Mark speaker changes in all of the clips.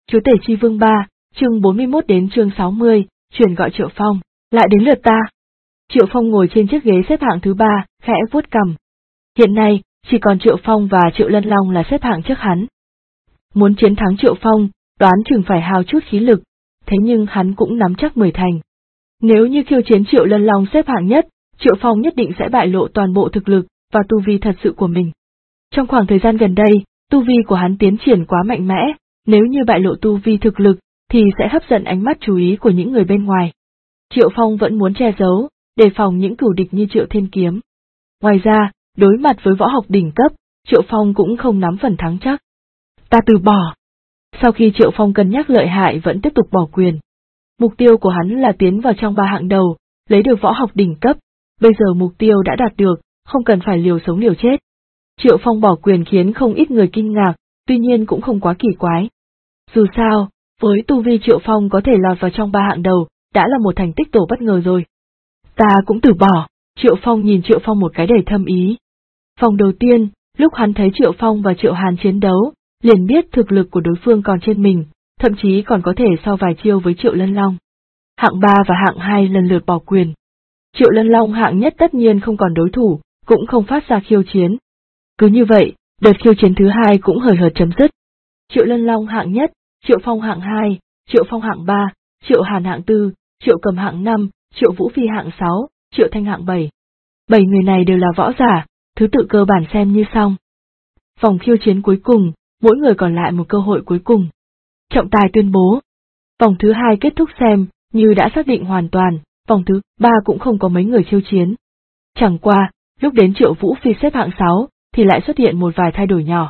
Speaker 1: Chúa tể Chi Vương 3, chương 41 đến chương 60, truyền gọi Triệu Phong, lại đến lượt ta. Triệu Phong ngồi trên chiếc ghế xếp hạng thứ 3, khẽ vuốt cằm. Hiện nay, chỉ còn Triệu Phong và Triệu Lân Long là xếp hạng trước hắn. Muốn chiến thắng Triệu Phong, đoán chừng phải hao chút khí lực, thế nhưng hắn cũng nắm chắc 10 thành. Nếu như khiêu chiến Triệu Lân Long xếp hạng nhất, Triệu Phong nhất định sẽ bại lộ toàn bộ thực lực và tu vi thật sự của mình. Trong khoảng thời gian gần đây, tu vi của hắn tiến triển quá mạnh mẽ, nếu như bại lộ tu vi thực lực, thì sẽ hấp dẫn ánh mắt chú ý của những người bên ngoài. Triệu Phong vẫn muốn che giấu, đề phòng những cửu địch như Triệu Thiên Kiếm. Ngoài ra, đối mặt với võ học đỉnh cấp, Triệu Phong cũng không nắm phần thắng chắc. Ta từ bỏ. Sau khi Triệu Phong cân nhắc lợi hại vẫn tiếp tục bỏ quyền. Mục tiêu của hắn là tiến vào trong 3 hạng đầu, lấy được võ học đỉnh cấp, bây giờ mục tiêu đã đạt được, không cần phải liều sống liều chết. Triệu Phong bỏ quyền khiến không ít người kinh ngạc, tuy nhiên cũng không quá kỳ quái. Dù sao, với tu vi Triệu Phong có thể lọt vào trong 3 hạng đầu, đã là một thành tích tổ bất ngờ rồi. Ta cũng từ bỏ, Triệu Phong nhìn Triệu Phong một cái đầy thâm ý. Vòng đầu tiên, lúc hắn thấy Triệu Phong và Triệu Hàn chiến đấu, liền biết thực lực của đối phương còn trên mình, thậm chí còn có thể so vài chiêu với Triệu Lân Long. Hạng 3 và hạng 2 lần lượt bỏ quyền. Triệu Lân Long hạng nhất tất nhiên không còn đối thủ, cũng không phát ra khiêu chiến. Cứ như vậy, đợt khiêu chiến thứ 2 cũng hời hợt chấm dứt. Triệu Lân Long hạng nhất, Triệu Phong hạng 2, Triệu Phong hạng 3, Triệu Hàn hạng 4, Triệu Cầm hạng 5, Triệu Vũ Phi hạng 6, Triệu Thanh hạng 7. 7 người này đều là võ giả, thứ tự cơ bản xem như xong. Vòng khiêu chiến cuối cùng, mỗi người còn lại một cơ hội cuối cùng. Trọng tài tuyên bố. Vòng thứ 2 kết thúc xem, như đã xác định hoàn toàn, vòng thứ 3 cũng không có mấy người khiêu chiến. Chẳng qua, lúc đến Triệu Vũ Phi xếp hạng 6, thì lại xuất hiện một vài thay đổi nhỏ.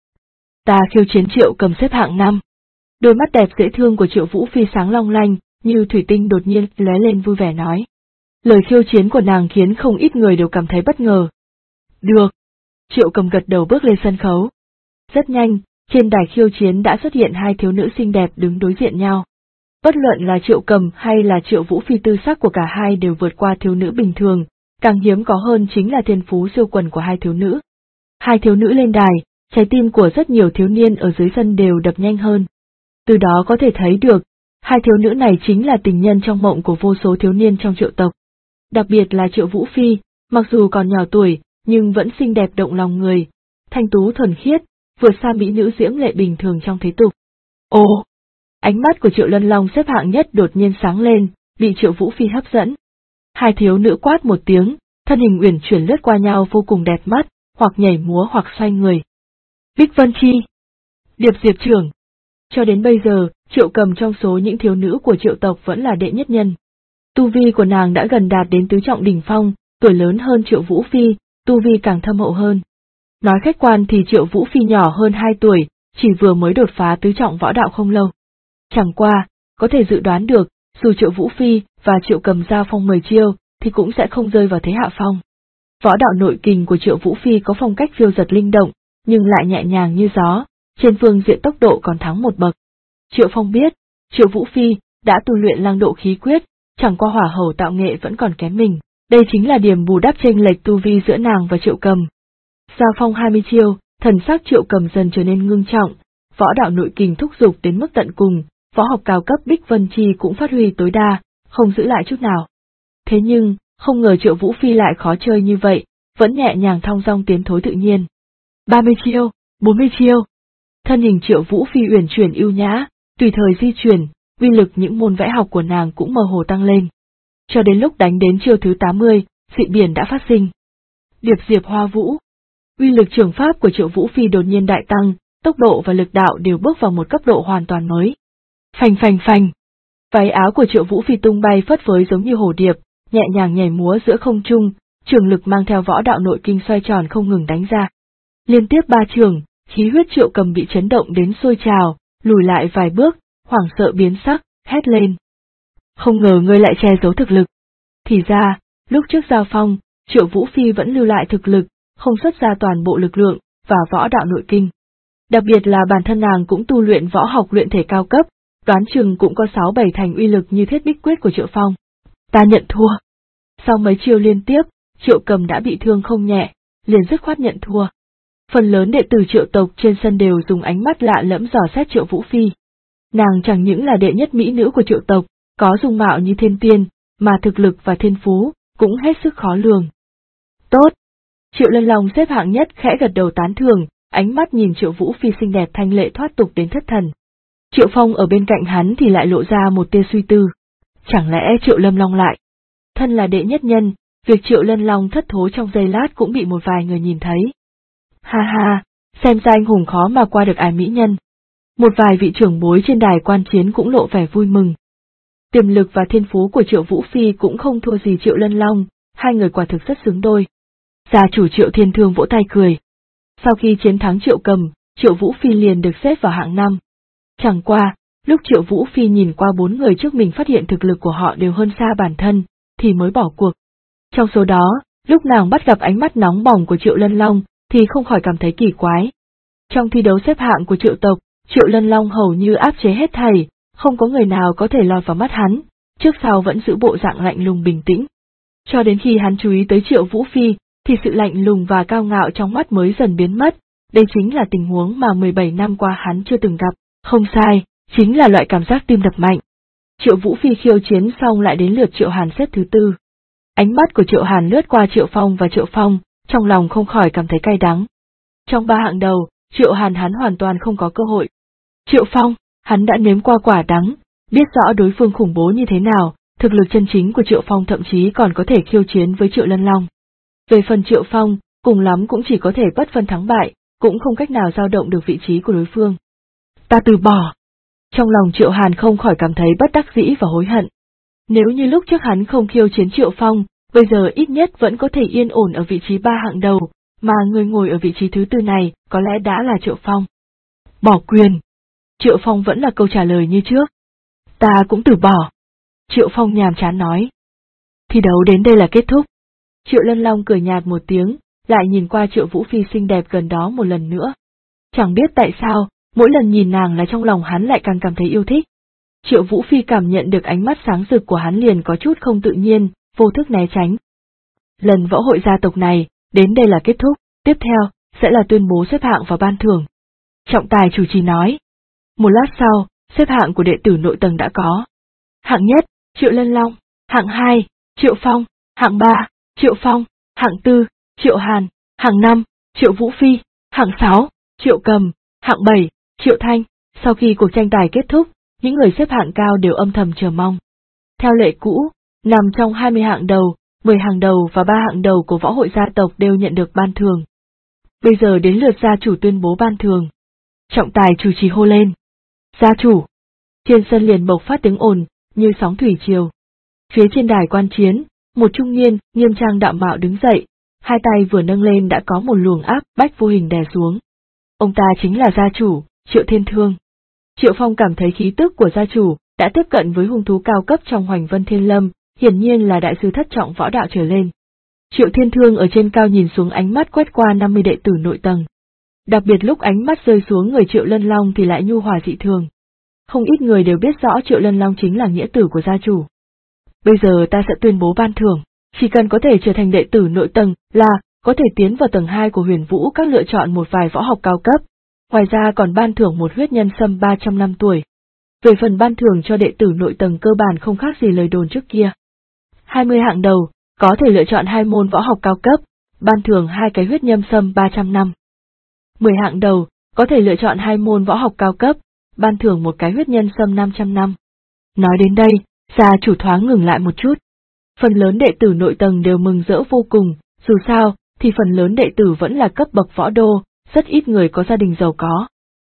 Speaker 1: Ta khiêu chiến Triệu Cầm xếp hạng 5. Đôi mắt đẹp dễ thương của Triệu Vũ Phi sáng long lanh, như thủy tinh đột nhiên lóe lên vui vẻ nói. Lời khiêu chiến của nàng khiến không ít người đều cảm thấy bất ngờ. Được. Triệu Cầm gật đầu bước lên sân khấu. Rất nhanh, trên đài khiêu chiến đã xuất hiện 2 thiếu nữ xinh đẹp đứng đối diện nhau. Bất luận là Triệu Cầm hay là Triệu Vũ Phi, tư sắc của cả hai đều vượt qua thiếu nữ bình thường, càng hiếm có hơn chính là thiên phú siêu quần của 2 thiếu nữ. 2 thiếu nữ lên đài, trái tim của rất nhiều thiếu niên ở dưới sân đều đập nhanh hơn. Từ đó có thể thấy được, 2 thiếu nữ này chính là tình nhân trong mộng của vô số thiếu niên trong Triệu tộc. Đặc biệt là Triệu Vũ Phi, mặc dù còn nhỏ tuổi, nhưng vẫn xinh đẹp động lòng người, thanh tú thuần khiết, vượt xa mỹ nữ diễm lệ bình thường trong thế tục. Ồ! Ánh mắt của Triệu Lân Long xếp hạng nhất đột nhiên sáng lên, bị Triệu Vũ Phi hấp dẫn. 2 thiếu nữ quát một tiếng, thân hình uyển chuyển lướt qua nhau vô cùng đẹp mắt, hoặc nhảy múa hoặc xoay người. Bích Vân Chi! Điệp Diệp trưởng! Cho đến bây giờ, Triệu Cầm trong số những thiếu nữ của Triệu tộc vẫn là đệ nhất nhân. Tu vi của nàng đã gần đạt đến tứ trọng đỉnh phong, tuổi lớn hơn Triệu Vũ Phi, tu vi càng thâm hậu hơn. Nói khách quan thì Triệu Vũ Phi nhỏ hơn 2 tuổi, chỉ vừa mới đột phá tứ trọng võ đạo không lâu. Chẳng qua, có thể dự đoán được, dù Triệu Vũ Phi và Triệu Cầm giao phong 10 chiêu, thì cũng sẽ không rơi vào thế hạ phong. Võ đạo nội kình của Triệu Vũ Phi có phong cách phiêu dật linh động, nhưng lại nhẹ nhàng như gió, trên phương diện tốc độ còn thắng một bậc. Triệu Phong biết, Triệu Vũ Phi đã tu luyện Lăng Độ khí quyết, chẳng qua hỏa hầu tạo nghệ vẫn còn kém mình, đây chính là điểm bù đắp chênh lệch tu vi giữa nàng và Triệu Cầm. Giao phong 20 chiêu, thần sắc Triệu Cầm dần trở nên ngưng trọng, võ đạo nội kình thúc giục đến mức tận cùng, võ học cao cấp Bích Vân Chi cũng phát huy tối đa, không giữ lại chút nào. Thế nhưng, không ngờ Triệu Vũ Phi lại khó chơi như vậy, vẫn nhẹ nhàng thong dong tiến thối tự nhiên. 30 chiêu, 40 chiêu. Thân hình Triệu Vũ Phi uyển chuyển ưu nhã, tùy thời di chuyển, uy lực những môn vẽ học của nàng cũng mơ hồ tăng lên. Cho đến lúc đánh đến chiêu thứ 80, dị biển đã phát sinh. Điệp Diệp Hoa Vũ. Uy lực trường pháp của Triệu Vũ Phi đột nhiên đại tăng, tốc độ và lực đạo đều bước vào một cấp độ hoàn toàn mới. Phành phành phành. Váy áo của Triệu Vũ Phi tung bay phất phới giống như hổ điệp, nhẹ nhàng nhảy múa giữa không trung, trường lực mang theo võ đạo nội kinh xoay tròn không ngừng đánh ra. Liên tiếp 3 trường, khí huyết Triệu Cầm bị chấn động đến sôi trào, lùi lại vài bước, hoảng sợ biến sắc, hét lên. Không ngờ ngươi lại che giấu thực lực. Thì ra, lúc trước giao phong, Triệu Vũ Phi vẫn lưu lại thực lực, không xuất ra toàn bộ lực lượng và võ đạo nội kinh. Đặc biệt là bản thân nàng cũng tu luyện võ học luyện thể cao cấp, đoán chừng cũng có 6-7 thành uy lực như Thiết Bích Quyết của Triệu Phong. Ta nhận thua. Sau mấy chiêu liên tiếp, Triệu Cầm đã bị thương không nhẹ, liền dứt khoát nhận thua. Phần lớn đệ tử Triệu tộc trên sân đều dùng ánh mắt lạ lẫm dò xét Triệu Vũ Phi. Nàng chẳng những là đệ nhất mỹ nữ của Triệu tộc, có dung mạo như thiên tiên, mà thực lực và thiên phú cũng hết sức khó lường. Tốt! Triệu Lân Long xếp hạng nhất khẽ gật đầu tán thưởng, ánh mắt nhìn Triệu Vũ Phi xinh đẹp thanh lệ thoát tục đến thất thần. Triệu Phong ở bên cạnh hắn thì lại lộ ra một tia suy tư. Chẳng lẽ Triệu Lâm Long lại? Thân là đệ nhất nhân, việc Triệu Lân Long thất thố trong giây lát cũng bị một vài người nhìn thấy. Ha ha, xem ra anh hùng khó mà qua được ải mỹ nhân. Một vài vị trưởng bối trên đài quan chiến cũng lộ vẻ vui mừng. Tiềm lực và thiên phú của Triệu Vũ Phi cũng không thua gì Triệu Lân Long, hai người quả thực rất xứng đôi. Gia chủ Triệu Thiên Thương vỗ tay cười. Sau khi chiến thắng Triệu Cầm, Triệu Vũ Phi liền được xếp vào hạng 5. Chẳng qua, lúc Triệu Vũ Phi nhìn qua 4 người trước mình phát hiện thực lực của họ đều hơn xa bản thân, thì mới bỏ cuộc. Trong số đó, lúc nàng bắt gặp ánh mắt nóng bỏng của Triệu Lân Long, thì không khỏi cảm thấy kỳ quái. Trong thi đấu xếp hạng của Triệu tộc, Triệu Lân Long hầu như áp chế hết thảy, không có người nào có thể lọt vào mắt hắn, trước sau vẫn giữ bộ dạng lạnh lùng bình tĩnh. Cho đến khi hắn chú ý tới Triệu Vũ Phi, thì sự lạnh lùng và cao ngạo trong mắt mới dần biến mất, đây chính là tình huống mà 17 năm qua hắn chưa từng gặp, không sai, chính là loại cảm giác tim đập mạnh. Triệu Vũ Phi khiêu chiến xong lại đến lượt Triệu Hàn xếp thứ 4. Ánh mắt của Triệu Hàn lướt qua Triệu Phong và Triệu Phong, trong lòng không khỏi cảm thấy cay đắng. Trong 3 hạng đầu, Triệu Hàn hắn hoàn toàn không có cơ hội. Triệu Phong, hắn đã nếm qua quả đắng, biết rõ đối phương khủng bố như thế nào, thực lực chân chính của Triệu Phong thậm chí còn có thể khiêu chiến với Triệu Lân Long. Về phần Triệu Phong, cùng lắm cũng chỉ có thể bất phân thắng bại, cũng không cách nào dao động được vị trí của đối phương. Ta từ bỏ. Trong lòng Triệu Hàn không khỏi cảm thấy bất đắc dĩ và hối hận. Nếu như lúc trước hắn không khiêu chiến Triệu Phong, bây giờ ít nhất vẫn có thể yên ổn ở vị trí 3 hạng đầu, mà người ngồi ở vị trí thứ 4 này có lẽ đã là Triệu Phong. Bỏ quyền. Triệu Phong vẫn là câu trả lời như trước. Ta cũng từ bỏ. Triệu Phong nhàm chán nói. Thi đấu đến đây là kết thúc. Triệu Lân Long cười nhạt một tiếng, lại nhìn qua Triệu Vũ Phi xinh đẹp gần đó một lần nữa. Chẳng biết tại sao, mỗi lần nhìn nàng là trong lòng hắn lại càng cảm thấy yêu thích. Triệu Vũ Phi cảm nhận được ánh mắt sáng rực của hắn liền có chút không tự nhiên, vô thức né tránh. Lần võ hội gia tộc này, đến đây là kết thúc, tiếp theo, sẽ là tuyên bố xếp hạng và ban thưởng. Trọng tài chủ trì nói. Một lát sau, xếp hạng của đệ tử nội tầng đã có. Hạng nhất, Triệu Lân Long, hạng 2, Triệu Phong, hạng 3, Triệu Phong, hạng 4, Triệu Hàn, hạng 5, Triệu Vũ Phi, hạng 6, Triệu Cầm, hạng 7, Triệu Thanh. Sau khi cuộc tranh tài kết thúc, những người xếp hạng cao đều âm thầm chờ mong. Theo lệ cũ, nằm trong 20 hạng đầu, 10 hạng đầu và 3 hạng đầu của võ hội gia tộc đều nhận được ban thưởng. Bây giờ đến lượt gia chủ tuyên bố ban thưởng. Trọng tài chủ trì hô lên. Gia chủ. Trên sân liền bộc phát tiếng ồn, như sóng thủy triều. Phía trên đài quan chiến, một trung niên, nghiêm trang đạm mạo đứng dậy, hai tay vừa nâng lên đã có một luồng áp bách vô hình đè xuống. Ông ta chính là gia chủ, Triệu Thiên Thương. Triệu Phong cảm thấy khí tức của gia chủ đã tiếp cận với hung thú cao cấp trong Hoành Vân Thiên Lâm, hiển nhiên là đại sư thất trọng võ đạo trở lên. Triệu Thiên Thương ở trên cao nhìn xuống, ánh mắt quét qua 50 đệ tử nội tầng. Đặc biệt lúc ánh mắt rơi xuống người Triệu Lân Long thì lại nhu hòa dị thường. Không ít người đều biết rõ Triệu Lân Long chính là nghĩa tử của gia chủ. Bây giờ ta sẽ tuyên bố ban thưởng, chỉ cần có thể trở thành đệ tử nội tầng là có thể tiến vào tầng 2 của Huyền Vũ Các, lựa chọn một vài võ học cao cấp, ngoài ra còn ban thưởng một huyết nhân sâm 300 năm tuổi. Về phần ban thưởng cho đệ tử nội tầng cơ bản không khác gì lời đồn trước kia. 20 hạng đầu, có thể lựa chọn 2 môn võ học cao cấp, ban thưởng 2 cái huyết nhân sâm 300 năm. 10 hạng đầu, có thể lựa chọn 2 môn võ học cao cấp, ban thưởng 1 cái huyết nhân sâm 500 năm. Nói đến đây, gia chủ thoáng ngừng lại một chút. Phần lớn đệ tử nội tầng đều mừng rỡ vô cùng, dù sao, thì phần lớn đệ tử vẫn là cấp bậc võ đô, rất ít người có gia đình giàu có.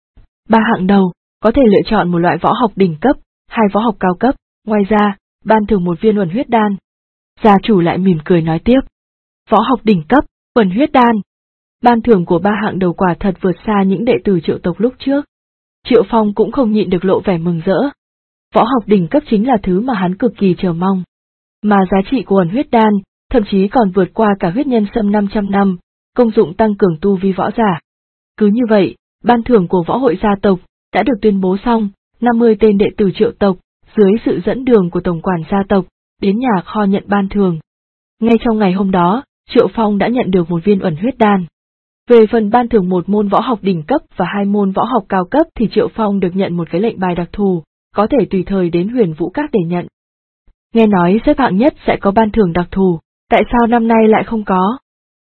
Speaker 1: 3 hạng đầu, có thể lựa chọn một loại võ học đỉnh cấp, 2 võ học cao cấp, ngoài ra, ban thưởng 1 viên uẩn huyết đan. Gia chủ lại mỉm cười nói tiếp. Võ học đỉnh cấp, uẩn huyết đan. Ban thưởng của 3 hạng đầu quả thật vượt xa những đệ tử Triệu tộc lúc trước. Triệu Phong cũng không nhịn được lộ vẻ mừng rỡ. Võ học đỉnh cấp chính là thứ mà hắn cực kỳ chờ mong. Mà giá trị của uẩn huyết đan, thậm chí còn vượt qua cả huyết nhân sâm 500 năm, công dụng tăng cường tu vi võ giả. Cứ như vậy, ban thưởng của võ hội gia tộc đã được tuyên bố xong, 50 tên đệ tử Triệu tộc, dưới sự dẫn đường của tổng quản gia tộc, đến nhà kho nhận ban thưởng. Ngay trong ngày hôm đó, Triệu Phong đã nhận được 1 viên uẩn huyết đan. Về phần ban thưởng một môn võ học đỉnh cấp và 2 môn võ học cao cấp thì Triệu Phong được nhận một cái lệnh bài đặc thù, có thể tùy thời đến Huyền Vũ Các để nhận. Nghe nói xếp hạng nhất sẽ có ban thưởng đặc thù, tại sao năm nay lại không có?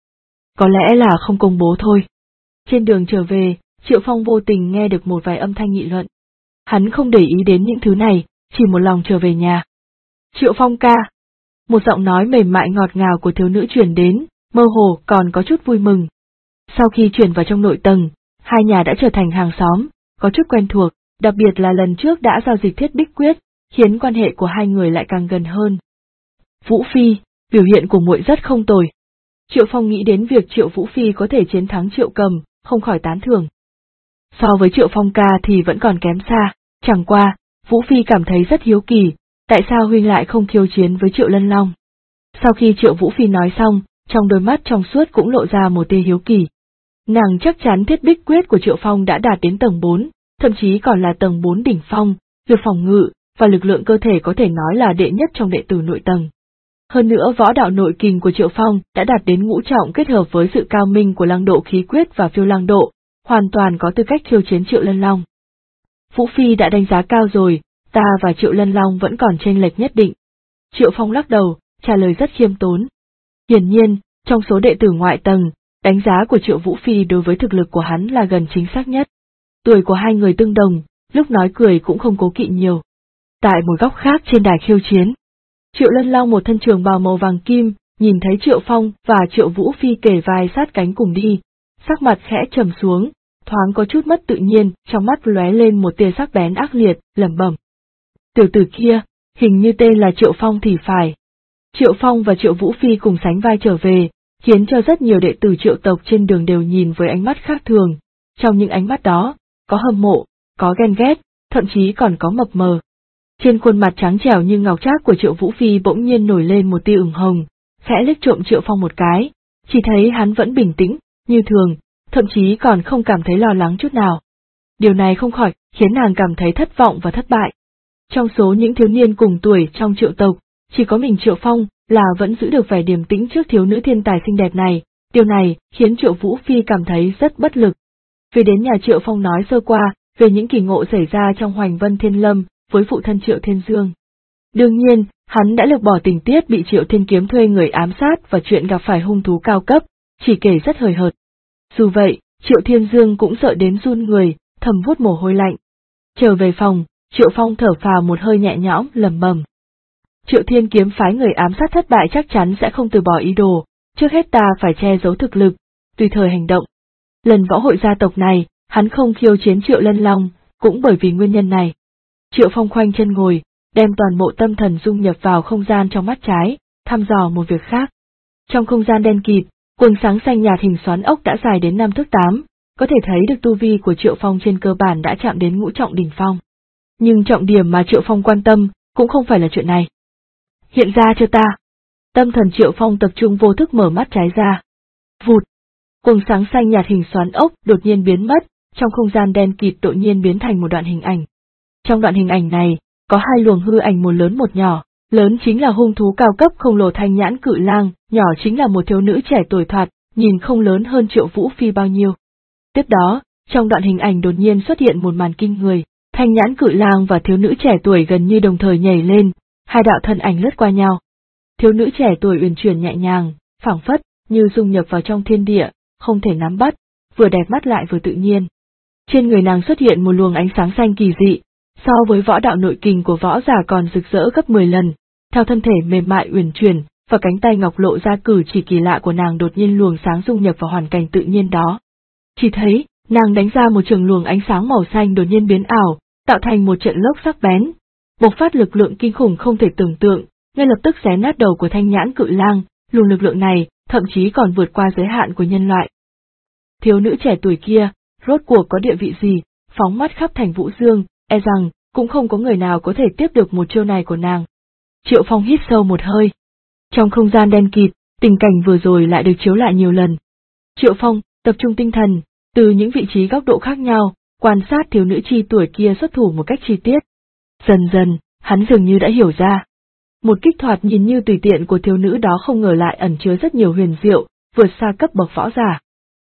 Speaker 1: Có lẽ là không công bố thôi. Trên đường trở về, Triệu Phong vô tình nghe được một vài âm thanh nghị luận. Hắn không để ý đến những thứ này, chỉ một lòng trở về nhà. Triệu Phong ca. Một giọng nói mềm mại ngọt ngào của thiếu nữ truyền đến, mơ hồ còn có chút vui mừng. Sau khi chuyển vào trong nội tầng, hai nhà đã trở thành hàng xóm, có chút quen thuộc, đặc biệt là lần trước đã giao dịch thiết bích quyết, khiến quan hệ của hai người lại càng gần hơn. Vũ Phi, biểu hiện của muội rất không tồi. Triệu Phong nghĩ đến việc Triệu Vũ Phi có thể chiến thắng Triệu Cầm, không khỏi tán thưởng. So với Triệu Phong ca thì vẫn còn kém xa, chẳng qua, Vũ Phi cảm thấy rất hiếu kỳ, tại sao huynh lại không khiêu chiến với Triệu Lân Long. Sau khi Triệu Vũ Phi nói xong, trong đôi mắt trong suốt cũng lộ ra một tia hiếu kỳ. Nàng chắc chắn thiết bích quyết của Triệu Phong đã đạt đến tầng 4, thậm chí còn là tầng 4 đỉnh phong, việc phòng ngự và lực lượng cơ thể có thể nói là đệ nhất trong đệ tử nội tầng. Hơn nữa võ đạo nội kình của Triệu Phong đã đạt đến ngũ trọng kết hợp với sự cao minh của lăng độ khí quyết và phiêu lăng độ, hoàn toàn có tư cách khiêu chiến Triệu Lân Long. Vũ Phi đã đánh giá cao rồi, ta và Triệu Lân Long vẫn còn chênh lệch nhất định. Triệu Phong lắc đầu, trả lời rất khiêm tốn. Hiển nhiên, trong số đệ tử ngoại tầng, đánh giá của Triệu Vũ Phi đối với thực lực của hắn là gần chính xác nhất. Tuổi của hai người tương đồng, lúc nói cười cũng không cố kỵ nhiều. Tại một góc khác trên đài khiêu chiến, Triệu Lân Long một thân trường bào màu vàng kim, nhìn thấy Triệu Phong và Triệu Vũ Phi kề vai sát cánh cùng đi, sắc mặt khẽ trầm xuống, thoáng có chút mất tự nhiên, trong mắt lóe lên một tia sắc bén ác liệt, lẩm bẩm. Tiểu tử kia, hình như tên là Triệu Phong thì phải. Triệu Phong và Triệu Vũ Phi cùng sánh vai trở về, khiến cho rất nhiều đệ tử Triệu tộc trên đường đều nhìn với ánh mắt khác thường. Trong những ánh mắt đó, có hâm mộ, có ghen ghét, thậm chí còn có mập mờ. Trên khuôn mặt trắng trẻo như ngọc trác của Triệu Vũ Phi bỗng nhiên nổi lên một tia ửng hồng, khẽ liếc trộm Triệu Phong một cái, chỉ thấy hắn vẫn bình tĩnh, như thường, thậm chí còn không cảm thấy lo lắng chút nào. Điều này không khỏi khiến nàng cảm thấy thất vọng và thất bại. Trong số những thiếu niên cùng tuổi trong Triệu tộc, chỉ có mình Triệu Phong là vẫn giữ được vẻ điềm tĩnh trước thiếu nữ thiên tài xinh đẹp này, điều này khiến Triệu Vũ Phi cảm thấy rất bất lực. Về đến nhà Triệu Phong nói sơ qua về những kỳ ngộ xảy ra trong Hoành Vân Thiên Lâm với phụ thân Triệu Thiên Dương. Đương nhiên, hắn đã lược bỏ tình tiết bị Triệu Thiên Kiếm thuê người ám sát và chuyện gặp phải hung thú cao cấp, chỉ kể rất hời hợt. Dù vậy, Triệu Thiên Dương cũng sợ đến run người, thầm vuốt mồ hôi lạnh. Trở về phòng, Triệu Phong thở phào một hơi nhẹ nhõm, lẩm bẩm. Triệu Thiên Kiếm phái người ám sát thất bại chắc chắn sẽ không từ bỏ ý đồ, trước hết ta phải che giấu thực lực, tùy thời hành động. Lần võ hội gia tộc này, hắn không khiêu chiến Triệu Lân Long, cũng bởi vì nguyên nhân này. Triệu Phong khoanh chân ngồi, đem toàn bộ tâm thần dung nhập vào không gian trong mắt trái, thăm dò một việc khác. Trong không gian đen kịt, quầng sáng xanh nhạt hình xoắn ốc đã dài đến 5 thước 8, có thể thấy được tu vi của Triệu Phong trên cơ bản đã chạm đến ngũ trọng đỉnh phong. Nhưng trọng điểm mà Triệu Phong quan tâm, cũng không phải là chuyện này. Hiện ra cho ta. Tâm thần Triệu Phong tập trung vô thức mở mắt trái ra. Vụt. Quầng sáng xanh nhạt hình xoắn ốc đột nhiên biến mất, trong không gian đen kịt đột nhiên biến thành một đoạn hình ảnh. Trong đoạn hình ảnh này, có hai luồng hư ảnh, một lớn một nhỏ, lớn chính là hung thú cao cấp khổng lồ Thanh Nhãn Cự Lang, nhỏ chính là một thiếu nữ trẻ tuổi thoạt, nhìn không lớn hơn Triệu Vũ Phi bao nhiêu. Tiếp đó, trong đoạn hình ảnh đột nhiên xuất hiện một màn kinh người, Thanh Nhãn Cự Lang và thiếu nữ trẻ tuổi gần như đồng thời nhảy lên, hai đạo thân ảnh lướt qua nhau. Thiếu nữ trẻ tuổi uyển chuyển nhẹ nhàng, phảng phất như dung nhập vào trong thiên địa, không thể nắm bắt, vừa đẹp mắt lại vừa tự nhiên. Trên người nàng xuất hiện một luồng ánh sáng xanh kỳ dị, so với võ đạo nội kình của võ giả còn rực rỡ gấp 10 lần. Theo thân thể mềm mại uyển chuyển và cánh tay ngọc lộ ra cử chỉ kỳ lạ của nàng, đột nhiên luồng sáng dung nhập vào hoàn cảnh tự nhiên đó. Chỉ thấy, nàng đánh ra một trường luồng ánh sáng màu xanh đột nhiên biến ảo, tạo thành một trận lốc sắc bén, bộc phát lực lượng kinh khủng không thể tưởng tượng, ngay lập tức xé nát đầu của Thanh Nhãn Cự Lang. Luồng lực lượng này thậm chí còn vượt qua giới hạn của nhân loại. Thiếu nữ trẻ tuổi kia, rốt cuộc có địa vị gì, phóng mắt khắp thành Vũ Dương, e rằng cũng không có người nào có thể tiếp được một chiêu này của nàng. Triệu Phong hít sâu một hơi. Trong không gian đen kịt, tình cảnh vừa rồi lại được chiếu lại nhiều lần. Triệu Phong tập trung tinh thần, từ những vị trí góc độ khác nhau, quan sát thiếu nữ chi tuổi kia xuất thủ một cách chi tiết. Dần dần, hắn dường như đã hiểu ra. Một kích thoạt nhìn như tùy tiện của thiếu nữ đó không ngờ lại ẩn chứa rất nhiều huyền diệu, vượt xa cấp bậc võ giả.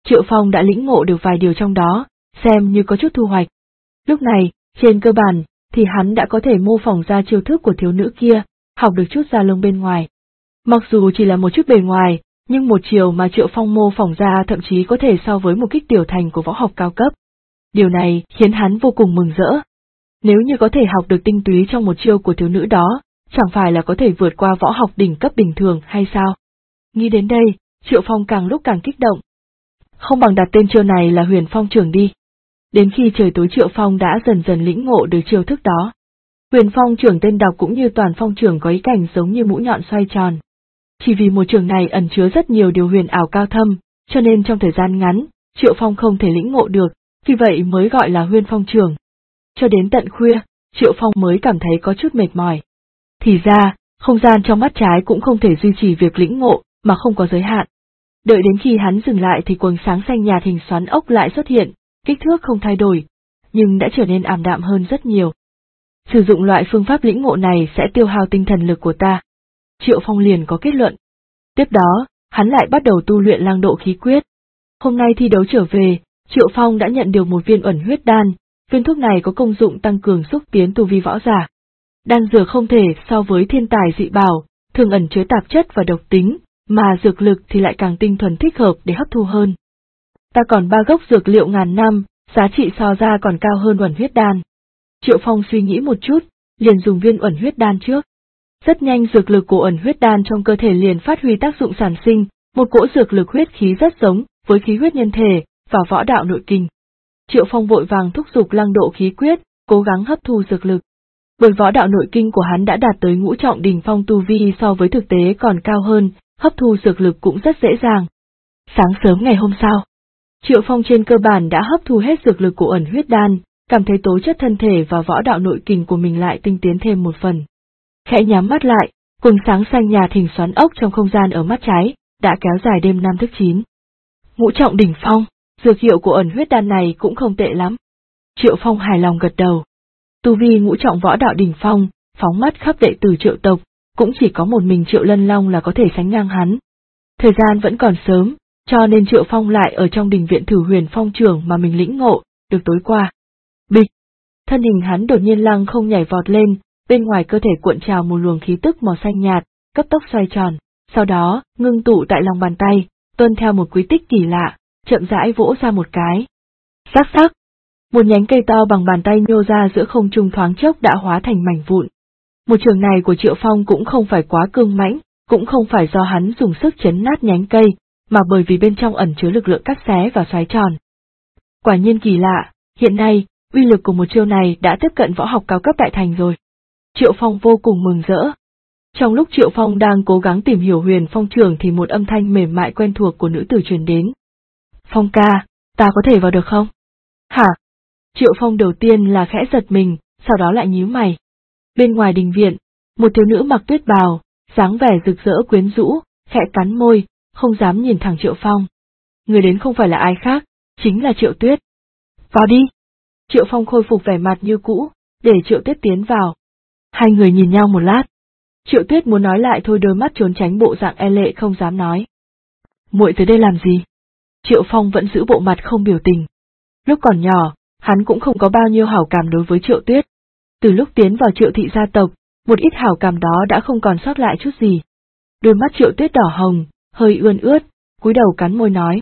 Speaker 1: Triệu Phong đã lĩnh ngộ được vài điều trong đó, xem như có chút thu hoạch. Lúc này, trên cơ bản, thì hắn đã có thể mô phỏng ra chiêu thức của thiếu nữ kia, học được chút da lông bên ngoài. Mặc dù chỉ là một chút bề ngoài, nhưng một chiều mà Triệu Phong mô phỏng ra thậm chí có thể so với một kích tiểu thành của võ học cao cấp. Điều này khiến hắn vô cùng mừng rỡ. Nếu như có thể học được tinh túy trong một chiêu của thiếu nữ đó, chẳng phải là có thể vượt qua võ học đỉnh cấp bình thường hay sao? Nghĩ đến đây, Triệu Phong càng lúc càng kích động. Không bằng đặt tên chiêu này là Huyền Phong Trưởng đi. Đến khi trời tối Triệu Phong đã dần dần lĩnh ngộ được chiêu thức đó. Huyền Phong Trưởng tên đọc cũng như Toàn Phong Trưởng có ý cảnh giống như mũi nhọn xoay tròn. Chỉ vì một trường này ẩn chứa rất nhiều điều huyền ảo cao thâm, cho nên trong thời gian ngắn, Triệu Phong không thể lĩnh ngộ được, vì vậy mới gọi là Huyền Phong Trưởng. Cho đến tận khuya, Triệu Phong mới cảm thấy có chút mệt mỏi. Thì ra, không gian trong mắt trái cũng không thể duy trì việc lĩnh ngộ, mà không có giới hạn. Đợi đến khi hắn dừng lại thì quầng sáng xanh nhạt hình xoắn ốc lại xuất hiện, kích thước không thay đổi, nhưng đã trở nên ảm đạm hơn rất nhiều. Sử dụng loại phương pháp lĩnh ngộ này sẽ tiêu hao tinh thần lực của ta. Triệu Phong liền có kết luận. Tiếp đó, hắn lại bắt đầu tu luyện Lang Độ Khí Quyết. Hôm nay thi đấu trở về, Triệu Phong đã nhận được một viên Uẩn Huyết Đan, viên thuốc này có công dụng tăng cường xúc tiến tu vi võ giả. Đan dược không thể so với thiên tài dị bảo, thường ẩn chứa tạp chất và độc tính, mà dược lực thì lại càng tinh thuần thích hợp để hấp thu hơn. Ta còn 3 gốc dược liệu ngàn năm, giá trị so ra còn cao hơn Uẩn Huyết Đan. Triệu Phong suy nghĩ một chút, liền dùng viên Uẩn Huyết Đan trước. Rất nhanh dược lực của Uẩn Huyết Đan trong cơ thể liền phát huy tác dụng sản sinh, một cỗ dược lực huyết khí rất giống với khí huyết nhân thể và võ đạo nội kinh. Triệu Phong vội vàng thúc giục Lang Độ Khí Quyết, cố gắng hấp thu dược lực. Bởi võ đạo nội kinh của hắn đã đạt tới ngũ trọng đỉnh phong tu vi so với thực tế còn cao hơn, hấp thu dược lực cũng rất dễ dàng. Sáng sớm ngày hôm sau, Triệu Phong trên cơ bản đã hấp thu hết dược lực của Uẩn Huyết Đan, cảm thấy tố chất thân thể và võ đạo nội kinh của mình lại tinh tiến thêm một phần. Khẽ nhắm mắt lại, quầng sáng xanh nhạt hình xoắn ốc trong không gian ở mắt trái, đã kéo dài đêm 5 thức 9. Ngũ trọng đỉnh phong, dược hiệu của Uẩn Huyết Đan này cũng không tệ lắm. Triệu Phong hài lòng gật đầu. Tu vi ngũ trọng võ đạo đỉnh phong, phóng mắt khắp đệ tử Triệu tộc, cũng chỉ có một mình Triệu Lân Long là có thể sánh ngang hắn. Thời gian vẫn còn sớm, cho nên Triệu Phong lại ở trong đình viện thử Huyền Phong Trưởng mà mình lĩnh ngộ, được tối qua. Bịch! Thân hình hắn đột nhiên lăng không nhảy vọt lên, bên ngoài cơ thể cuộn trào một luồng khí tức màu xanh nhạt, cấp tốc xoay tròn, sau đó, ngưng tụ tại lòng bàn tay, tuân theo một quy tích kỳ lạ, chậm rãi vỗ ra một cái. Sắc sắc! Một nhánh cây to bằng bàn tay nhô ra giữa không trung thoáng chốc đã hóa thành mảnh vụn. Một trường này của Triệu Phong cũng không phải quá cương mãnh, cũng không phải do hắn dùng sức chấn nát nhánh cây, mà bởi vì bên trong ẩn chứa lực lượng cắt xé và xoáy tròn. Quả nhiên kỳ lạ, hiện nay, uy lực của một chiêu này đã tiếp cận võ học cao cấp đại thành rồi. Triệu Phong vô cùng mừng rỡ. Trong lúc Triệu Phong đang cố gắng tìm hiểu Huyền Phong Trưởng thì một âm thanh mềm mại quen thuộc của nữ tử truyền đến. Phong ca, ta có thể vào được không? Hả? Triệu Phong đầu tiên là khẽ giật mình, sau đó lại nhíu mày. Bên ngoài đình viện, một thiếu nữ mặc tuyết bào, dáng vẻ rực rỡ quyến rũ, khẽ cắn môi, không dám nhìn thẳng Triệu Phong. Người đến không phải là ai khác, chính là Triệu Tuyết. Vào đi! Triệu Phong khôi phục vẻ mặt như cũ, để Triệu Tuyết tiến vào. Hai người nhìn nhau một lát. Triệu Tuyết muốn nói lại thôi đôi mắt trốn tránh bộ dạng e lệ không dám nói. Muội tới đây làm gì? Triệu Phong vẫn giữ bộ mặt không biểu tình. Lúc còn nhỏ, hắn cũng không có bao nhiêu hảo cảm đối với Triệu Tuyết. Từ lúc tiến vào Triệu thị gia tộc, một ít hảo cảm đó đã không còn sót lại chút gì. Đôi mắt Triệu Tuyết đỏ hồng, hơi ươn ướt, cúi đầu cắn môi nói.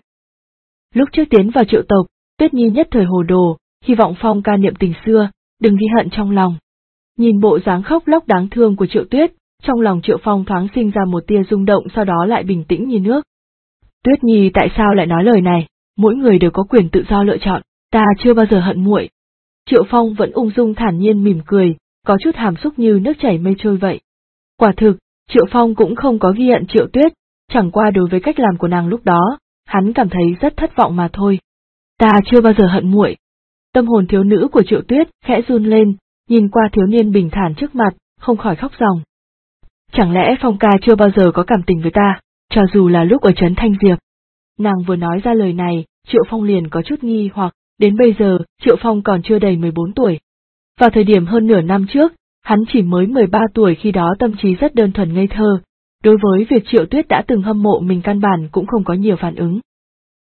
Speaker 1: Lúc trước tiến vào Triệu tộc, Tuyết Nhi nhất thời hồ đồ, hy vọng Phong ca niệm tình xưa, đừng ghi hận trong lòng. Nhìn bộ dáng khóc lóc đáng thương của Triệu Tuyết, trong lòng Triệu Phong thoáng sinh ra một tia rung động sau đó lại bình tĩnh như nước. Tuyết Nhi tại sao lại nói lời này, mỗi người đều có quyền tự do lựa chọn, ta chưa bao giờ hận muội. Triệu Phong vẫn ung dung thản nhiên mỉm cười, có chút hàm xúc như nước chảy mây trôi vậy. Quả thực, Triệu Phong cũng không có ghi hận Triệu Tuyết, chẳng qua đối với cách làm của nàng lúc đó, hắn cảm thấy rất thất vọng mà thôi. Ta chưa bao giờ hận muội. Tâm hồn thiếu nữ của Triệu Tuyết khẽ run lên, nhìn qua thiếu niên bình thản trước mặt, không khỏi khóc ròng. Chẳng lẽ Phong ca chưa bao giờ có cảm tình với ta, cho dù là lúc ở trấn Thanh Diệp. Nàng vừa nói ra lời này, Triệu Phong liền có chút nghi hoặc, đến bây giờ, Triệu Phong còn chưa đầy 14 tuổi. Vào thời điểm hơn nửa năm trước, hắn chỉ mới 13 tuổi khi đó tâm trí rất đơn thuần ngây thơ, đối với việc Triệu Tuyết đã từng hâm mộ mình căn bản cũng không có nhiều phản ứng.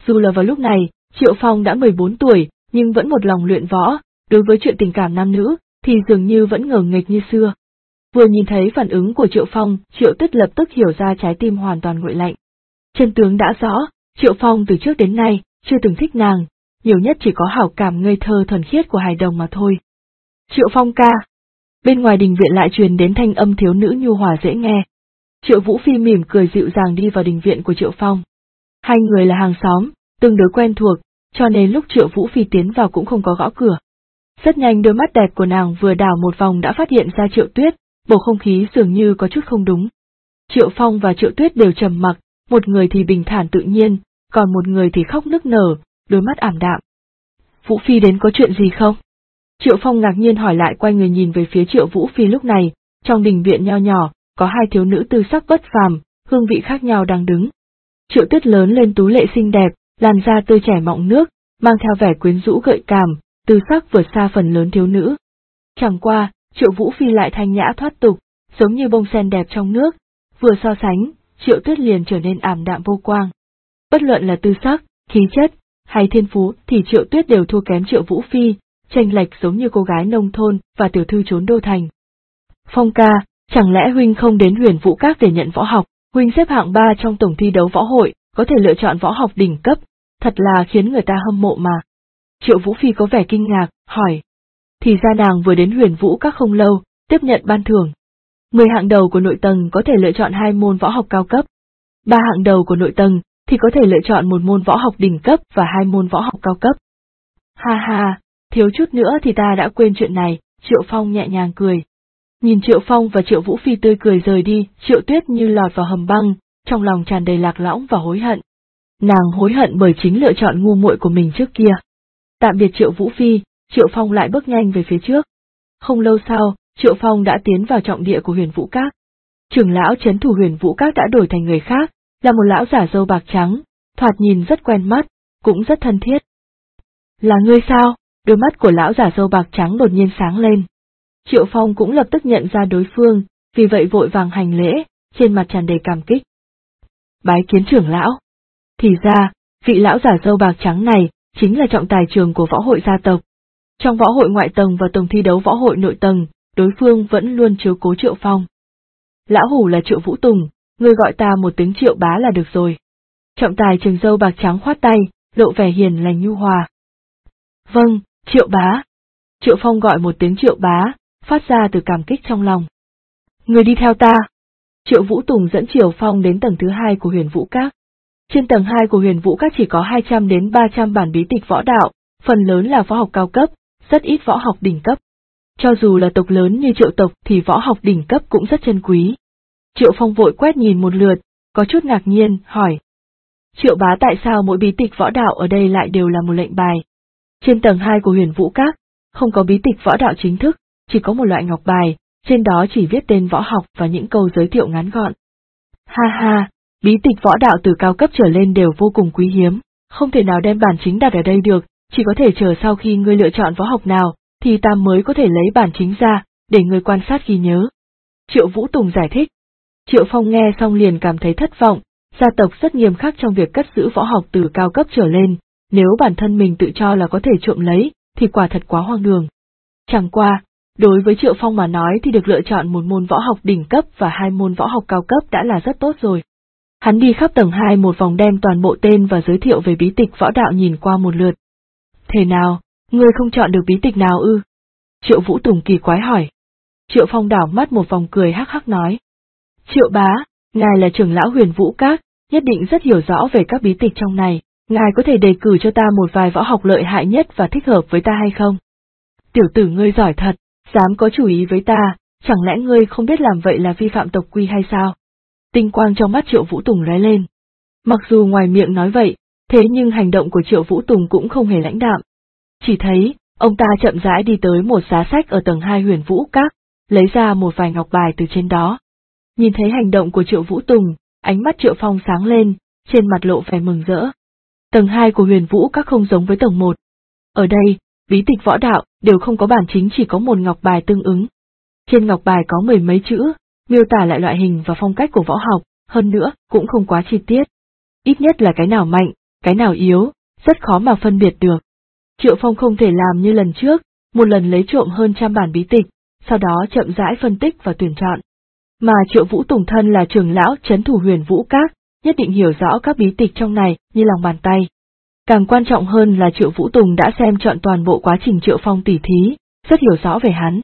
Speaker 1: Dù là vào lúc này, Triệu Phong đã 14 tuổi, nhưng vẫn một lòng luyện võ, đối với chuyện tình cảm nam nữ, thì dường như vẫn ngờ nghệch như xưa. Vừa nhìn thấy phản ứng của Triệu Phong, Triệu Tuyết lập tức hiểu ra trái tim hoàn toàn nguội lạnh. Chân tướng đã rõ, Triệu Phong từ trước đến nay, chưa từng thích nàng, nhiều nhất chỉ có hảo cảm ngây thơ thuần khiết của hài đồng mà thôi. Triệu Phong ca. Bên ngoài đình viện lại truyền đến thanh âm thiếu nữ nhu hòa dễ nghe. Triệu Vũ Phi mỉm cười dịu dàng đi vào đình viện của Triệu Phong. Hai người là hàng xóm, tương đối quen thuộc, cho nên lúc Triệu Vũ Phi tiến vào cũng không có gõ cửa. Rất nhanh đôi mắt đẹp của nàng vừa đảo một vòng đã phát hiện ra Triệu Tuyết, bầu không khí dường như có chút không đúng. Triệu Phong và Triệu Tuyết đều trầm mặc, một người thì bình thản tự nhiên, còn một người thì khóc nức nở, đôi mắt ảm đạm. Vũ Phi đến có chuyện gì không? Triệu Phong ngạc nhiên hỏi lại, quay người nhìn về phía Triệu Vũ Phi. Lúc này, trong đình viện nho nhỏ, có hai thiếu nữ tư sắc bất phàm, hương vị khác nhau đang đứng. Triệu Tuyết lớn lên tú lệ xinh đẹp, làn da tươi trẻ mọng nước, mang theo vẻ quyến rũ gợi cảm, tư sắc vượt xa phần lớn thiếu nữ. Chẳng qua, Triệu Vũ Phi lại thanh nhã thoát tục, giống như bông sen đẹp trong nước, vừa so sánh, Triệu Tuyết liền trở nên ảm đạm vô quang. Bất luận là tư sắc, khí chất, hay thiên phú thì Triệu Tuyết đều thua kém Triệu Vũ Phi, chênh lệch giống như cô gái nông thôn và tiểu thư trốn đô thành. Phong ca, chẳng lẽ huynh không đến Huyền Vũ Các để nhận võ học? Huynh xếp hạng 3 trong tổng thi đấu võ hội, có thể lựa chọn võ học đỉnh cấp, thật là khiến người ta hâm mộ mà. Triệu Vũ Phi có vẻ kinh ngạc, hỏi. Thì ra nàng vừa đến Huyền Vũ Các không lâu, tiếp nhận ban thưởng. 10 hạng đầu của nội tầng có thể lựa chọn 2 môn võ học cao cấp. 3 hạng đầu của nội tầng thì có thể lựa chọn 1 môn võ học đỉnh cấp và 2 môn võ học cao cấp. Ha ha, thiếu chút nữa thì ta đã quên chuyện này, Triệu Phong nhẹ nhàng cười. Nhìn Triệu Phong và Triệu Vũ Phi tươi cười rời đi, Triệu Tuyết như lọt vào hầm băng, trong lòng tràn đầy lạc lõng và hối hận. Nàng hối hận bởi chính lựa chọn ngu muội của mình trước kia. Tạm biệt Triệu Vũ Phi, Triệu Phong lại bước nhanh về phía trước. Không lâu sau, Triệu Phong đã tiến vào trọng địa của Huyền Vũ Các. Trưởng lão trấn thủ Huyền Vũ Các đã đổi thành người khác, là một lão giả râu bạc trắng, thoạt nhìn rất quen mắt, cũng rất thân thiết. Là ngươi sao? Đôi mắt của lão giả râu bạc trắng đột nhiên sáng lên. Triệu Phong cũng lập tức nhận ra đối phương, vì vậy vội vàng hành lễ, trên mặt tràn đầy cảm kích. Bái kiến trưởng lão. Thì ra, vị lão giả râu bạc trắng này, chính là trọng tài trường của võ hội gia tộc. Trong võ hội ngoại tầng và tổng thi đấu võ hội nội tầng, đối phương vẫn luôn chiếu cố Triệu Phong. Lão hủ là Triệu Vũ Tùng, ngươi gọi ta một tiếng Triệu bá là được rồi. Trọng tài trường râu bạc trắng khoát tay, lộ vẻ hiền lành nhu hòa. Vâng, Triệu bá. Triệu Phong gọi một tiếng Triệu bá, phát ra từ cảm kích trong lòng. Người đi theo ta. Triệu Vũ Tùng dẫn Triệu Phong đến tầng thứ 2 của Huyền Vũ Các. Trên tầng 2 của Huyền Vũ Các chỉ có 200 đến 300 bản bí tịch võ đạo, phần lớn là võ học cao cấp, rất ít võ học đỉnh cấp. Cho dù là tộc lớn như Triệu tộc thì võ học đỉnh cấp cũng rất chân quý. Triệu Phong vội quét nhìn một lượt, có chút ngạc nhiên, hỏi. Triệu bá, tại sao mỗi bí tịch võ đạo ở đây lại đều là một lệnh bài? Trên tầng 2 của Huyền Vũ Các, không có bí tịch võ đạo chính thức, chỉ có một loại ngọc bài, trên đó chỉ viết tên võ học và những câu giới thiệu ngắn gọn. Ha ha, bí tịch võ đạo từ cao cấp trở lên đều vô cùng quý hiếm, không thể nào đem bản chính đặt ở đây được, chỉ có thể chờ sau khi ngươi lựa chọn võ học nào, thì ta mới có thể lấy bản chính ra, để ngươi quan sát ghi nhớ. Triệu Vũ Tùng giải thích. Triệu Phong nghe xong liền cảm thấy thất vọng, gia tộc rất nghiêm khắc trong việc cất giữ võ học từ cao cấp trở lên, nếu bản thân mình tự cho là có thể trộm lấy, thì quả thật quá hoang đường. Chẳng qua, đối với Triệu Phong mà nói thì được lựa chọn một môn võ học đỉnh cấp và 2 môn võ học cao cấp đã là rất tốt rồi. Hắn đi khắp tầng 2 một vòng, đem toàn bộ tên và giới thiệu về bí tịch võ đạo nhìn qua một lượt. Thế nào, ngươi không chọn được bí tịch nào ư? Triệu Vũ Tùng kỳ quái hỏi. Triệu Phong đảo mắt một vòng cười hắc hắc nói. Triệu bá, ngài là trưởng lão Huyền Vũ Các, nhất định rất hiểu rõ về các bí tịch trong này, ngài có thể đề cử cho ta một vài võ học lợi hại nhất và thích hợp với ta hay không? Tiểu tử ngươi giỏi thật, dám có chủ ý với ta, chẳng lẽ ngươi không biết làm vậy là vi phạm tộc quy hay sao? Tinh quang trong mắt Triệu Vũ Tùng lóe lên. Mặc dù ngoài miệng nói vậy, thế nhưng hành động của Triệu Vũ Tùng cũng không hề lãnh đạm. Chỉ thấy, ông ta chậm rãi đi tới một giá sách ở tầng 2 Huyền Vũ Các, lấy ra một vài ngọc bài từ trên đó. Nhìn thấy hành động của Triệu Vũ Tùng, ánh mắt Triệu Phong sáng lên, trên mặt lộ vẻ mừng rỡ. Tầng 2 của Huyền Vũ Các không giống với tầng 1. Ở đây, bí tịch võ đạo đều không có bản chính, chỉ có một ngọc bài tương ứng. Trên ngọc bài có 10 mấy chữ, miêu tả lại loại hình và phong cách của võ học, hơn nữa cũng không quá chi tiết. Ít nhất là cái nào mạnh, cái nào yếu, rất khó mà phân biệt được. Triệu Phong không thể làm như lần trước, một lần lấy trộm hơn 100 bản bí tịch, sau đó chậm rãi phân tích và tuyển chọn. Mà Triệu Vũ Tùng thân là trưởng lão trấn thủ Huyền Vũ Các, nhất định hiểu rõ các bí tịch trong này như lòng bàn tay. Càng quan trọng hơn là Triệu Vũ Tùng đã xem chọn toàn bộ quá trình Triệu Phong tỉ thí, rất hiểu rõ về hắn.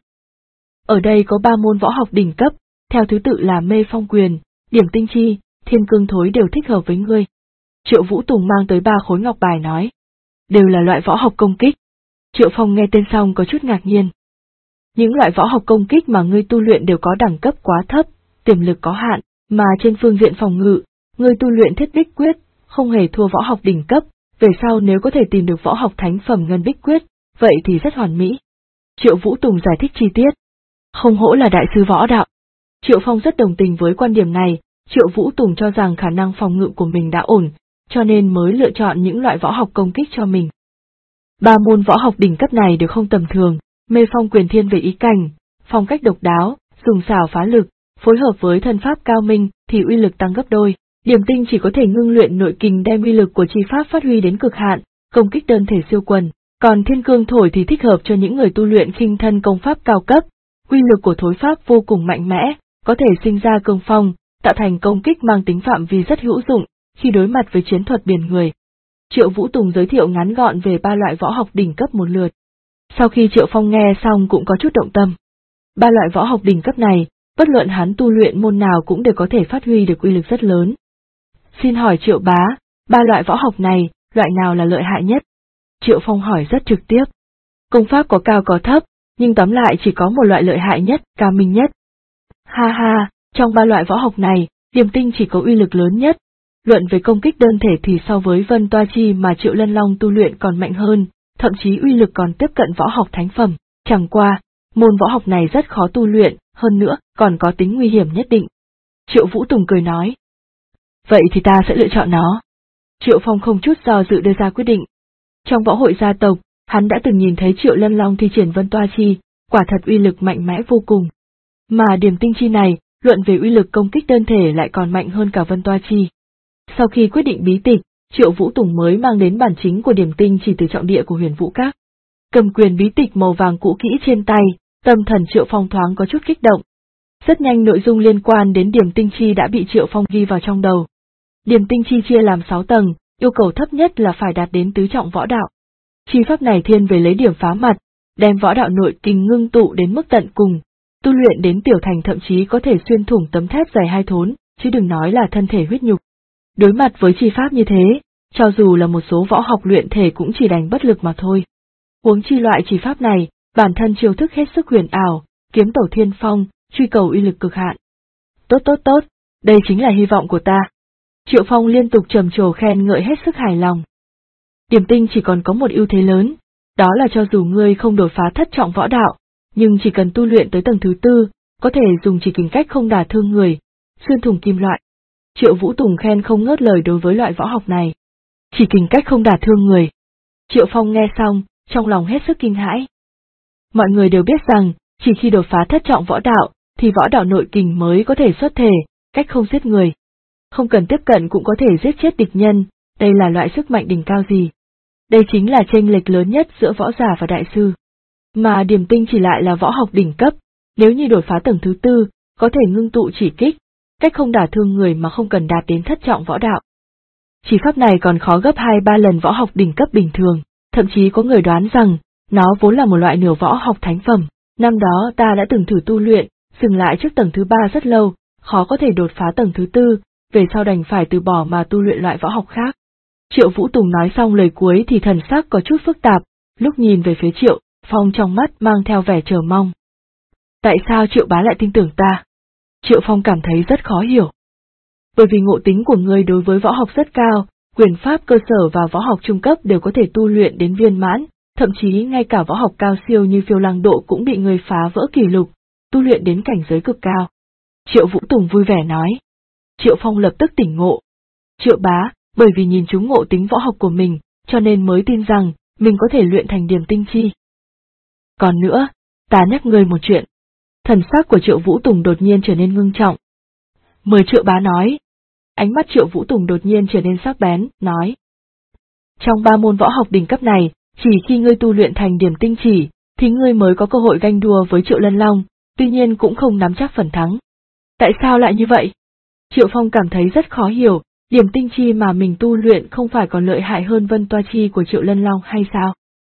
Speaker 1: Ở đây có 3 môn võ học đỉnh cấp, theo thứ tự là Mê Phong Quyền, Điểm Tinh Chi, Thiên Cương Thối đều thích hợp với ngươi. Triệu Vũ Tùng mang tới 3 khối ngọc bài nói. Đều là loại võ học công kích. Triệu Phong nghe tên xong có chút ngạc nhiên. Những loại võ học công kích mà ngươi tu luyện đều có đẳng cấp quá thấp, tiềm lực có hạn, mà trên phương diện phòng ngự, ngươi tu luyện Thiết Bích Quyết, không hề thua võ học đỉnh cấp, về sau nếu có thể tìm được võ học thánh phẩm Ngân Bích Quyết, vậy thì rất hoàn mỹ. Triệu Vũ Tùng giải thích chi tiết. Không hổ là đại sư võ đạo. Triệu Phong rất đồng tình với quan điểm này, Triệu Vũ Tùng cho rằng khả năng phòng ngự của mình đã ổn, cho nên mới lựa chọn những loại võ học công kích cho mình. 3 môn võ học đỉnh cấp này đều không tầm thường, Mê Phong Quyền thiên về ý cảnh, phong cách độc đáo, dùng xảo phá lực, phối hợp với thân pháp cao minh thì uy lực tăng gấp đôi. Điểm Tinh chỉ có thể ngưng luyện nội kình đem uy lực của chi pháp phát huy đến cực hạn, công kích đơn thể siêu quần, còn Thiên Cương Thổi thì thích hợp cho những người tu luyện khinh thân công pháp cao cấp, uy lực của thối pháp vô cùng mạnh mẽ, có thể sinh ra cương phong, tạo thành công kích mang tính phạm vi rất hữu dụng khi đối mặt với chiến thuật biển người. Triệu Vũ Tùng giới thiệu ngắn gọn về 3 loại võ học đỉnh cấp một lượt. Sau khi Triệu Phong nghe xong cũng có chút động tâm. 3 loại võ học đỉnh cấp này, bất luận hắn tu luyện môn nào cũng đều có thể phát huy được uy lực rất lớn. Xin hỏi Triệu bá, 3 loại võ học này, loại nào là lợi hại nhất? Triệu Phong hỏi rất trực tiếp. Công pháp có cao có thấp, nhưng tóm lại chỉ có một loại lợi hại nhất, cao minh nhất. Ha ha, trong 3 loại võ học này, Điểm Tinh chỉ có uy lực lớn nhất. Luận về công kích đơn thể thì so với Vân Toa Chi mà Triệu Lân Long tu luyện còn mạnh hơn, thậm chí uy lực còn tiếp cận võ học thánh phẩm. Chẳng qua, môn võ học này rất khó tu luyện, hơn nữa, còn có tính nguy hiểm nhất định. Triệu Vũ Tùng cười nói. Vậy thì ta sẽ lựa chọn nó. Triệu Phong không chút do dự đưa ra quyết định. Trong võ hội gia tộc, hắn đã từng nhìn thấy Triệu Lân Long thi triển Vân Toa Chi, quả thật uy lực mạnh mẽ vô cùng. Mà Điểm Tinh Chi này, luận về uy lực công kích đơn thể lại còn mạnh hơn cả Vân Toa Chi. Sau khi quyết định bí tịch, Triệu Vũ Tùng mới mang đến bản chính của Điểm Tinh chỉ từ trọng địa của Huyền Vũ Các. Cầm quyền bí tịch màu vàng cũ kỹ trên tay, tâm thần Triệu Phong thoáng có chút kích động. Rất nhanh nội dung liên quan đến Điểm Tinh Chi đã bị Triệu Phong ghi vào trong đầu. Điểm Tinh Chi chia làm 6 tầng, yêu cầu thấp nhất là phải đạt đến tứ trọng võ đạo. Chi pháp này thiên về lấy điểm phá mặt, đem võ đạo nội kinh ngưng tụ đến mức tận cùng, tu luyện đến tiểu thành thậm chí có thể xuyên thủng tấm thép dày 2 thốn, chứ đừng nói là thân thể huyết nhục. Đối mặt với chi pháp như thế, cho dù là một số võ học luyện thể cũng chỉ đành bất lực mà thôi. Huống chi loại chi pháp này, bản thân chiêu thức hết sức huyền ảo, kiếm tẩu thiên phong, truy cầu uy lực cực hạn. Tốt, đây chính là hy vọng của ta. Triệu Phong liên tục trầm trồ khen ngợi hết sức hài lòng. Điểm Tinh chỉ còn có một ưu thế lớn, đó là cho dù ngươi không đột phá thất trọng võ đạo, nhưng chỉ cần tu luyện tới tầng thứ 4, có thể dùng chỉ kình cách không đả thương người, xuyên thủng kim loại. Triệu Vũ Tùng khen không ngớt lời đối với loại võ học này. Chỉ kình cách không đả thương người. Triệu Phong nghe xong, trong lòng hết sức kinh hãi. Mọi người đều biết rằng, chỉ khi đột phá thất trọng võ đạo, thì võ đạo nội kình mới có thể xuất thể, cách không giết người. Không cần tiếp cận cũng có thể giết chết địch nhân, đây là loại sức mạnh đỉnh cao gì. Đây chính là chênh lệch lớn nhất giữa võ giả và đại sư. Mà Điểm Tinh chỉ lại là võ học đỉnh cấp, nếu như đột phá tầng thứ 4, có thể ngưng tụ chỉ kích, cách không đả thương người mà không cần đạt đến thất trọng võ đạo. Chỉ pháp này còn khó gấp 2-3 lần võ học đỉnh cấp bình thường, thậm chí có người đoán rằng, nó vốn là một loại nửa võ học thánh phẩm. Năm đó ta đã từng thử tu luyện, dừng lại trước tầng thứ 3 rất lâu, khó có thể đột phá tầng thứ 4, về sau đành phải từ bỏ mà tu luyện loại võ học khác. Triệu Vũ Tùng nói xong lời cuối thì thần sắc có chút phức tạp, lúc nhìn về phía Triệu Phong trong mắt mang theo vẻ chờ mong. Tại sao Triệu bá lại tin tưởng ta? Triệu Phong cảm thấy rất khó hiểu. Bởi vì ngộ tính của ngươi đối với võ học rất cao, quyền pháp cơ sở và võ học trung cấp đều có thể tu luyện đến viên mãn, thậm chí ngay cả võ học cao siêu như Phiêu Lăng Độ cũng bị ngươi phá vỡ kỷ lục, tu luyện đến cảnh giới cực cao. Triệu Vũ Tùng vui vẻ nói. Triệu Phong lập tức tỉnh ngộ. Triệu bá, bởi vì nhìn trúng ngộ tính võ học của mình, cho nên mới tin rằng, mình có thể luyện thành Điểm Tinh Chi. Còn nữa, ta nhắc ngươi một chuyện. Thần sắc của Triệu Vũ Tùng đột nhiên trở nên ngưng trọng. Mời Triệu bá nói. Ánh mắt Triệu Vũ Tùng đột nhiên trở nên sắc bén, nói. Trong 3 môn võ học đỉnh cấp này, chỉ khi ngươi tu luyện thành điểm tinh chỉ, thì ngươi mới có cơ hội ganh đua với Triệu Lân Long, tuy nhiên cũng không nắm chắc phần thắng. Tại sao lại như vậy? Triệu Phong cảm thấy rất khó hiểu, điểm tinh chi mà mình tu luyện không phải còn lợi hại hơn vân toa chi của Triệu Lân Long hay sao?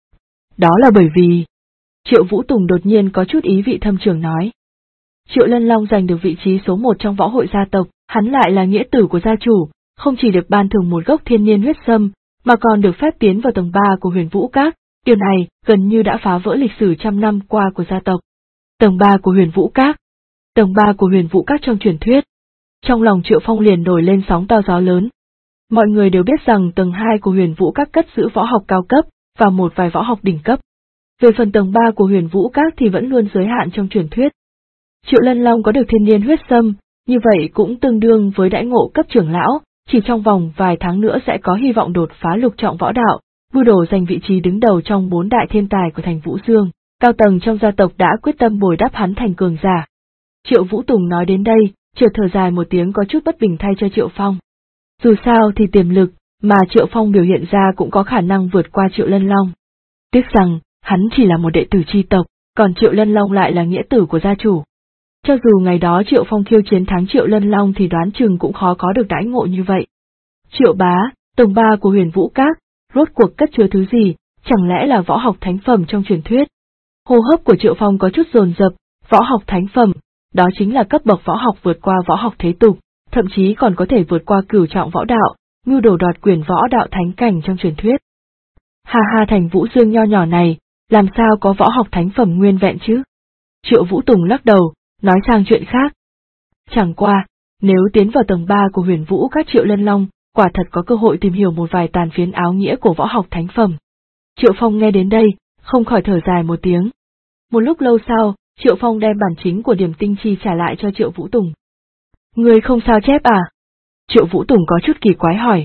Speaker 1: Đó là bởi vì... Triệu Vũ Tùng đột nhiên có chút ý vị thâm trường nói. Triệu Lân Long giành được vị trí số 1 trong võ hội gia tộc, hắn lại là nghĩa tử của gia chủ, không chỉ được ban thưởng một gốc thiên niên huyết sâm, mà còn được phép tiến vào tầng 3 của Huyền Vũ Các, điều này gần như đã phá vỡ lịch sử trăm năm qua của gia tộc. Tầng 3 của Huyền Vũ Các. Tầng 3 của Huyền Vũ Các trong truyền thuyết. Trong lòng Triệu Phong liền nổi lên sóng to gió lớn. Mọi người đều biết rằng tầng 2 của Huyền Vũ Các cất giữ võ học cao cấp, và một vài võ học đỉnh cấp. Về phần tầng 3 của Huyền Vũ Các thì vẫn luôn giới hạn trong truyền thuyết. Triệu Lân Long có được thiên niên huyết sâm, như vậy cũng tương đương với đãi ngộ cấp trưởng lão, chỉ trong vòng vài tháng nữa sẽ có hy vọng đột phá lục trọng võ đạo, mưu đồ giành vị trí đứng đầu trong 4 đại thiên tài của thành Vũ Dương. Cao tầng trong gia tộc đã quyết tâm bồi đắp hắn thành cường giả. Triệu Vũ Tùng nói đến đây, chợt thở dài một tiếng có chút bất bình thay cho Triệu Phong. Dù sao thì tiềm lực mà Triệu Phong biểu hiện ra cũng có khả năng vượt qua Triệu Lân Long. Tiếc rằng, hắn chỉ là một đệ tử chi tộc, còn Triệu Lân Long lại là nghĩa tử của gia chủ. Cho dù ngày đó Triệu Phong khiêu chiến thắng Triệu Lân Long thì đoán chừng cũng khó có được đãi ngộ như vậy. Triệu bá, tầng 3 của Huyền Vũ Các, rốt cuộc cất chứa thứ gì, chẳng lẽ là võ học thánh phẩm trong truyền thuyết? Hô hấp của Triệu Phong có chút dồn dập, võ học thánh phẩm, đó chính là cấp bậc võ học vượt qua võ học thế tục, thậm chí còn có thể vượt qua cửu trọng võ đạo, mưu đồ đoạt quyền võ đạo thánh cảnh trong truyền thuyết. Ha ha, thành Vũ Dương nho nhỏ này, làm sao có võ học thánh phẩm nguyên vẹn chứ? Triệu Vũ Tùng lắc đầu, nói sang chuyện khác. Chẳng qua, nếu tiến vào tầng 3 của Huyền Vũ Các Triệu Lân Long, quả thật có cơ hội tìm hiểu một vài tàn phiến áo nghĩa của võ học thánh phẩm. Triệu Phong nghe đến đây, không khỏi thở dài một tiếng. Một lúc lâu sau, Triệu Phong đem bản chính của điểm tinh chi trả lại cho Triệu Vũ Tùng. Ngươi không sao chép à? Triệu Vũ Tùng có chút kỳ quái hỏi.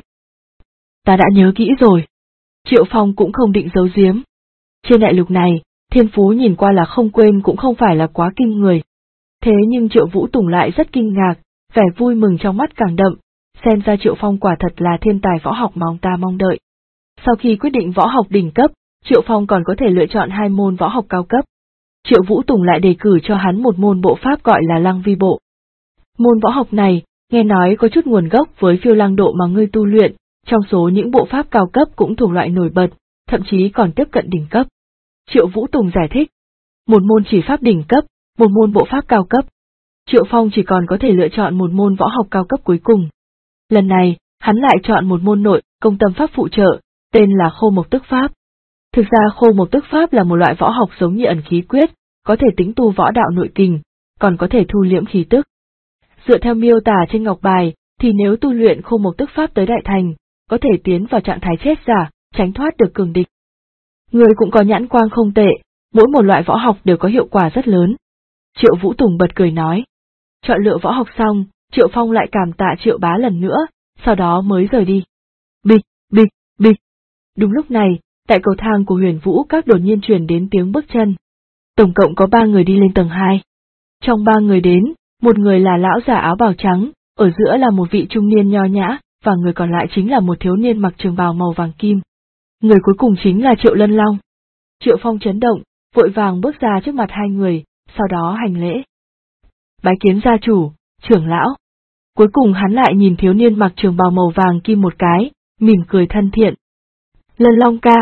Speaker 1: Ta đã nhớ kỹ rồi. Triệu Phong cũng không định giấu giếm. Trên đại lục này, thiên phú nhìn qua là không quên cũng không phải là quá kinh người. Thế nhưng Triệu Vũ Tùng lại rất kinh ngạc, vẻ vui mừng trong mắt càng đậm, xem ra Triệu Phong quả thật là thiên tài võ học mà ông ta mong đợi. Sau khi quyết định võ học đỉnh cấp, Triệu Phong còn có thể lựa chọn 2 môn võ học cao cấp. Triệu Vũ Tùng lại đề cử cho hắn một môn bộ pháp gọi là Lăng Vi Bộ. Môn võ học này, nghe nói có chút nguồn gốc với Phiêu Lăng Độ mà ngươi tu luyện, trong số những bộ pháp cao cấp cũng thuộc loại nổi bật, thậm chí còn tiếp cận đỉnh cấp. Triệu Vũ Tùng giải thích, một môn chỉ pháp đỉnh cấp, một môn bộ pháp cao cấp. Triệu Phong chỉ còn có thể lựa chọn một môn võ học cao cấp cuối cùng. Lần này, hắn lại chọn một môn nội công tâm pháp phụ trợ, tên là Khô Mộc Tức Pháp. Thực ra Khô Mộc Tức Pháp là một loại võ học giống như ẩn khí quyết, có thể tính tu võ đạo nội kình, còn có thể thu liễm khí tức. Dựa theo miêu tả trên ngọc bài, thì nếu tu luyện Khô Mộc Tức Pháp tới đại thành, có thể tiến vào trạng thái chết giả, tránh thoát được cường địch. Người cũng có nhãn quang không tệ, mỗi một loại võ học đều có hiệu quả rất lớn. Triệu Vũ Tùng bật cười nói. Chọn lựa võ học xong, Triệu Phong lại cảm tạ Triệu bá lần nữa, sau đó mới rời đi. Bịch, bịch, bịch. Đúng lúc này, tại cầu thang của Huyền Vũ Các đột nhiên truyền đến tiếng bước chân. Tổng cộng có 3 người đi lên tầng 2. Trong 3 người đến, một người là lão già áo bào trắng, ở giữa là một vị trung niên nho nhã, và người còn lại chính là một thiếu niên mặc trường bào màu vàng kim. Người cuối cùng chính là Triệu Lân Long. Triệu Phong chấn động, vội vàng bước ra trước mặt hai người, sau đó hành lễ. Bái kiến gia chủ, trưởng lão. Cuối cùng hắn lại nhìn thiếu niên mặc trường bào màu vàng kim một cái, mỉm cười thân thiện. Lân Long ca.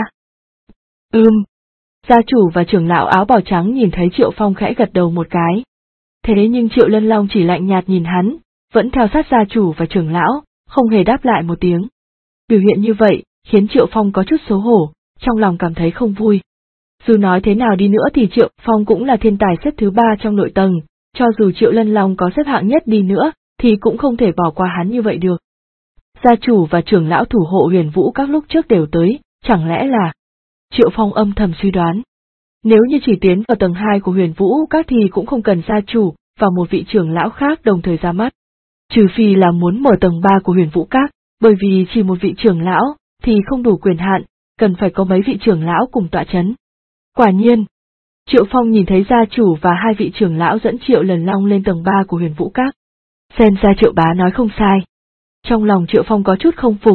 Speaker 1: Gia chủ và trưởng lão áo bào trắng nhìn thấy Triệu Phong khẽ gật đầu một cái. Thế nhưng Triệu Lân Long chỉ lạnh nhạt nhìn hắn, vẫn theo sát gia chủ và trưởng lão, không hề đáp lại một tiếng. Biểu hiện như vậy, khiến Triệu Phong có chút xấu hổ, trong lòng cảm thấy không vui. Dù nói thế nào đi nữa thì Triệu Phong cũng là thiên tài xếp thứ 3 trong nội tầng, cho dù Triệu Lân Long có xếp hạng nhất đi nữa, thì cũng không thể bỏ qua hắn như vậy được. Gia chủ và trưởng lão thủ hộ Huyền Vũ Các lúc trước đều tới, chẳng lẽ là... Triệu Phong âm thầm suy đoán. Nếu như chỉ tiến vào tầng 2 của Huyền Vũ Các thì cũng không cần gia chủ và một vị trưởng lão khác đồng thời ra mắt. Trừ phi là muốn mở tầng 3 của Huyền Vũ Các, bởi vì chỉ một vị trưởng lão thì không đủ quyền hạn, cần phải có mấy vị trưởng lão cùng tọa chấn. Quả nhiên, Triệu Phong nhìn thấy gia chủ và hai vị trưởng lão dẫn Triệu Lân Long lên tầng 3 của Huyền Vũ Các. Xem ra Triệu bá nói không sai. Trong lòng Triệu Phong có chút không phục,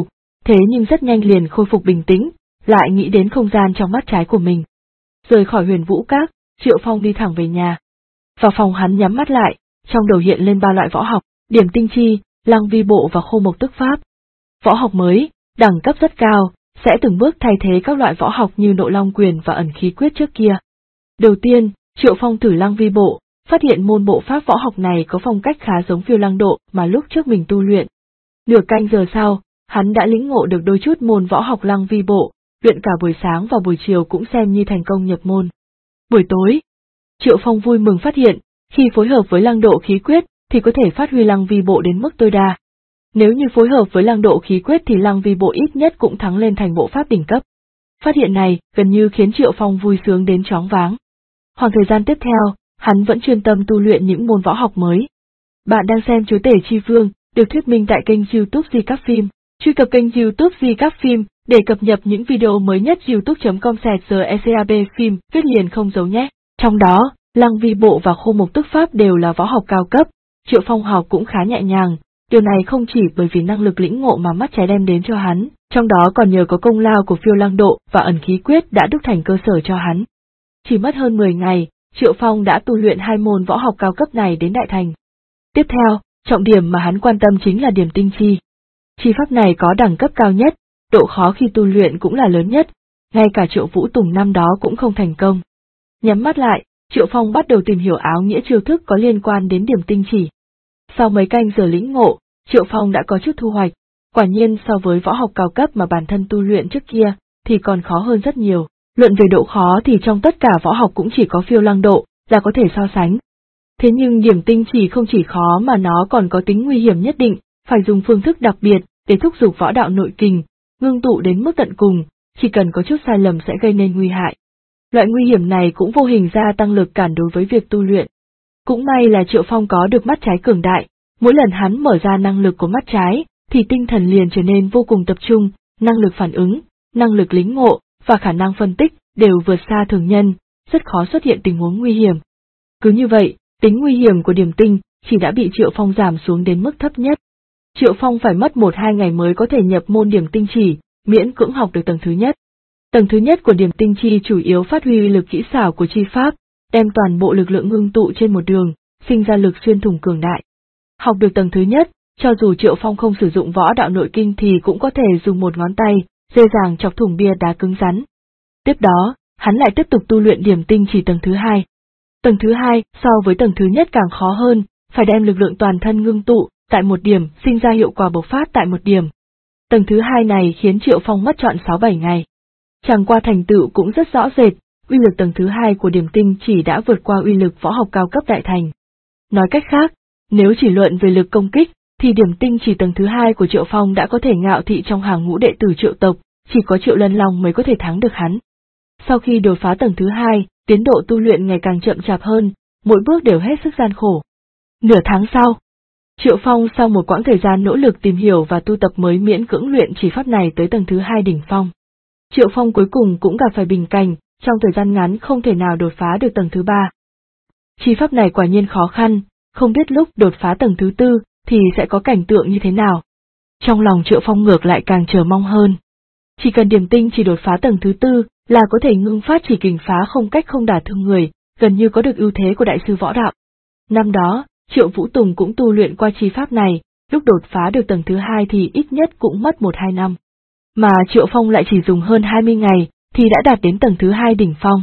Speaker 1: thế nhưng rất nhanh liền khôi phục bình tĩnh, lại nghĩ đến không gian trong mắt trái của mình. Rời khỏi Huyền Vũ Các, Triệu Phong đi thẳng về nhà. Vào phòng hắn nhắm mắt lại, trong đầu hiện lên 3 loại võ học, điểm tinh chi, lăng vi bộ và khô mộc tức pháp. Võ học mới, đẳng cấp rất cao, sẽ từng bước thay thế các loại võ học như Nội Long Quyền và Ẩn Khí Quyết trước kia. Đầu tiên, Triệu Phong thử lăng vi bộ, phát hiện môn bộ pháp võ học này có phong cách khá giống Phiêu Lăng Độ mà lúc trước mình tu luyện. Nửa canh giờ sau, hắn đã lĩnh ngộ được đôi chút môn võ học lăng vi bộ, luyện cả buổi sáng và buổi chiều cũng xem như thành công nhập môn. Buổi tối, Triệu Phong vui mừng phát hiện, khi phối hợp với Lăng Độ Khí Quyết thì có thể phát huy lăng vi bộ đến mức tối đa. Nếu như phối hợp với Lăng Độ Khí Quyết thì lăng vi bộ ít nhất cũng thắng lên thành bộ pháp đỉnh cấp. Phát hiện này gần như khiến Triệu Phong vui sướng đến choáng váng. Khoảng thời gian tiếp theo, hắn vẫn chuyên tâm tu luyện những môn võ học mới. Bạn đang xem Chúa Tể Chi Vương, được thuyết minh tại kênh YouTube Di Cáp Phim. Truy cập kênh YouTube Di Cáp Phim để cập nhật những video mới nhất. youtube.com/GECAB phim viết liền không dấu nhé. Trong đó, lăng vi bộ và khô mộc tức pháp đều là võ học cao cấp, Triệu Phong học cũng khá nhẹ nhàng. Điều này không chỉ bởi vì năng lực lĩnh ngộ mà mắt trái đem đến cho hắn, trong đó còn nhờ có công lao của Phiêu Lăng Độ và Ẩn Khí Quyết đã đúc thành cơ sở cho hắn. Chỉ mất hơn 10 ngày, Triệu Phong đã tu luyện 2 môn võ học cao cấp này đến đại thành. Tiếp theo, trọng điểm mà hắn quan tâm chính là điểm tinh chi. Chi pháp này có đẳng cấp cao nhất, độ khó khi tu luyện cũng là lớn nhất, ngay cả Triệu Vũ Tùng năm đó cũng không thành công. Nhắm mắt lại, Triệu Phong bắt đầu tìm hiểu áo nghĩa chiêu thức có liên quan đến điểm tinh chỉ. Sau mấy canh giờ lĩnh ngộ, Triệu Phong đã có chút thu hoạch, quả nhiên so với võ học cao cấp mà bản thân tu luyện trước kia, thì còn khó hơn rất nhiều. Luận về độ khó thì trong tất cả võ học cũng chỉ có Phiêu Lăng Độ là có thể so sánh. Thế nhưng điểm tinh chỉ không chỉ khó mà nó còn có tính nguy hiểm nhất định, phải dùng phương thức đặc biệt để thúc giục võ đạo nội kình, ngưng tụ đến mức tận cùng, chỉ cần có chút sai lầm sẽ gây nên nguy hại. Loại nguy hiểm này cũng vô hình gia tăng lực cản đối với việc tu luyện. Cũng may là Triệu Phong có được mắt trái cường đại, mỗi lần hắn mở ra năng lực của mắt trái, thì tinh thần liền trở nên vô cùng tập trung, năng lực phản ứng, năng lực lĩnh ngộ, và khả năng phân tích, đều vượt xa thường nhân, rất khó xuất hiện tình huống nguy hiểm. Cứ như vậy, tính nguy hiểm của điểm tinh chỉ đã bị Triệu Phong giảm xuống đến mức thấp nhất. Triệu Phong phải mất 1-2 ngày mới có thể nhập môn điểm tinh chỉ, miễn cưỡng học được tầng thứ nhất. Tầng thứ nhất của điểm tinh chi chủ yếu phát huy uy lực kỹ xảo của chi pháp, đem toàn bộ lực lượng ngưng tụ trên một đường, sinh ra lực xuyên thủng cường đại. Học được tầng thứ nhất, cho dù Triệu Phong không sử dụng võ đạo nội kinh thì cũng có thể dùng một ngón tay, dễ dàng chọc thủng bia đá cứng rắn. Tiếp đó, hắn lại tiếp tục tu luyện điểm tinh chỉ tầng thứ hai. Tầng thứ hai, so với tầng thứ nhất càng khó hơn, phải đem lực lượng toàn thân ngưng tụ tại một điểm, sinh ra hiệu quả bộc phát tại một điểm. Tầng thứ hai này khiến Triệu Phong mất trọn 6-7 ngày. Chẳng qua thành tựu cũng rất rõ rệt, uy lực tầng thứ hai của điểm tinh chỉ đã vượt qua uy lực võ học cao cấp đại thành. Nói cách khác, nếu chỉ luận về lực công kích, thì điểm tinh chỉ tầng thứ hai của Triệu Phong đã có thể ngạo thị trong hàng ngũ đệ tử Triệu tộc, chỉ có Triệu Lân Long mới có thể thắng được hắn. Sau khi đột phá tầng thứ hai, tiến độ tu luyện ngày càng chậm chạp hơn, mỗi bước đều hết sức gian khổ. Nửa tháng sau, Triệu Phong sau một quãng thời gian nỗ lực tìm hiểu và tu tập mới miễn cưỡng luyện chỉ pháp này tới tầng thứ hai đỉnh phong. Triệu Phong cuối cùng cũng gặp phải bình cảnh, trong thời gian ngắn không thể nào đột phá được tầng thứ ba. Chi pháp này quả nhiên khó khăn, không biết lúc đột phá tầng thứ tư thì sẽ có cảnh tượng như thế nào. Trong lòng Triệu Phong ngược lại càng chờ mong hơn. Chỉ cần điểm tinh chỉ đột phá tầng thứ tư là có thể ngưng phát chỉ kình phá không cách không đả thương người, gần như có được ưu thế của đại sư võ đạo. Năm đó, Triệu Vũ Tùng cũng tu luyện qua chi pháp này, lúc đột phá được tầng thứ hai thì ít nhất cũng mất 1-2 năm. Mà Triệu Phong lại chỉ dùng hơn 20 ngày, thì đã đạt đến tầng thứ hai đỉnh phong.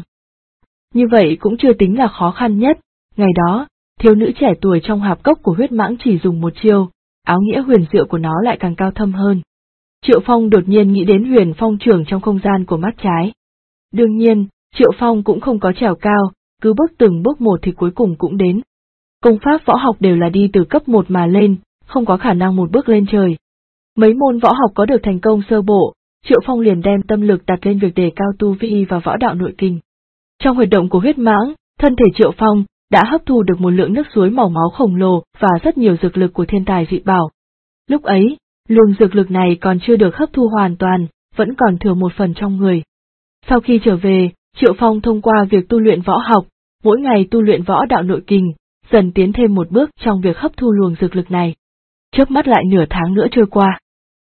Speaker 1: Như vậy cũng chưa tính là khó khăn nhất, ngày đó, thiếu nữ trẻ tuổi trong hạp cốc của huyết mãng chỉ dùng một chiêu, áo nghĩa huyền diệu của nó lại càng cao thâm hơn. Triệu Phong đột nhiên nghĩ đến huyền phong trưởng trong không gian của mắt trái. Đương nhiên, Triệu Phong cũng không có trèo cao, cứ bước từng bước một thì cuối cùng cũng đến. Công pháp võ học đều là đi từ cấp 1 mà lên, không có khả năng một bước lên trời. Mấy môn võ học có được thành công sơ bộ, Triệu Phong liền đem tâm lực đặt lên việc đề cao tu vi và võ đạo nội kinh. Trong huyệt động của huyết mãng, thân thể Triệu Phong đã hấp thu được một lượng nước suối màu máu khổng lồ và rất nhiều dược lực của thiên tài dị bảo. Lúc ấy, luồng dược lực này còn chưa được hấp thu hoàn toàn, vẫn còn thừa một phần trong người. Sau khi trở về, Triệu Phong thông qua việc tu luyện võ học, mỗi ngày tu luyện võ đạo nội kinh, dần tiến thêm một bước trong việc hấp thu luồng dược lực này. Chớp mắt lại nửa tháng nữa trôi qua.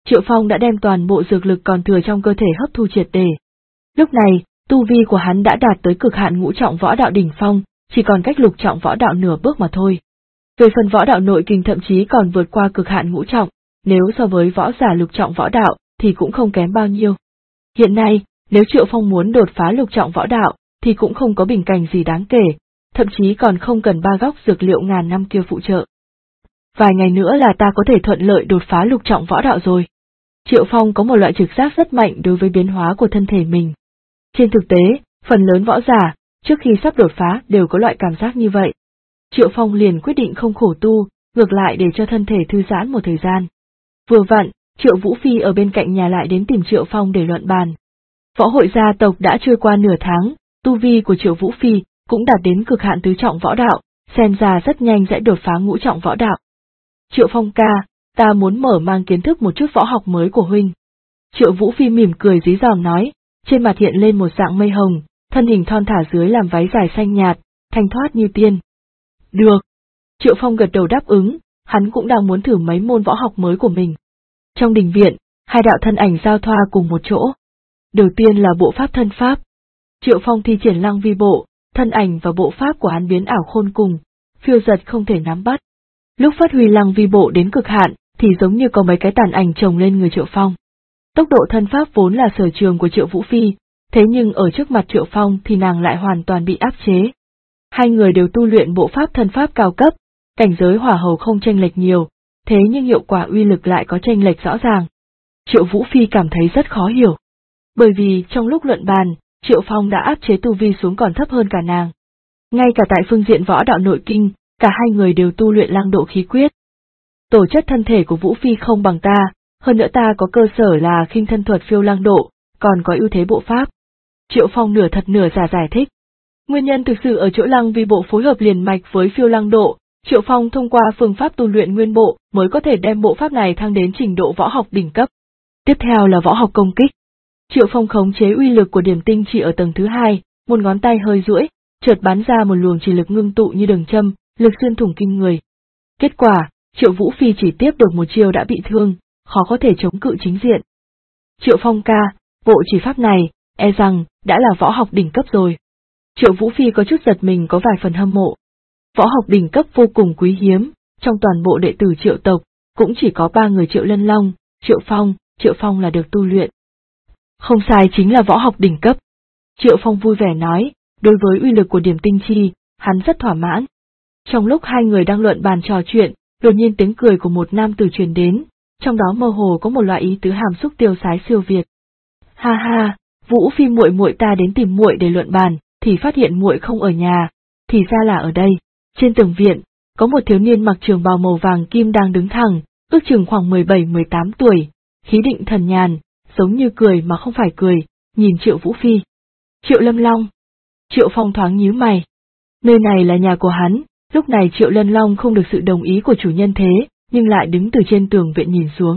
Speaker 1: Triệu Phong đã đem toàn bộ dược lực còn thừa trong cơ thể hấp thu triệt để. Lúc này, tu vi của hắn đã đạt tới cực hạn ngũ trọng võ đạo đỉnh phong, chỉ còn cách lục trọng võ đạo nửa bước mà thôi. Về phần võ đạo nội kinh thậm chí còn vượt qua cực hạn ngũ trọng, nếu so với võ giả lục trọng võ đạo thì cũng không kém bao nhiêu. Hiện nay, nếu Triệu Phong muốn đột phá lục trọng võ đạo thì cũng không có bình cảnh gì đáng kể, thậm chí còn không cần 3 góc dược liệu ngàn năm kia phụ trợ. Vài ngày nữa là ta có thể thuận lợi đột phá lục trọng võ đạo rồi. Triệu Phong có một loại trực giác rất mạnh đối với biến hóa của thân thể mình. Trên thực tế, phần lớn võ giả, trước khi sắp đột phá đều có loại cảm giác như vậy. Triệu Phong liền quyết định không khổ tu, ngược lại để cho thân thể thư giãn một thời gian. Vừa vặn, Triệu Vũ Phi ở bên cạnh nhà lại đến tìm Triệu Phong để luận bàn. Võ hội gia tộc đã trôi qua nửa tháng, tu vi của Triệu Vũ Phi cũng đạt đến cực hạn tứ trọng võ đạo, xem ra rất nhanh sẽ đột phá ngũ trọng võ đạo. Triệu Phong ca, ta muốn mở mang kiến thức một chút võ học mới của huynh. Triệu Vũ Phi mỉm cười dí dỏm nói, trên mặt hiện lên một dạng mây hồng, thân hình thon thả dưới làm váy dài xanh nhạt, thanh thoát như tiên. Được. Triệu Phong gật đầu đáp ứng, hắn cũng đang muốn thử mấy môn võ học mới của mình. Trong đình viện, hai đạo thân ảnh giao thoa cùng một chỗ. Đầu tiên là bộ pháp thân pháp. Triệu Phong thi triển lăng vi bộ, thân ảnh và bộ pháp của hắn biến ảo khôn cùng, phiêu giật không thể nắm bắt. Lúc phát huy lăng vi bộ đến cực hạn, thì giống như có mấy cái tàn ảnh chồng lên người Triệu Phong. Tốc độ thân pháp vốn là sở trường của Triệu Vũ Phi, thế nhưng ở trước mặt Triệu Phong thì nàng lại hoàn toàn bị áp chế. Hai người đều tu luyện bộ pháp thân pháp cao cấp, cảnh giới hỏa hầu không chênh lệch nhiều, thế nhưng hiệu quả uy lực lại có chênh lệch rõ ràng. Triệu Vũ Phi cảm thấy rất khó hiểu. Bởi vì trong lúc luận bàn, Triệu Phong đã áp chế tu vi xuống còn thấp hơn cả nàng. Ngay cả tại phương diện võ đạo nội kinh, cả hai người đều tu luyện lăng độ khí quyết. Tổ chất thân thể của Vũ Phi không bằng ta, hơn nữa ta có cơ sở là khinh thân thuật phiêu lăng độ, còn có ưu thế bộ pháp. Triệu Phong nửa thật nửa giả giải thích. Nguyên nhân thực sự ở chỗ lăng vi bộ phối hợp liền mạch với phiêu lăng độ, Triệu Phong thông qua phương pháp tu luyện nguyên bộ mới có thể đem bộ pháp này thăng đến trình độ võ học đỉnh cấp. Tiếp theo là võ học công kích. Triệu Phong khống chế uy lực của điểm tinh chỉ ở tầng thứ 2, một ngón tay hơi duỗi, chợt bắn ra một luồng chỉ lực ngưng tụ như đường châm, lực xuyên thủng kinh người. Kết quả, Triệu Vũ Phi chỉ tiếp được một chiêu đã bị thương, khó có thể chống cự chính diện. Triệu Phong ca, bộ chỉ pháp này, e rằng, đã là võ học đỉnh cấp rồi. Triệu Vũ Phi có chút giật mình có vài phần hâm mộ. Võ học đỉnh cấp vô cùng quý hiếm, trong toàn bộ đệ tử Triệu tộc, cũng chỉ có 3 người Triệu Lân Long, Triệu Phong là được tu luyện. Không sai, chính là võ học đỉnh cấp. Triệu Phong vui vẻ nói, đối với uy lực của điểm tinh chi, hắn rất thỏa mãn. Trong lúc hai người đang luận bàn trò chuyện, đột nhiên tiếng cười của một nam tử truyền đến, trong đó mơ hồ có một loại ý tứ hàm xúc tiêu sái siêu việt. Ha ha, Vũ Phi muội muội ta đến tìm muội để luận bàn, thì phát hiện muội không ở nhà, thì ra là ở đây. Trên tường viện, có một thiếu niên mặc trường bào màu vàng kim đang đứng thẳng, ước chừng khoảng 17-18 tuổi, khí định thần nhàn, giống như cười mà không phải cười, nhìn Triệu Vũ Phi. Triệu Lâm Long. Triệu Phong thoáng nhíu mày. Nơi này là nhà của hắn, lúc này Triệu Lân Long không được sự đồng ý của chủ nhân thế, nhưng lại đứng từ trên tường viện nhìn xuống.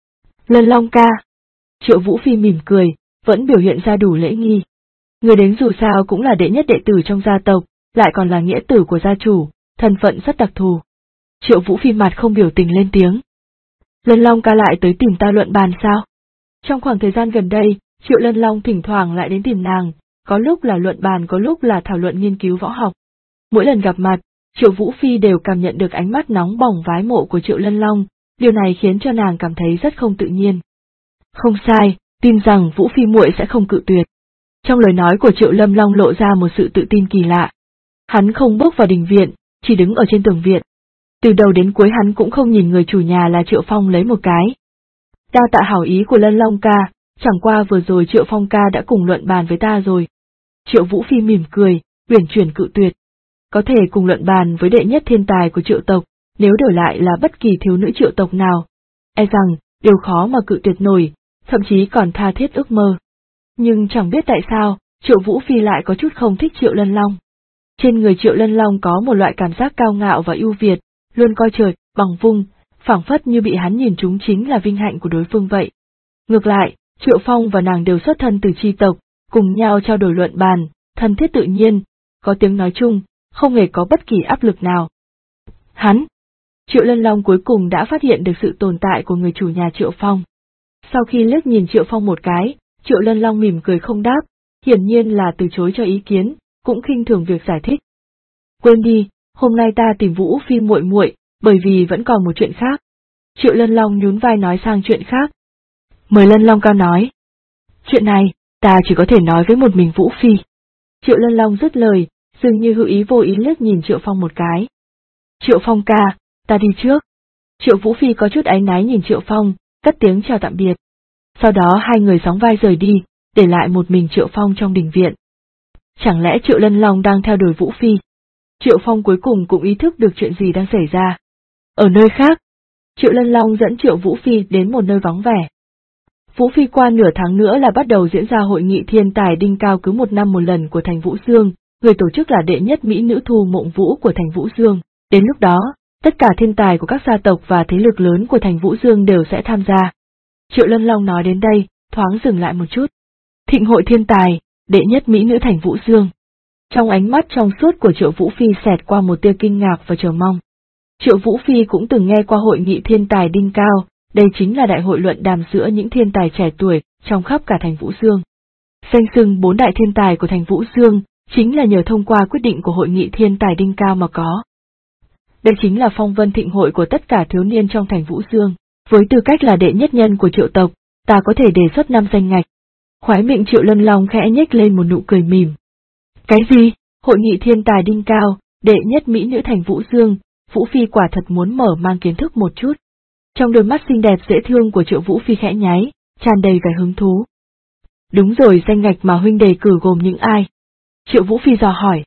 Speaker 1: Lân Long ca. Triệu Vũ Phi mỉm cười, vẫn biểu hiện ra đủ lễ nghi. Người đến dù sao cũng là đệ nhất đệ tử trong gia tộc, lại còn là nghĩa tử của gia chủ, thân phận rất đặc thù. Triệu Vũ Phi mặt không biểu tình lên tiếng. Lân Long ca lại tới tìm ta luận bàn sao? Trong khoảng thời gian gần đây, Triệu Lân Long thỉnh thoảng lại đến tìm nàng, có lúc là luận bàn có lúc là thảo luận nghiên cứu võ học. Mỗi lần gặp mặt, Triệu Vũ Phi đều cảm nhận được ánh mắt nóng bỏng vái mộ của Triệu Lân Long, điều này khiến cho nàng cảm thấy rất không tự nhiên. Không sai, tin rằng Vũ Phi muội sẽ không cự tuyệt. Trong lời nói của Triệu Lâm Long lộ ra một sự tự tin kỳ lạ. Hắn không bước vào đình viện, chỉ đứng ở trên tường viện. Từ đầu đến cuối hắn cũng không nhìn người chủ nhà là Triệu Phong lấy một cái. Đa tạ hảo ý của Lân Long ca, chẳng qua vừa rồi Triệu Phong ca đã cùng luận bàn với ta rồi. Triệu Vũ Phi mỉm cười, uyển chuyển cự tuyệt. Có thể cùng luận bàn với đệ nhất thiên tài của Triệu tộc, nếu đổi lại là bất kỳ thiếu nữ Triệu tộc nào, e rằng, đều khó mà cự tuyệt nổi, thậm chí còn tha thiết ước mơ. Nhưng chẳng biết tại sao, Triệu Vũ Phi lại có chút không thích Triệu Lân Long. Trên người Triệu Lân Long có một loại cảm giác cao ngạo và ưu việt, luôn coi trời, bằng vung, phảng phất như bị hắn nhìn trúng chính là vinh hạnh của đối phương vậy. Ngược lại, Triệu Phong và nàng đều xuất thân từ chi tộc, cùng nhau trao đổi luận bàn, thân thiết tự nhiên, có tiếng nói chung, không hề có bất kỳ áp lực nào. Triệu Lân Long cuối cùng đã phát hiện được sự tồn tại của người chủ nhà Triệu Phong. Sau khi liếc nhìn Triệu Phong một cái, Triệu Lân Long mỉm cười không đáp, hiển nhiên là từ chối cho ý kiến, cũng khinh thường việc giải thích. Quên đi, hôm nay ta tìm Vũ Phi muội muội, bởi vì vẫn còn một chuyện khác. Triệu Lân Long nhún vai nói sang chuyện khác. Mời Lân Long Cao nói. Chuyện này, ta chỉ có thể nói với một mình Vũ Phi. Triệu Lân Long dứt lời, dường như hữu ý vô ý liếc nhìn Triệu Phong một cái. Triệu Phong ca, ta đi trước. Triệu Vũ Phi có chút áy náy nhìn Triệu Phong, cất tiếng chào tạm biệt. Sau đó hai người sóng vai rời đi, để lại một mình Triệu Phong trong đình viện. Chẳng lẽ Triệu Lân Long đang theo đuổi Vũ Phi? Triệu Phong cuối cùng cũng ý thức được chuyện gì đang xảy ra. Ở nơi khác, Triệu Lân Long dẫn Triệu Vũ Phi đến một nơi vắng vẻ. Vũ Phi qua nửa tháng nữa là bắt đầu diễn ra hội nghị thiên tài đỉnh cao cứ một năm một lần của thành Vũ Dương, người tổ chức là đệ nhất mỹ nữ Thu Mộng Vũ của thành Vũ Dương. Đến lúc đó, tất cả thiên tài của các gia tộc và thế lực lớn của thành Vũ Dương đều sẽ tham gia. Triệu Lân Long nói đến đây, thoáng dừng lại một chút. Thịnh hội thiên tài, đệ nhất mỹ nữ thành Vũ Dương. Trong ánh mắt trong suốt của Triệu Vũ Phi xẹt qua một tia kinh ngạc và chờ mong. Triệu Vũ Phi cũng từng nghe qua hội nghị thiên tài đỉnh cao, đây chính là đại hội luận đàm giữa những thiên tài trẻ tuổi trong khắp cả thành Vũ Dương. Danh xưng 4 đại thiên tài của thành Vũ Dương, chính là nhờ thông qua quyết định của hội nghị thiên tài đỉnh cao mà có. Đây chính là phong vân thịnh hội của tất cả thiếu niên trong thành Vũ Dương. Với tư cách là đệ nhất nhân của Triệu tộc, ta có thể đề xuất 5 danh ngạch. Khóe miệng Triệu Lân Long khẽ nhếch lên một nụ cười mỉm. Cái gì? Hội nghị thiên tài đỉnh cao, đệ nhất mỹ nữ thành Vũ Dương, Vũ Phi quả thật muốn mở mang kiến thức một chút. Trong đôi mắt xinh đẹp dễ thương của Triệu Vũ Phi khẽ nháy, tràn đầy vẻ hứng thú. Đúng rồi, danh ngạch mà huynh đề cử gồm những ai? Triệu Vũ Phi dò hỏi.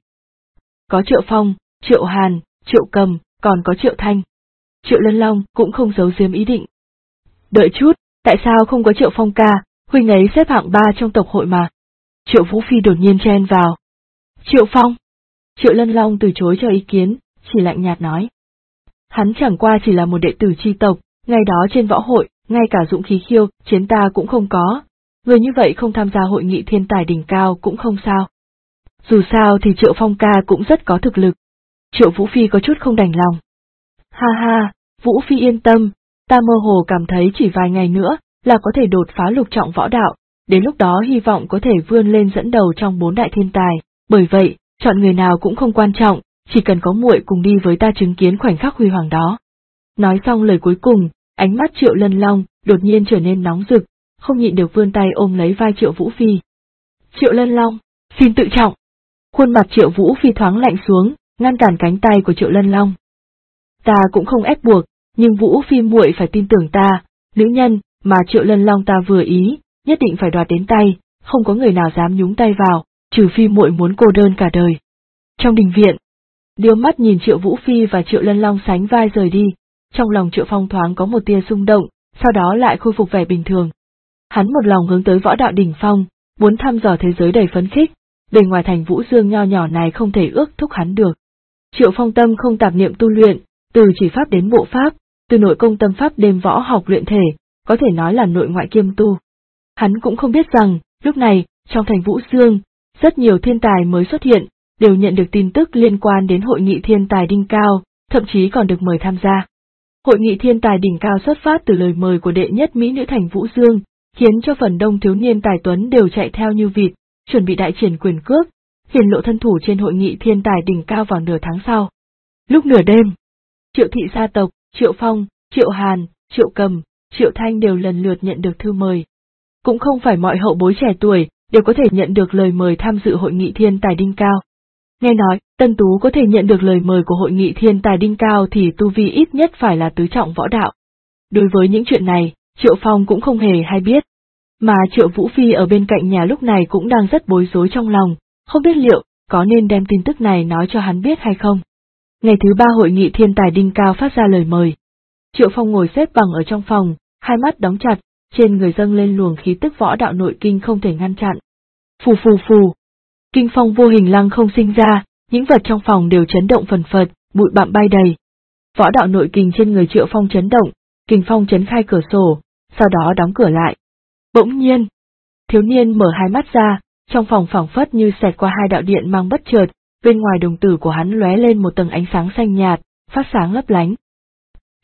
Speaker 1: Có Triệu Phong, Triệu Hàn, Triệu Cầm, còn có Triệu Thanh. Triệu Lân Long cũng không giấu giếm ý định. Đợi chút, tại sao không có Triệu Phong ca, huynh ấy xếp hạng 3 trong tộc hội mà. Triệu Vũ Phi đột nhiên chen vào. Triệu Phong. Triệu Lân Long từ chối cho ý kiến, chỉ lạnh nhạt nói. Hắn chẳng qua chỉ là một đệ tử chi tộc, ngày đó trên võ hội, ngay cả dũng khí khiêu chiến ta cũng không có, người như vậy không tham gia hội nghị thiên tài đỉnh cao cũng không sao. Dù sao thì Triệu Phong ca cũng rất có thực lực. Triệu Vũ Phi có chút không đành lòng. Ha ha, Vũ Phi yên tâm, ta mơ hồ cảm thấy chỉ vài ngày nữa là có thể đột phá lục trọng võ đạo, đến lúc đó hy vọng có thể vươn lên dẫn đầu trong 4 đại thiên tài, bởi vậy, chọn người nào cũng không quan trọng, chỉ cần có muội cùng đi với ta chứng kiến khoảnh khắc huy hoàng đó. Nói xong lời cuối cùng, ánh mắt Triệu Lân Long đột nhiên trở nên nóng rực, không nhịn được vươn tay ôm lấy vai Triệu Vũ Phi. Triệu Lân Long, xin tự trọng. Khuôn mặt Triệu Vũ Phi thoáng lạnh xuống, ngăn cản cánh tay của Triệu Lân Long. Ta cũng không ép buộc, nhưng Vũ Phi muội phải tin tưởng ta, nữ nhân mà Triệu Lân Long ta vừa ý, nhất định phải đoạt đến tay, không có người nào dám nhúng tay vào, trừ phi muội muốn cô đơn cả đời. Trong đình viện, đưa mắt nhìn Triệu Vũ Phi và Triệu Lân Long sánh vai rời đi, trong lòng Triệu Phong thoáng có một tia xung động, sau đó lại khôi phục vẻ bình thường. Hắn một lòng hướng tới võ đạo đỉnh phong, muốn thăm dò thế giới đầy phấn khích, bề ngoài thành Vũ Dương nho nhỏ này không thể ước thúc hắn được. Triệu Phong tâm không tạp niệm tu luyện, từ chỉ pháp đến bộ pháp, từ nội công tâm pháp đến võ học luyện thể, có thể nói là nội ngoại kiêm tu. Hắn cũng không biết rằng, lúc này, trong thành Vũ Dương, rất nhiều thiên tài mới xuất hiện, đều nhận được tin tức liên quan đến hội nghị thiên tài đỉnh cao, thậm chí còn được mời tham gia. Hội nghị thiên tài đỉnh cao xuất phát từ lời mời của đệ nhất mỹ nữ thành Vũ Dương, khiến cho phần đông thiếu niên tài tuấn đều chạy theo như vịt, chuẩn bị đại triển quyền cước, hiển lộ thân thủ trên hội nghị thiên tài đỉnh cao vào nửa tháng sau. Lúc nửa đêm, Triệu thị gia tộc, Triệu Phong, Triệu Hàn, Triệu Cầm, Triệu Thanh đều lần lượt nhận được thư mời. Cũng không phải mọi hậu bối trẻ tuổi đều có thể nhận được lời mời tham dự hội nghị thiên tài đỉnh cao. Nghe nói, Tân Tú có thể nhận được lời mời của hội nghị thiên tài đỉnh cao thì tu vi ít nhất phải là tứ trọng võ đạo. Đối với những chuyện này, Triệu Phong cũng không hề hay biết. Mà Triệu Vũ Phi ở bên cạnh nhà lúc này cũng đang rất bối rối trong lòng, không biết liệu có nên đem tin tức này nói cho hắn biết hay không. Ngày thứ 3 hội nghị thiên tài đỉnh cao phát ra lời mời. Triệu Phong ngồi xếp bằng ở trong phòng, hai mắt đóng chặt, trên người dâng lên luồng khí tức võ đạo nội kinh không thể ngăn chặn. Phù phù phù. Kinh phong vô hình lăng không sinh ra, những vật trong phòng đều chấn động phần phật, bụi bặm bay đầy. Võ đạo nội kinh trên người Triệu Phong chấn động, kình phong chấn khai cửa sổ, sau đó đóng cửa lại. Bỗng nhiên, thiếu niên mở hai mắt ra, trong phòng phảng phất như xẹt qua hai đạo điện mang bất chợt, bên ngoài đồng tử của hắn lóe lên một tầng ánh sáng xanh nhạt, phát sáng lấp lánh.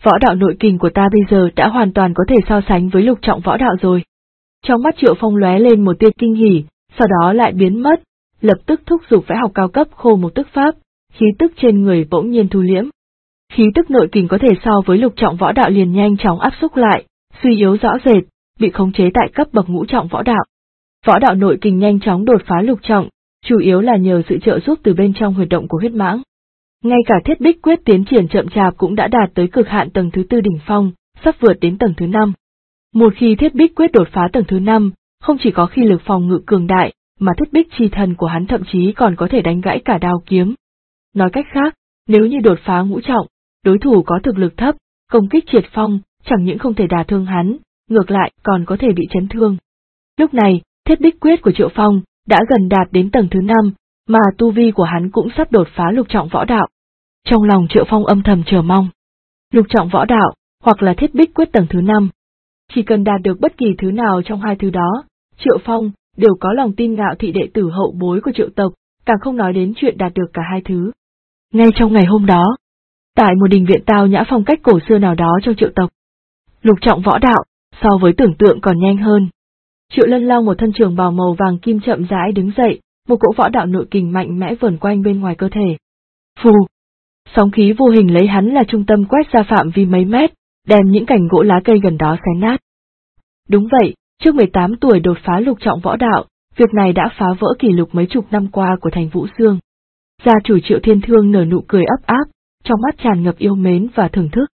Speaker 1: Võ đạo nội kình của ta bây giờ đã hoàn toàn có thể so sánh với lục trọng võ đạo rồi. Trong mắt Triệu Phong lóe lên một tia kinh hỉ, sau đó lại biến mất, lập tức thúc giục vẽ học cao cấp khô một tức pháp, khí tức trên người bỗng nhiên thu liễm. Khí tức nội kình có thể so với lục trọng võ đạo liền nhanh chóng áp xúc lại, suy yếu rõ rệt, bị khống chế tại cấp bậc ngũ trọng võ đạo. Võ đạo nội kình nhanh chóng đột phá lục trọng, chủ yếu là nhờ sự trợ giúp từ bên trong huyệt động của huyết mãng. Ngay cả thiết bích quyết tiến triển chậm chạp cũng đã đạt tới cực hạn tầng thứ 4 đỉnh phong, sắp vượt đến tầng thứ 5. Một khi thiết bích quyết đột phá tầng thứ 5, không chỉ có khí lực phòng ngự cường đại, mà thiết bích chi thần của hắn thậm chí còn có thể đánh gãy cả đao kiếm. Nói cách khác, nếu như đột phá ngũ trọng, đối thủ có thực lực thấp, công kích triệt phong, chẳng những không thể đả thương hắn, ngược lại còn có thể bị chấn thương. Lúc này, thiết bích quyết của Triệu Phong đã gần đạt đến tầng thứ 5, mà tu vi của hắn cũng sắp đột phá lục trọng võ đạo. Trong lòng Triệu Phong âm thầm chờ mong. Lục trọng võ đạo, hoặc là thiết bích quyết tầng thứ 5. Chỉ cần đạt được bất kỳ thứ nào trong hai thứ đó, Triệu Phong đều có lòng tin ngạo thị đệ tử hậu bối của Triệu tộc, càng không nói đến chuyện đạt được cả hai thứ. Ngay trong ngày hôm đó, tại một đình viện tao nhã phong cách cổ xưa nào đó trong Triệu tộc, lục trọng võ đạo, so với tưởng tượng còn nhanh hơn. Triệu Lân Long một thân trường bào màu vàng kim chậm rãi đứng dậy, một cỗ võ đạo nội kình mạnh mẽ vờn quanh bên ngoài cơ thể. Phù! Sóng khí vô hình lấy hắn là trung tâm quét ra phạm vi mấy mét, đem những cành gỗ lá cây gần đó xé nát. Đúng vậy, trước 18 tuổi đột phá lục trọng võ đạo, việc này đã phá vỡ kỷ lục mấy chục năm qua của thành Vũ Xương. Gia chủ Triệu Thiên Thương nở nụ cười ấp áp, trong mắt tràn ngập yêu mến và thưởng thức.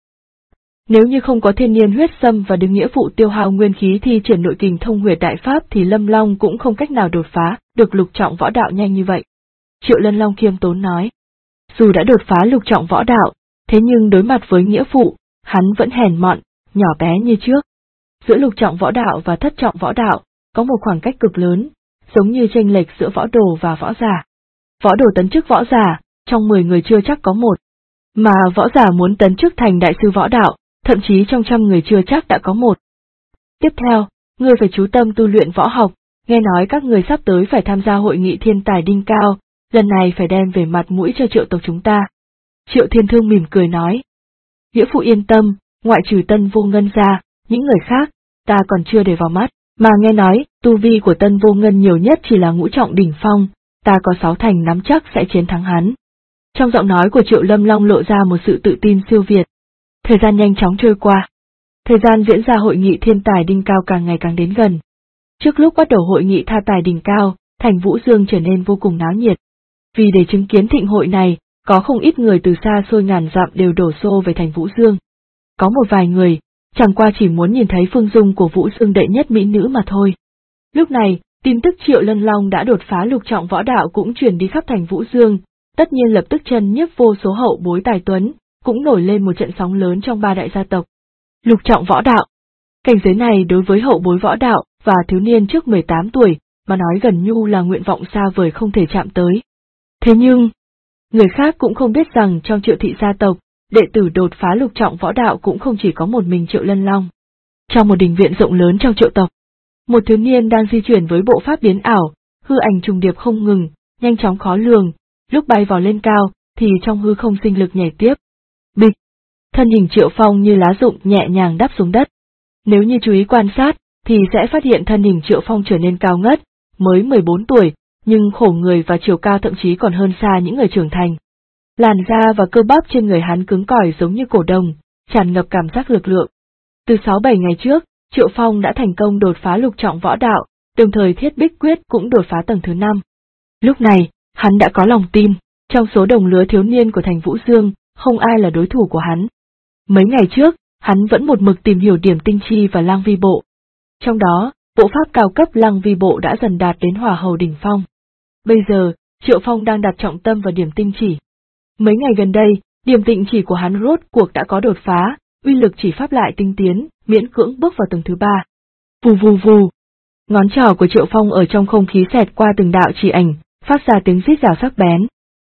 Speaker 1: Nếu như không có thiên niên huyết sâm và đứng nghĩa vụ tiêu hao nguyên khí thi triển nội kình thông huyệt đại pháp thì Lâm Long cũng không cách nào đột phá được lục trọng võ đạo nhanh như vậy. Triệu Lân Long khiêm tốn nói. Dù đã đột phá lục trọng võ đạo, thế nhưng đối mặt với nghĩa vụ, hắn vẫn hèn mọn, nhỏ bé như trước. Giữa lục trọng võ đạo và thất trọng võ đạo, có một khoảng cách cực lớn, giống như chênh lệch giữa võ đồ và võ giả. Võ đồ tấn chức võ giả, trong 10 người chưa chắc có một. Mà võ giả muốn tấn chức thành đại sư võ đạo, thậm chí trong 100 người chưa chắc đã có một. Tiếp theo, ngươi phải chú tâm tu luyện võ học, nghe nói các người sắp tới phải tham gia hội nghị thiên tài đỉnh cao, lần này phải đem về mặt mũi cho Triệu tộc chúng ta. Triệu Thiên Thương mỉm cười nói. Nghĩa phụ yên tâm, ngoại trừ Tân Vô Ngân ra, những người khác, ta còn chưa để vào mắt, mà nghe nói, tu vi của Tân Vô Ngân nhiều nhất chỉ là ngũ trọng đỉnh phong, ta có 6 thành nắm chắc sẽ chiến thắng hắn. Trong giọng nói của Triệu Lâm Long lộ ra một sự tự tin siêu việt. Thời gian nhanh chóng trôi qua. Thời gian diễn ra hội nghị thiên tài đỉnh cao càng ngày càng đến gần. Trước lúc bắt đầu hội nghị tha tài đỉnh cao, thành Vũ Dương trở nên vô cùng náo nhiệt. Vì để chứng kiến thịnh hội này, có không ít người từ xa xôi ngàn dặm đều đổ xô về thành Vũ Dương. Có một vài người, chẳng qua chỉ muốn nhìn thấy phương dung của Vũ Dương đệ nhất mỹ nữ mà thôi. Lúc này, tin tức Triệu Lân Long đã đột phá lục trọng võ đạo cũng truyền đi khắp thành Vũ Dương, tất nhiên lập tức chân nhiếp vô số hậu bối tài tuấn, cũng nổi lên một trận sóng lớn trong 3 đại gia tộc. Lục trọng võ đạo. Cảnh giới này đối với hậu bối võ đạo và thiếu niên trước 18 tuổi, mà nói gần như là nguyện vọng xa vời không thể chạm tới. Thế nhưng, người khác cũng không biết rằng trong Triệu thị gia tộc, đệ tử đột phá lục trọng võ đạo cũng không chỉ có một mình Triệu Lân Long. Trong một đình viện rộng lớn trong Triệu tộc, một thiếu niên đang di chuyển với bộ pháp biến ảo, hư ảnh trùng điệp không ngừng, nhanh chóng khó lường, lúc bay vào lên cao, thì trong hư không sinh lực nhảy tiếp. Bịch! Thân hình Triệu Phong như lá rụng nhẹ nhàng đáp xuống đất. Nếu như chú ý quan sát, thì sẽ phát hiện thân hình Triệu Phong trở nên cao ngất, mới 14 tuổi, nhưng khổ người và chiều cao thậm chí còn hơn xa những người trưởng thành. Làn da và cơ bắp trên người hắn cứng cỏi giống như cổ đồng, tràn ngập cảm giác lực lượng. Từ 6-7 ngày trước, Triệu Phong đã thành công đột phá lục trọng võ đạo, đồng thời thiết bích quyết cũng đột phá tầng thứ 5. Lúc này, hắn đã có lòng tin, trong số đồng lứa thiếu niên của thành Vũ Dương, không ai là đối thủ của hắn. Mấy ngày trước, hắn vẫn một mực tìm hiểu điểm tinh chi và lang vi bộ. Trong đó, bộ pháp cao cấp lang vi bộ đã dần đạt đến hỏa hầu đỉnh phong. Bây giờ, Triệu Phong đang đặt trọng tâm vào điểm tinh chỉ. Mấy ngày gần đây, điểm tinh chỉ của hắn rốt cuộc đã có đột phá, uy lực chỉ pháp lại tinh tiến, miễn cưỡng bước vào tầng thứ 3. Vù vù vù. Ngón trỏ của Triệu Phong ở trong không khí xẹt qua từng đạo chỉ ảnh, phát ra tiếng rít rào sắc bén.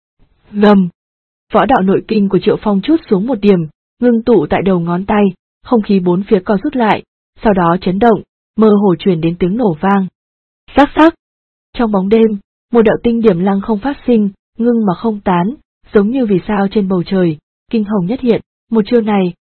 Speaker 1: Gầm. Võ đạo nội kinh của Triệu Phong trút xuống một điểm, ngưng tụ tại đầu ngón tay, không khí bốn phía co rút lại, sau đó chấn động, mơ hồ truyền đến tiếng nổ vang. Sắc sắc. Trong bóng đêm, một đạo tinh điểm lăng không phát sinh, ngưng mà không tán, giống như vì sao trên bầu trời, kinh hồng nhất hiện, một chiêu này,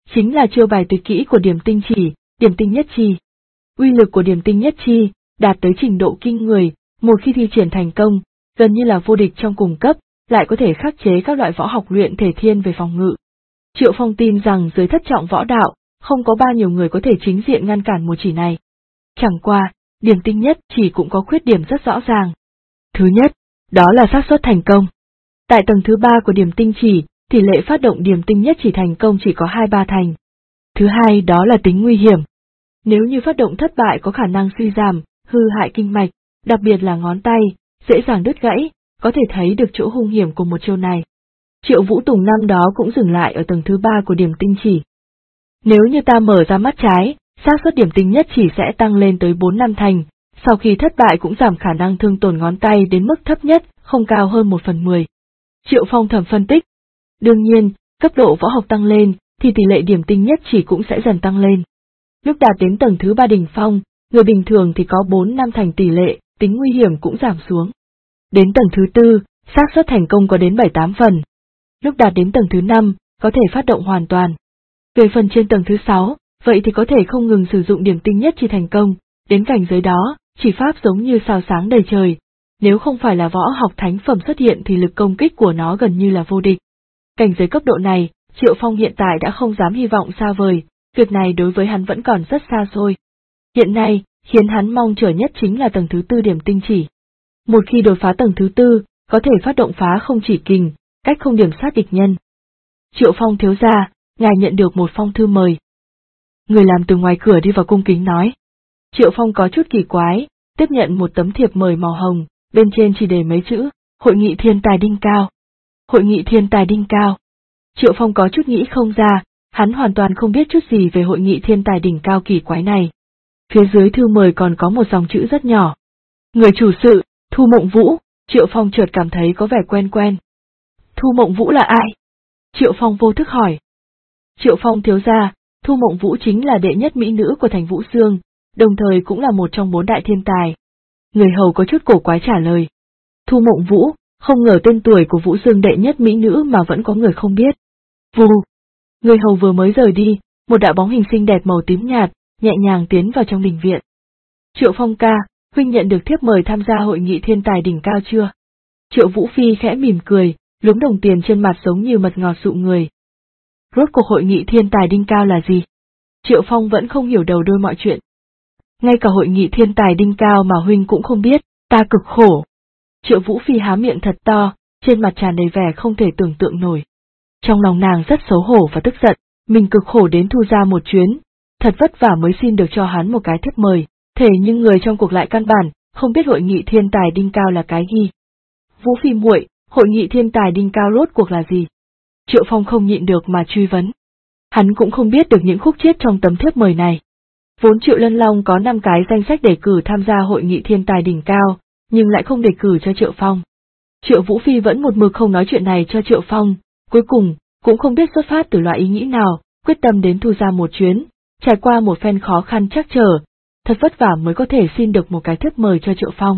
Speaker 1: chính là chiêu bài tuyệt kỹ của điểm tinh chỉ, điểm tinh nhất chi. Uy lực của điểm tinh nhất chi đạt tới trình độ kinh người, một khi thi triển thành công, gần như là vô địch trong cùng cấp, lại có thể khắc chế các loại võ học luyện thể thiên về phòng ngự. Triệu Phong tin rằng dưới thất trọng võ đạo, không có bao nhiêu người có thể chính diện ngăn cản một chỉ này. Chẳng qua, điểm tinh nhất chỉ cũng có khuyết điểm rất rõ ràng. Thứ nhất, đó là xác suất thành công. Tại tầng thứ 3 của điểm tinh chỉ, tỷ lệ phát động điểm tinh nhất chỉ thành công chỉ có 2-3 thành. Thứ hai đó là tính nguy hiểm. Nếu như phát động thất bại có khả năng suy giảm, hư hại kinh mạch, đặc biệt là ngón tay, dễ dàng đứt gãy, có thể thấy được chỗ hung hiểm của một chiêu này. Triệu Vũ Tùng năm đó cũng dừng lại ở tầng thứ 3 của điểm tinh chỉ. Nếu như ta mở ra mắt trái, xác suất điểm tinh nhất chỉ sẽ tăng lên tới 4-5 thành, sau khi thất bại cũng giảm khả năng thương tổn ngón tay đến mức thấp nhất, không cao hơn 1/10. Triệu Phong thầm phân tích. Đương nhiên, cấp độ võ học tăng lên, thì tỷ lệ điểm tinh nhất chỉ cũng sẽ dần tăng lên. Lúc đạt đến tầng thứ 3 đỉnh phong, người bình thường thì có 4-5 thành tỷ lệ, tính nguy hiểm cũng giảm xuống. Đến tầng thứ 4, xác suất thành công có đến 7-8 phần. Lúc đạt đến tầng thứ 5, có thể phát động hoàn toàn. Về phần trên tầng thứ 6, vậy thì có thể không ngừng sử dụng điểm tinh nhất chỉ thành công, đến cảnh giới đó, chỉ pháp giống như sao sáng đầy trời. Nếu không phải là võ học thánh phẩm xuất hiện thì lực công kích của nó gần như là vô địch. Cảnh giới cấp độ này, Triệu Phong hiện tại đã không dám hy vọng xa vời, việc này đối với hắn vẫn còn rất xa xôi. Hiện nay, khiến hắn mong chờ nhất chính là tầng thứ 4 điểm tinh chỉ. Một khi đột phá tầng thứ 4, có thể phát động phá không chỉ kình, cách không điểm sát địch nhân. Triệu Phong thiếu gia, ngài nhận được một phong thư mời. Người làm từ ngoài cửa đi vào cung kính nói. Triệu Phong có chút kỳ quái, tiếp nhận một tấm thiệp mời màu hồng, bên trên chỉ đề mấy chữ, Hội nghị thiên tài đỉnh cao. Hội nghị thiên tài đỉnh cao. Triệu Phong có chút nghĩ không ra, hắn hoàn toàn không biết chút gì về hội nghị thiên tài đỉnh cao kỳ quái này. Phía dưới thư mời còn có một dòng chữ rất nhỏ. Người chủ sự, Thu Mộng Vũ. Triệu Phong chợt cảm thấy có vẻ quen quen. Thu Mộng Vũ là ai? Triệu Phong vô thức hỏi. Triệu Phong thiếu gia, Thu Mộng Vũ chính là đệ nhất mỹ nữ của thành Vũ Xương, đồng thời cũng là một trong 4 đại thiên tài. Người hầu có chút cổ quái trả lời. Thu Mộng Vũ, không ngờ tên tuổi của Vũ Xương đệ nhất mỹ nữ mà vẫn có người không biết. Vù. Người hầu vừa mới rời đi, một đạo bóng hình xinh đẹp màu tím nhạt, nhẹ nhàng tiến vào trong đình viện. Triệu Phong ca, huynh nhận được thiếp mời tham gia hội nghị thiên tài đỉnh cao chưa? Triệu Vũ Phi khẽ mỉm cười, lúm đồng tiền trên mặt giống như mật ngọt dụ người. Rốt cuộc hội nghị thiên tài đỉnh cao là gì? Triệu Phong vẫn không hiểu đầu đuôi mọi chuyện. Ngay cả hội nghị thiên tài đỉnh cao mà huynh cũng không biết, ta cực khổ. Triệu Vũ Phi há miệng thật to, trên mặt tràn đầy vẻ không thể tưởng tượng nổi. Trong lòng nàng rất xấu hổ và tức giận, mình cực khổ đến Thu gia một chuyến, thật vất vả mới xin được cho hắn một cái thiếp mời, thế nhưng người trong cuộc lại căn bản không biết hội nghị thiên tài đỉnh cao là cái gì. Vũ Phi muội, hội nghị thiên tài đỉnh cao rốt cuộc là gì? Triệu Phong không nhịn được mà truy vấn. Hắn cũng không biết được những khúc chiết trong tấm thiếp mời này. Vốn Triệu Lân Long có 5 cái danh sách đề cử tham gia hội nghị thiên tài đỉnh cao, nhưng lại không đề cử cho Triệu Phong. Triệu Vũ Phi vẫn một mực không nói chuyện này cho Triệu Phong, cuối cùng, cũng không biết xuất phát từ loại ý nghĩ nào, quyết tâm đến Thu gia một chuyến, trải qua một phen khó khăn trắc trở, thật vất vả mới có thể xin được một cái thiếp mời cho Triệu Phong.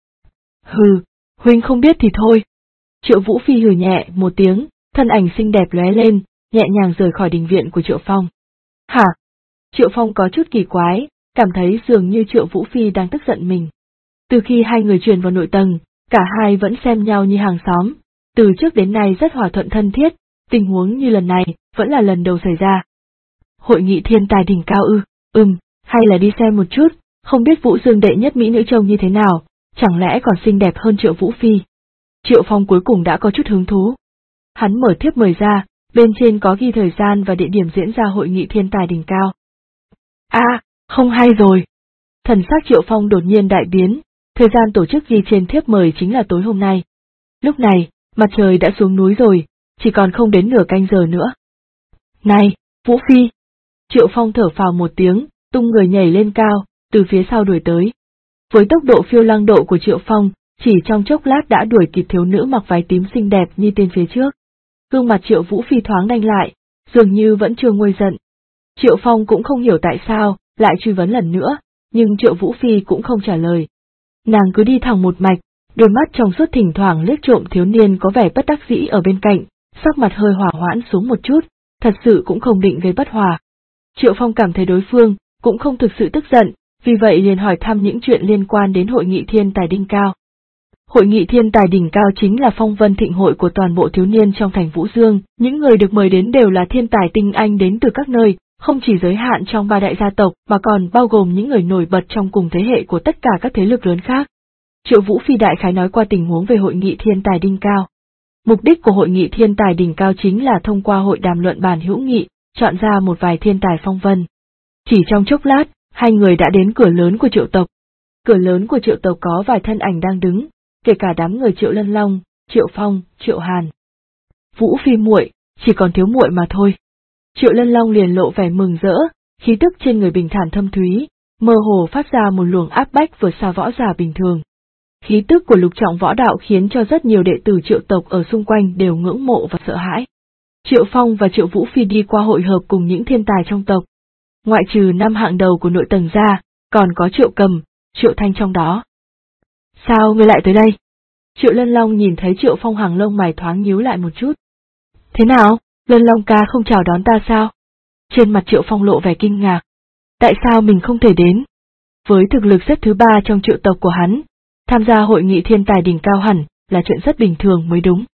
Speaker 1: Hừ, huynh không biết thì thôi. Triệu Vũ Phi hừ nhẹ một tiếng, thân ảnh xinh đẹp lóe lên, nhẹ nhàng rời khỏi đình viện của Triệu Phong. Hả? Triệu Phong có chút kỳ quái, cảm thấy dường như Triệu Vũ Phi đang tức giận mình. Từ khi hai người truyền vào nội tầng, cả hai vẫn xem nhau như hàng xóm, từ trước đến nay rất hòa thuận thân thiết, tình huống như lần này vẫn là lần đầu xảy ra. Hội nghị thiên tài đỉnh cao ư? Hay là đi xem một chút, không biết Vũ Dương đệ nhất mỹ nữ trông như thế nào, chẳng lẽ còn xinh đẹp hơn Triệu Vũ Phi? Triệu Phong cuối cùng đã có chút hứng thú. Hắn mở thiếp mời ra, bên trên có ghi thời gian và địa điểm diễn ra hội nghị thiên tài đỉnh cao. Không hay rồi. Thần sắc Triệu Phong đột nhiên đại biến, thời gian tổ chức ghi trên thiếp mời chính là tối hôm nay. Lúc này, mặt trời đã xuống núi rồi, chỉ còn không đến nửa canh giờ nữa. Này, Vũ Phi! Triệu Phong thở phào một tiếng, tung người nhảy lên cao, từ phía sau đuổi tới. Với tốc độ phiêu lăng độ của Triệu Phong, chỉ trong chốc lát đã đuổi kịp thiếu nữ mặc váy tím xinh đẹp như tên phía trước. Gương mặt Triệu Vũ Phi thoáng đanh lại, dường như vẫn chưa nguôi giận. Triệu Phong cũng không hiểu tại sao, lại truy vấn lần nữa, nhưng Triệu Vũ Phi cũng không trả lời. Nàng cứ đi thẳng một mạch, đôi mắt trong suốt thỉnh thoảng liếc trộm thiếu niên có vẻ bất đắc dĩ ở bên cạnh, sắc mặt hơi hỏa hoãn xuống một chút, thật sự cũng không định gây bất hòa. Triệu Phong cảm thấy đối phương cũng không thực sự tức giận, vì vậy liền hỏi thăm những chuyện liên quan đến hội nghị thiên tài đỉnh cao. Hội nghị thiên tài đỉnh cao chính là phong vân thịnh hội của toàn bộ thiếu niên trong thành Vũ Dương, những người được mời đến đều là thiên tài tinh anh đến từ các nơi, không chỉ giới hạn trong 3 đại gia tộc mà còn bao gồm những người nổi bật trong cùng thế hệ của tất cả các thế lực lớn khác. Triệu Vũ Phi đại khái nói qua tình huống về hội nghị thiên tài đỉnh cao. Mục đích của hội nghị thiên tài đỉnh cao chính là thông qua hội đàm luận bàn hữu nghị, chọn ra một vài thiên tài phong vân. Chỉ trong chốc lát, hai người đã đến cửa lớn của Triệu tộc. Cửa lớn của Triệu tộc có vài thân ảnh đang đứng, kể cả đám người Triệu Lân Long, Triệu Phong, Triệu Hàn. Vũ Phi muội, chỉ còn thiếu muội mà thôi. Triệu Lân Long liền lộ vẻ mừng rỡ, khí tức trên người bình thản thâm thúy, mơ hồ phát ra một luồng áp bách vượt xa võ giả bình thường. Khí tức của lục trọng võ đạo khiến cho rất nhiều đệ tử Triệu tộc ở xung quanh đều ngưỡng mộ và sợ hãi. Triệu Phong và Triệu Vũ Phi đi qua hội hợp cùng những thiên tài trong tộc. Ngoại trừ 5 hạng đầu của nội tầng ra, còn có Triệu Cầm, Triệu Thanh trong đó. Sao ngươi lại tới đây? Triệu Lân Long nhìn thấy Triệu Phong hàng lông mày thoáng nhíu lại một chút. Thế nào, Lân Long ca không chào đón ta sao? Trên mặt Triệu Phong lộ vẻ kinh ngạc. Tại sao mình không thể đến? Với thực lực xếp thứ 3 trong Triệu tộc của hắn, tham gia hội nghị thiên tài đỉnh cao hẳn là chuyện rất bình thường mới đúng.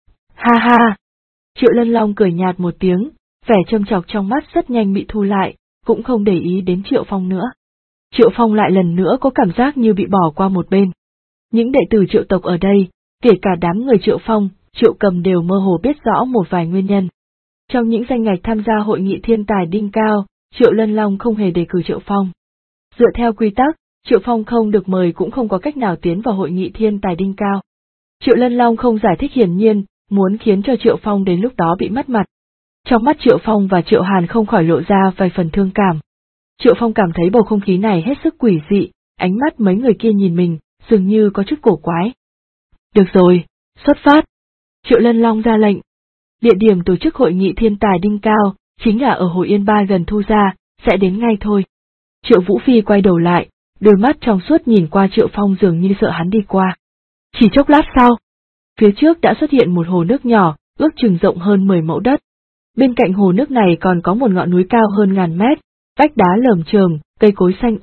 Speaker 1: Ha ha! Triệu Lân Long cười nhạt một tiếng, vẻ châm chọc trong mắt rất nhanh bị thu lại, cũng không để ý đến Triệu Phong nữa. Triệu Phong lại lần nữa có cảm giác như bị bỏ qua một bên. Những đệ tử Triệu tộc ở đây, kể cả đám người Triệu Phong, Triệu Cầm đều mơ hồ biết rõ một vài nguyên nhân. Trong những danh ngạch tham gia hội nghị thiên tài đỉnh cao, Triệu Lân Long không hề đề cử Triệu Phong. Dựa theo quy tắc, Triệu Phong không được mời cũng không có cách nào tiến vào hội nghị thiên tài đỉnh cao. Triệu Lân Long không giải thích hiển nhiên, muốn khiến cho Triệu Phong đến lúc đó bị mất mặt. Trong mắt Triệu Phong và Triệu Hàn không khỏi lộ ra vài phần thương cảm. Triệu Phong cảm thấy bầu không khí này hết sức quỷ dị, ánh mắt mấy người kia nhìn mình, dường như có chút cổ quái. Được rồi, xuất phát. Triệu Lân Long ra lệnh. Địa điểm tổ chức hội nghị thiên tài đỉnh cao, chính là ở Hồi Yên Ba gần Thu Gia, sẽ đến ngay thôi. Triệu Vũ Phi quay đầu lại, đôi mắt trong suốt nhìn qua Triệu Phong dường như sợ hắn đi qua. Chỉ chốc lát sau, phía trước đã xuất hiện một hồ nước nhỏ, ước chừng rộng hơn 10 mẫu đất. Bên cạnh hồ nước này còn có một ngọn núi cao hơn 1000 mét, vách đá lởm chởm, cây cối xanh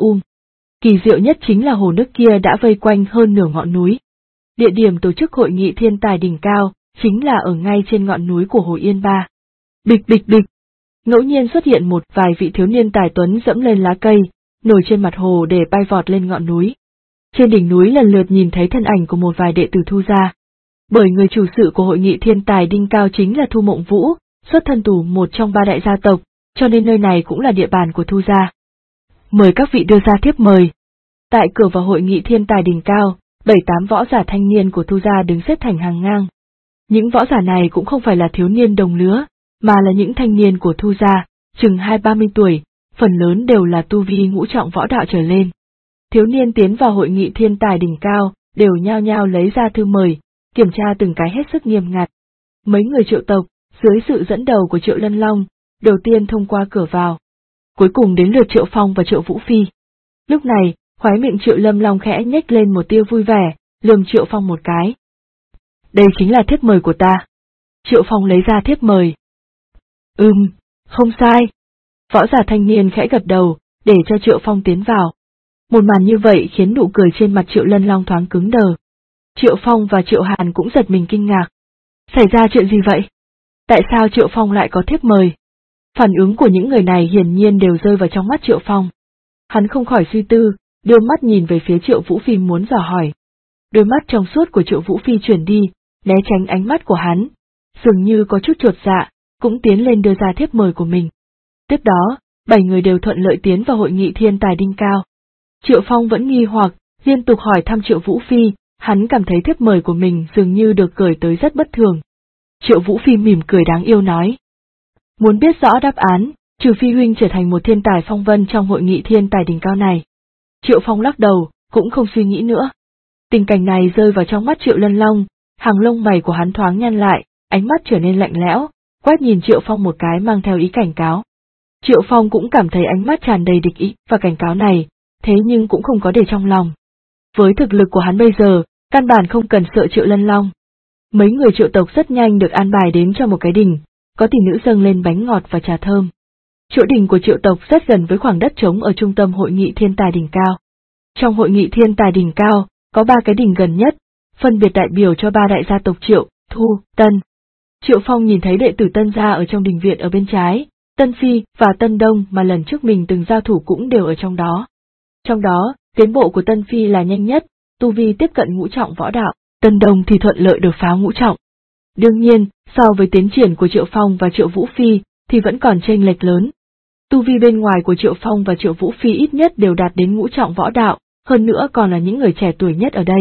Speaker 1: Kỳ diệu nhất chính là hồ nước kia đã vây quanh hơn nửa ngọn núi. Địa điểm tổ chức hội nghị thiên tài đỉnh cao, chính là ở ngay trên ngọn núi của Hồi Yên Ba. Bịch bịch bịch. Ngẫu nhiên xuất hiện một vài vị thiếu niên tài tuấn dẫm lên lá cây, nổi trên mặt hồ để bay vọt lên ngọn núi. Trên đỉnh núi lần lượt nhìn thấy thân ảnh của một vài đệ tử Thu gia. Bởi người chủ sự của hội nghị thiên tài đỉnh cao chính là Thu Mộng Vũ, xuất thân từ một trong 3 đại gia tộc, cho nên nơi này cũng là địa bàn của Thu gia. Mời các vị đưa ra thiếp mời. Tại cửa vào hội nghị thiên tài đỉnh cao, 7-8 võ giả thanh niên của Thu gia đứng xếp thành hàng ngang. Những võ giả này cũng không phải là thiếu niên đồng lứa, mà là những thanh niên của Thu gia, chừng 20-30 tuổi, phần lớn đều là tu vi ngũ trọng võ đạo trở lên. Thiếu niên tiến vào hội nghị thiên tài đỉnh cao, đều nhao nhao lấy ra thư mời, kiểm tra từng cái hết sức nghiêm ngặt. Mấy người Triệu tộc, dưới sự dẫn đầu của Triệu Lân Long, đầu tiên thông qua cửa vào. Cuối cùng đến lượt Triệu Phong và Triệu Vũ Phi. Lúc này, khóe miệng Triệu Lâm Long khẽ nhếch lên một tia vui vẻ, lườm Triệu Phong một cái. Đây chính là thiếp mời của ta. Triệu Phong lấy ra thiếp mời. Không sai. Võ giả thanh niên khẽ gật đầu, để cho Triệu Phong tiến vào. Một màn như vậy khiến nụ cười trên mặt Triệu Lân Long thoáng cứng đờ. Triệu Phong và Triệu Hàn cũng giật mình kinh ngạc. Xảy ra chuyện gì vậy? Tại sao Triệu Phong lại có thiếp mời? Phản ứng của những người này hiển nhiên đều rơi vào trong mắt Triệu Phong. Hắn không khỏi suy tư, đưa mắt nhìn về phía Triệu Vũ Phi muốn dò hỏi. Đôi mắt trong suốt của Triệu Vũ Phi chuyển đi, né tránh ánh mắt của hắn, dường như có chút chột dạ, cũng tiến lên đưa ra thiếp mời của mình. Tiếp đó, 7 người đều thuận lợi tiến vào hội nghị thiên tài đỉnh cao. Triệu Phong vẫn nghi hoặc, liên tục hỏi thăm Triệu Vũ Phi, hắn cảm thấy thiếp mời của mình dường như được gửi tới rất bất thường. Triệu Vũ Phi mỉm cười đáng yêu nói. Muốn biết rõ đáp án, trừ phi huynh trở thành một thiên tài phong vân trong hội nghị thiên tài đỉnh cao này. Triệu Phong lắc đầu, cũng không suy nghĩ nữa. Tình cảnh này rơi vào trong mắt Triệu Lân Long, hàng lông mày của hắn thoáng nhăn lại, ánh mắt trở nên lạnh lẽo, quét nhìn Triệu Phong một cái mang theo ý cảnh cáo. Triệu Phong cũng cảm thấy ánh mắt tràn đầy địch ý và cảnh cáo này, thế nhưng cũng không có để trong lòng. Với thực lực của hắn bây giờ, căn bản không cần sợ Triệu Lân Long. Mấy người Triệu tộc rất nhanh được an bài đến cho một cái đình, có tỷ nữ dâng lên bánh ngọt và trà thơm. Chỗ đình của Triệu tộc rất gần với khoảng đất trống ở trung tâm hội nghị thiên tài đỉnh cao. Trong hội nghị thiên tài đỉnh cao, có 3 cái đình gần nhất, phân biệt đại biểu cho 3 đại gia tộc Triệu, Thu, Tân. Triệu Phong nhìn thấy đệ tử Tân gia ở trong đình viện ở bên trái, Tân Phi và Tân Đông mà lần trước mình từng giao thủ cũng đều ở trong đó. Trong đó, tiến bộ của Tân Phi là nhanh nhất, tu vi tiếp cận ngũ trọng võ đạo, Tân Đông thì thuận lợi đột phá ngũ trọng. Đương nhiên, so với tiến triển của Triệu Phong và Triệu Vũ Phi, thì vẫn còn chênh lệch lớn. Tu vi bên ngoài của Triệu Phong và Triệu Vũ Phi ít nhất đều đạt đến ngũ trọng võ đạo, hơn nữa còn là những người trẻ tuổi nhất ở đây.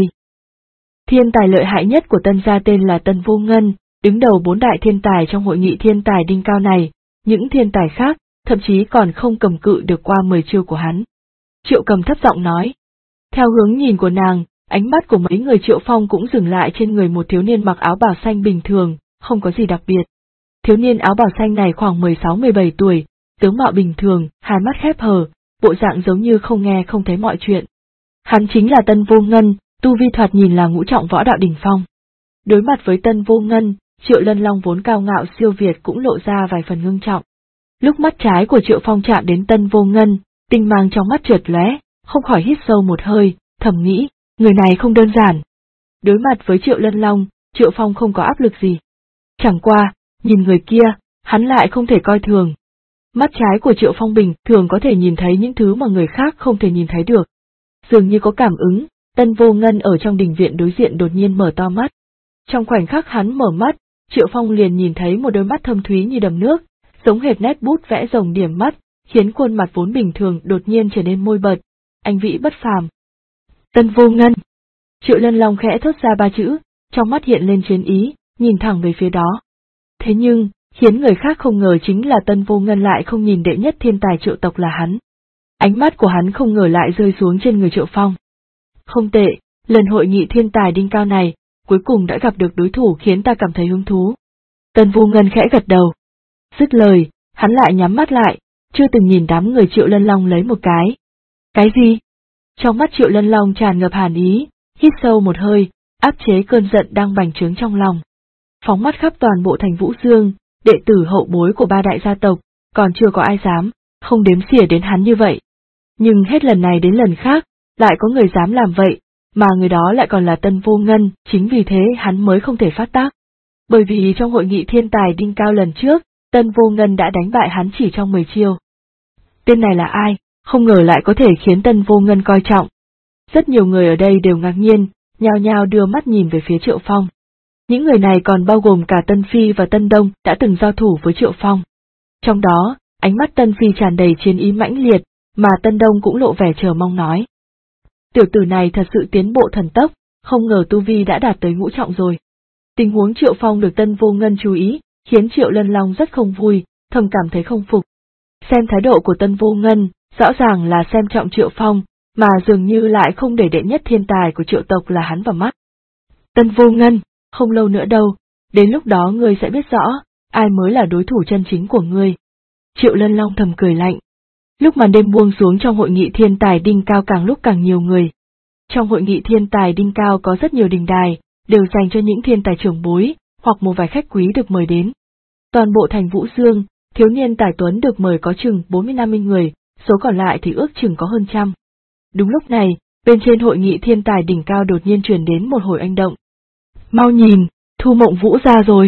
Speaker 1: Thiên tài lợi hại nhất của Tân gia tên là Tân Vô Ngân, đứng đầu 4 đại thiên tài trong hội nghị thiên tài đỉnh cao này, những thiên tài khác, thậm chí còn không cầm cự được qua 10 chiêu của hắn. Triệu Cầm thấp giọng nói. Theo hướng nhìn của nàng, ánh mắt của mấy người Triệu Phong cũng dừng lại trên người một thiếu niên mặc áo bào xanh bình thường, không có gì đặc biệt. Thiếu niên áo bào xanh này khoảng 16-17 tuổi, tướng mạo bình thường, hai mắt khép hờ, bộ dạng giống như không nghe không thấy mọi chuyện. Hắn chính là Tân Vô Ngân, tu vi thoạt nhìn là ngũ trọng võ đạo đỉnh phong. Đối mặt với Tân Vô Ngân, Triệu Lân Long vốn cao ngạo siêu việt cũng lộ ra vài phần ngưng trọng. Lúc mắt trái của Triệu Phong chạm đến Tân Vô Ngân, tinh mang trong mắt chợt lóe, không khỏi hít sâu một hơi, thầm nghĩ, người này không đơn giản. Đối mặt với Triệu Lân Long, Triệu Phong không có áp lực gì. Chẳng qua, nhìn người kia, hắn lại không thể coi thường. Mắt trái của Triệu Phong bình thường có thể nhìn thấy những thứ mà người khác không thể nhìn thấy được. Dường như có cảm ứng, Tân Vô Ngân ở trong đình viện đối diện đột nhiên mở to mắt. Trong khoảnh khắc hắn mở mắt, Triệu Phong liền nhìn thấy một đôi mắt thâm thúy như đầm nước, giống hệt nét bút vẽ rồng điểm mắt, khiến khuôn mặt vốn bình thường đột nhiên trở nên môi bật, anh vĩ bất phàm. Tân Vô Ngân. Triệu Lân Long khẽ thốt ra 3 chữ, trong mắt hiện lên chiến ý, nhìn thẳng về phía đó. Thế nhưng, khiến người khác không ngờ chính là Tân Vô Ngân lại không nhìn đệ nhất thiên tài Triệu tộc là hắn. Ánh mắt của hắn không ngờ lại rơi xuống trên người Triệu Phong. Không tệ, lần hội nghị thiên tài đỉnh cao này, cuối cùng đã gặp được đối thủ khiến ta cảm thấy hứng thú. Tân Vô Ngân khẽ gật đầu. Dứt lời, hắn lại nhắm mắt lại, chưa từng nhìn đám người Triệu Lân Long lấy một cái. Cái gì? Trong mắt Triệu Lân Long tràn ngập hàn ý, hít sâu một hơi, áp chế cơn giận đang bành trướng trong lòng. Phóng mắt khắp toàn bộ thành Vũ Dương, đệ tử hậu bối của 3 đại gia tộc, còn chưa có ai dám, không đếm xỉa đến hắn như vậy. Nhưng hết lần này đến lần khác, lại có người dám làm vậy, mà người đó lại còn là Tân Vô Ngân, chính vì thế hắn mới không thể phát tác. Bởi vì trong hội nghị thiên tài đỉnh cao lần trước, Tân Vô Ngân đã đánh bại hắn chỉ trong 10 chiêu. Tên này là ai, không ngờ lại có thể khiến Tân Vô Ngân coi trọng. Rất nhiều người ở đây đều ngạc nhiên, nhao nhao đưa mắt nhìn về phía Triệu Phong. Những người này còn bao gồm cả Tân Phi và Tân Đông đã từng giao thủ với Triệu Phong. Trong đó, ánh mắt Tân Phi tràn đầy chiến ý mãnh liệt, mà Tân Đông cũng lộ vẻ chờ mong nói. Tiểu tử này thật sự tiến bộ thần tốc, không ngờ tu vi đã đạt tới ngũ trọng rồi. Tình huống Triệu Phong được Tân Vô Ngân chú ý, khiến Triệu Lân Long rất không vui, thầm cảm thấy không phục. Xem thái độ của Tân Vô Ngân, rõ ràng là xem trọng Triệu Phong, mà dường như lại không để đệ nhất thiên tài của Triệu tộc là hắn vào mắt. Tân Vô Ngân, không lâu nữa đâu, đến lúc đó ngươi sẽ biết rõ, ai mới là đối thủ chân chính của ngươi. Triệu Lân Long thầm cười lạnh. Lúc màn đêm buông xuống trong hội nghị thiên tài đỉnh cao càng lúc càng nhiều người. Trong hội nghị thiên tài đỉnh cao có rất nhiều đình đài, đều dành cho những thiên tài trưởng bối, hoặc một vài khách quý được mời đến. Toàn bộ thành Vũ Dương, thiếu niên tài tuấn được mời có chừng 40-50 người, số còn lại thì ước chừng có hơn trăm. Đúng lúc này, bên trên hội nghị thiên tài đỉnh cao đột nhiên truyền đến một hồi oanh động. Mau nhìn, Thu Mộng Vũ ra rồi.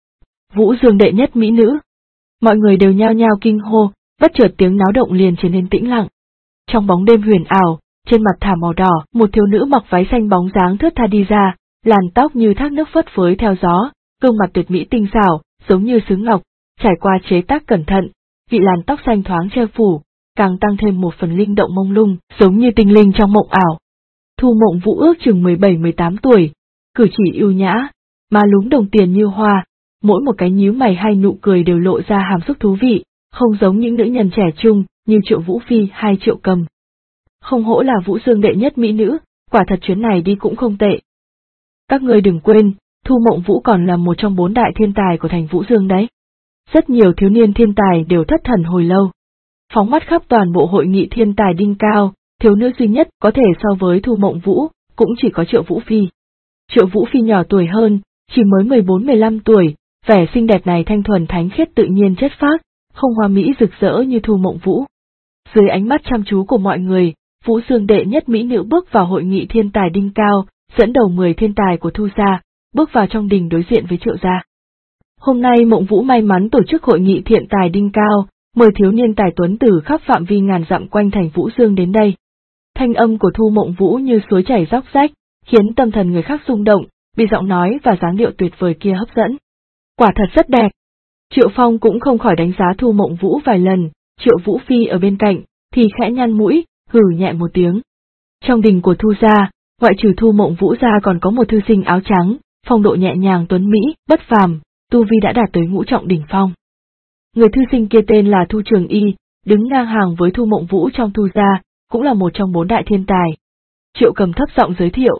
Speaker 1: Vũ Dương đệ nhất mỹ nữ. Mọi người đều nhao nhao kinh hô, bất chợt tiếng náo động liền trở nên tĩnh lặng. Trong bóng đêm huyền ảo, trên mặt thảm màu đỏ, một thiếu nữ mặc váy xanh bóng dáng thướt tha đi ra, làn tóc như thác nước phất phới theo gió, gương mặt tuyệt mỹ tinh xảo, giống như sứ ngọc, trải qua chế tác cẩn thận, vị làn tóc xanh thoáng che phủ, càng tăng thêm một phần linh động mông lung, giống như tinh linh trong mộng ảo. Thu Mộng Vũ ước chừng 17-18 tuổi, cử chỉ ưu nhã, má lúm đồng tiền như hoa, mỗi một cái nhíu mày hay nụ cười đều lộ ra hàm xúc thú vị, không giống những nữ nhân trẻ trung như Triệu Vũ Phi hay Triệu Cầm. Không hổ là Vũ Dương đệ nhất mỹ nữ, quả thật chuyến này đi cũng không tệ. Các ngươi đừng quên, Thu Mộng Vũ còn là một trong 4 đại thiên tài của thành Vũ Dương đấy. Rất nhiều thiếu niên thiên tài đều thất thần hồi lâu. Phóng mắt khắp toàn bộ hội nghị thiên tài đỉnh cao, thiếu nữ duy nhất có thể so với Thu Mộng Vũ, cũng chỉ có Triệu Vũ Phi. Triệu Vũ Phi nhỏ tuổi hơn, chỉ mới 14-15 tuổi, vẻ xinh đẹp này thanh thuần thánh khiết tự nhiên chất phác, không hoa mỹ rực rỡ như Thu Mộng Vũ. Dưới ánh mắt chăm chú của mọi người, Vũ Dương đệ nhất mỹ nữ bước vào hội nghị thiên tài đỉnh cao, dẫn đầu 10 thiên tài của Thu gia, bước vào trong đình đối diện với Triệu gia. Hôm nay Mộng Vũ may mắn tổ chức hội nghị thiên tài đỉnh cao, mời thiếu niên tài tuấn từ khắp phạm vi ngàn dặm quanh thành Vũ Dương đến đây. Thanh âm của Thu Mộng Vũ như suối chảy róc rách, khiến tâm thần người khác rung động, bị giọng nói và dáng điệu tuyệt vời kia hấp dẫn. Quả thật rất đẹp. Triệu Phong cũng không khỏi đánh giá Thu Mộng Vũ vài lần, Triệu Vũ Phi ở bên cạnh, thì khẽ nhăn mũi, hừ nhẹ một tiếng. Trong đình của Thu gia, ngoại trừ Thu Mộng Vũ ra còn có một thư sinh áo trắng, phong độ nhẹ nhàng tuấn mỹ, bất phàm, tu vi đã đạt tới ngũ trọng đỉnh phong. Người thư sinh kia tên là Thu Trường Y, đứng ngang hàng với Thu Mộng Vũ trong Thu gia, cũng là một trong 4 đại thiên tài. Triệu Cầm thấp giọng giới thiệu.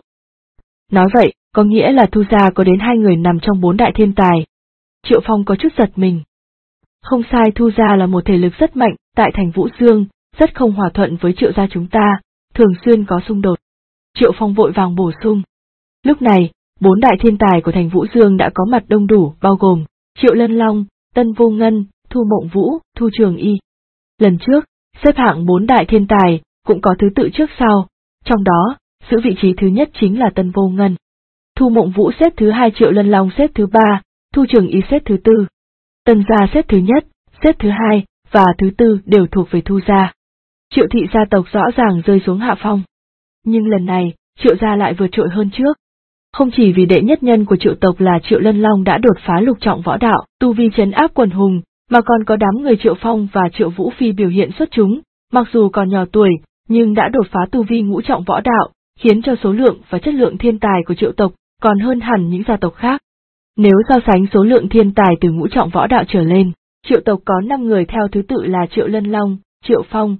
Speaker 1: Nói vậy, có nghĩa là Thu gia có đến 2 người nằm trong 4 đại thiên tài. Triệu Phong có chút giật mình. Không sai, Thu gia là một thể lực rất mạnh, tại thành Vũ Dương, rất không hòa thuận với Triệu gia chúng ta, thường xuyên có xung đột. Triệu Phong vội vàng bổ sung. Lúc này, 4 đại thiên tài của thành Vũ Dương đã có mặt đông đủ, bao gồm Triệu Lân Long, Tân Vô Ngân, Thu Mộng Vũ, Thu Trường Y. Lần trước, xếp hạng 4 đại thiên tài, cũng có thứ tự trước sau, trong đó, giữ vị trí thứ nhất chính là Tân Vô Ngân. Thu Mộng Vũ xếp thứ 2, Triệu Lân Long xếp thứ 3, Thu Trường Y xếp thứ 4. Tân gia xếp thứ nhất, xếp thứ 2, và thứ 4 đều thuộc về Thu gia. Triệu thị gia tộc rõ ràng rơi xuống hạ phong. Nhưng lần này, Triệu gia lại vượt trội hơn trước. Không chỉ vì đệ nhất nhân của Triệu tộc là Triệu Lân Long đã đột phá lục trọng võ đạo, tu vi trấn áp quần hùng, mà còn có đám người Triệu Phong và Triệu Vũ Phi biểu hiện xuất chúng, mặc dù còn nhỏ tuổi, nhưng đã đột phá tu vi ngũ trọng võ đạo, khiến cho số lượng và chất lượng thiên tài của Triệu tộc còn hơn hẳn những gia tộc khác. Nếu so sánh số lượng thiên tài từ ngũ trọng võ đạo trở lên, Triệu tộc có 5 người theo thứ tự là Triệu Lân Long, Triệu Phong,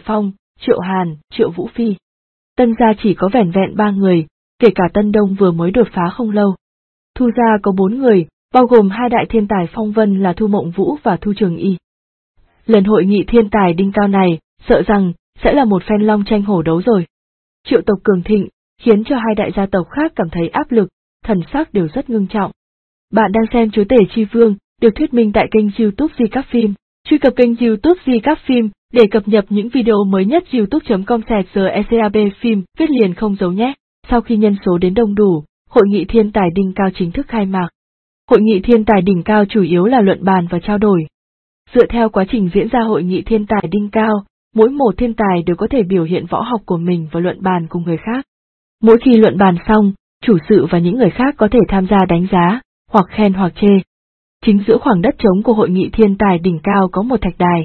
Speaker 1: Triệu Hàn, Triệu Vũ Phi. Tân gia chỉ có vẻn vẹn 3 người, kể cả Tân Đông vừa mới đột phá không lâu. Thu gia có 4 người, bao gồm 2 đại thiên tài phong vân là Thu Mộng Vũ và Thu Trường Y. Lần hội nghị thiên tài đỉnh cao này, sợ rằng, sẽ là một phen long tranh hổ đấu rồi. Triệu tộc cường thịnh, khiến cho 2 đại gia tộc khác cảm thấy áp lực, thần sắc đều rất ngưng trọng. Bạn đang xem Chúa Tể Chi Vương, được thuyết minh tại kênh YouTube Di Các Phim. Truy cập kênh YouTube Di Các Phim để cập nhật những video mới nhất. youtube.com/GECAB phim, viết liền không giấu nhé. Sau khi nhân số đến đông đủ, hội nghị thiên tài đỉnh cao chính thức khai mạc. Hội nghị thiên tài đỉnh cao chủ yếu là luận bàn và trao đổi. Dựa theo quá trình diễn ra hội nghị thiên tài đỉnh cao, mỗi một thiên tài đều có thể biểu hiện võ học của mình và luận bàn cùng người khác. Mỗi khi luận bàn xong, chủ sự và những người khác có thể tham gia đánh giá, hoặc khen hoặc chê. Chính giữa khoảng đất trống của hội nghị thiên tài đỉnh cao có một thạch đài.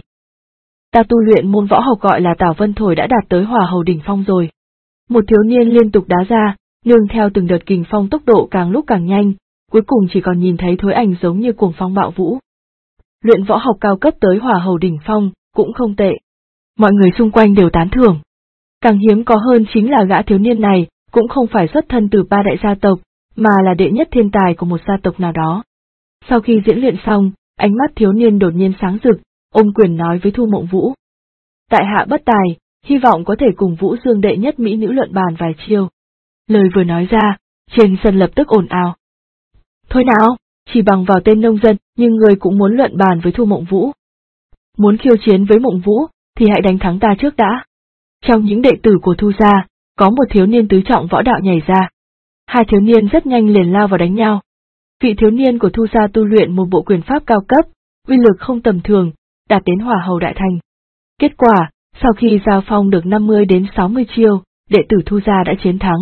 Speaker 1: Ta tu luyện môn võ học gọi là Tảo Vân Thổi đã đạt tới hỏa hầu đỉnh phong rồi. Một thiếu niên liên tục đá ra, nương theo từng đợt kình phong tốc độ càng lúc càng nhanh, cuối cùng chỉ còn nhìn thấy thối ảnh giống như cuồng phong bạo vũ. Luyện võ học cao cấp tới hỏa hầu đỉnh phong, cũng không tệ. Mọi người xung quanh đều tán thưởng. Càng hiếm có hơn chính là gã thiếu niên này, cũng không phải xuất thân từ 3 đại gia tộc, mà là đệ nhất thiên tài của một gia tộc nào đó. Sau khi diễn luyện xong, ánh mắt thiếu niên đột nhiên sáng rực, ôm quyền nói với Thu Mộng Vũ. Tại hạ bất tài, hy vọng có thể cùng Vũ Dương đệ nhất mỹ nữ luận bàn vài chiêu. Lời vừa nói ra, trên sân lập tức ồn ào. Thôi nào, chỉ bằng vào tên nông dân, nhưng người cũng muốn luận bàn với Thu Mộng Vũ. Muốn khiêu chiến với Mộng Vũ, thì hãy đánh thắng ta trước đã. Trong những đệ tử của Thu gia, có một thiếu niên tứ trọng võ đạo nhảy ra. 2 thiếu niên rất nhanh liền lao vào đánh nhau. Vị thiếu niên của Thu gia tu luyện một bộ quyền pháp cao cấp, uy lực không tầm thường, đạt đến hỏa hầu đại thành. Kết quả, sau khi giao phong được 50 đến 60 chiêu, đệ tử Thu gia đã chiến thắng.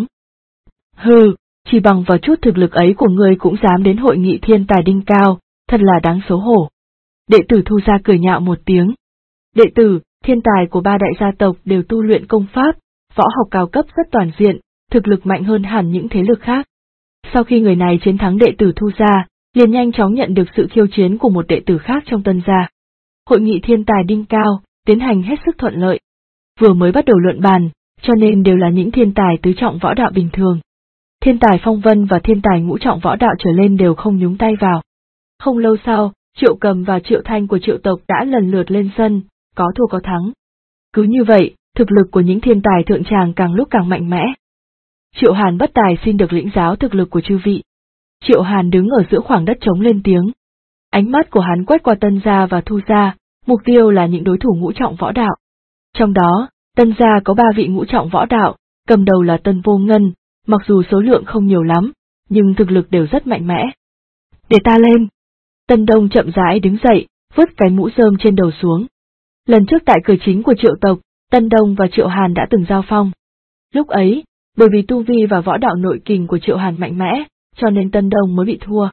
Speaker 1: Hừ, chỉ bằng vào chút thực lực ấy của ngươi cũng dám đến hội nghị thiên tài đỉnh cao, thật là đáng xấu hổ. Đệ tử Thu gia cười nhạo một tiếng. Đệ tử, thiên tài của 3 đại gia tộc đều tu luyện công pháp, võ học cao cấp rất toàn diện, thực lực mạnh hơn hẳn những thế lực khác. Sau khi người này chiến thắng đệ tử Thu gia, liền nhanh chóng nhận được sự khiêu chiến của một đệ tử khác trong Tân gia. Hội nghị thiên tài đỉnh cao, tiến hành hết sức thuận lợi. Vừa mới bắt đầu luận bàn, cho nên đều là những thiên tài tứ trọng võ đạo bình thường. Thiên tài phong vân và thiên tài ngũ trọng võ đạo trở lên đều không nhúng tay vào. Không lâu sau, Triệu Cầm và Triệu Thanh của Triệu tộc đã lần lượt lên sân, có thua có thắng. Cứ như vậy, thực lực của những thiên tài thượng tràng càng lúc càng mạnh mẽ. Triệu Hàn bất tài xin được lĩnh giáo thực lực của chư vị. Triệu Hàn đứng ở giữa khoảng đất trống lên tiếng. Ánh mắt của hắn quét qua Tân gia và Thu gia, mục tiêu là những đối thủ ngũ trọng võ đạo. Trong đó, Tân gia có 3 vị ngũ trọng võ đạo, cầm đầu là Tân Vô Ngân, mặc dù số lượng không nhiều lắm, nhưng thực lực đều rất mạnh mẽ. Để ta lên. Tân Đông chậm rãi đứng dậy, vứt cái mũ rơm trên đầu xuống. Lần trước tại cửa chính của Triệu tộc, Tân Đông và Triệu Hàn đã từng giao phong. Lúc ấy, bởi vì tu vi và võ đạo nội kình của Triệu Hàn mạnh mẽ, cho nên Tân Đông mới bị thua.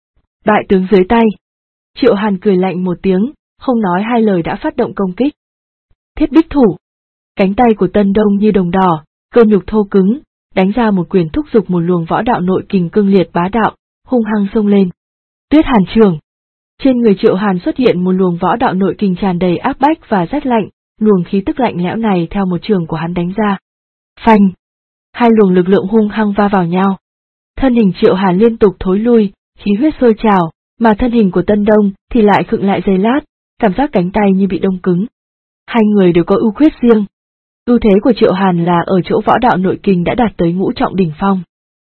Speaker 1: Bại tướng dưới tay. Triệu Hàn cười lạnh một tiếng, không nói hai lời đã phát động công kích. Thiết Bích Thủ. Cánh tay của Tân Đông như đồng đỏ, cơ nhục thô cứng, đánh ra một quyền thúc giục một luồng võ đạo nội kình cương liệt bá đạo, hung hăng xông lên. Tuyết Hàn Trường. Trên người Triệu Hàn xuất hiện một luồng võ đạo nội kình tràn đầy áp bách và rét lạnh, luồng khí tức lạnh lẽo này theo một trường của hắn đánh ra. Phanh! Hai luồng lực lượng hung hăng va vào nhau. Thân hình Triệu Hàn liên tục thối lui, khí huyết sôi trào, mà thân hình của Tân Đông thì lại khựng lại giây lát, cảm giác cánh tay như bị đông cứng. Hai người đều có ưu khuyết riêng. Ưu thế của Triệu Hàn là ở chỗ võ đạo nội kình đã đạt tới ngũ trọng đỉnh phong.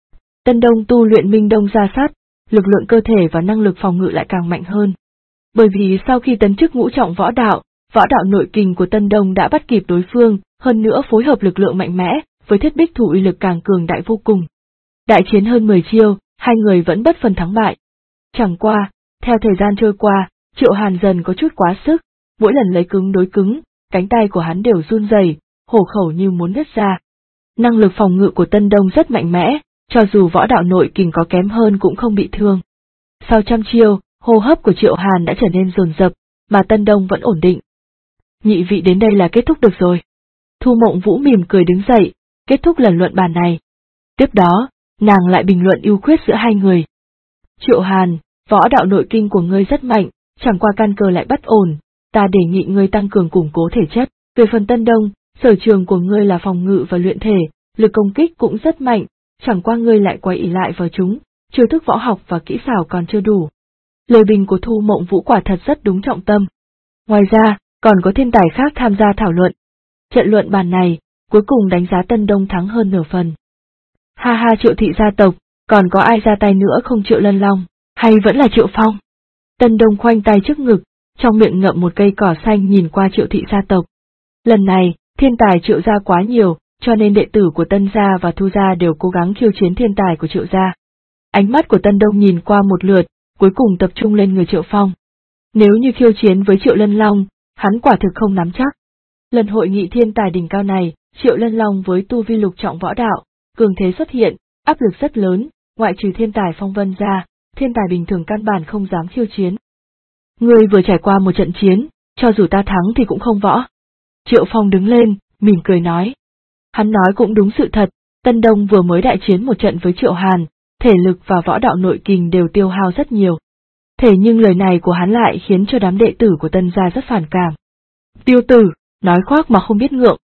Speaker 1: Tân Đông tu luyện Minh Đông Gia Sát, lực lượng cơ thể và năng lực phòng ngự lại càng mạnh hơn. Bởi vì sau khi tấn chức ngũ trọng võ đạo nội kình của Tân Đông đã bắt kịp đối phương, hơn nữa phối hợp lực lượng mạnh mẽ, với Thiết Bích Thủ uy lực càng cường đại vô cùng. Đại chiến hơn 10 chiêu, hai người vẫn bất phân thắng bại. Chẳng qua, theo thời gian trôi qua, Triệu Hàn dần có chút quá sức, mỗi lần lấy cứng đối cứng, cánh tay của hắn đều run rẩy, hổ khẩu như muốn nứt ra. Năng lực phòng ngự của Tân Đông rất mạnh mẽ, cho dù võ đạo nội kình có kém hơn cũng không bị thương. Sau trăm chiêu, hô hấp của Triệu Hàn đã trở nên dồn dập, mà Tân Đông vẫn ổn định. Nhị vị đến đây là kết thúc được rồi. Thu Mộng Vũ mỉm cười đứng dậy, kết thúc lần luận bàn này. Tiếp đó, nàng lại bình luận ưu khuyết giữa hai người. Triệu Hàn, võ đạo nội kinh của ngươi rất mạnh, chẳng qua căn cơ lại bất ổn, ta đề nghị ngươi tăng cường củng cố thể chất. Về phần Tân Đông, sở trường của ngươi là phòng ngự và luyện thể, lực công kích cũng rất mạnh, chẳng qua ngươi lại quá ỷ lại vào chúng, chiêu thức võ học và kỹ xảo còn chưa đủ. Lời bình của Thu Mộng Vũ quả thật rất đúng trọng tâm. Ngoài ra, còn có thiên tài khác tham gia thảo luận. Trận luận bàn này, cuối cùng đánh giá Tân Đông thắng hơn nửa phần. Ha ha, Triệu thị gia tộc, còn có ai ra tay nữa không? Triệu Lân Long, hay vẫn là Triệu Phong? Tân Đông khoanh tay trước ngực, trong miệng ngậm một cây cỏ xanh nhìn qua Triệu thị gia tộc. Lần này, thiên tài Triệu gia quá nhiều, cho nên đệ tử của Tân gia và Thu gia đều cố gắng khiêu chiến thiên tài của Triệu gia. Ánh mắt của Tân Đông nhìn qua một lượt, cuối cùng tập trung lên người Triệu Phong. Nếu như khiêu chiến với Triệu Lân Long, hắn quả thực không nắm chắc. Lần hội nghị thiên tài đỉnh cao này, Triệu Lân Long với tu vi lục trọng võ đạo, cường thế xuất hiện, áp lực rất lớn, ngoại trừ thiên tài Phong Vân ra, thiên tài bình thường căn bản không dám khiêu chiến. Ngươi vừa trải qua một trận chiến, cho dù ta thắng thì cũng không võ. Triệu Phong đứng lên, mỉm cười nói. Hắn nói cũng đúng sự thật, Tân Đông vừa mới đại chiến một trận với Triệu Hàn, thể lực và võ đạo nội kình đều tiêu hao rất nhiều. Thế nhưng lời này của hắn lại khiến cho đám đệ tử của Tân gia rất phản cảm. Tiêu tử, nói khoác mà không biết ngượng.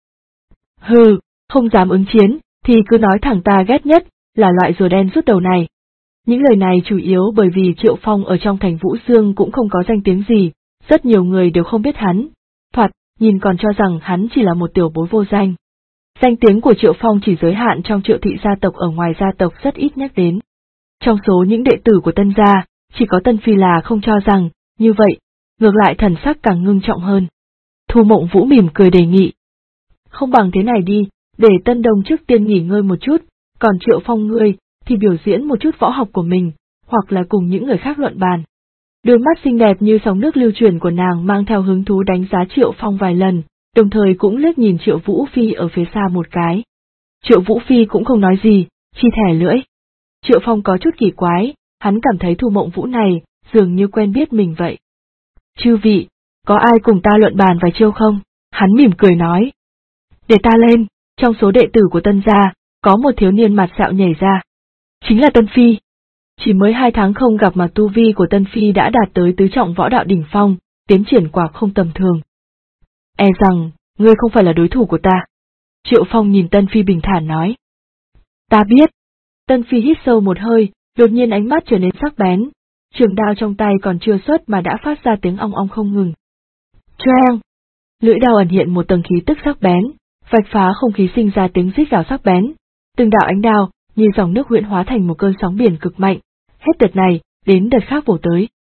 Speaker 1: Hừ, không dám ứng chiến, thì cứ nói thẳng ta ghét nhất, là loại rùa đen rút đầu này. Những lời này chủ yếu bởi vì Triệu Phong ở trong thành Vũ Dương cũng không có danh tiếng gì, rất nhiều người đều không biết hắn, thoạt nhìn còn cho rằng hắn chỉ là một tiểu bối vô danh. Danh tiếng của Triệu Phong chỉ giới hạn trong Triệu thị gia tộc, ở ngoài gia tộc rất ít nhắc đến. Trong số những đệ tử của Tân gia, chỉ có Tân Phi là không cho rằng, như vậy, ngược lại thần sắc càng ngưng trọng hơn. Thu Mộng Vũ mỉm cười đề nghị. Không bằng thế này đi, để Tân Đông trước tiên nghỉ ngơi một chút, còn Triệu Phong ngươi, thì biểu diễn một chút võ học của mình, hoặc là cùng những người khác luận bàn. Đôi mắt xinh đẹp như sóng nước lưu chuyển của nàng mang theo hứng thú đánh giá Triệu Phong vài lần, đồng thời cũng liếc nhìn Triệu Vũ Phi ở phía xa một cái. Triệu Vũ Phi cũng không nói gì, chi thẻ lưỡi. Triệu Phong có chút kỳ quái, hắn cảm thấy Thu Mộng Vũ này, dường như quen biết mình vậy. Chư vị, có ai cùng ta luận bàn vài chiêu không? Hắn mỉm cười nói. Để ta lên, trong số đệ tử của Tân gia, có một thiếu niên mặt sẹo nhảy ra. Chính là Tân Phi. Chỉ mới 2 tháng không gặp mà tu vi của Tân Phi đã đạt tới tứ trọng võ đạo đỉnh phong, tiến triển quả không tầm thường. E rằng, ngươi không phải là đối thủ của ta. Triệu Phong nhìn Tân Phi bình thản nói. Ta biết. Tân Phi hít sâu một hơi, đột nhiên ánh mắt trở nên sắc bén, trường đao trong tay còn chưa xuất mà đã phát ra tiếng ong ong không ngừng. Choang! Lưỡi đao ẩn hiện một tầng khí tức sắc bén, vạch phá không khí sinh ra tiếng rít gào sắc bén. Từng đạo ánh đao, như dòng nước huyễn hóa thành một cơn sóng biển cực mạnh, hết đợt này, đến đợt khác vồ tới.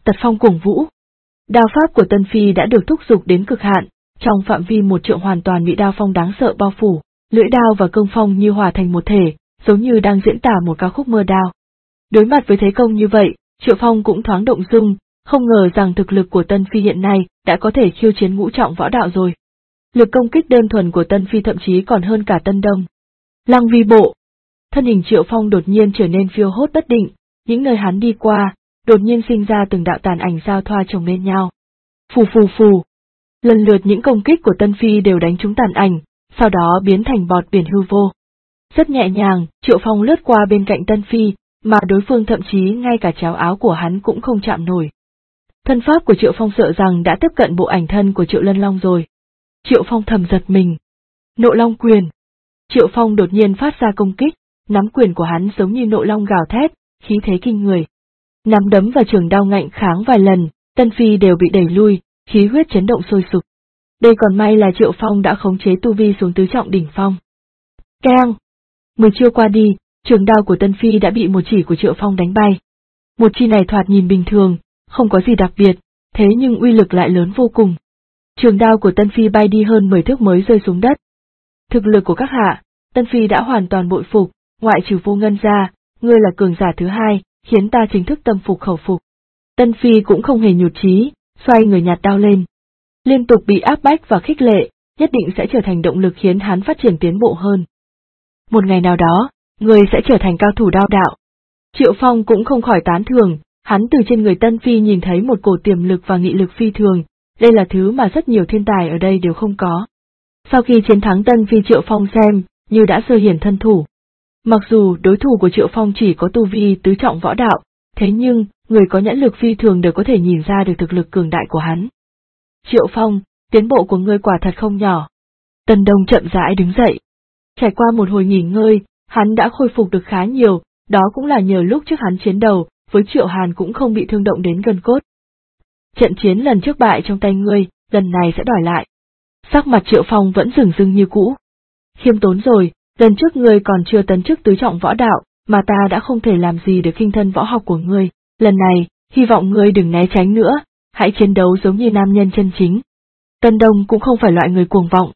Speaker 1: Tật phong cuồng vũ. Đao pháp của Tân Phi đã được thúc giục đến cực hạn, trong phạm vi 1 trượng hoàn toàn bị đao phong đáng sợ bao phủ, lưỡi đao và cương phong như hòa thành một thể, giống như đang diễn tả một ca khúc mơ đao. Đối mặt với thế công như vậy, Triệu Phong cũng thoáng động dung, không ngờ rằng thực lực của Tân Phi hiện nay đã có thể khiêu chiến ngũ trọng võ đạo rồi. Lực công kích đơn thuần của Tân Phi thậm chí còn hơn cả Tân Đông. Lăng vi bộ. Thân hình Triệu Phong đột nhiên trở nên phiêu hốt bất định, những nơi hắn đi qua, đột nhiên sinh ra từng đạo tàn ảnh giao thoa chồng lên nhau. Phù phù phù. Lần lượt những công kích của Tân Phi đều đánh trúng tàn ảnh, sau đó biến thành bọt biển hư vô. Rất nhẹ nhàng, Triệu Phong lướt qua bên cạnh Tân Phi, mà đối phương thậm chí ngay cả chéo áo của hắn cũng không chạm nổi. Thân pháp của Triệu Phong sợ rằng đã tiếp cận bộ ảnh thân của Triệu Lân Long rồi. Triệu Phong thầm giật mình. Nộ Long quyền. Triệu Phong đột nhiên phát ra công kích, nắm quyền của hắn giống như nộ long gào thét, khí thế kinh người. Nắm đấm và trường đao ngạnh kháng vài lần, Tân Phi đều bị đẩy lui, khí huyết chấn động sôi sục. Đây còn may là Triệu Phong đã khống chế tu vi xuống tứ trọng đỉnh phong. Keng! 10 chiêu qua đi, trường đao của Tân Phi đã bị một chỉ của Triệu Phong đánh bay. Một chi này thoạt nhìn bình thường, không có gì đặc biệt, thế nhưng uy lực lại lớn vô cùng. Trường đao của Tân Phi bay đi hơn 10 thước mới rơi xuống đất. Thực lực của các hạ, Tân Phi đã hoàn toàn bội phục, ngoại trừ Vô Ngân ra, ngươi là cường giả thứ hai, khiến ta chính thức tâm phục khẩu phục. Tân Phi cũng không hề nhụt chí, xoay người nhặt đao lên. Liên tục bị áp bách và khích lệ, nhất định sẽ trở thành động lực khiến hắn phát triển tiến bộ hơn. Một ngày nào đó, ngươi sẽ trở thành cao thủ đao đạo. Triệu Phong cũng không khỏi tán thưởng, hắn từ trên người Tân Phi nhìn thấy một cổ tiềm lực và nghị lực phi thường, đây là thứ mà rất nhiều thiên tài ở đây đều không có. Sau khi chiến thắng Tân Phi, Triệu Phong xem như đã sơ hiển thân thủ. Mặc dù đối thủ của Triệu Phong chỉ có tu vi tứ trọng võ đạo, thế nhưng, người có nhãn lực phi thường đều có thể nhìn ra được thực lực cường đại của hắn. Triệu Phong, tiến bộ của ngươi quả thật không nhỏ. Tân Đông chậm rãi đứng dậy. Trải qua một hồi nghỉ ngơi, hắn đã khôi phục được khá nhiều, đó cũng là nhờ lúc trước hắn chiến đầu, với Triệu Hàn cũng không bị thương động đến gân cốt. Trận chiến lần trước bại trong tay ngươi, lần này sẽ đòi lại. Sắc mặt Triệu Phong vẫn rừng rưng như cũ. Khiêm tốn rồi, lần trước ngươi còn chưa tấn chức tứ trọng võ đạo, mà ta đã không thể làm gì để khinh thân võ học của ngươi, lần này, hy vọng ngươi đừng né tránh nữa, hãy chiến đấu giống như nam nhân chân chính. Tân Đông cũng không phải loại người cuồng vọng.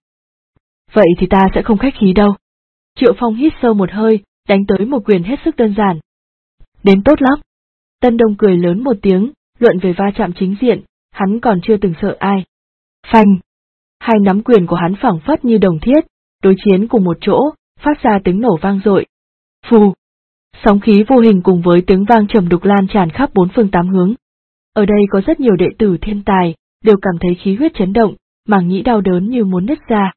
Speaker 1: Vậy thì ta sẽ không khách khí đâu. Triệu Phong hít sâu một hơi, đánh tới một quyền hết sức đơn giản. Đến tốt lắm. Tân Đông cười lớn một tiếng, luận về va chạm chính diện, hắn còn chưa từng sợ ai. Phanh! Hai nắm quyền của hắn phảng phất như đồng thiết, đối chiến cùng một chỗ, phát ra tiếng nổ vang dội. Phù! Sóng khí vô hình cùng với tiếng vang trầm đục lan tràn khắp 4 phương 8 hướng. Ở đây có rất nhiều đệ tử thiên tài, đều cảm thấy khí huyết chấn động, màng nhĩ đau đớn như muốn nứt ra.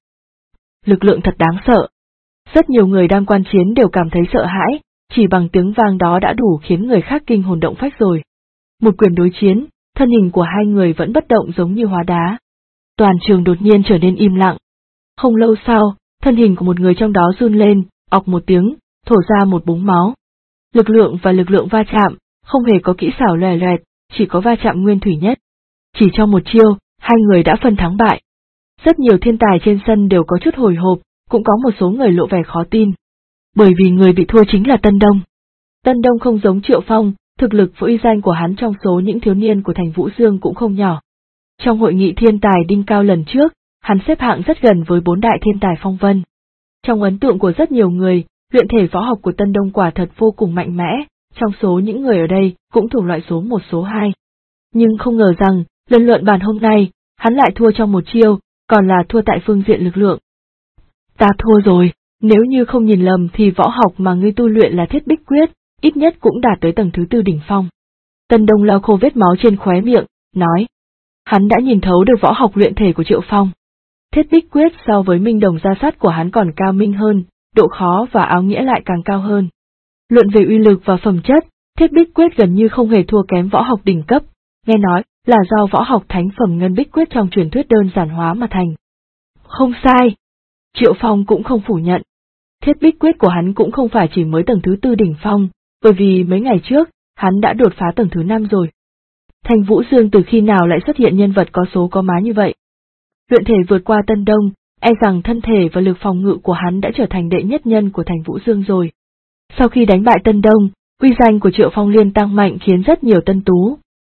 Speaker 1: Lực lượng thật đáng sợ. Rất nhiều người đang quan chiến đều cảm thấy sợ hãi, chỉ bằng tiếng vang đó đã đủ khiến người khác kinh hồn động phách rồi. Một quyền đối chiến, thân hình của hai người vẫn bất động giống như hóa đá. Toàn trường đột nhiên trở nên im lặng. Không lâu sau, thân hình của một người trong đó run lên, ọc một tiếng, thổ ra một búng máu. Lực lượng và lực lượng va chạm, không hề có kỹ xảo lòe loẹt, chỉ có va chạm nguyên thủy nhất. Chỉ trong một chiêu, hai người đã phân thắng bại. Rất nhiều thiên tài trên sân đều có chút hồi hộp, cũng có một số người lộ vẻ khó tin. Bởi vì người bị thua chính là Tân Đông. Tân Đông không giống Triệu Phong, thực lực và uy danh của hắn trong số những thiếu niên của thành Vũ Dương cũng không nhỏ. Trong hội nghị thiên tài đỉnh cao lần trước, hắn xếp hạng rất gần với 4 đại thiên tài phong vân. Trong ấn tượng của rất nhiều người, luyện thể võ học của Tân Đông quả thật vô cùng mạnh mẽ, trong số những người ở đây cũng thuộc loại số 1 số 2. Nhưng không ngờ rằng, lần luận bàn hôm nay, hắn lại thua trong một chiêu, còn là thua tại phương diện lực lượng. Ta thua rồi, nếu như không nhìn lầm thì võ học mà ngươi tu luyện là Thiết Bích Quyết, ít nhất cũng đạt tới tầng thứ 4 đỉnh phong. Tân Đông lau khô vết máu trên khóe miệng, nói. Hắn đã nhìn thấu được võ học luyện thể của Triệu Phong. Thiết Bích Quyết so với Minh Đồng gia sát của hắn còn cao minh hơn, độ khó và áo nghĩa lại càng cao hơn. Luận về uy lực và phẩm chất, Thiết Bích Quyết gần như không hề thua kém võ học đỉnh cấp, nghe nói là do võ học thánh phẩm Ngân Bích Quyết trong truyền thuyết đơn giản hóa mà thành. Không sai. Triệu Phong cũng không phủ nhận. Thiết Bích Quyết của hắn cũng không phải chỉ mới tầng thứ 4 đỉnh phong, bởi vì mấy ngày trước, hắn đã đột phá tầng thứ 5 rồi. Thành Vũ Dương từ khi nào lại xuất hiện nhân vật có số có má như vậy? Luyện thể vượt qua Tân Đông, e rằng thân thể và lực phòng ngự của hắn đã trở thành đệ nhất nhân của Thành Vũ Dương rồi. Sau khi đánh bại Tân Đông, uy danh của Triệu Phong liên tăng mạnh khiến rất nhiều tân tú,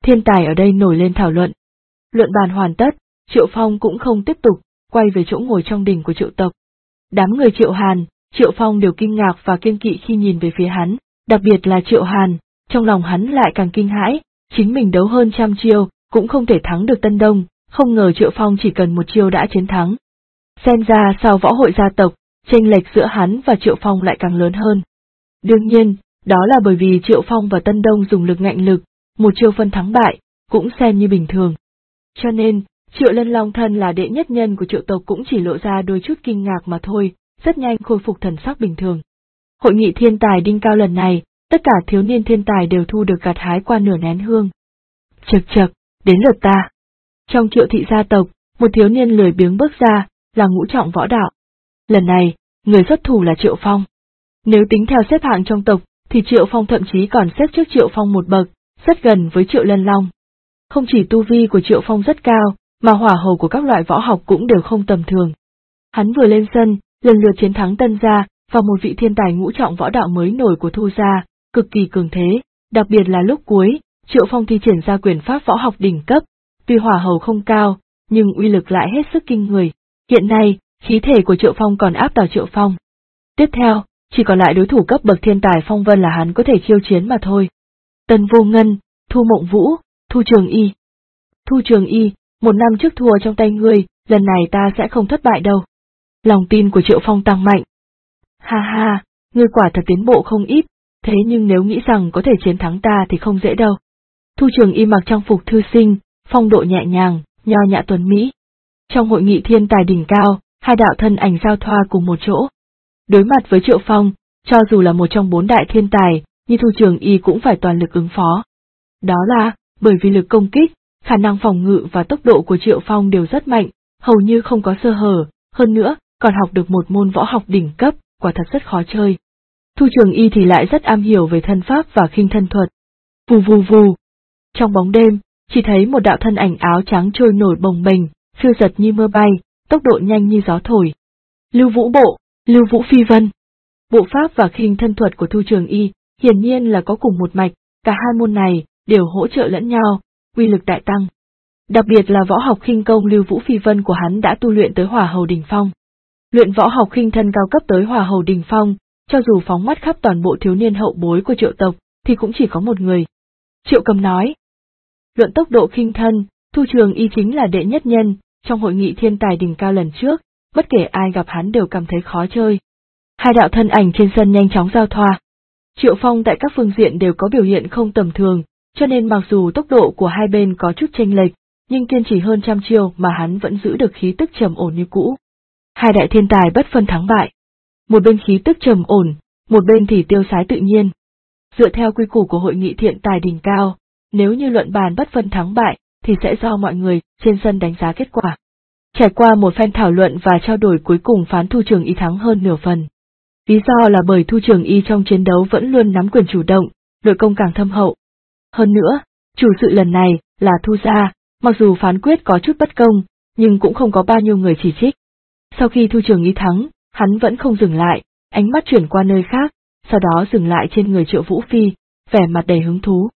Speaker 1: thiên tài ở đây nổi lên thảo luận. Luận bàn hoàn tất, Triệu Phong cũng không tiếp tục, quay về chỗ ngồi trong đình của Triệu tộc. Đám người Triệu Hàn, Triệu Phong đều kinh ngạc và kiêng kỵ khi nhìn về phía hắn, đặc biệt là Triệu Hàn, trong lòng hắn lại càng kinh hãi, chính mình đấu hơn trăm chiêu, cũng không thể thắng được Tân Đông, không ngờ Triệu Phong chỉ cần một chiêu đã chiến thắng. Xem ra sau võ hội gia tộc, chênh lệch giữa hắn và Triệu Phong lại càng lớn hơn. Đương nhiên, đó là bởi vì Triệu Phong và Tân Đông dùng lực ngạnh lực, một chiêu phân thắng bại, cũng xem như bình thường. Cho nên, Triệu Lân Long thân là đệ nhất nhân của Triệu tộc cũng chỉ lộ ra đôi chút kinh ngạc mà thôi, rất nhanh khôi phục thần sắc bình thường. Hội nghị thiên tài đỉnh cao lần này, tất cả thiếu niên thiên tài đều thu được gặt hái qua nửa nén hương. Chậc chậc, đến lượt ta. Trong Triệu thị gia tộc, một thiếu niên lười biếng bước ra, là ngũ trọng võ đạo. Lần này, người xuất thủ là Triệu Phong. Nếu tính theo xếp hạng trong tộc, thì Triệu Phong thậm chí còn xếp trước Triệu Phong một bậc, rất gần với Triệu Lân Long. Không chỉ tu vi của Triệu Phong rất cao, mà hỏa hầu của các loại võ học cũng đều không tầm thường. Hắn vừa lên sân, lần lượt chiến thắng Tân gia, và một vị thiên tài ngũ trọng võ đạo mới nổi của Thu gia, cực kỳ cường thế, đặc biệt là lúc cuối, Triệu Phong thi triển ra quyền pháp võ học đỉnh cấp, tuy hỏa hầu không cao, nhưng uy lực lại hết sức kinh người. Hiện nay, khí thể của Triệu Phong còn áp đảo Triệu Phong. Tiếp theo, chỉ còn lại đối thủ cấp bậc thiên tài phong vân là hắn có thể khiêu chiến mà thôi. Tân Vô Ngân, Thu Mộng Vũ, Thu Trường Y. Thu Trường Y, một năm trước thua trong tay ngươi, lần này ta sẽ không thất bại đâu. Lòng tin của Triệu Phong tăng mạnh. Ha ha, ngươi quả thật tiến bộ không ít, thế nhưng nếu nghĩ rằng có thể chiến thắng ta thì không dễ đâu. Thu Trường Y mặc trang phục thư sinh, phong độ nhẹ nhàng, nho nhã tuấn mỹ. Trong hội nghị thiên tài đỉnh cao, hai đạo thân ảnh giao thoa cùng một chỗ. Đối mặt với Triệu Phong, cho dù là một trong bốn đại thiên tài, như Thu Trường Y cũng phải toàn lực ứng phó. Đó là, bởi vì lực công kích, khả năng phòng ngự và tốc độ của Triệu Phong đều rất mạnh, hầu như không có sơ hở, hơn nữa, còn học được một môn võ học đỉnh cấp, quả thật rất khó chơi. Thu Trường Y thì lại rất am hiểu về thân pháp và khinh thân thuật. Vù vù vù. Trong bóng đêm, chỉ thấy một đạo thân ảnh áo trắng trôi nổi bồng bềnh, phiêu giật như mưa bay, tốc độ nhanh như gió thổi. Lưu Vũ Bộ, Lưu Vũ Phi Vân. Bộ pháp và khinh thân thuật của Thu Trường Y, hiển nhiên là có cùng một mạch, cả hai môn này đều hỗ trợ lẫn nhau, uy lực đại tăng. Đặc biệt là võ học khinh công Lưu Vũ Phi Vân của hắn đã tu luyện tới hỏa hầu đỉnh phong. Luyện võ học khinh thân cao cấp tới hỏa hầu đỉnh phong, cho dù phóng mắt khắp toàn bộ thiếu niên hậu bối của Triệu tộc, thì cũng chỉ có một người. Triệu Cầm nói. Luận tốc độ khinh thân, Thu Trường Y chính là đệ nhất nhân, trong hội nghị thiên tài đỉnh cao lần trước, bất kể ai gặp hắn đều cảm thấy khó chơi. Hai đạo thân ảnh trên sân nhanh chóng giao thoa. Triệu Phong tại các phương diện đều có biểu hiện không tầm thường, cho nên mặc dù tốc độ của hai bên có chút chênh lệch, nhưng kiên trì hơn trăm chiêu mà hắn vẫn giữ được khí tức trầm ổn như cũ. Hai đại thiên tài bất phân thắng bại. Một bên khí tức trầm ổn, một bên thì tiêu sái tự nhiên. Dựa theo quy củ của hội nghị thiên tài đỉnh cao, nếu như luận bàn bất phân thắng bại, thì sẽ do mọi người trên sân đánh giá kết quả. Trải qua một phen thảo luận và trao đổi cuối cùng phán Thu Trường Y thắng hơn nửa phần. Lý do là bởi Thu Trường Y trong chiến đấu vẫn luôn nắm quyền chủ động, nội công càng thâm hậu. Hơn nữa, chủ sự lần này là Thu gia, mặc dù phán quyết có chút bất công, nhưng cũng không có bao nhiêu người chỉ trích. Sau khi Thu Trường Y thắng, hắn vẫn không dừng lại, ánh mắt chuyển qua nơi khác, sau đó dừng lại trên người Triệu Vũ Phi, vẻ mặt đầy hứng thú.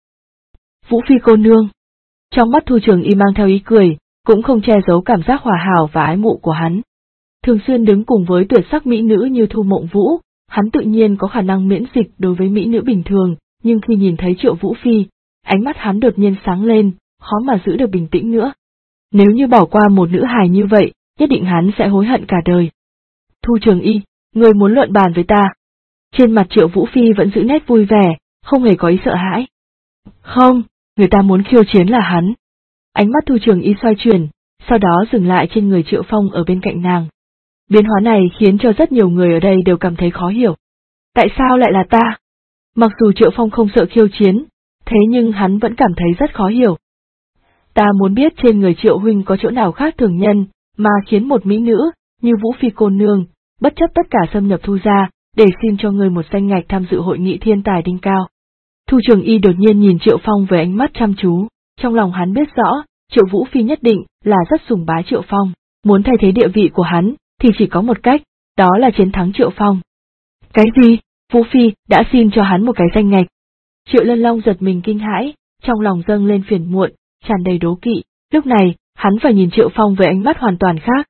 Speaker 1: Vũ Phi cô nương. Trong mắt Thu Trường Y mang theo ý cười, cũng không che giấu cảm giác hòa hảo và ái mộ của hắn. Thường xuyên đứng cùng với tuyệt sắc mỹ nữ như Thu Mộng Vũ, hắn tự nhiên có khả năng miễn dịch đối với mỹ nữ bình thường, nhưng khi nhìn thấy Triệu Vũ Phi, ánh mắt hắn đột nhiên sáng lên, khó mà giữ được bình tĩnh nữa. Nếu như bỏ qua một nữ hài như vậy, nhất định hắn sẽ hối hận cả đời. Thu Trường Y, người muốn luận bàn với ta. Trên mặt Triệu Vũ Phi vẫn giữ nét vui vẻ, không hề có ý sợ hãi. Không, người ta muốn khiêu chiến là hắn. Ánh mắt Thu Trường Y xoay chuyển, sau đó dừng lại trên người Triệu Phong ở bên cạnh nàng. Biến hóa này khiến cho rất nhiều người ở đây đều cảm thấy khó hiểu. Tại sao lại là ta? Mặc dù Triệu Phong không sợ khiêu chiến, thế nhưng hắn vẫn cảm thấy rất khó hiểu. Ta muốn biết trên người Triệu huynh có chỗ nào khác thường nhân, mà khiến một mỹ nữ, như Vũ Phi cô nương, bất chấp tất cả xâm nhập Thu gia, để xin cho người một danh ngạch tham dự hội nghị thiên tài đỉnh cao. Thu Trường Y đột nhiên nhìn Triệu Phong với ánh mắt chăm chú, trong lòng hắn biết rõ, Triệu Vũ Phi nhất định là rất sùng bái Triệu Phong, muốn thay thế địa vị của hắn, thì chỉ có một cách, đó là chiến thắng Triệu Phong. Cái gì? Vũ Phi đã xin cho hắn một cái danh ngạch. Triệu Lân Long giật mình kinh hãi, trong lòng dâng lên phiền muộn, tràn đầy đố kỵ, lúc này, hắn phải nhìn Triệu Phong với ánh mắt hoàn toàn khác.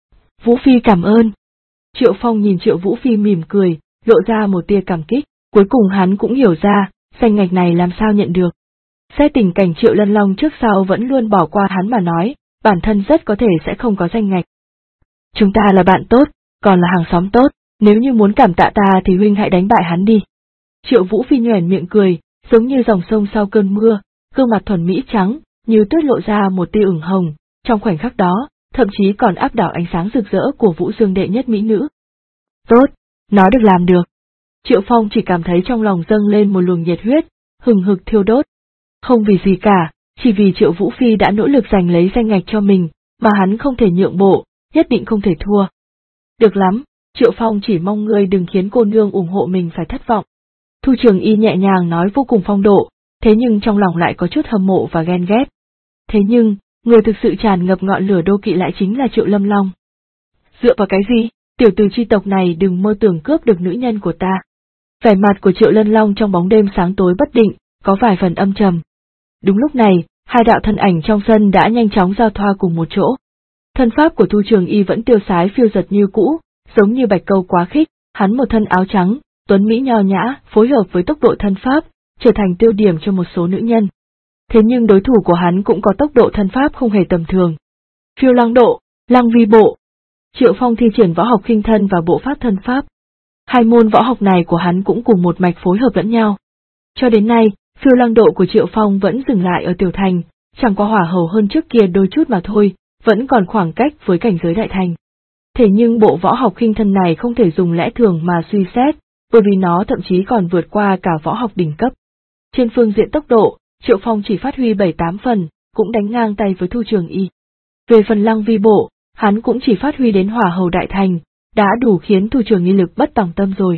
Speaker 1: Vũ Phi cảm ơn. Triệu Phong nhìn Triệu Vũ Phi mỉm cười, lộ ra một tia cảm kích, cuối cùng hắn cũng hiểu ra, danh ngạch này làm sao nhận được. Xét tình cảnh Triệu Lân Long trước sau vẫn luôn bỏ qua hắn mà nói, bản thân rất có thể sẽ không có danh ngạch. Chúng ta là bạn tốt, còn là hàng xóm tốt, nếu như muốn cảm tạ ta thì huynh hãy đánh bại hắn đi. Triệu Vũ Phi nhoẻn miệng cười, giống như dòng sông sau cơn mưa, gương mặt thuần mỹ trắng, như tuyết lộ ra một tia ửng hồng, trong khoảnh khắc đó, thậm chí còn áp đảo ánh sáng rực rỡ của Vũ Dương đệ nhất mỹ nữ. Tốt, nó được làm được. Triệu Phong chỉ cảm thấy trong lòng dâng lên một luồng nhiệt huyết, hừng hực thiêu đốt. Không vì gì cả, chỉ vì Triệu Vũ Phi đã nỗ lực giành lấy danh ngạch cho mình, mà hắn không thể nhượng bộ, nhất định không thể thua. Được lắm, Triệu Phong chỉ mong ngươi đừng khiến cô nương ủng hộ mình phải thất vọng. Thu Trường Y nhẹ nhàng nói vô cùng phong độ, thế nhưng trong lòng lại có chút hâm mộ và ghen ghét. Thế nhưng, người thực sự tràn ngập ngọn lửa đố kỵ lại chính là Triệu Lâm Long. Dựa vào cái gì, tiểu tử chi tộc này đừng mơ tưởng cướp được nữ nhân của ta. Vẻ mặt của Triệu Lân Long trong bóng đêm sáng tối bất định, có vài phần âm trầm. Đúng lúc này, hai đạo thân ảnh trong sân đã nhanh chóng giao thoa cùng một chỗ. Thân pháp của Thu Trường Y vẫn tiêu sái phiêu giật như cũ, giống như bạch câu quá khích, hắn một thân áo trắng, tuấn mỹ nho nhã, phối hợp với tốc độ thân pháp, trở thành tiêu điểm cho một số nữ nhân. Thế nhưng đối thủ của hắn cũng có tốc độ thân pháp không hề tầm thường. Phiêu lăng độ, lăng vi bộ. Triệu Phong thi triển võ học khinh thân và bộ pháp thân pháp. Hai môn võ học này của hắn cũng cùng một mạch phối hợp lẫn nhau. Cho đến nay, phiêu lăng độ của Triệu Phong vẫn dừng lại ở tiểu thành, chẳng qua hỏa hầu hơn trước kia đôi chút mà thôi, vẫn còn khoảng cách với cảnh giới đại thành. Thế nhưng bộ võ học khinh thân này không thể dùng lẽ thường mà suy xét, bởi vì nó thậm chí còn vượt qua cả võ học đỉnh cấp. Trên phương diện tốc độ, Triệu Phong chỉ phát huy 7-8 phần, cũng đánh ngang tay với Thu Trường Y. Về phần lăng vi bộ, hắn cũng chỉ phát huy đến hỏa hầu đại thành, đã đủ khiến Thu Trường Y lực bất tòng tâm rồi.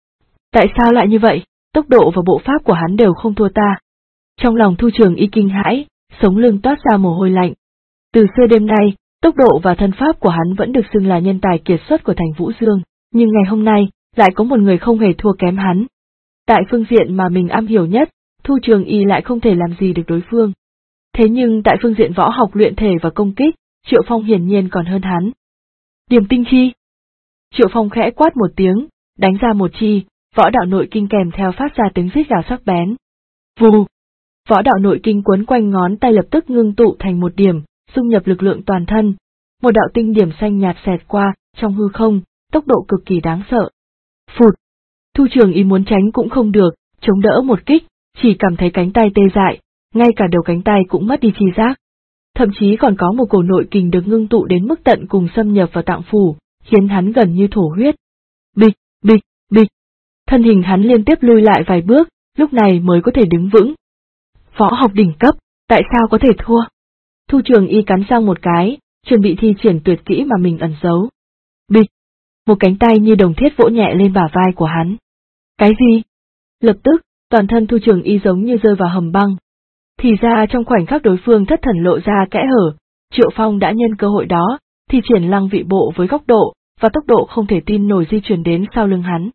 Speaker 1: Tại sao lại như vậy, tốc độ và bộ pháp của hắn đều không thua ta. Trong lòng Thu Trường Y kinh hãi, sống lưng toát ra mồ hôi lạnh. Từ xưa đêm nay, tốc độ và thân pháp của hắn vẫn được xưng là nhân tài kiệt xuất của thành Vũ Dương, nhưng ngày hôm nay, lại có một người không hề thua kém hắn. Tại phương diện mà mình am hiểu nhất, Thu Trường Y lại không thể làm gì được đối phương. Thế nhưng tại phương diện võ học luyện thể và công kích, Triệu Phong hiển nhiên còn hơn hắn. Điềm tinh chi. Triệu Phong khẽ quát một tiếng, đánh ra một chi, võ đạo nội kinh kèm theo phát ra tiếng rít gào sắc bén. Vù! Võ đạo nội kinh quấn quanh ngón tay lập tức ngưng tụ thành một điểm, dung nhập lực lượng toàn thân. Một đạo tinh điểm xanh nhạt xẹt qua, trong hư không, tốc độ cực kỳ đáng sợ. Phụt! Thu Trường Y muốn tránh cũng không được, chống đỡ một kích, chỉ cảm thấy cánh tay tê dại, ngay cả đầu cánh tay cũng mất đi chi giác. Thậm chí còn có một cổ nội kình được ngưng tụ đến mức tận cùng xâm nhập vào tạng phủ, khiến hắn gần như thổ huyết. Bịch, bịch, bịch. Thân hình hắn liên tiếp lùi lại vài bước, lúc này mới có thể đứng vững. Võ học đỉnh cấp, tại sao có thể thua? Thu Trường Y cắn răng một cái, chuẩn bị thi triển tuyệt kỹ mà mình ẩn giấu. Bịch! Một cánh tay như đồng thiết vỗ nhẹ lên bả vai của hắn. Cái gì? Lập tức, toàn thân Thu Trường Y giống như rơi vào hầm băng. Thì ra trong khoảnh khắc đối phương thất thần lộ ra kẽ hở, Triệu Phong đã nhân cơ hội đó, thi triển lăng vị bộ với góc độ và tốc độ không thể tin nổi di chuyển đến sau lưng hắn.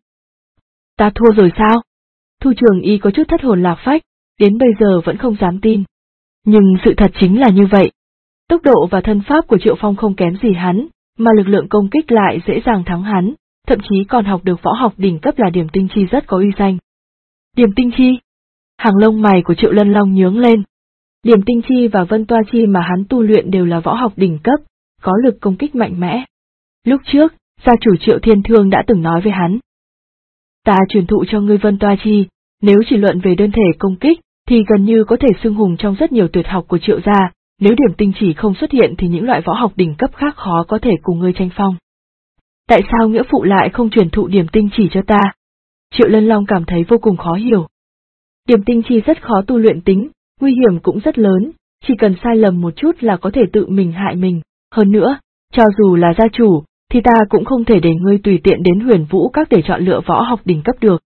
Speaker 1: Ta thua rồi sao? Thu Trường Y có chút thất hồn lạc phách, đến bây giờ vẫn không dám tin. Nhưng sự thật chính là như vậy. Tốc độ và thân pháp của Triệu Phong không kém gì hắn, mà lực lượng công kích lại dễ dàng thắng hắn, thậm chí còn học được võ học đỉnh cấp là Điềm tinh chi rất có uy danh. Điềm tinh chi? Hàng lông mày của Triệu Lân Long nhướng lên. Điềm tinh chi và vân toa chi mà hắn tu luyện đều là võ học đỉnh cấp, có lực công kích mạnh mẽ. Lúc trước, gia chủ Triệu Thiên Thương đã từng nói với hắn. Ta truyền thụ cho ngươi vân toa chi, nếu chỉ luận về đơn thể công kích, thì gần như có thể xưng hùng trong rất nhiều tuyệt học của Triệu gia, nếu điểm tinh chỉ không xuất hiện thì những loại võ học đỉnh cấp khác khó có thể cùng ngươi tranh phong. Tại sao nghĩa phụ lại không truyền thụ điểm tinh chỉ cho ta? Triệu Lân Long cảm thấy vô cùng khó hiểu. Điểm tinh chi rất khó tu luyện tính, nguy hiểm cũng rất lớn, chỉ cần sai lầm một chút là có thể tự mình hại mình, hơn nữa, cho dù là gia chủ, thì ta cũng không thể để ngươi tùy tiện đến Huyền Vũ Các để chọn lựa võ học đỉnh cấp được.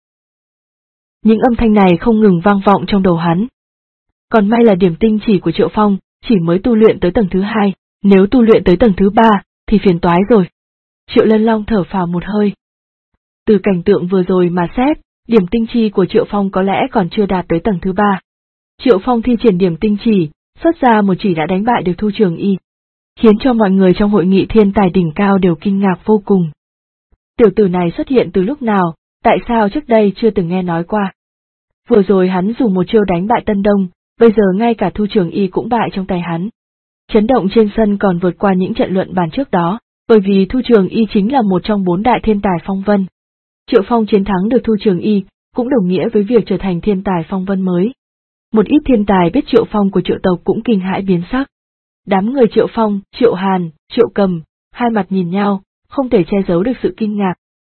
Speaker 1: Những âm thanh này không ngừng vang vọng trong đầu hắn. Còn may là điểm tinh chỉ của Triệu Phong, chỉ mới tu luyện tới tầng thứ 2, nếu tu luyện tới tầng thứ 3, thì phiền toái rồi. Triệu Lân Long thở phào một hơi. Từ cảnh tượng vừa rồi mà xét, điểm tinh chi của Triệu Phong có lẽ còn chưa đạt tới tầng thứ 3. Triệu Phong thi triển điểm tinh chỉ, xuất ra một chỉ đã đánh bại được Thu Trường Y, khiến cho mọi người trong hội nghị thiên tài đỉnh cao đều kinh ngạc vô cùng. Tiểu tử này xuất hiện từ lúc nào, tại sao trước đây chưa từng nghe nói qua? Vừa rồi hắn dùng một chiêu đánh bại Tân Đông, bây giờ ngay cả Thu Trường Y cũng bại trong tay hắn. Chấn động trên sân còn vượt qua những trận luận bàn trước đó, bởi vì Thu Trường Y chính là một trong 4 đại thiên tài phong vân. Triệu Phong chiến thắng được Thu Trường Y, cũng đồng nghĩa với việc trở thành thiên tài phong vân mới. Một ít thiên tài biết Triệu Phong của Triệu tộc cũng kinh hãi biến sắc. Đám người Triệu Phong, Triệu Hàn, Triệu Cầm, hai mặt nhìn nhau, không thể che giấu được sự kinh ngạc.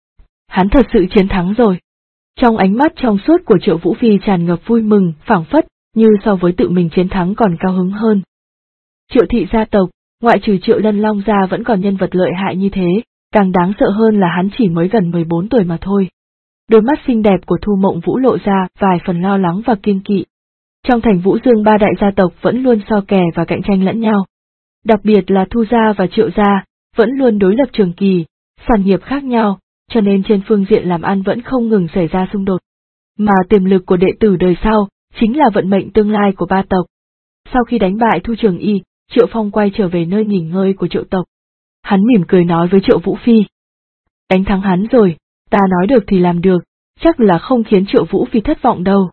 Speaker 1: Hắn thật sự chiến thắng rồi. Trong ánh mắt trong suốt của Triệu Vũ Phi tràn ngập vui mừng, phảng phất, như so với tự mình chiến thắng còn cao hứng hơn. Triệu thị gia tộc, ngoại trừ Triệu Lân Long ra vẫn còn nhân vật lợi hại như thế, càng đáng sợ hơn là hắn chỉ mới gần 14 tuổi mà thôi. Đôi mắt xinh đẹp của Thu Mộng Vũ lộ ra vài phần lo lắng và kiêng kỵ. Trong thành Vũ Dương 3 đại gia tộc vẫn luôn so kè và cạnh tranh lẫn nhau. Đặc biệt là Thu gia và Triệu gia, vẫn luôn đối lập trường kỳ, sản nghiệp khác nhau, cho nên trên phương diện làm ăn vẫn không ngừng xảy ra xung đột. Mà tiềm lực của đệ tử đời sau, chính là vận mệnh tương lai của 3 tộc. Sau khi đánh bại Thu Trường Y, Triệu Phong quay trở về nơi nghỉ ngơi của Triệu tộc. Hắn mỉm cười nói với Triệu Vũ Phi. Đánh thắng hắn rồi, ta nói được thì làm được, chắc là không khiến Triệu Vũ Phi thất vọng đâu.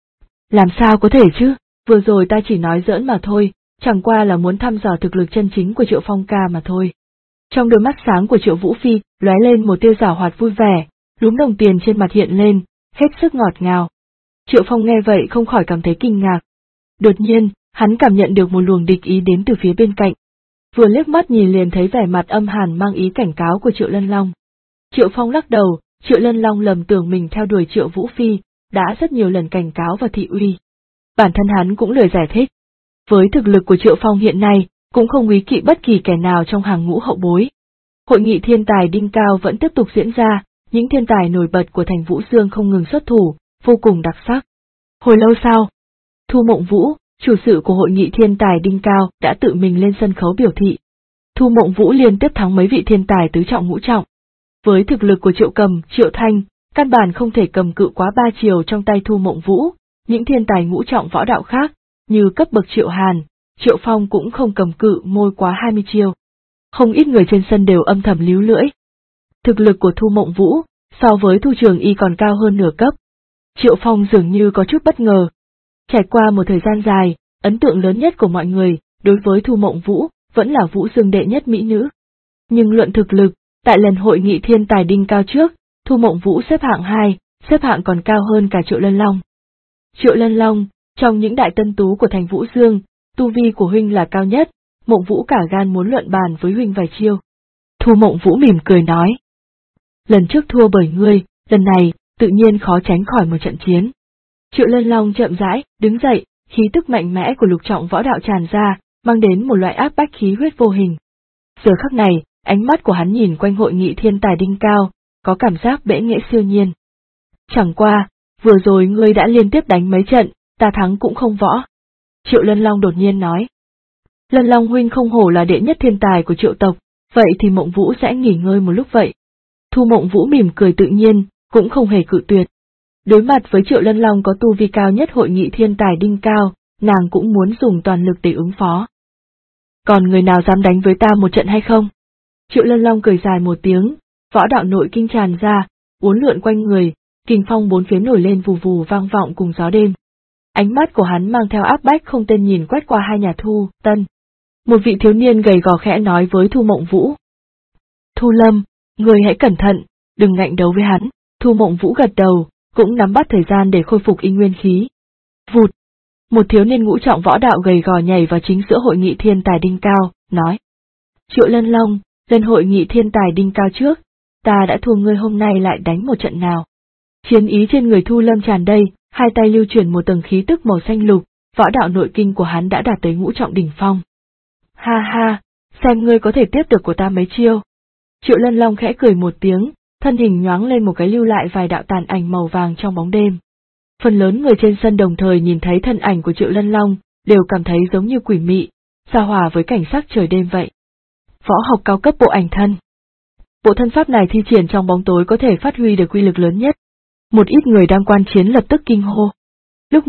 Speaker 1: Làm sao có thể chứ, vừa rồi ta chỉ nói giỡn mà thôi, chẳng qua là muốn thăm dò thực lực chân chính của Triệu Phong ca mà thôi. Trong đôi mắt sáng của Triệu Vũ Phi lóe lên một tia giảo hoạt vui vẻ, lúm đồng tiền trên mặt hiện lên, hết sức ngọt ngào. Triệu Phong nghe vậy không khỏi cảm thấy kinh ngạc. Đột nhiên, hắn cảm nhận được một luồng địch ý đến từ phía bên cạnh. Vừa liếc mắt nhìn liền thấy vẻ mặt âm hàn mang ý cảnh cáo của Triệu Lân Long. Triệu Phong lắc đầu, Triệu Lân Long lầm tưởng mình theo đuổi Triệu Vũ Phi, đã rất nhiều lần cảnh cáo và thị uy. Bản thân hắn cũng lười giải thích. Với thực lực của Triệu Phong hiện nay, cũng không úy kỵ bất kỳ kẻ nào trong hàng ngũ hậu bối. Hội nghị thiên tài đỉnh cao vẫn tiếp tục diễn ra, những thiên tài nổi bật của thành Vũ Dương không ngừng xuất thủ, vô cùng đặc sắc. Hồi lâu sau, Thu Mộng Vũ, chủ sự của hội nghị thiên tài đỉnh cao, đã tự mình lên sân khấu biểu thị. Thu Mộng Vũ liên tiếp thắng mấy vị thiên tài tứ trọng ngũ trọng. Với thực lực của Triệu Cầm, Triệu Thanh, căn bản không thể cầm cự quá 3 chiều trong tay Thu Mộng Vũ, những thiên tài ngũ trọng võ đạo khác, như cấp bậc Triệu Hàn, Triệu Phong cũng không cầm cự môi quá 20 chiều. Không ít người trên sân đều âm thầm líu lưỡi. Thực lực của Thu Mộng Vũ, so với Thu Trường Y còn cao hơn nửa cấp. Triệu Phong dường như có chút bất ngờ. Trải qua một thời gian dài, ấn tượng lớn nhất của mọi người, đối với Thu Mộng Vũ, vẫn là Vũ Dương đệ nhất mỹ nữ. Nhưng luận thực lực, tại lần hội nghị thiên tài đỉnh cao trước, Thu Mộng Vũ xếp hạng 2, xếp hạng còn cao hơn cả Triệu Lân Long. Triệu Lân Long, trong những đại tân tú của thành Vũ Dương, tu vi của huynh là cao nhất, Mộng Vũ cả gan muốn luận bàn với huynh vài chiêu. Thu Mộng Vũ mỉm cười nói. Lần trước thua bởi ngươi, lần này, tự nhiên khó tránh khỏi một trận chiến. Triệu Lân Long chậm rãi, đứng dậy, khí tức mạnh mẽ của lục trọng võ đạo tràn ra, mang đến một loại áp bách khí huyết vô hình. Giờ khắc này, ánh mắt của hắn nhìn quanh hội nghị thiên tài đỉnh cao, có cảm giác bẽ nghệ siêu nhiên. Chẳng qua, vừa rồi ngươi đã liên tiếp đánh mấy trận, ta thắng cũng không võ. Triệu Lân Long đột nhiên nói. Lân Long huynh không hổ là đệ nhất thiên tài của Triệu tộc, vậy thì Mộng Vũ sẽ nghỉ ngơi một lúc vậy. Thu Mộng Vũ mỉm cười tự nhiên, cũng không hề cự tuyệt. Đối mặt với Triệu Lân Long có tu vi cao nhất hội nghị thiên tài đỉnh cao, nàng cũng muốn dùng toàn lực để ứng phó. Còn người nào dám đánh với ta một trận hay không? Triệu Lân Long cười dài một tiếng, võ đạo nội kinh tràn ra, uốn lượn quanh người, kình phong bốn phía nổi lên vù vù vang vọng cùng gió đêm. Ánh mắt của hắn mang theo áp bách không tên nhìn quét qua hai nhà Thu, Tân. Một vị thiếu niên gầy gò khẽ nói với Thu Mộng Vũ. Thu Lâm, người hãy cẩn thận, đừng ngạnh đấu với hắn. Thu Mộng Vũ gật đầu, cũng nắm bắt thời gian để khôi phục y nguyên khí. Vụt! Một thiếu niên ngũ trọng võ đạo gầy gò nhảy vào chính giữa hội nghị thiên tài đỉnh cao, nói. Triệu Lân Long, lần hội nghị thiên tài đỉnh cao trước, ta đã thua ngươi hôm nay lại đánh một trận nào. Chiến ý trên người Thu Lâm tràn đầy, hai tay lưu chuyển một tầng khí tức màu xanh lục, võ đạo nội kinh của hắn đã đạt tới ngũ trọng đỉnh phong. Ha ha, xem ngươi có thể tiếp được của ta mấy chiêu. Triệu Lân Long khẽ cười một tiếng, thân hình nhoáng lên một cái lưu lại vài đạo tàn ảnh màu vàng trong bóng đêm. Phần lớn người trên sân đồng thời nhìn thấy thân ảnh của Triệu Lân Long, đều cảm thấy giống như quỷ mị, xa hòa với cảnh sắc trời đêm vậy. Võ học cao cấp bộ ảnh thân. Bộ thân pháp này thi triển trong bóng tối có thể phát huy được uy lực lớn nhất. Một ít người đang quan chiến lập tức kinh hô. Lúc này,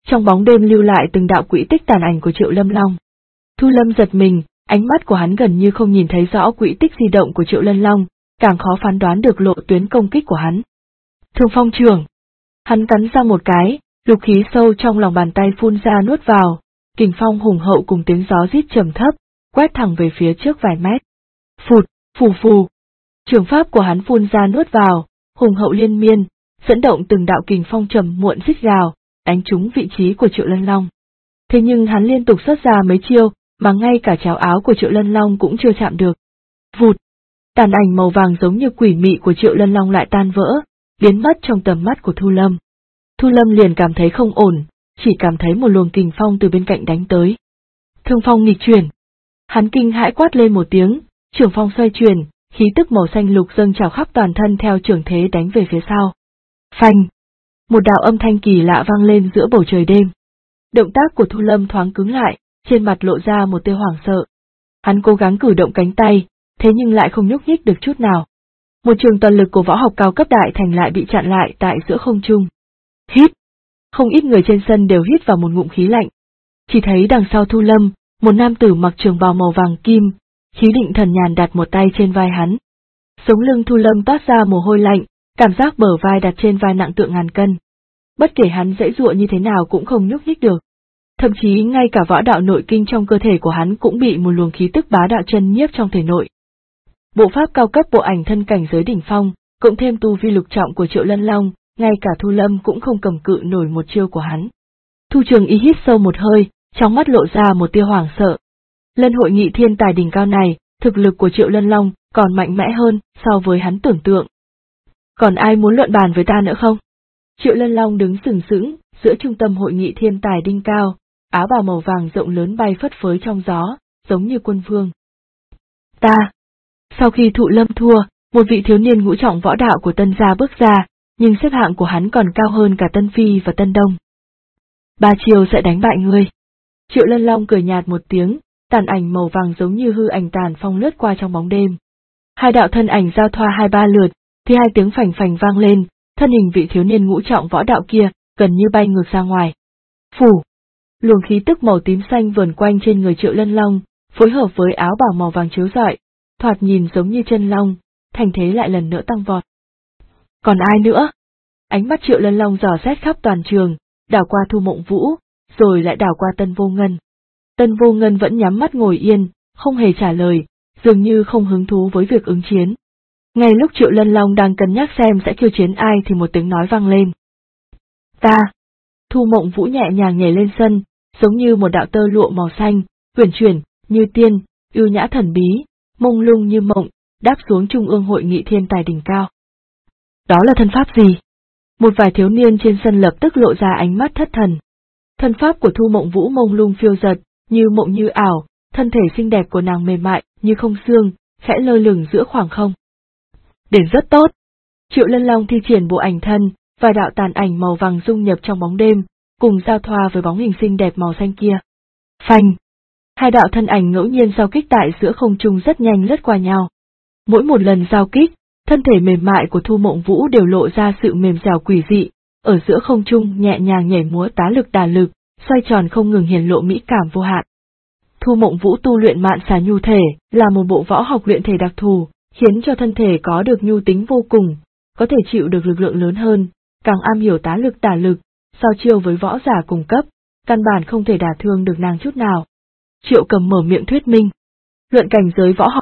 Speaker 1: trong bóng đêm lưu lại từng đạo quỹ tích tàn ảnh của Triệu Lâm Long. Thu Lâm giật mình, ánh mắt của hắn gần như không nhìn thấy rõ quỹ tích di động của Triệu Lân Long, càng khó phán đoán được lộ tuyến công kích của hắn. Thương Phong trưởng. Hắn cắn ra một cái, lục khí sâu trong lòng bàn tay phun ra nuốt vào, kình phong hùng hậu cùng tiếng gió rít trầm thấp, quét thẳng về phía trước vài mét. Phụt, phù phù. Trường pháp của hắn phun ra nuốt vào, hùng hậu liên miên, dẫn động từng đạo kình phong trầm muộn rít gào, đánh trúng vị trí của Triệu Lân Long. Thế nhưng hắn liên tục xuất ra mấy chiêu, mà ngay cả cháo áo của Triệu Lân Long cũng chưa chạm được. Vụt, tàn ảnh màu vàng giống như quỷ mị của Triệu Lân Long lại tan vỡ, biến mất trong tầm mắt của Thu Lâm. Thu Lâm liền cảm thấy không ổn, chỉ cảm thấy một luồng kình phong từ bên cạnh đánh tới. Thương phong nghịch chuyển. Hắn kinh hãi quát lên một tiếng, trường phong xoay chuyển, khí tức màu xanh lục dâng trào khắp toàn thân theo trường thế đánh về phía sau. Phanh! Một đạo âm thanh kỳ lạ vang lên giữa bầu trời đêm. Động tác của Thu Lâm thoáng cứng lại, trên mặt lộ ra một tia hoảng sợ. Hắn cố gắng cử động cánh tay, thế nhưng lại không nhúc nhích được chút nào. Một trường toàn lực của võ học cao cấp đại thành lại bị chặn lại tại giữa không trung. Hít! Không ít người trên sân đều hít vào một ngụm khí lạnh. Chỉ thấy đằng sau Thu Lâm, một nam tử mặc trường bào màu vàng kim, khí định thần nhàn đặt một tay trên vai hắn. Sống lưng Thu Lâm toát ra mồ hôi lạnh, cảm giác bờ vai đặt trên vai nặng tựa ngàn cân. Bất kể hắn giãy giụa như thế nào cũng không nhúc nhích được. Thậm chí ngay cả võ đạo nội kinh trong cơ thể của hắn cũng bị một luồng khí tức bá đạo chân nhiếp trong thể nội. Bộ pháp cao cấp bộ ảnh thân cảnh giới đỉnh phong, cộng thêm tu vi lục trọng của Triệu Lân Long, ngay cả Thu Lâm cũng không cầm cự nổi một chiêu của hắn. Thu Trường Y hít sâu một hơi, trong mắt lộ ra một tia hoảng sợ. Lần hội nghị thiên tài đỉnh cao này, thực lực của Triệu Lân Long còn mạnh mẽ hơn so với hắn tưởng tượng. Còn ai muốn luận bàn với ta nữa không? Triệu Lân Long đứng sừng sững giữa trung tâm hội nghị thiên tài đỉnh cao, áo bào màu vàng rộng lớn bay phất phới trong gió, giống như quân vương. Ta. Sau khi Thụ Lâm thua, một vị thiếu niên ngũ trọng võ đạo của Tân gia bước ra, nhưng xếp hạng của hắn còn cao hơn cả Tân Phi và Tân Đông. 3 chiêu sẽ đánh bại ngươi. Triệu Lân Long cười nhạt một tiếng, tàn ảnh màu vàng giống như hư ảnh tàn phong lướt qua trong bóng đêm. Hai đạo thân ảnh giao thoa 2-3 lượt, thì hai tiếng phành phành vang lên, thân hình vị thiếu niên ngũ trọng võ đạo kia gần như bay ngược ra ngoài. Phủ! Luồng khí tức màu tím xanh vờn quanh trên người Triệu Lân Long, phối hợp với áo bào màu vàng chiếu rọi, thoạt nhìn giống như chân long, thành thế lại lần nữa tăng vọt. Còn ai nữa? Ánh mắt Triệu Lân Long dò xét khắp toàn trường, đảo qua Thu Mộng Vũ, rồi lại đảo qua Tân Vô Ngân. Tân Vô Ngân vẫn nhắm mắt ngồi yên, không hề trả lời, dường như không hứng thú với việc ứng chiến. Ngay lúc Triệu Lân Long đang cân nhắc xem sẽ khiêu chiến ai thì một tiếng nói vang lên. Ta! Thu Mộng Vũ nhẹ nhàng nhảy lên sân, giống như một đạo tơ lụa màu xanh, uyển chuyển, như tiên, ưu nhã thần bí, mông lung như mộng, đáp xuống trung ương hội nghị thiên tài đỉnh cao. Đó là thân pháp gì? Một vài thiếu niên trên sân lập tức lộ ra ánh mắt thất thần. Thân pháp của Thu Mộng Vũ mông lung phiêu dật, như mộng như ảo, thân thể xinh đẹp của nàng mềm mại, như không xương, khẽ lơ lửng giữa khoảng không. Đến rất tốt. Triệu Lân Long thi triển bộ ảnh thân, và đạo tàn ảnh màu vàng dung nhập trong bóng đêm, cùng giao thoa với bóng hình xinh đẹp màu xanh kia. Phanh! Hai đạo thân ảnh ngẫu nhiên giao kích tại giữa không trung rất nhanh lướt qua nhau. Mỗi một lần giao kích, thân thể mềm mại của Thu Mộng Vũ đều lộ ra sự mềm dẻo quỷ dị, ở giữa không trung nhẹ nhàng nhảy múa tá lực đả lực, xoay tròn không ngừng hiển lộ mỹ cảm vô hạn. Thu Mộng Vũ tu luyện mạn xà nhu thể, là một bộ võ học luyện thể đặc thù, khiến cho thân thể có được nhu tính vô cùng, có thể chịu được lực lượng lớn hơn, càng am hiểu tá lực đả lực, so chiêu với võ giả cùng cấp, căn bản không thể đả thương được nàng chút nào. Triệu Cầm mở miệng thuyết minh. Luận cảnh giới võ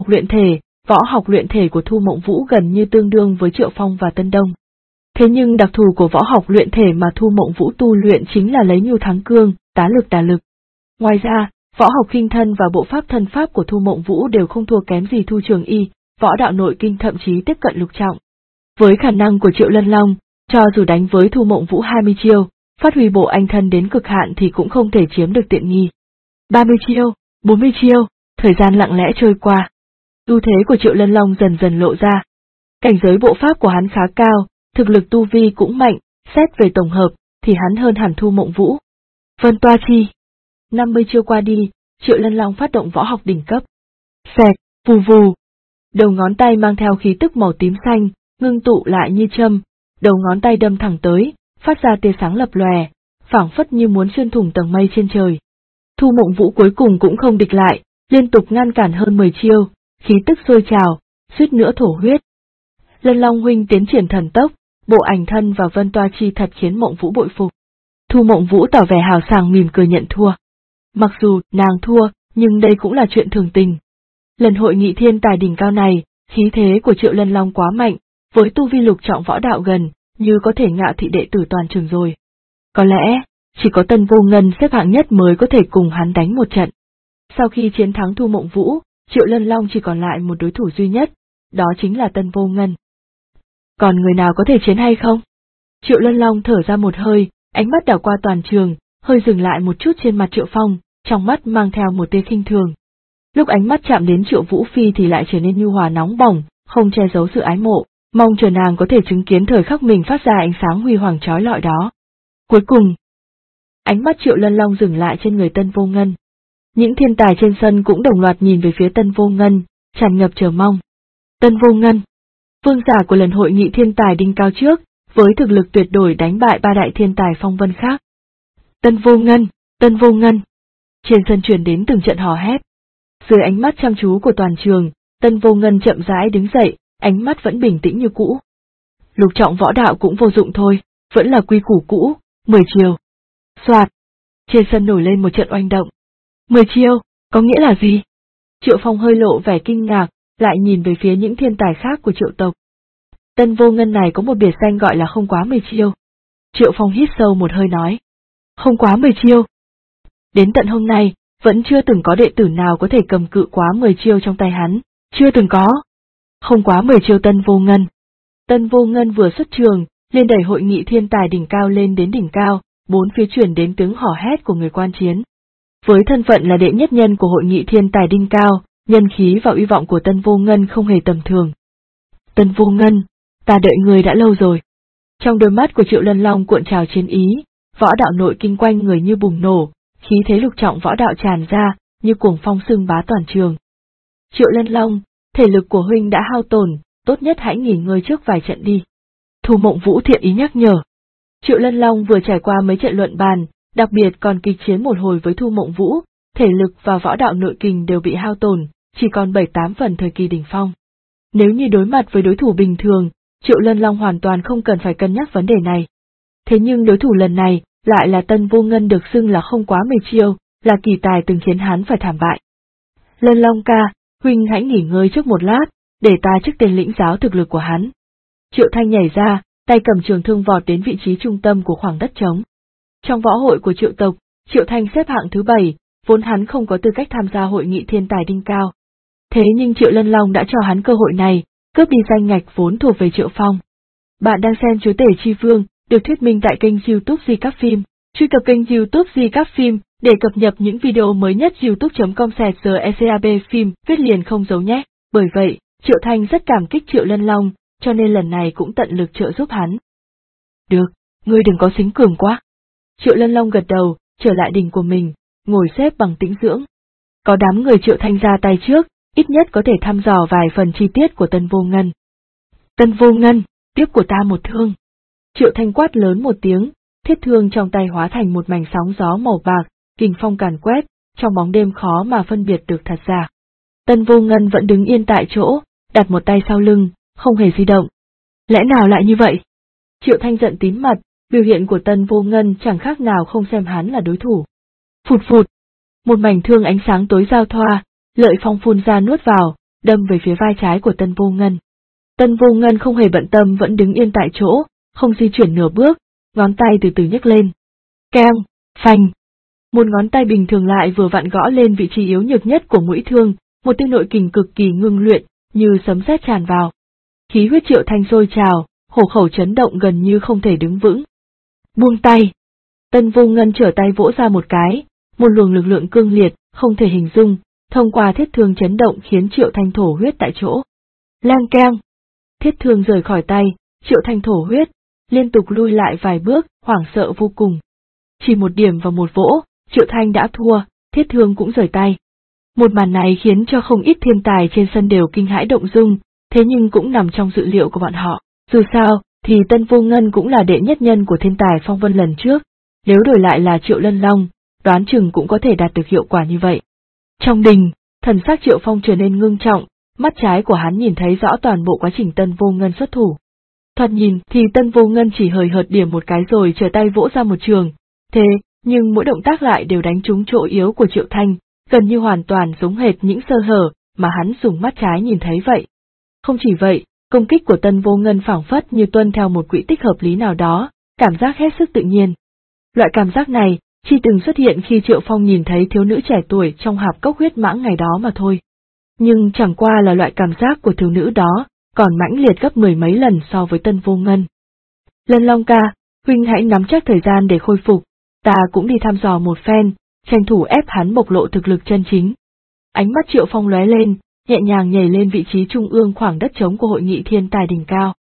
Speaker 1: học luyện thể của Thu Mộng Vũ gần như tương đương với Triệu Phong và Tân Đông. Thế nhưng đặc thù của võ học luyện thể mà Thu Mộng Vũ tu luyện chính là lấy nhu thắng cương, tá lực đả lực. Ngoài ra, võ học khinh thân và bộ pháp thân pháp của Thu Mộng Vũ đều không thua kém gì Thu Trường Y, võ đạo nội kinh thậm chí tiếp cận lục trọng. Với khả năng của Triệu Lân Long, cho dù đánh với Thu Mộng Vũ 20 chiêu, phát huy bộ anh thân đến cực hạn thì cũng không thể chiếm được tiện nghi. 30 chiêu, 40 chiêu, thời gian lặng lẽ trôi qua. Ưu thế của Triệu Lân Long dần dần lộ ra. Cảnh giới bộ pháp của hắn khá cao, thực lực tu vi cũng mạnh, xét về tổng hợp, thì hắn hơn hẳn Thu Mộng Vũ. Vân Toa Chi. 50 chiêu qua đi, Triệu Lân Long phát động võ học đỉnh cấp. Xẹt, vù vù. Đầu ngón tay mang theo khí tức màu tím xanh, ngưng tụ lại như châm, đầu ngón tay đâm thẳng tới, phát ra tia sáng lập lòe, phảng phất như muốn xuyên thủng tầng mây trên trời. Thu Mộng Vũ cuối cùng cũng không địch lại, liên tục ngăn cản hơn 10 chiêu, khí tức sôi trào, suýt nữa thổ huyết. Lân Long huynh tiến triển thần tốc, bộ ảnh thân và vân toa chi thật khiến Mộng Vũ bội phục. Thu Mộng Vũ tỏ vẻ hào sảng mỉm cười nhận thua. Mặc dù nàng thua, nhưng đây cũng là chuyện thường tình. Lần hội nghị thiên tài đỉnh cao này, khí thế của Triệu Lân Long quá mạnh, với tu vi lục trọng võ đạo gần, như có thể ngạo thị đệ tử toàn trường rồi. Có lẽ, chỉ có Tân Vô Ngân xếp hạng nhất mới có thể cùng hắn đánh một trận. Sau khi chiến thắng Thu Mộng Vũ, Triệu Lân Long chỉ còn lại một đối thủ duy nhất, đó chính là Tân Vô Ngân. Còn người nào có thể chiến hay không? Triệu Lân Long thở ra một hơi, ánh mắt đảo qua toàn trường, hơi dừng lại một chút trên mặt Triệu Phong, trong mắt mang theo một tia khinh thường. Lúc ánh mắt chạm đến Triệu Vũ Phi thì lại trở nên nhu hòa nóng bỏng, không che giấu sự ái mộ, mong chờ nàng có thể chứng kiến thời khắc mình phát ra ánh sáng huy hoàng chói lọi đó. Cuối cùng, ánh mắt Triệu Lân Long dừng lại trên người Tân Vô Ngân. Những thiên tài trên sân cũng đồng loạt nhìn về phía Tân Vô Ngân, tràn ngập chờ mong. Tân Vô Ngân, vương giả của lần hội nghị thiên tài đỉnh cao trước, với thực lực tuyệt đối đánh bại ba đại thiên tài phong vân khác. Tân Vô Ngân, Tân Vô Ngân. Trên sân truyền đến từng trận hò hét. Dưới ánh mắt chăm chú của toàn trường, Tân Vô Ngân chậm rãi đứng dậy, ánh mắt vẫn bình tĩnh như cũ. Lục trọng võ đạo cũng vô dụng thôi, vẫn là quy củ cũ, 10 chiều. Soạt. Trên sân nổi lên một trận oanh động. 10 chiêu, có nghĩa là gì? Triệu Phong hơi lộ vẻ kinh ngạc, lại nhìn về phía những thiên tài khác của Triệu tộc. Tân Vô Ngân này có một biệt danh gọi là không quá 10 chiêu. Triệu Phong hít sâu một hơi nói. Không quá 10 chiêu. Đến tận hôm nay, vẫn chưa từng có đệ tử nào có thể cầm cự quá 10 chiêu trong tay hắn, chưa từng có. Không quá 10 chiêu Tân Vô Ngân. Tân Vô Ngân vừa xuất trường, liền đẩy hội nghị thiên tài đỉnh cao lên đến đỉnh cao, bốn phía chuyển đến tiếng hò hét của người quan chiến. Với thân phận là đệ nhất nhân của hội nghị thiên tài đỉnh cao, nhân khí và uy vọng của Tân Vô Ngân không hề tầm thường. Tân Vô Ngân, ta đợi người đã lâu rồi. Trong đôi mắt của Triệu Lân Long cuộn trào chiến ý, võ đạo nội kinh quanh người như bùng nổ, khí thế lục trọng võ đạo tràn ra, như cuồng phong xưng bá toàn trường. Triệu Lân Long, thể lực của huynh đã hao tổn, tốt nhất hãy nghỉ ngơi trước vài trận đi. Thu Mộng Vũ thiện ý nhắc nhở. Triệu Lân Long vừa trải qua mấy trận luận bàn, đặc biệt còn kịch chiến một hồi với Thu Mộng Vũ, thể lực và võ đạo nội kình đều bị hao tổn, chỉ còn 7-8 phần thời kỳ đỉnh phong. Nếu như đối mặt với đối thủ bình thường, Triệu Lân Long hoàn toàn không cần phải cân nhắc vấn đề này. Thế nhưng đối thủ lần này, lại là Tân Vô Ngân được xưng là không quá 10 chiêu, là kỳ tài từng khiến hắn phải thảm bại. Lân Long ca, huynh hãy nghỉ ngơi trước một lát, để ta trước tên lĩnh giáo thực lực của hắn. Triệu Thanh nhảy ra, tay cầm trường thương vọt đến vị trí trung tâm của khoảng đất trống. Trong võ hội của Triệu tộc, Triệu Thanh xếp hạng thứ 7, vốn hắn không có tư cách tham gia hội nghị thiên tài đỉnh cao. Thế nhưng Triệu Lân Long đã cho hắn cơ hội này, cướp đi danh ngạch vốn thuộc về Triệu Phong. Bạn đang xem Chúa Tể Chi Vương, được thuyết minh tại kênh YouTube Di Cáp Phim. Truy cập kênh YouTube Di Cáp Phim để cập nhật những video mới nhất youtube.com/GECAB phim, viết liền không giấu nhé. Bởi vậy, Triệu Thanh rất cảm kích Triệu Lân Long, cho nên lần này cũng tận lực trợ giúp hắn. Được, ngươi đừng có xính cường quá. Triệu Lân Long gật đầu, trở lại đỉnh của mình, ngồi xếp bằng tĩnh dưỡng. Có đám người Triệu Thanh ra tay trước, ít nhất có thể thăm dò vài phần chi tiết của Tân Vô Ngân. Tân Vô Ngân, tiếp của ta một thương. Triệu Thanh quát lớn một tiếng, thiết thương trong tay hóa thành một mảnh sóng gió màu bạc, kình phong càn quét, trong bóng đêm khó mà phân biệt được thật giả. Tân Vô Ngân vẫn đứng yên tại chỗ, đặt một tay sau lưng, không hề di động. Lẽ nào lại như vậy? Triệu Thanh giận tím mặt, biểu hiện của Tân Vô Ngân chẳng khác nào không xem hắn là đối thủ. Phụt phụt, một mảnh thương ánh sáng tối giao thoa, lợi phong phun ra nuốt vào, đâm về phía vai trái của Tân Vô Ngân. Tân Vô Ngân không hề bận tâm vẫn đứng yên tại chỗ, không di chuyển nửa bước, ngón tay từ từ nhấc lên. Keng, phanh. Một ngón tay bình thường lại vừa vặn gõ lên vị trí yếu nhược nhất của mũi thương, một tia nội kình cực kỳ ngưng luyện, như sấm sét tràn vào. Khí huyết Triệu Thanh sôi trào, hổ khẩu chấn động gần như không thể đứng vững. Buông tay. Tân Vô Ngân trở tay vỗ ra một cái, một luồng lực lượng cương liệt, không thể hình dung, thông qua thiết thương chấn động khiến Triệu Thanh thổ huyết tại chỗ. Lang keng. Thiết thương rời khỏi tay, Triệu Thanh thổ huyết, liên tục lui lại vài bước, hoảng sợ vô cùng. Chỉ một điểm và một vỗ, Triệu Thanh đã thua, thiết thương cũng rời tay. Một màn này khiến cho không ít thiên tài trên sân đều kinh hãi động dung, thế nhưng cũng nằm trong dự liệu của bọn họ. Dù sao, thì Tân Vô Ngân cũng là đệ nhất nhân của thiên tài phong vân lần trước. nếu đổi lại là Triệu Lân Long, đoán chừng cũng có thể đạt được hiệu quả như vậy. Trong đình, thần sắc Triệu Phong trở nên ngưng trọng, mắt trái của hắn nhìn thấy rõ toàn bộ quá trình Tân Vô Ngân xuất thủ. Thoạt nhìn thì Tân Vô Ngân chỉ hời hợt điểm một cái rồi trở tay vỗ ra một trường, thế nhưng mỗi động tác lại đều đánh trúng chỗ yếu của Triệu Thanh, gần như hoàn toàn giống hệt những sơ hở mà hắn dùng mắt trái nhìn thấy vậy. Không chỉ vậy, công kích của Tân Vô Ngân phảng phất như tuân theo một quỹ tích hợp lý nào đó, cảm giác hết sức tự nhiên. Loại cảm giác này chỉ từng xuất hiện khi Triệu Phong nhìn thấy thiếu nữ trẻ tuổi trong hạp cốc huyết mãng ngày đó mà thôi. Nhưng chẳng qua là loại cảm giác của thiếu nữ đó, còn mãnh liệt gấp mười mấy lần so với Tân Vô Ngân. Lân Long ca, huynh hãy nắm chắc thời gian để khôi phục, ta cũng đi thăm dò một phen, tranh thủ ép hắn bộc lộ thực lực chân chính. Ánh mắt Triệu Phong lóe lên, nhẹ nhàng nhảy lên vị trí trung ương khoảng đất trống của hội nghị thiên tài đỉnh cao.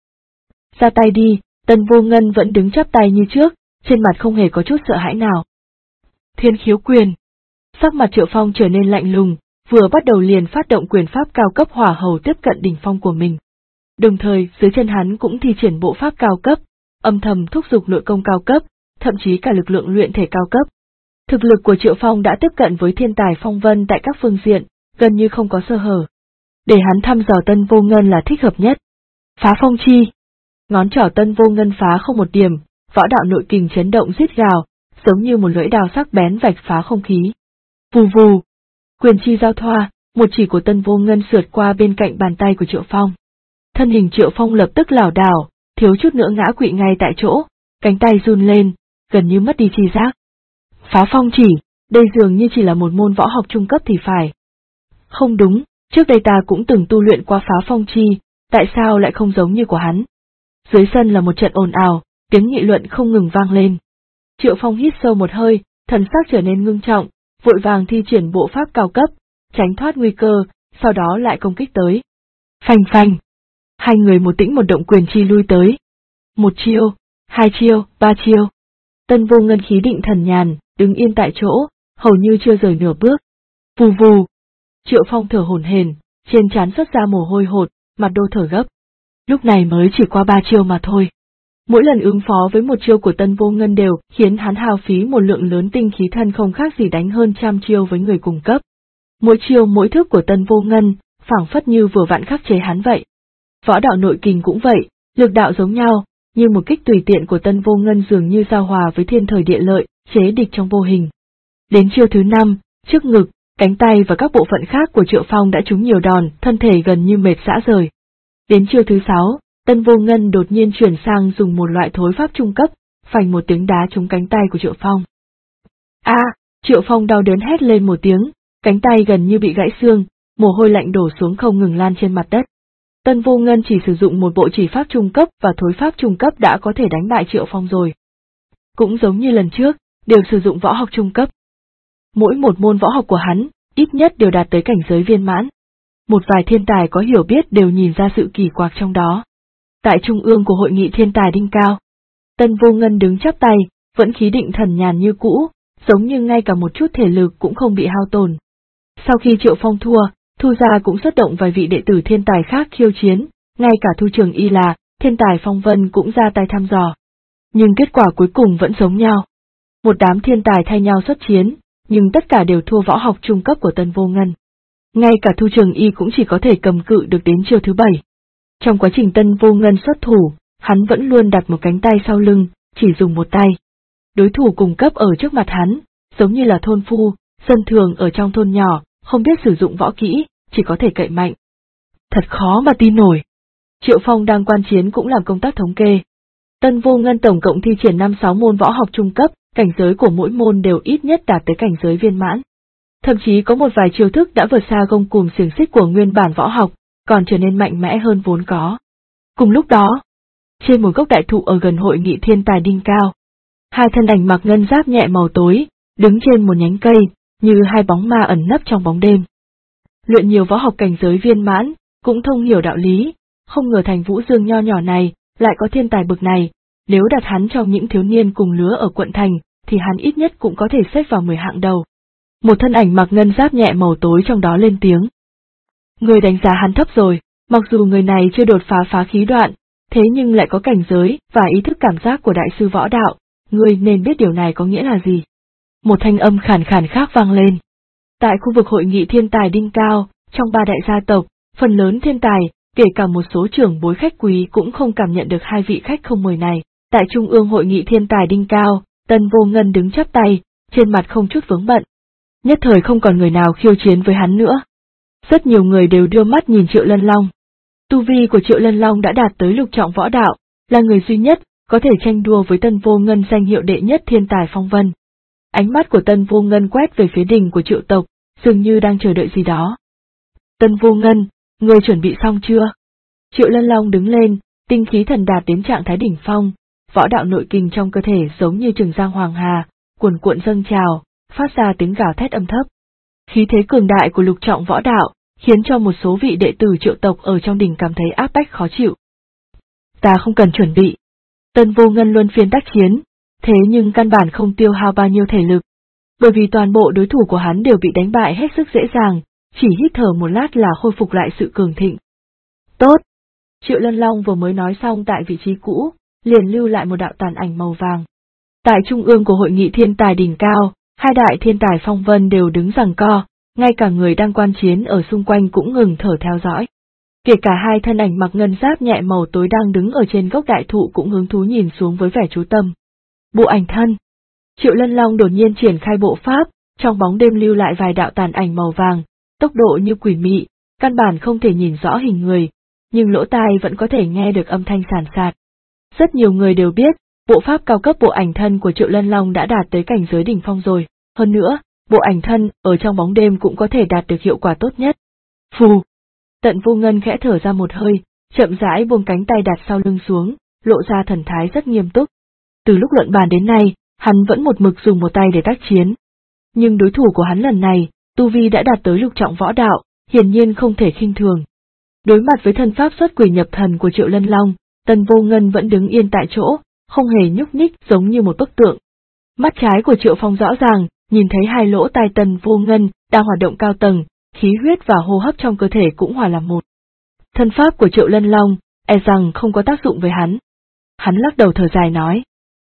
Speaker 1: Ra tay đi, Tân Vô Ngân vẫn đứng chắp tay như trước, trên mặt không hề có chút sợ hãi nào. Thiên khiếu quyền. Sắc mặt Triệu Phong trở nên lạnh lùng, vừa bắt đầu liền phát động quyền pháp cao cấp hỏa hầu tiếp cận đỉnh phong của mình. Đồng thời, dưới chân hắn cũng thi triển bộ pháp cao cấp, âm thầm thúc giục nội công cao cấp, thậm chí cả lực lượng luyện thể cao cấp. Thực lực của Triệu Phong đã tiếp cận với thiên tài phong vân tại các phương diện, gần như không có sơ hở. Để hắn thăm dò Tân Vô Ngân là thích hợp nhất. Phá phong chi. Ngón trỏ Tân Vô Ngân phá không một điểm, võ đạo nội kình chấn động rít gào, giống như một lưỡi đao sắc bén vạch phá không khí. Vù vù. Quyền chi giao thoa, một chỉ của Tân Vô Ngân sượt qua bên cạnh bàn tay của Triệu Phong. Thân hình Triệu Phong lập tức lảo đảo, thiếu chút nữa ngã quỵ ngay tại chỗ, cánh tay run lên, gần như mất đi tri giác. Phá phong chỉ, đây dường như chỉ là một môn võ học trung cấp thì phải. Không đúng, trước đây ta cũng từng tu luyện qua phá phong chi, tại sao lại không giống như của hắn? Dưới sân là một trận ồn ào, tiếng nghị luận không ngừng vang lên. Triệu Phong hít sâu một hơi, thần sắc trở nên ngưng trọng, vội vàng thi triển bộ pháp cao cấp, tránh thoát nguy cơ, sau đó lại công kích tới. Phanh phanh. Hai người một tĩnh một động quyền chi lui tới. Một chiêu, hai chiêu, ba chiêu. Tân Vô Ngân khí định thần nhàn, đứng yên tại chỗ, hầu như chưa rời nửa bước. Vù vù. Triệu Phong thở hổn hển, trên trán xuất ra mồ hôi hột, mặt đô thở gấp. Lúc này mới chỉ qua 3 chiêu mà thôi. Mỗi lần ứng phó với một chiêu của Tân Vô Ngân đều khiến hắn hao phí một lượng lớn tinh khí thân không khác gì đánh hơn trăm chiêu với người cùng cấp. Mỗi chiêu mỗi thức của Tân Vô Ngân, phảng phất như vừa vặn khắc chế hắn vậy. Võ đạo nội kình cũng vậy, lực đạo giống nhau, nhưng một kích tùy tiện của Tân Vô Ngân dường như giao hòa với thiên thời địa lợi, chế địch trong vô hình. Đến chiêu thứ 5, trước ngực, cánh tay và các bộ phận khác của Triệu Phong đã trúng nhiều đòn, thân thể gần như mệt rã rời. Đến chiêu thứ 6, Tân Vô Ngân đột nhiên chuyển sang dùng một loại thối pháp trung cấp, phành một tiếng đá trúng cánh tay của Triệu Phong. Triệu Phong đau đớn hét lên một tiếng, cánh tay gần như bị gãy xương, mồ hôi lạnh đổ xuống không ngừng lan trên mặt đất. Tân Vô Ngân chỉ sử dụng một bộ chỉ pháp trung cấp và thối pháp trung cấp đã có thể đánh bại Triệu Phong rồi. Cũng giống như lần trước, đều sử dụng võ học trung cấp. Mỗi một môn võ học của hắn, ít nhất đều đạt tới cảnh giới viên mãn. Một vài thiên tài có hiểu biết đều nhìn ra sự kỳ quặc trong đó. Tại trung ương của hội nghị thiên tài đỉnh cao, Tân Vô Ngân đứng chắp tay, vẫn khí định thần nhàn như cũ, giống như ngay cả một chút thể lực cũng không bị hao tổn. Sau khi Triệu Phong thua, Thu Gia cũng xuất động vài vị đệ tử thiên tài khác khiêu chiến, ngay cả Thu Trường Y là thiên tài phong vân cũng ra tay thăm dò. Nhưng kết quả cuối cùng vẫn giống nhau. Một đám thiên tài thay nhau xuất chiến, nhưng tất cả đều thua võ học trung cấp của Tân Vô Ngân. Ngay cả Thu Trường Y cũng chỉ có thể cầm cự được đến chiêu thứ 7. Trong quá trình Tân Vô Ngân xuất thủ, hắn vẫn luôn đặt một cánh tay sau lưng, chỉ dùng một tay. Đối thủ cùng cấp ở trước mặt hắn, giống như là thôn phu, dân thường ở trong thôn nhỏ, không biết sử dụng võ kỹ, chỉ có thể cậy mạnh. Thật khó mà tin nổi. Triệu Phong đang quan chiến cũng làm công tác thống kê. Tân Vô Ngân tổng cộng thi triển 5-6 môn võ học trung cấp, cảnh giới của mỗi môn đều ít nhất đạt tới cảnh giới viên mãn. Thậm chí có một vài chiêu thức đã vượt xa gông cùm xiềng xích của nguyên bản võ học, còn trở nên mạnh mẽ hơn vốn có. Cùng lúc đó, trên một gốc đại thụ ở gần hội nghị thiên tài đỉnh cao, hai thân ảnh mặc ngân giáp nhẹ màu tối, đứng trên một nhánh cây, như hai bóng ma ẩn nấp trong bóng đêm. Luyện nhiều võ học cảnh giới viên mãn, cũng thông hiểu đạo lý, không ngờ Thành Vũ Dương nho nhỏ này lại có thiên tài bậc này, nếu đặt hắn trong những thiếu niên cùng lứa ở quận thành, thì hắn ít nhất cũng có thể xếp vào 10 hạng đầu. Một thân ảnh mặc ngân giáp nhẹ màu tối trong đó lên tiếng. Người đánh giá hắn thấp rồi, mặc dù người này chưa đột phá phá khí đoạn, thế nhưng lại có cảnh giới và ý thức cảm giác của đại sư võ đạo, ngươi nên biết điều này có nghĩa là gì. Một thanh âm khàn khàn khác vang lên. Tại khu vực hội nghị thiên tài đỉnh cao, trong 3 đại gia tộc, phần lớn thiên tài, kể cả một số trưởng bối khách quý cũng không cảm nhận được 2 vị khách không mời này. Tại trung ương hội nghị thiên tài đỉnh cao, Tân Vô Ngân đứng chắp tay, trên mặt không chút vướng bận. Nhất thời không còn người nào khiêu chiến với hắn nữa. Rất nhiều người đều đưa mắt nhìn Triệu Lân Long. Tu vi của Triệu Lân Long đã đạt tới lục trọng võ đạo, là người duy nhất có thể tranh đua với Tân Vô Ngân danh hiệu đệ nhất thiên tài phong vân. Ánh mắt của Tân Vô Ngân quét về phía đỉnh của Triệu tộc, dường như đang chờ đợi gì đó. Tân Vô Ngân, ngươi chuẩn bị xong chưa? Triệu Lân Long đứng lên, tinh khí thần đạt đến trạng thái đỉnh phong, võ đạo nội kình trong cơ thể giống như trường giang hoàng hà, cuồn cuộn dâng trào, phát ra tiếng gào thét âm thấp. Khí thế cường đại của lục trọng võ đạo, khiến cho một số vị đệ tử Triệu tộc ở trong đỉnh cảm thấy áp bách khó chịu. Ta không cần chuẩn bị. Tân Vô Ngân luân phiên tác chiến, thế nhưng căn bản không tiêu hao bao nhiêu thể lực. Bởi vì toàn bộ đối thủ của hắn đều bị đánh bại hết sức dễ dàng, chỉ hít thở một lát là khôi phục lại sự cường thịnh. Tốt! Triệu Lân Long vừa mới nói xong tại vị trí cũ, liền lưu lại một đạo tàn ảnh màu vàng. Tại trung ương của hội nghị thiên tài đỉnh cao, 2 đại thiên tài phong vân đều đứng giằng co, ngay cả người đang quan chiến ở xung quanh cũng ngừng thở theo dõi. Kể cả 2 thân ảnh mặc ngân giáp nhẹ màu tối đang đứng ở trên gốc đại thụ cũng hứng thú nhìn xuống với vẻ chú tâm. Bộ ảnh thân. Triệu Lân Long đột nhiên triển khai bộ pháp, trong bóng đêm lưu lại vài đạo tàn ảnh màu vàng, tốc độ như quỷ mị, căn bản không thể nhìn rõ hình người, nhưng lỗ tai vẫn có thể nghe được âm thanh sàn sạt. Rất nhiều người đều biết, bộ pháp cao cấp bộ ảnh thân của Triệu Lân Long đã đạt tới cảnh giới đỉnh phong rồi, hơn nữa, bộ ảnh thân ở trong bóng đêm cũng có thể đạt được hiệu quả tốt nhất. Phù! Tận Vô Ngân khẽ thở ra một hơi, chậm rãi buông cánh tay đặt sau lưng xuống, lộ ra thần thái rất nghiêm túc. Từ lúc luận bàn đến nay, hắn vẫn một mực dùng một tay để tác chiến. Nhưng đối thủ của hắn lần này, tu vi đã đạt tới lục trọng võ đạo, hiển nhiên không thể khinh thường. Đối mặt với thân pháp xuất quỷ nhập thần của Triệu Lân Long, Tần Vô Ngân vẫn đứng yên tại chỗ, không hề nhúc nhích giống như một bức tượng. Mắt trái của Triệu Phong rõ ràng, nhìn thấy 2 lỗ tai Tần Vô Ngân đang hoạt động cao tầng, khí huyết và hô hấp trong cơ thể cũng hòa làm một. Thân pháp của Triệu Lân Long, e rằng không có tác dụng với hắn. Hắn lắc đầu thở dài nói.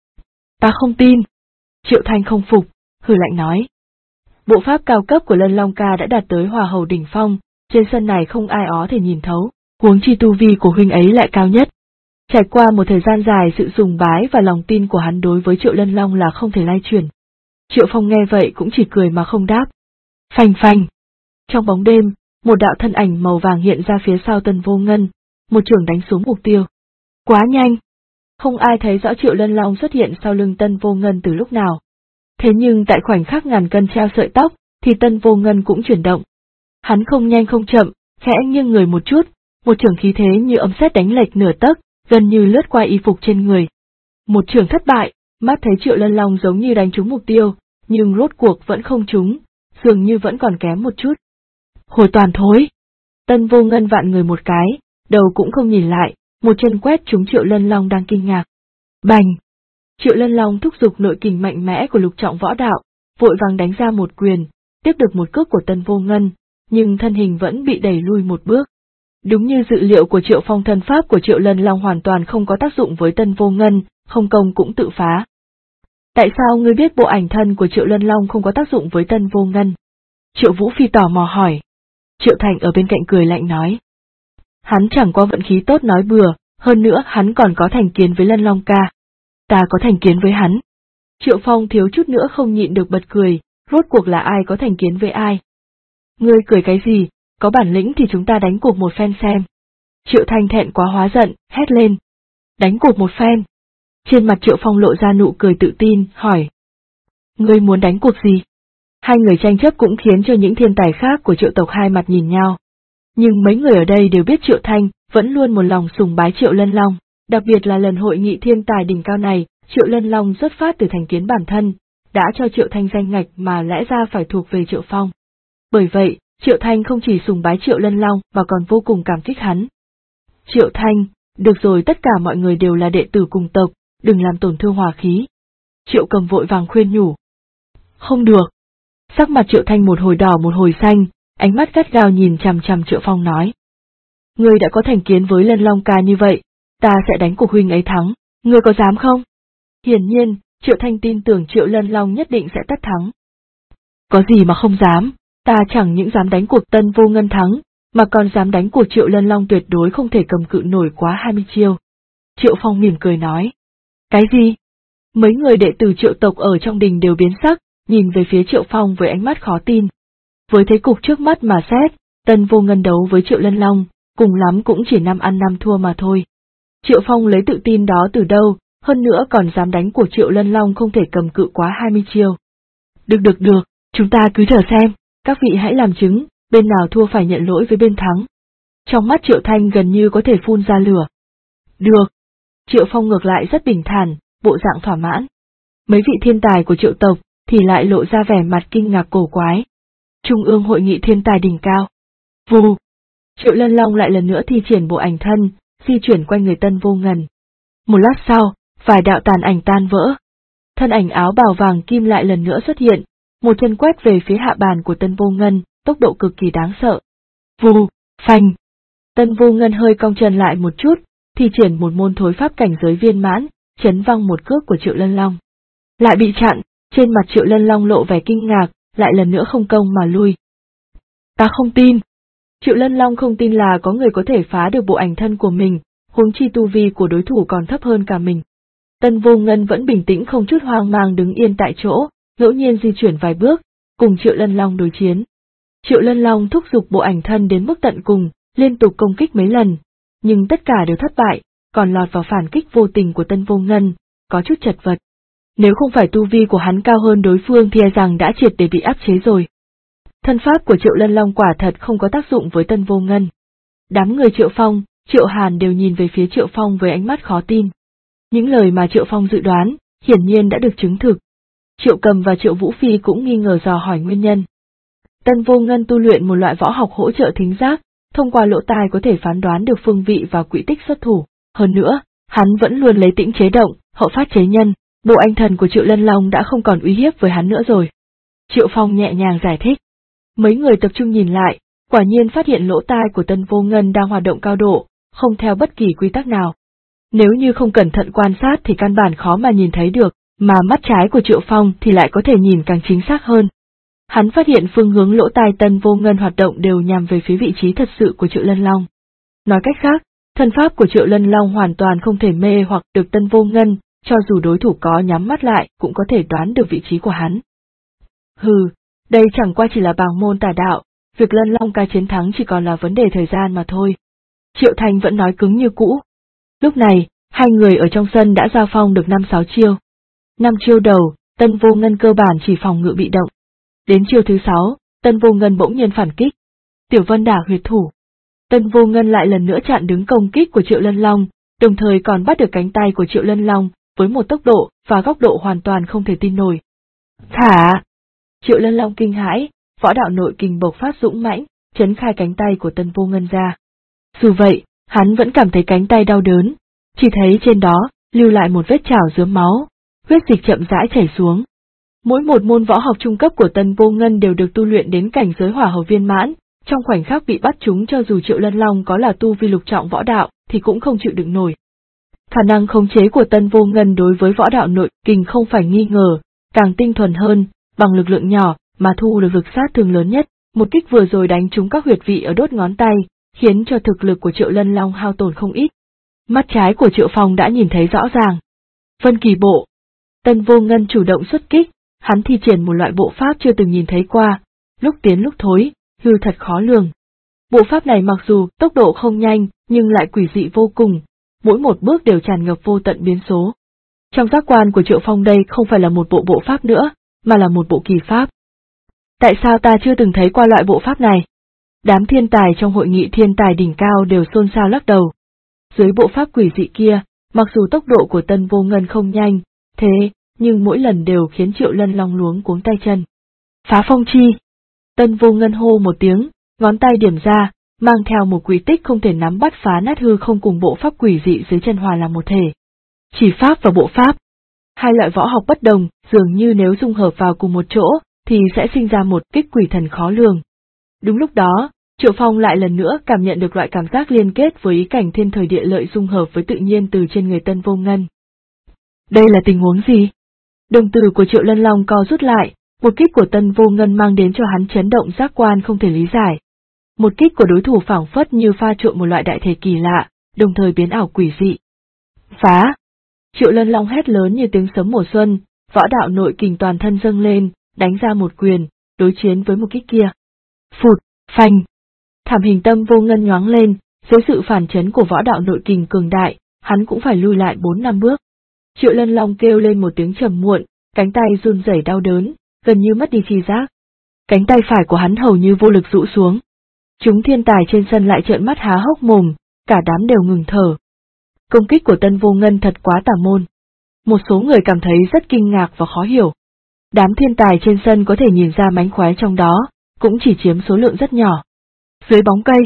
Speaker 1: Ta không tin. Triệu Thanh không phục, hừ lạnh nói. Bộ pháp cao cấp của Lân Long ca đã đạt tới hòa hầu đỉnh phong, trên sân này không ai ó thể nhìn thấu, huống chi tu vi của huynh ấy lại cao nhất. Trải qua một thời gian dài sự sùng bái và lòng tin của hắn đối với Triệu Lân Long là không thể lay chuyển. Triệu Phong nghe vậy cũng chỉ cười mà không đáp. Phanh phanh. Trong bóng đêm, một đạo thân ảnh màu vàng hiện ra phía sau Tần Vô Ngân, một chưởng đánh xuống mục tiêu. Quá nhanh! Không ai thấy rõ Triệu Lân Long xuất hiện sau lưng Tần Vô Ngân từ lúc nào. Thế nhưng tại khoảnh khắc ngàn cân treo sợi tóc, thì Tần Vô Ngân cũng chuyển động. Hắn không nhanh không chậm, khẽ nghiêng người một chút, một chưởng khí thế như ấm sét đánh lệch nửa tấc, gần như lướt qua y phục trên người. Một chưởng thất bại, mắt thấy Triệu Lân Long giống như đánh trúng mục tiêu, nhưng rốt cuộc vẫn không trúng, dường như vẫn còn kém một chút. Hồi toàn thối! Tần Vô Ngân vạn người một cái, đầu cũng không nhìn lại, một chân quét trúng Triệu Lân Long đang kinh ngạc. Bành! Triệu Lân Long thúc giục nội kình mạnh mẽ của lục trọng võ đạo, vội vàng đánh ra một quyền, tiếp được một cước của Tần Vô Ngân, nhưng thân hình vẫn bị đẩy lui một bước. Đúng như dự liệu của Triệu Phong, thân pháp của Triệu Lân Long hoàn toàn không có tác dụng với Tần Vô Ngân, không công cũng tự phá. Tại sao ngươi biết bộ ảnh thân của Triệu Lân Long không có tác dụng với Tần Vô Ngân? Triệu Vũ Phi tò mò hỏi. Triệu Thành ở bên cạnh cười lạnh nói. Hắn chẳng qua vận khí tốt nói bừa, hơn nữa hắn còn có thành kiến với Lân Long ca. Ta có thành kiến với hắn. Triệu Phong thiếu chút nữa không nhịn được bật cười, rốt cuộc là ai có thành kiến với ai? Ngươi cười cái gì, có bản lĩnh thì chúng ta đánh cuộc một phen xem. Triệu Thanh thẹn quá hóa giận, hét lên. Đánh cuộc một phen. Trên mặt Triệu Phong lộ ra nụ cười tự tin, hỏi. Ngươi muốn đánh cuộc gì? Hai người tranh chấp cũng khiến cho những thiên tài khác của Triệu tộc hai mặt nhìn nhau. Nhưng mấy người ở đây đều biết Triệu Thanh vẫn luôn một lòng sùng bái Triệu Lân Long, đặc biệt là lần hội nghị thiên tài đỉnh cao này, Triệu Lân Long xuất phát từ thành kiến bản thân, đã cho Triệu Thanh danh ngạch mà lẽ ra phải thuộc về Triệu Phong. Bởi vậy, Triệu Thanh không chỉ sùng bái Triệu Lân Long mà còn vô cùng cảm kích hắn. Triệu Thanh, được rồi, tất cả mọi người đều là đệ tử cùng tộc, đừng làm tổn thương hòa khí. Triệu Cầm vội vàng khuyên nhủ. Không được. Sắc mặt Triệu Thanh một hồi đỏ một hồi xanh, ánh mắt gắt gao nhìn chằm chằm Triệu Phong nói. Ngươi đã có thành kiến với Lân Long ca như vậy, ta sẽ đánh cuộc huynh ấy thắng, ngươi có dám không? Hiển nhiên, Triệu Thanh tin tưởng Triệu Lân Long nhất định sẽ tất thắng. Có gì mà không dám, ta chẳng những dám đánh cuộc Tân Vô Ngân thắng, mà còn dám đánh cuộc Triệu Lân Long tuyệt đối không thể cầm cự nổi quá 20 chiêu. Triệu Phong mỉm cười nói. Cái gì? Mấy người đệ tử Triệu tộc ở trong đình đều biến sắc, nhìn về phía Triệu Phong với ánh mắt khó tin. Với thế cục trước mắt mà xét, Tân Vô Ngân đấu với Triệu Lân Long, cùng lắm cũng chỉ 5 ăn 5 thua mà thôi. Triệu Phong lấy tự tin đó từ đâu, hơn nữa còn dám đánh của Triệu Lân Long không thể cầm cự quá 20 chiêu. Được, chúng ta cứ chờ xem, các vị hãy làm chứng, bên nào thua phải nhận lỗi với bên thắng. Trong mắt Triệu Thanh gần như có thể phun ra lửa. Được. Triệu Phong ngược lại rất bình thản, bộ dạng thỏa mãn. Mấy vị thiên tài của Triệu tộc thì lại lộ ra vẻ mặt kinh ngạc cổ quái. Trung ương hội nghị thiên tài đỉnh cao. Vù. Triệu Lân Long lại lần nữa thi triển bộ ảnh thân, di chuyển quanh người Tân Vô Ngân. Một lát sau, vài đạo tàn ảnh tan vỡ. Thân ảnh áo bào vàng kim lại lần nữa xuất hiện, một chân quét về phía hạ bàn của Tân Vô Ngân, tốc độ cực kỳ đáng sợ. Vù, phanh. Tân Vô Ngân hơi cong chân lại một chút, thi triển một môn thối pháp cảnh giới viên mãn, chấn văng một cước của Triệu Lân Long. Lại bị chặn, trên mặt Triệu Lân Long lộ vẻ kinh ngạc, lại lần nữa không công mà lui. Ta không tin. Triệu Lân Long không tin là có người có thể phá được bộ ảnh thân của mình, huống chi tu vi của đối thủ còn thấp hơn cả mình. Tân Vô Ngân vẫn bình tĩnh không chút hoang mang đứng yên tại chỗ, ngẫu nhiên di chuyển vài bước, cùng Triệu Lân Long đối chiến. Triệu Lân Long thúc giục bộ ảnh thân đến mức tận cùng, liên tục công kích mấy lần, nhưng tất cả đều thất bại, còn lọt vào phản kích vô tình của Tân Vô Ngân, có chút chật vật. Nếu không phải tu vi của hắn cao hơn đối phương thì e rằng đã triệt để bị áp chế rồi. Thân pháp của Triệu Lân Long quả thật không có tác dụng với Tân Vô Ngân. Đám người Triệu Phong, Triệu Hàn đều nhìn về phía Triệu Phong với ánh mắt khó tin. Những lời mà Triệu Phong dự đoán, hiển nhiên đã được chứng thực. Triệu Cầm và Triệu Vũ Phi cũng nghi ngờ dò hỏi nguyên nhân. Tân Vô Ngân tu luyện một loại võ học hỗ trợ thính giác, thông qua lỗ tai có thể phán đoán được phương vị và quỹ tích xuất thủ. Hơn nữa, hắn vẫn luôn lấy tĩnh chế động, hậu phát chế nhân, bộ anh thần của Triệu Lân Long đã không còn uy hiếp với hắn nữa rồi. Triệu Phong nhẹ nhàng giải thích. Mấy người tập trung nhìn lại, quả nhiên phát hiện lỗ tai của Tân Vô Ngân đang hoạt động cao độ, không theo bất kỳ quy tắc nào. Nếu như không cẩn thận quan sát thì căn bản khó mà nhìn thấy được, mà mắt trái của Triệu Phong thì lại có thể nhìn càng chính xác hơn. Hắn phát hiện phương hướng lỗ tai Tân Vô Ngân hoạt động đều nhằm về phía vị trí thật sự của Triệu Lân Long. Nói cách khác, thân pháp của Triệu Lân Long hoàn toàn không thể mê hoặc được Tân Vô Ngân, cho dù đối thủ có nhắm mắt lại cũng có thể đoán được vị trí của hắn. Hừ, đây chẳng qua chỉ là bảng môn tà đạo, việc Lân Long ca chiến thắng chỉ còn là vấn đề thời gian mà thôi. Triệu Thành vẫn nói cứng như cũ. Lúc này, hai người ở trong sân đã giao phong được 5-6 chiêu. 5 chiêu đầu, Tân Vô Ngân cơ bản chỉ phòng ngự bị động. Đến chiêu thứ 6, Tân Vô Ngân bỗng nhiên phản kích. Tiểu Vân đả huyệt thủ. Tân Vô Ngân lại lần nữa chặn đứng công kích của Triệu Lân Long, đồng thời còn bắt được cánh tay của Triệu Lân Long, với một tốc độ và góc độ hoàn toàn không thể tin nổi. Thả! Triệu Lân Long kinh hãi, võ đạo nội kình bộc phát dũng mãnh, chấn khai cánh tay của Tân Vô Ngân ra. Dù vậy, hắn vẫn cảm thấy cánh tay đau đớn, chỉ thấy trên đó lưu lại một vết chảo rớm máu, huyết dịch chậm rãi chảy xuống. Mỗi một môn võ học trung cấp của Tân Vô Ngân đều được tu luyện đến cảnh giới hỏa hầu viên mãn, trong khoảnh khắc bị bắt trúng cho dù Triệu Lân Long có là tu vi lục trọng võ đạo thì cũng không chịu đựng nổi. Khả năng khống chế của Tân Vô Ngân đối với võ đạo nội kình không phải nghi ngờ, càng tinh thuần hơn, bằng lực lượng nhỏ mà thu được lực sát thương lớn nhất, một kích vừa rồi đánh trúng các huyệt vị ở đốt ngón tay, khiến cho thực lực của Triệu Lân Long hao tổn không ít. Mắt trái của Triệu Phong đã nhìn thấy rõ ràng. Vân Kỳ Bộ. Tân Vô Ngân chủ động xuất kích, hắn thi triển một loại bộ pháp chưa từng nhìn thấy qua, lúc tiến lúc thối, hư thật khó lường. Bộ pháp này mặc dù tốc độ không nhanh, nhưng lại quỷ dị vô cùng, mỗi một bước đều tràn ngập vô tận biến số. Trong giác quan của Triệu Phong đây không phải là một bộ pháp nữa, mà là một bộ kỳ pháp. Tại sao ta chưa từng thấy qua loại bộ pháp này? Đám thiên tài trong hội nghị thiên tài đỉnh cao đều xôn xao lắc đầu. Dưới bộ pháp quỷ dị kia, mặc dù tốc độ của Tân Vô Ngân không nhanh, thế, nhưng mỗi lần đều khiến Triệu Lân Long luống cuống tay chân. Phá phong chi! Tân Vô Ngân hô một tiếng, ngón tay điểm ra, mang theo một quy tích không thể nắm bắt phá nát hư không cùng bộ pháp quỷ dị dưới chân hòa làm một thể. Chỉ pháp và bộ pháp. Hai loại võ học bất đồng, dường như nếu dung hợp vào cùng một chỗ, thì sẽ sinh ra một kích quỷ thần khó lường. Đúng lúc đó, Triệu Phong lại lần nữa cảm nhận được loại cảm giác liên kết với ý cảnh thiên thời địa lợi dung hợp với tự nhiên từ trên người Tân Vô Ngân. Đây là tình huống gì? Đồng tử của Triệu Lân Long co rút lại, một kích của Tân Vô Ngân mang đến cho hắn chấn động giác quan không thể lý giải. Một kích của đối thủ phảng phất như pha trộn một loại đại thể kỳ lạ, đồng thời biến ảo quỷ dị. Phá! Triệu Lân Long hét lớn như tiếng sấm mùa xuân, võ đạo nội kình toàn thân dâng lên, đánh ra một quyền, đối chiến với một kích kia. Phụt, phanh! Thảm hình Tâm Vô Ngân nhoáng lên, dưới sự phản chấn của võ đạo nội kình cường đại, hắn cũng phải lui lại 4-5 bước. Triệu Lân Long kêu lên một tiếng trầm muộn, cánh tay run rẩy đau đớn, gần như mất đi tri giác. Cánh tay phải của hắn hầu như vô lực rũ xuống. Chúng thiên tài trên sân lại trợn mắt há hốc mồm, cả đám đều ngừng thở. Công kích của Tân Vô Ngân thật quá tà môn. Một số người cảm thấy rất kinh ngạc và khó hiểu. Đám thiên tài trên sân có thể nhìn ra mánh khóe trong đó, cũng chỉ chiếm số lượng rất nhỏ. Dưới bóng cây,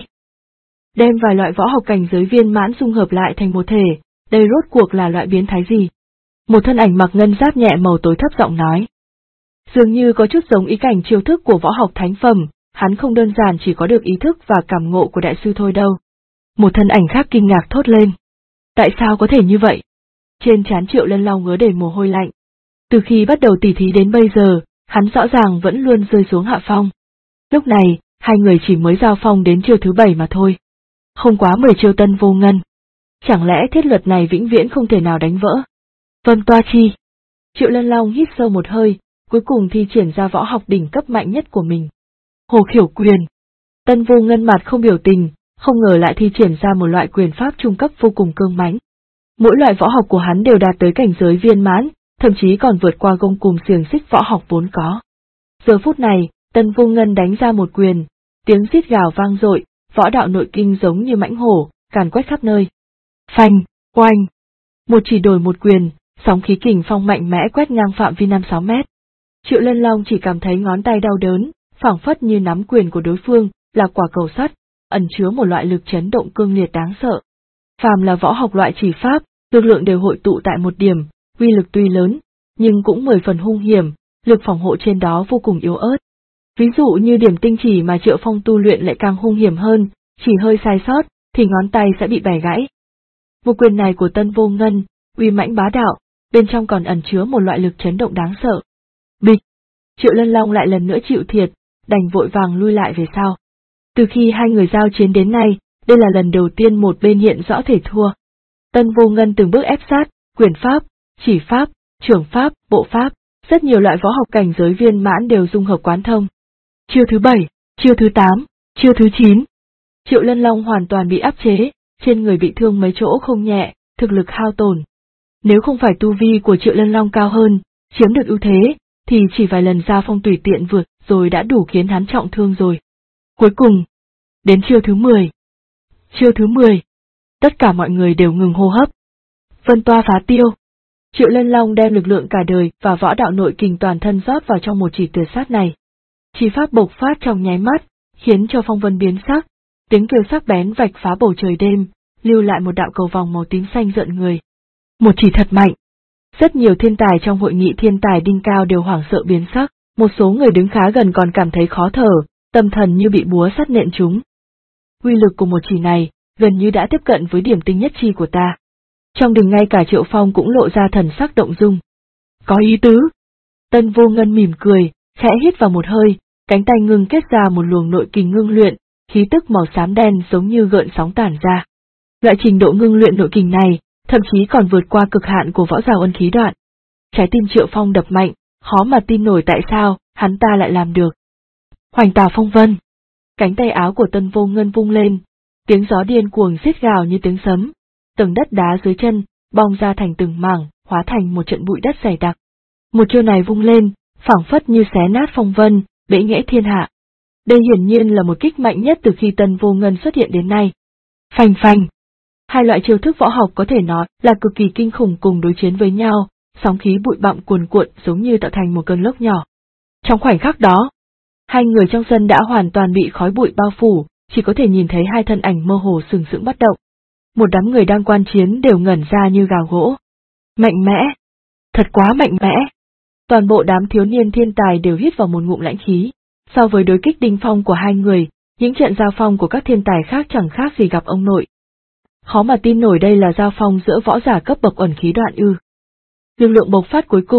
Speaker 1: đem vài loại võ học cảnh giới viên mãn dung hợp lại thành một thể, đây rốt cuộc là loại biến thái gì? Một thân ảnh mặc ngân giáp nhẹ màu tối thấp giọng nói. Dường như có chút giống ý cảnh chiêu thức của võ học thánh phẩm, hắn không đơn giản chỉ có được ý thức và cảm ngộ của đại sư thôi đâu. Một thân ảnh khác kinh ngạc thốt lên. Tại sao có thể như vậy? Trên trán Triệu Lân Long ngứa đầy mồ hôi lạnh. Từ khi bắt đầu tỉ thí đến bây giờ, hắn rõ ràng vẫn luôn rơi xuống hạ phong. Lúc này, hai người chỉ mới giao phong đến chiêu thứ 7 mà thôi. Không quá 10 chiêu Tân Vô Ngân. Chẳng lẽ thiết luật này vĩnh viễn không thể nào đánh vỡ? Vân toa chi. Triệu Lân Long hít sâu một hơi, cuối cùng thi triển ra võ học đỉnh cấp mạnh nhất của mình. Hồ Khỉu Quyền. Tân Vô Ngân mặt không biểu tình, không ngờ lại thi triển ra một loại quyền pháp trung cấp vô cùng cương mãnh. Mỗi loại võ học của hắn đều đạt tới cảnh giới viên mãn, thậm chí còn vượt qua gông cùm xiềng xích võ học vốn có. Giờ phút này, Tân Vô Ngân đánh ra một quyền, tiếng rít gào vang dội, võ đạo nội kinh giống như mãnh hổ, càn quét khắp nơi. Phanh, oanh. Một chỉ đổi một quyền, sóng khí kình phong mạnh mẽ quét ngang phạm vi 5-6 mét. Triệu Lân Long chỉ cảm thấy ngón tay đau đớn, phảng phất như nắm quyền của đối phương là quả cầu sắt, ẩn chứa một loại lực chấn động cương liệt đáng sợ. Phàm là võ học loại chỉ pháp, lực lượng đều hội tụ tại một điểm, uy lực tuy lớn, nhưng cũng 10 phần hung hiểm, lực phòng hộ trên đó vô cùng yếu ớt. Ví dụ như điểm tinh chỉ mà Triệu Phong tu luyện lại càng hung hiểm hơn, chỉ hơi sai sót, thì ngón tay sẽ bị bẻ gãy. Một quyền này của Tân Vô Ngân, uy mãnh bá đạo, bên trong còn ẩn chứa một loại lực chấn động đáng sợ. Bịch! Triệu Lân Long lại lần nữa chịu thiệt, đành vội vàng lui lại về sau. Từ khi hai người giao chiến đến nay, đây là lần đầu tiên một bên hiện rõ thể thua. Tân Vô Ngân từng bước ép sát, quyền pháp, chỉ pháp, trưởng pháp, bộ pháp, rất nhiều loại võ học cảnh giới viên mãn đều dung hợp quán thông. Chiêu thứ 7, chiêu thứ 8, chiêu thứ 9. Triệu Lân Long hoàn toàn bị áp chế, trên người bị thương mấy chỗ không nhẹ, thực lực hao tổn. Nếu không phải tu vi của Triệu Lân Long cao hơn, chiếm được ưu thế, thì chỉ vài lần giao phong tùy tiện vượt rồi đã đủ khiến hắn trọng thương rồi. Cuối cùng, đến chiêu thứ 10. Chiêu thứ 10. Tất cả mọi người đều ngừng hô hấp. Vân toa phá tiêu. Triệu Lân Long đem lực lượng cả đời và võ đạo nội kình toàn thân rót vào trong một chỉ tuyệt sát này. Chỉ pháp bộc phát trong nháy mắt, khiến cho phong vân biến sắc, tiếng kêu sắc bén vạch phá bầu trời đêm, lưu lại một đạo cầu vòng màu tím xanh rợn người. Một chỉ thật mạnh. Rất nhiều thiên tài trong hội nghị thiên tài đỉnh cao đều hoảng sợ biến sắc, một số người đứng khá gần còn cảm thấy khó thở, tâm thần như bị búa sắt nện trúng. Uy lực của một chỉ này, gần như đã tiếp cận với điểm tinh nhất chi của ta. Trong đình ngay cả Triệu Phong cũng lộ ra thần sắc động dung. Có ý tứ. Tân Vô Ngân mỉm cười, khẽ hít vào một hơi, cánh tay ngưng kết ra một luồng nội kình ngưng luyện, khí tức màu xám đen giống như gợn sóng tản ra. Loại trình độ ngưng luyện nội kình này, thậm chí còn vượt qua cực hạn của võ giáo ân khí đoạn. Trái tim Triệu Phong đập mạnh, khó mà tin nổi tại sao hắn ta lại làm được. Hoành tà phong vân. Cánh tay áo của Tân Vô Ngân vung lên, tiếng gió điên cuồng rít gào như tiếng sấm, tầng đất đá dưới chân bong ra thành từng mảng, hóa thành một trận bụi đất dày đặc. Một chiêu này vung lên, phảng phất như xé nát phong vân, bẽ nghẽ thiên hạ. Đây hiển nhiên là một kích mạnh nhất từ khi Tân Vô Ngân xuất hiện đến nay. Phanh phanh. Hai loại chiêu thức võ học có thể nói là cực kỳ kinh khủng cùng đối chiến với nhau, sóng khí bụi bặm cuồn cuộn giống như tạo thành một cơn lốc nhỏ. Trong khoảnh khắc đó, hai người trong sân đã hoàn toàn bị khói bụi bao phủ, chỉ có thể nhìn thấy hai thân ảnh mơ hồ sừng sững bất động. Một đám người đang quan chiến đều ngẩn ra như gà gỗ. Mạnh mẽ! Thật quá mạnh mẽ! Toàn bộ đám thiếu niên thiên tài đều hít vào một ngụm lãnh khí. So với đối kích đỉnh phong của hai người, những trận giao phong của các thiên tài khác chẳng khác gì gặp ông nội. Khó mà tin nổi đây là giao phong giữa võ giả cấp bậc ẩn khí đoạn ư. Lực lượng bộc phát cuối cùng,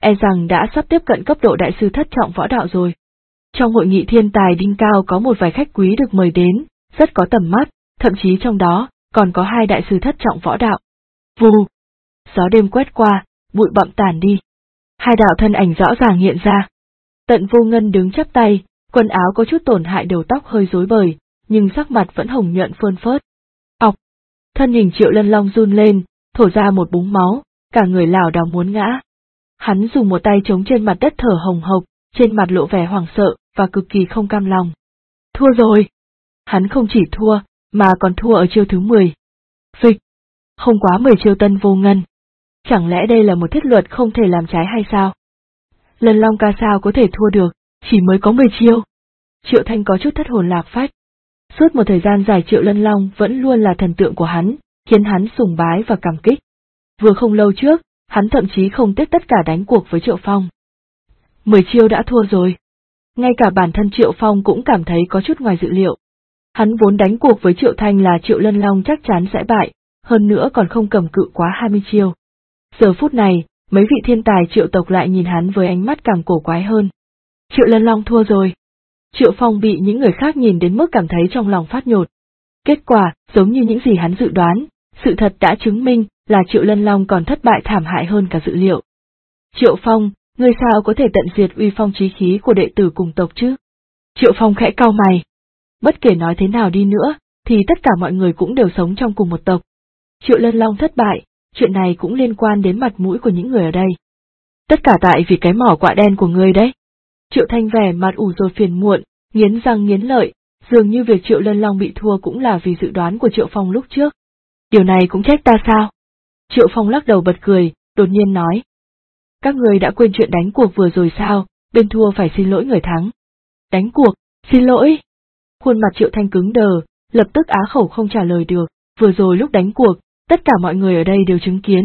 Speaker 1: e rằng đã sắp tiếp cận cấp độ đại sư thất trọng võ đạo rồi. Trong hội nghị thiên tài đỉnh cao có một vài khách quý được mời đến, rất có tầm mắt, thậm chí trong đó còn có 2 đại sư thất trọng võ đạo. Vù! Gió đêm quét qua, bụi bặm tàn đi. 2 đạo thân ảnh rõ ràng hiện ra. Tận Vô Ngân đứng chắp tay, quần áo có chút tổn hại, đầu tóc hơi rối bời, nhưng sắc mặt vẫn hồng nhuận phơn phớt. Ọc! Thân hình Triệu Lân Long run lên, thổ ra một búng máu, cả người lảo đảo muốn ngã. Hắn dùng một tay chống trên mặt đất thở hồng hộc, trên mặt lộ vẻ hoảng sợ và cực kỳ không cam lòng. Thua rồi! Hắn không chỉ thua, mà còn thua ở chiêu thứ 10. Phịch! Không quá 10 chiêu Tân Vô Ngân. Chẳng lẽ đây là một thiết luật không thể làm trái hay sao? Lân Long ca sao có thể thua được, chỉ mới có 10 chiêu. Triệu Thanh có chút thất hồn lạc phách. Suốt một thời gian dài Triệu Lân Long vẫn luôn là thần tượng của hắn, khiến hắn sùng bái và cảm kích. Vừa không lâu trước, hắn thậm chí không tiếc tất cả đánh cuộc với Triệu Phong. 10 chiêu đã thua rồi. Ngay cả bản thân Triệu Phong cũng cảm thấy có chút ngoài dự liệu. Hắn vốn đánh cuộc với Triệu Thanh là Triệu Lân Long chắc chắn sẽ bại, hơn nữa còn không cầm cự quá 20 chiêu. Giờ phút này, mấy vị thiên tài Triệu tộc lại nhìn hắn với ánh mắt càng cổ quái hơn. Triệu Lân Long thua rồi. Triệu Phong bị những người khác nhìn đến mức cảm thấy trong lòng phát nhột. Kết quả, giống như những gì hắn dự đoán, sự thật đã chứng minh là Triệu Lân Long còn thất bại thảm hại hơn cả dự liệu. Triệu Phong, ngươi sao có thể tận diệt uy phong chí khí của đệ tử cùng tộc chứ? Triệu Phong khẽ cau mày. Bất kể nói thế nào đi nữa, thì tất cả mọi người cũng đều sống trong cùng một tộc. Triệu Lân Long thất bại, chuyện này cũng liên quan đến mặt mũi của những người ở đây. Tất cả tại vì cái mỏ quạ đen của ngươi đấy. Triệu Thanh vẻ mặt ủ rồi phiền muộn, nghiến răng nghiến lợi, dường như việc Triệu Lân Long bị thua cũng là vì dự đoán của Triệu Phong lúc trước. Điều này cũng trách ta sao? Triệu Phong lắc đầu bật cười, đột nhiên nói. Các người đã quên chuyện đánh cuộc vừa rồi sao, bên thua phải xin lỗi người thắng. Đánh cuộc, xin lỗi. Khuôn mặt Triệu Thanh cứng đờ, lập tức á khẩu không trả lời được, vừa rồi lúc đánh cuộc, tất cả mọi người ở đây đều chứng kiến.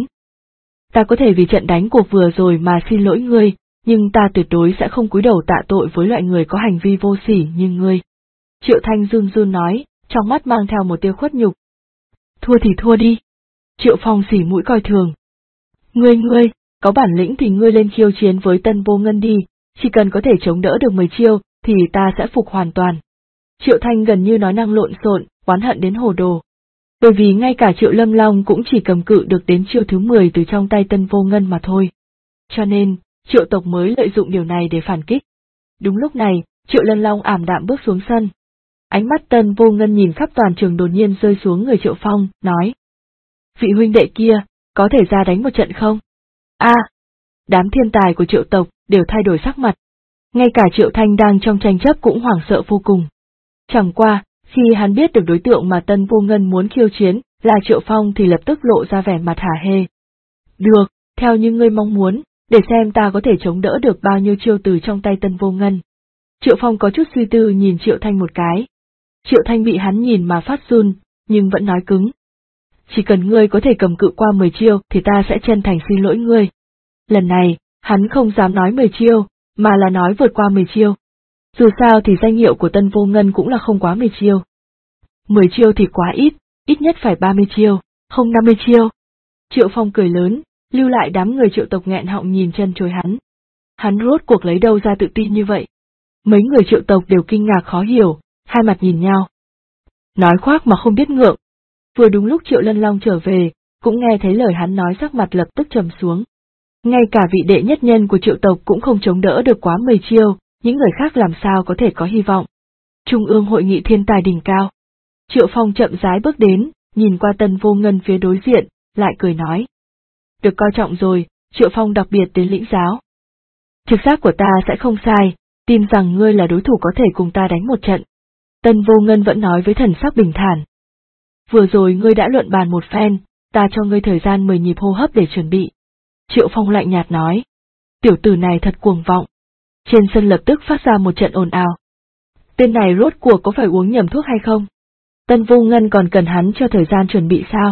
Speaker 1: Ta có thể vì trận đánh cuộc vừa rồi mà xin lỗi ngươi, nhưng ta tuyệt đối sẽ không cúi đầu tạ tội với loại người có hành vi vô sỉ như ngươi. Triệu Thanh run run nói, trong mắt mang theo một tia khuất nhục. Thua thì thua đi. Triệu Phong xỉ mũi coi thường. Ngươi, có bản lĩnh thì ngươi lên khiêu chiến với Tân Vô Ngân đi, chỉ cần có thể chống đỡ được 10 chiêu, thì ta sẽ phục hoàn toàn. Triệu Thanh gần như nói năng lộn xộn, oán hận đến hồ đồ. Bởi vì ngay cả Triệu Lâm Long cũng chỉ cầm cự được đến chiêu thứ 10 từ trong tay Tân Vô Ngân mà thôi. Cho nên, Triệu tộc mới lợi dụng điều này để phản kích. Đúng lúc này, Triệu Lân Long ảm đạm bước xuống sân. Ánh mắt Tân Vô Ngân nhìn khắp toàn trường đột nhiên rơi xuống người Triệu Phong, nói. Vị huynh đệ kia, có thể ra đánh một trận không? Đám thiên tài của Triệu tộc đều thay đổi sắc mặt. Ngay cả Triệu Thanh đang trong tranh chấp cũng hoảng sợ vô cùng. Chẳng qua, khi hắn biết được đối tượng mà Tân Vô Ngân muốn khiêu chiến là Triệu Phong thì lập tức lộ ra vẻ mặt hả hê. Được, theo như ngươi mong muốn, để xem ta có thể chống đỡ được bao nhiêu chiêu từ trong tay Tân Vô Ngân. Triệu Phong có chút suy tư nhìn Triệu Thanh một cái. Triệu Thanh bị hắn nhìn mà phát run, nhưng vẫn nói cứng. Chỉ cần ngươi có thể cầm cự qua 10 chiêu thì ta sẽ chân thành xin lỗi ngươi. Lần này, hắn không dám nói 10 chiêu, mà là nói vượt qua 10 chiêu. Dù sao thì danh hiệu của Tân Vô Ngân cũng là không quá 10 chiêu. 10 chiêu thì quá ít nhất phải 30 chiêu, không 50 chiêu. Triệu Phong cười lớn, lưu lại đám người Triệu tộc nghẹn họng nhìn chân chối hắn. Hắn rốt cuộc lấy đâu ra tự tin như vậy? Mấy người Triệu tộc đều kinh ngạc khó hiểu, hai mặt nhìn nhau. Nói khoác mà không biết ngượng. Vừa đúng lúc Triệu Lân Long trở về, cũng nghe thấy lời hắn nói sắc mặt lập tức trầm xuống. Ngay cả vị đệ nhất nhân của Triệu tộc cũng không chống đỡ được quá 10 chiêu, những người khác làm sao có thể có hy vọng. Trung ương hội nghị thiên tài đỉnh cao. Triệu Phong chậm rãi bước đến, nhìn qua Tân Vô Ngân phía đối diện, lại cười nói. Được coi trọng rồi, Triệu Phong đặc biệt đến lĩnh giáo. Trực giác của ta sẽ không sai, tin rằng ngươi là đối thủ có thể cùng ta đánh một trận. Tân Vô Ngân vẫn nói với thần sắc bình thản. Vừa rồi ngươi đã luận bàn một phen, ta cho ngươi thời gian 10 nhịp hô hấp để chuẩn bị. Triệu Phong lạnh nhạt nói. Tiểu tử này thật cuồng vọng. Trên sân lập tức phát ra một trận ồn ào. Tên này rốt cuộc có phải uống nhầm thuốc hay không? Tân Vô Ngân còn cần hắn cho thời gian chuẩn bị sao?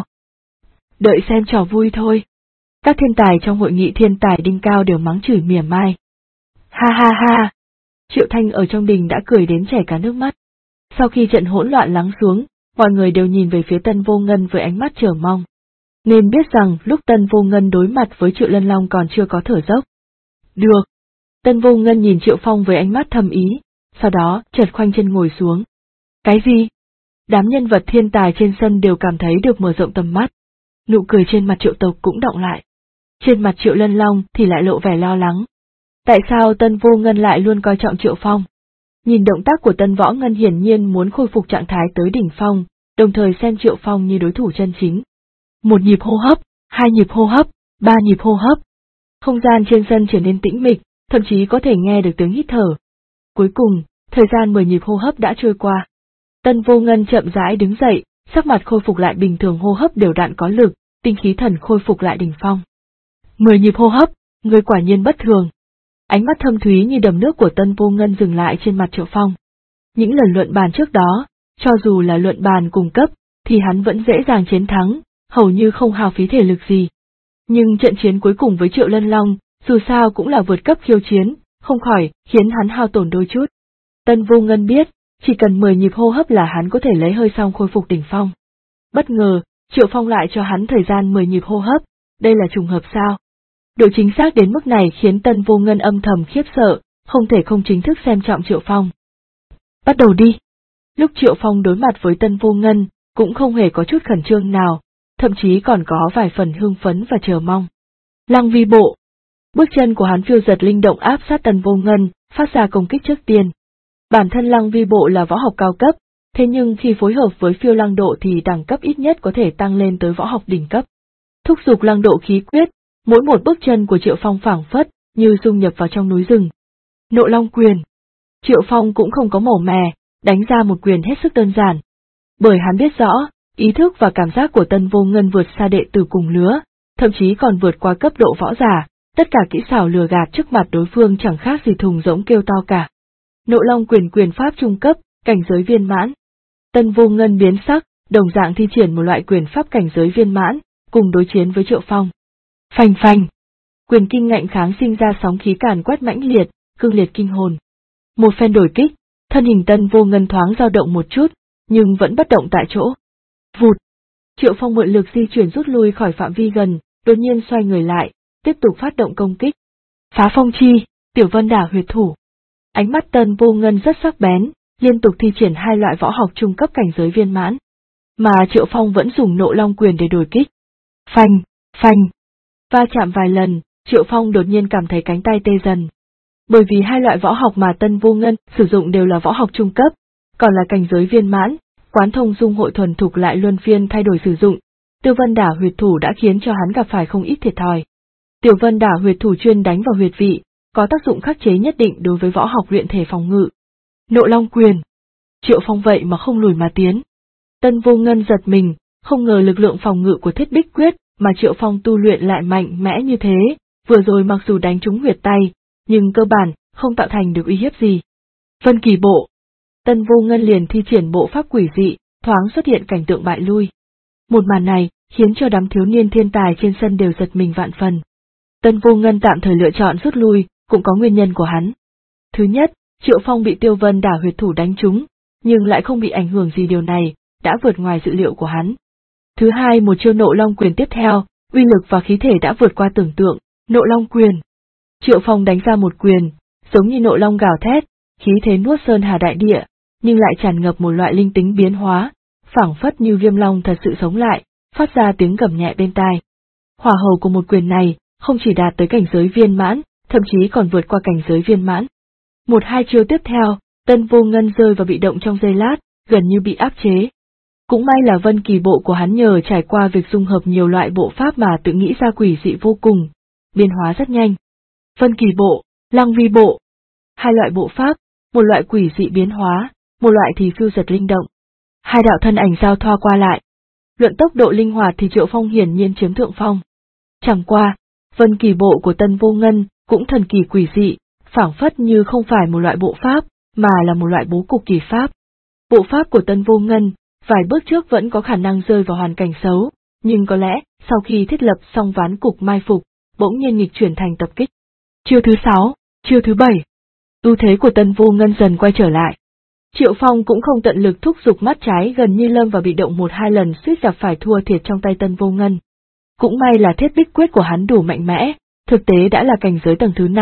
Speaker 1: Đợi xem trò vui thôi. Các thiên tài trong hội nghị thiên tài đỉnh cao đều mắng chửi mỉa mai. Ha ha ha! Triệu Thanh ở trong đình đã cười đến chảy cả nước mắt. Sau khi trận hỗn loạn lắng xuống, mọi người đều nhìn về phía Tân Vô Ngân với ánh mắt chờ mong. Nên biết rằng lúc Tân Vô Ngân đối mặt với Triệu Lân Long còn chưa có thở dốc. Được. Tân Vô Ngân nhìn Triệu Phong với ánh mắt thầm ý, sau đó chợt khoanh chân ngồi xuống. Cái gì? Đám nhân vật thiên tài trên sân đều cảm thấy được mở rộng tầm mắt. Nụ cười trên mặt Triệu Tộc cũng đọng lại. Trên mặt Triệu Lân Long thì lại lộ vẻ lo lắng. Tại sao Tân Vô Ngân lại luôn coi trọng Triệu Phong? Nhìn động tác của Tân Võ Ngân hiển nhiên muốn khôi phục trạng thái tới đỉnh phong, đồng thời xem Triệu Phong như đối thủ chân chính. Một nhịp hô hấp, hai nhịp hô hấp, ba nhịp hô hấp. Không gian trên sân trở nên tĩnh mịch, thậm chí có thể nghe được tiếng hít thở. Cuối cùng, thời gian 10 nhịp hô hấp đã trôi qua. Tân Vô Ngân chậm rãi đứng dậy, sắc mặt khôi phục lại bình thường, hô hấp đều đặn có lực, tinh khí thần khôi phục lại đỉnh phong. 10 nhịp hô hấp, người quả nhiên bất thường. Ánh mắt thâm thúy như đầm nước của Tân Vô Ngân dừng lại trên mặt Triệu Phong. Những lần luận bàn trước đó, cho dù là luận bàn cùng cấp, thì hắn vẫn dễ dàng chiến thắng, hầu như không hao phí thể lực gì. Nhưng trận chiến cuối cùng với Triệu Lân Long, dù sao cũng là vượt cấp khiêu chiến, không khỏi khiến hắn hao tổn đôi chút. Tân Vô Ngân biết, chỉ cần 10 nhịp hô hấp là hắn có thể lấy hơi xong khôi phục đỉnh phong. Bất ngờ, Triệu Phong lại cho hắn thời gian 10 nhịp hô hấp, đây là trùng hợp sao? Độ chính xác đến mức này khiến Tân Vô Ngân âm thầm khiếp sợ, không thể không chính thức xem trọng Triệu Phong. Bắt đầu đi. Lúc Triệu Phong đối mặt với Tân Vô Ngân, cũng không hề có chút khẩn trương nào, thậm chí còn có vài phần hưng phấn và chờ mong. Lăng vi bộ. Bước chân của hắn phiêu giật linh động áp sát Tân Vô Ngân, phát ra công kích trước tiên. Bản thân lăng vi bộ là võ học cao cấp, thế nhưng khi phối hợp với phiêu lăng độ thì đẳng cấp ít nhất có thể tăng lên tới võ học đỉnh cấp. Thúc giục lăng độ khí quyết, mỗi một bước chân của Triệu Phong phảng phất như dung nhập vào trong núi rừng. Nộ Long quyền. Triệu Phong cũng không có màu mè, đánh ra một quyền hết sức đơn giản. Bởi hắn biết rõ, ý thức và cảm giác của Tân Vô Ngân vượt xa đệ tử cùng lứa, thậm chí còn vượt qua cấp độ võ giả, tất cả kỹ xảo lừa gạt trước mặt đối phương chẳng khác gì thùng rỗng kêu to cả. Nộ Long quyền, quyền pháp trung cấp, cảnh giới viên mãn. Tân Vô Ngân biến sắc, đồng dạng thi triển một loại quyền pháp cảnh giới viên mãn, cùng đối chiến với Triệu Phong. Phành phành. Quyền kinh ngạnh kháng sinh ra sóng khí càn quét mãnh liệt, cương liệt kinh hồn. Một phen đổi kích, thân hình Tân Vô Ngân thoáng dao động một chút, nhưng vẫn bất động tại chỗ. Vụt. Triệu Phong mượn lực di chuyển rút lui khỏi phạm vi gần, đột nhiên xoay người lại, tiếp tục phát động công kích. Phá phong chi, Tiểu Vân Đả huyệt thủ. Ánh mắt Tân Vô Ngân rất sắc bén, liên tục thi triển hai loại võ học trung cấp cảnh giới viên mãn. Mà Triệu Phong vẫn dùng Nộ Long quyền để đổi kích. Phanh, phanh. Va chạm vài lần, Triệu Phong đột nhiên cảm thấy cánh tay tê dần. Bởi vì hai loại võ học mà Tân Vô Ngân sử dụng đều là võ học trung cấp, còn là cảnh giới viên mãn, Quán Thông Dung hội thuần thục lại luân phiên thay đổi sử dụng. Tiểu Vân Đả huyệt thủ đã khiến cho hắn gặp phải không ít thiệt thòi. Tiểu Vân Đả huyệt thủ chuyên đánh vào huyệt vị, có tác dụng khắc chế nhất định đối với võ học luyện thể phòng ngự. Nộ Long quyền. Triệu Phong vậy mà không lùi mà tiến. Tân Vô Ngân giật mình, không ngờ lực lượng phòng ngự của Thiết Bích Quyết mà Triệu Phong tu luyện lại mạnh mẽ như thế, vừa rồi mặc dù đánh trúng huyệt tay, nhưng cơ bản không tạo thành được uy hiếp gì. Vân Kỳ bộ. Tân Vô Ngân liền thi triển bộ pháp quỷ dị, thoáng xuất hiện cảnh tượng bại lui. Một màn này khiến cho đám thiếu niên thiên tài trên sân đều giật mình vạn phần. Tân Vô Ngân tạm thời lựa chọn rút lui, cũng có nguyên nhân của hắn. Thứ nhất, Triệu Phong bị Tiêu Vân Đả huyệt thủ đánh trúng, nhưng lại không bị ảnh hưởng gì, điều này đã vượt ngoài dự liệu của hắn. Thứ hai, một chiêu Nộ Long quyền tiếp theo, uy lực và khí thể đã vượt qua tưởng tượng. Nộ Long quyền. Triệu Phong đánh ra một quyền, giống như nộ long gào thét, khí thế nuốt sơn hà đại địa, nhưng lại tràn ngập một loại linh tính biến hóa, phảng phất như viêm long thật sự sống lại, phát ra tiếng gầm nhẹ bên tai. Hỏa hầu của một quyền này không chỉ đạt tới cảnh giới viên mãn, thậm chí còn vượt qua cảnh giới viên mãn. Một hai chiêu tiếp theo, Tân Vô Ngân rơi vào bị động trong giây lát, gần như bị áp chế. Cũng may là Vân Kỳ bộ của hắn nhờ trải qua việc dung hợp nhiều loại bộ pháp mà tự nghĩ ra quỷ dị vô cùng, biến hóa rất nhanh. Vân Kỳ bộ, Lăng Vi bộ. Hai loại bộ pháp, một loại quỷ dị biến hóa, một loại thì phiêu giật linh động. Hai đạo thân ảnh giao thoa qua lại. Luận tốc độ linh hoạt thì Triệu Phong hiển nhiên chiếm thượng phong. Chẳng qua, Vân Kỳ bộ của Tân Vô Ngân cũng thần kỳ quỷ dị, phảng phất như không phải một loại bộ pháp, mà là một loại bố cục kỳ pháp. Bộ pháp của Tân Vô Ngân, vài bước trước vẫn có khả năng rơi vào hoàn cảnh xấu, nhưng có lẽ, sau khi thiết lập xong ván cục mai phục, bỗng nhiên nghịch chuyển thành tập kích. Chiêu thứ 6, chiêu thứ 7. Ưu thế của Tân Vô Ngân dần quay trở lại. Triệu Phong cũng không tận lực thúc giục, mắt trái gần như lâm vào bị động một hai lần, suýt gặp phải thua thiệt trong tay Tân Vô Ngân. Cũng may là Thiết Bích Quyết của hắn đủ mạnh mẽ, thực tế đã là cảnh giới tầng thứ 5,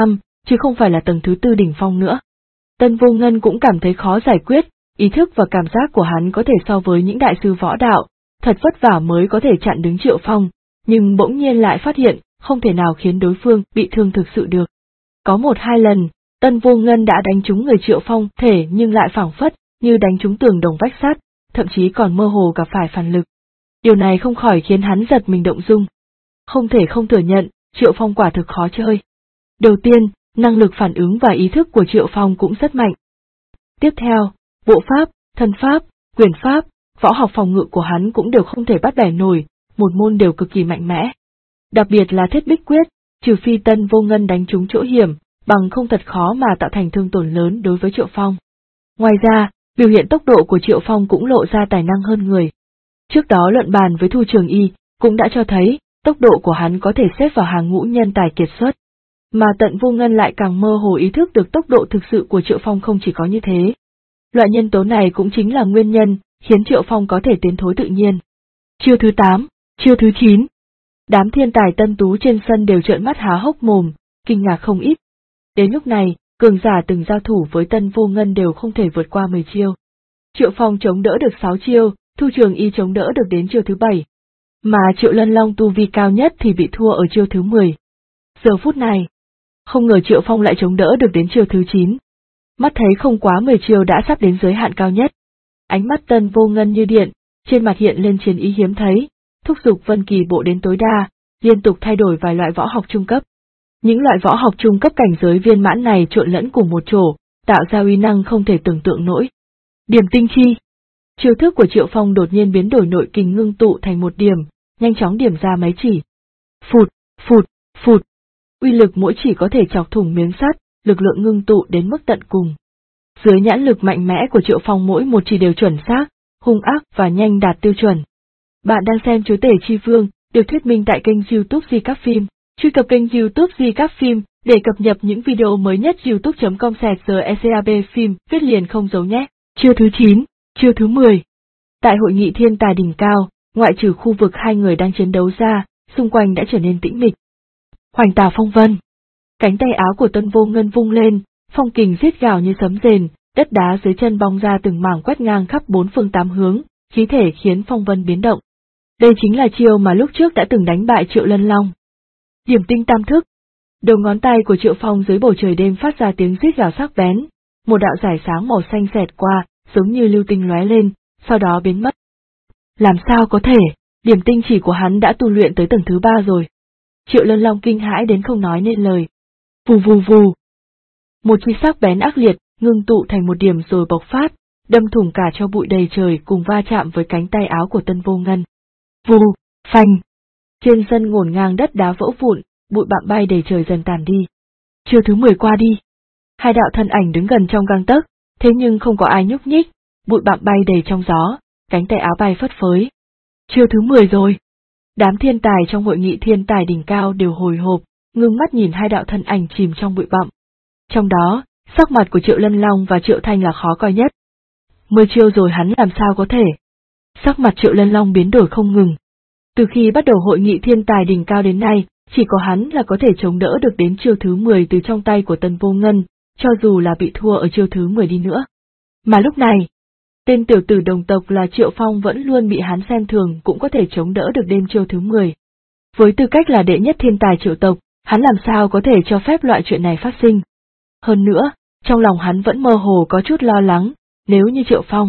Speaker 1: chứ không phải là tầng thứ 4 đỉnh phong nữa. Tân Vô Ngân cũng cảm thấy khó giải quyết, ý thức và cảm giác của hắn có thể so với những đại sư võ đạo, thật vất vả mới có thể chặn đứng Triệu Phong, nhưng bỗng nhiên lại phát hiện, không thể nào khiến đối phương bị thương thực sự được. Có 1-2 lần, Tân Vô Ngân đã đánh trúng người Triệu Phong thể nhưng lại phảng phất như đánh trúng tường đồng vách sắt, thậm chí còn mơ hồ gặp phải phản lực. Điều này không khỏi khiến hắn giật mình động dung. Không thể không thừa nhận, Triệu Phong quả thực khó chơi. Đầu tiên, năng lực phản ứng và ý thức của Triệu Phong cũng rất mạnh. Tiếp theo, bộ pháp, thân pháp, quyền pháp, võ học phòng ngự của hắn cũng đều không thể bắt bẻ nổi, một môn đều cực kỳ mạnh mẽ. Đặc biệt là Thiết Bích Quyết, trừ phi Tân Vô Ngân đánh trúng chỗ hiểm, bằng không thật khó mà tạo thành thương tổn lớn đối với Triệu Phong. Ngoài ra, biểu hiện tốc độ của Triệu Phong cũng lộ ra tài năng hơn người. Trước đó luận bàn với Thu Trường Y, cũng đã cho thấy, tốc độ của hắn có thể xếp vào hàng ngũ nhân tài kiệt xuất. Mà Tận Vô Ngân lại càng mơ hồ ý thức được tốc độ thực sự của Triệu Phong không chỉ có như thế. Loại nhân tố này cũng chính là nguyên nhân, khiến Triệu Phong có thể tiến thối tự nhiên. Chiêu thứ 8, chiêu thứ 9. Đám thiên tài tân tú trên sân đều trợn mắt há hốc mồm, kinh ngạc không ít. Đến lúc này, cường giả từng giao thủ với Tân Vô Ngân đều không thể vượt qua 10 chiêu. Triệu Phong chống đỡ được 6 chiêu, Thu Trường Y chống đỡ được đến chiêu thứ 7. Mà Triệu Lân Long tu vi cao nhất thì bị thua ở chiêu thứ 10. Giờ phút này, không ngờ Triệu Phong lại chống đỡ được đến chiêu thứ 9. Mắt thấy không quá 10 chiêu đã sắp đến giới hạn cao nhất. Ánh mắt Tân Vô Ngân như điện, trên mặt hiện lên chiến ý hiếm thấy, thúc giục Vân Kỳ Bộ đến tối đa, liên tục thay đổi vài loại võ học trung cấp. Những loại võ học trung cấp cảnh giới viên mãn này trộn lẫn cùng một chỗ, tạo ra uy năng không thể tưởng tượng nổi. Điểm tinh chi. Chiêu thức của Triệu Phong đột nhiên biến đổi nội kình ngưng tụ thành một điểm, nhanh chóng điểm ra mấy chỉ. Phụt, phụt, phụt. Uy lực mỗi chỉ có thể chọc thủng miếng sắt, lực lượng ngưng tụ đến mức tận cùng. Dưới nhãn lực mạnh mẽ của Triệu Phong mỗi một chỉ đều chuẩn xác, hung ác và nhanh đạt tiêu chuẩn. Bạn đang xem Chúa Tể Chi Vương, được thuyết minh tại kênh YouTube Di Các Phim. Truy cập kênh YouTube Di Các Phim để cập nhật những video mới nhất. youtube.com/secab phim viết liền không dấu nhé. Chiêu thứ 9, chiêu thứ 10. Tại hội nghị thiên tài đỉnh cao, ngoại trừ khu vực hai người đang chiến đấu ra, xung quanh đã trở nên tĩnh mịch. Hoành Tà Phong Vân. Cánh tay áo của Tân Vô Ngân vung lên, phong kình rít gào như sấm rền, đất đá dưới chân bong ra từng mảng quét ngang khắp 4 phương 8 hướng, khí thể khiến phong vân biến động. Đây chính là chiêu mà lúc trước đã từng đánh bại Triệu Lân Long. Điểm tinh tam thức. Đầu ngón tay của Triệu Phong dưới bầu trời đêm phát ra tiếng rít gào sắc bén, một đạo rải sáng màu xanh xẹt qua, giống như lưu tinh lóe lên, sau đó biến mất. Làm sao có thể, điểm tinh chỉ của hắn đã tu luyện tới tầng thứ 3 rồi. Triệu Lân Long kinh hãi đến không nói nên lời. Vù vù vù. Một chi sắc bén ác liệt, ngưng tụ thành một điểm rồi bộc phát, đâm thủng cả cho bụi đầy trời cùng va chạm với cánh tay áo của Tân Vô Ngân. Vù, phanh. Trên sân ngổn ngang đất đá vỡ vụn, bụi bặm bay đầy trời dần tàn đi. Chiêu thứ 10 qua đi. Hai đạo thân ảnh đứng gần trong gang tấc, thế nhưng không có ai nhúc nhích, bụi bặm bay đầy trong gió, cánh tay áo bay phất phới. Chiêu thứ 10 rồi. Đám thiên tài trong hội nghị thiên tài đỉnh cao đều hồi hộp, ngưng mắt nhìn hai đạo thân ảnh chìm trong bụi bặm. Trong đó, sắc mặt của Triệu Lân Long và Triệu Thanh là khó coi nhất. 10 chiêu rồi hắn làm sao có thể? Sắc mặt Triệu Lân Long biến đổi không ngừng. Từ khi bắt đầu hội nghị thiên tài đỉnh cao đến nay, chỉ có hắn là có thể chống đỡ được đến chiêu thứ 10 từ trong tay của Tân Vô Ngân, cho dù là bị thua ở chiêu thứ 10 đi nữa. Mà lúc này, tên tiểu tử đồng tộc là Triệu Phong vẫn luôn bị hắn xem thường cũng có thể chống đỡ được đến chiêu thứ 10. Với tư cách là đệ nhất thiên tài Triệu tộc, hắn làm sao có thể cho phép loại chuyện này phát sinh. Hơn nữa, trong lòng hắn vẫn mơ hồ có chút lo lắng, nếu như Triệu Phong.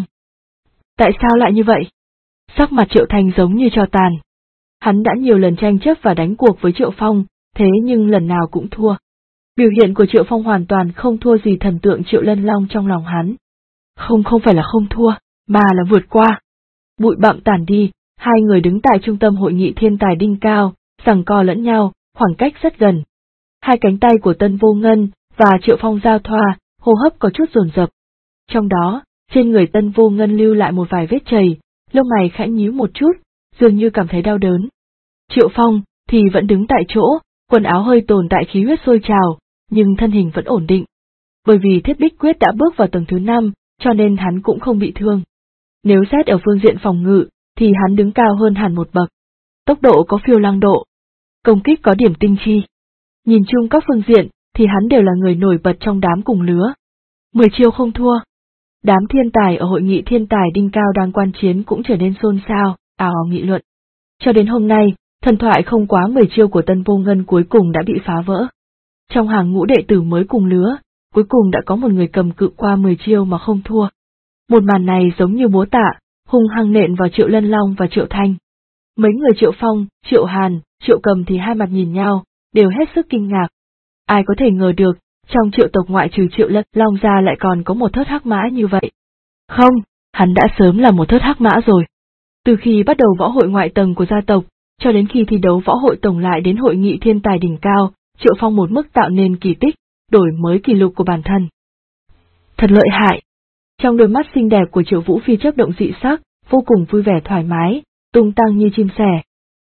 Speaker 1: Tại sao lại như vậy? Sắc mặt Triệu Thanh giống như tro tàn. Hắn đã nhiều lần tranh chấp và đánh cuộc với Triệu Phong, thế nhưng lần nào cũng thua. Biểu hiện của Triệu Phong hoàn toàn không thua gì thần tượng Triệu Lân Long trong lòng hắn. Không phải là không thua, mà là vượt qua. Bụi bặm tản đi, hai người đứng tại trung tâm hội nghị thiên tài đỉnh cao, giằng co lẫn nhau, khoảng cách rất gần. Hai cánh tay của Tân Vô Ngân và Triệu Phong giao thoa, hô hấp có chút dồn dập. Trong đó, trên người Tân Vô Ngân lưu lại một vài vết chảy, lông mày khẽ nhíu một chút, dường như cảm thấy đau đớn. Triệu Phong thì vẫn đứng tại chỗ, quần áo hơi tồn tại khí huyết sôi trào, nhưng thân hình vẫn ổn định. Bởi vì Thiết Bích Quyết đã bước vào tầng thứ 5, cho nên hắn cũng không bị thương. Nếu xét ở phương diện phòng ngự, thì hắn đứng cao hơn hẳn một bậc. Tốc độ có phiêu lang độ, công kích có điểm tinh chi. Nhìn chung các phương diện, thì hắn đều là người nổi bật trong đám cùng lứa. 10 chiêu không thua. Đám thiên tài ở hội nghị thiên tài đỉnh cao đang quan chiến cũng trở nên xôn xao, ào ào nghị luận. Cho đến hôm nay, thần thoại không quá 10 chiêu của Tân Vô Ngân cuối cùng đã bị phá vỡ. Trong hàng ngũ đệ tử mới cùng lứa, cuối cùng đã có một người cầm cự qua 10 chiêu mà không thua. Một màn này giống như búa tạ, hung hăng nện vào Triệu Lân Long và Triệu Thanh. Mấy người Triệu Phong, Triệu Hàn, Triệu Cầm thì hai mặt nhìn nhau, đều hết sức kinh ngạc. Ai có thể ngờ được, trong Triệu tộc ngoại trừ Triệu Lân Long ra lại còn có một thớt hắc mã như vậy. Không, hắn đã sớm là một thớt hắc mã rồi. Từ khi bắt đầu võ hội ngoại tầng của gia tộc, cho đến khi thi đấu võ hội tổng lại đến hội nghị thiên tài đỉnh cao, Triệu Phong một mức tạo nên kỳ tích, đổi mới kỷ lục của bản thân. Thật lợi hại. Trong đôi mắt xinh đẹp của Triệu Vũ Phi chớp động dị sắc, vô cùng vui vẻ thoải mái, tung tăng như chim sẻ.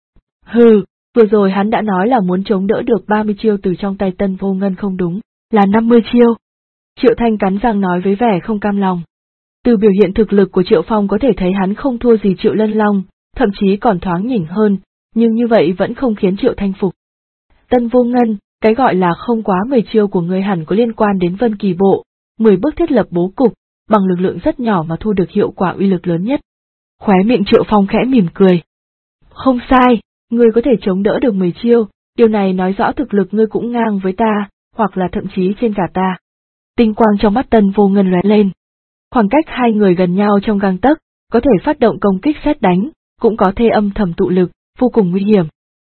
Speaker 1: Hừ, vừa rồi hắn đã nói là muốn chống đỡ được 30 chiêu từ trong tay Tân Vô Ngân không đúng, là 50 chiêu. Triệu Thanh cắn răng nói với vẻ không cam lòng. Từ biểu hiện thực lực của Triệu Phong có thể thấy hắn không thua gì Triệu Lân Long, thậm chí còn thoáng nhỉnh hơn, nhưng như vậy vẫn không khiến Triệu Thanh phục. Tân Vô Ngân, cái gọi là không quá 10 chiêu của ngươi hẳn có liên quan đến Vân Kỳ Bộ, 10 bước thiết lập bố cục, bằng lực lượng rất nhỏ mà thu được hiệu quả uy lực lớn nhất. Khóe miệng Triệu Phong khẽ mỉm cười. Không sai, ngươi có thể chống đỡ được 10 chiêu, điều này nói rõ thực lực ngươi cũng ngang với ta, hoặc là thậm chí trên cả ta. Tinh quang trong mắt Tân Vô Ngân lóe lên. Khoảng cách hai người gần nhau trong gang tấc, có thể phát động công kích sét đánh, cũng có thể âm thầm tụ lực, vô cùng nguy hiểm.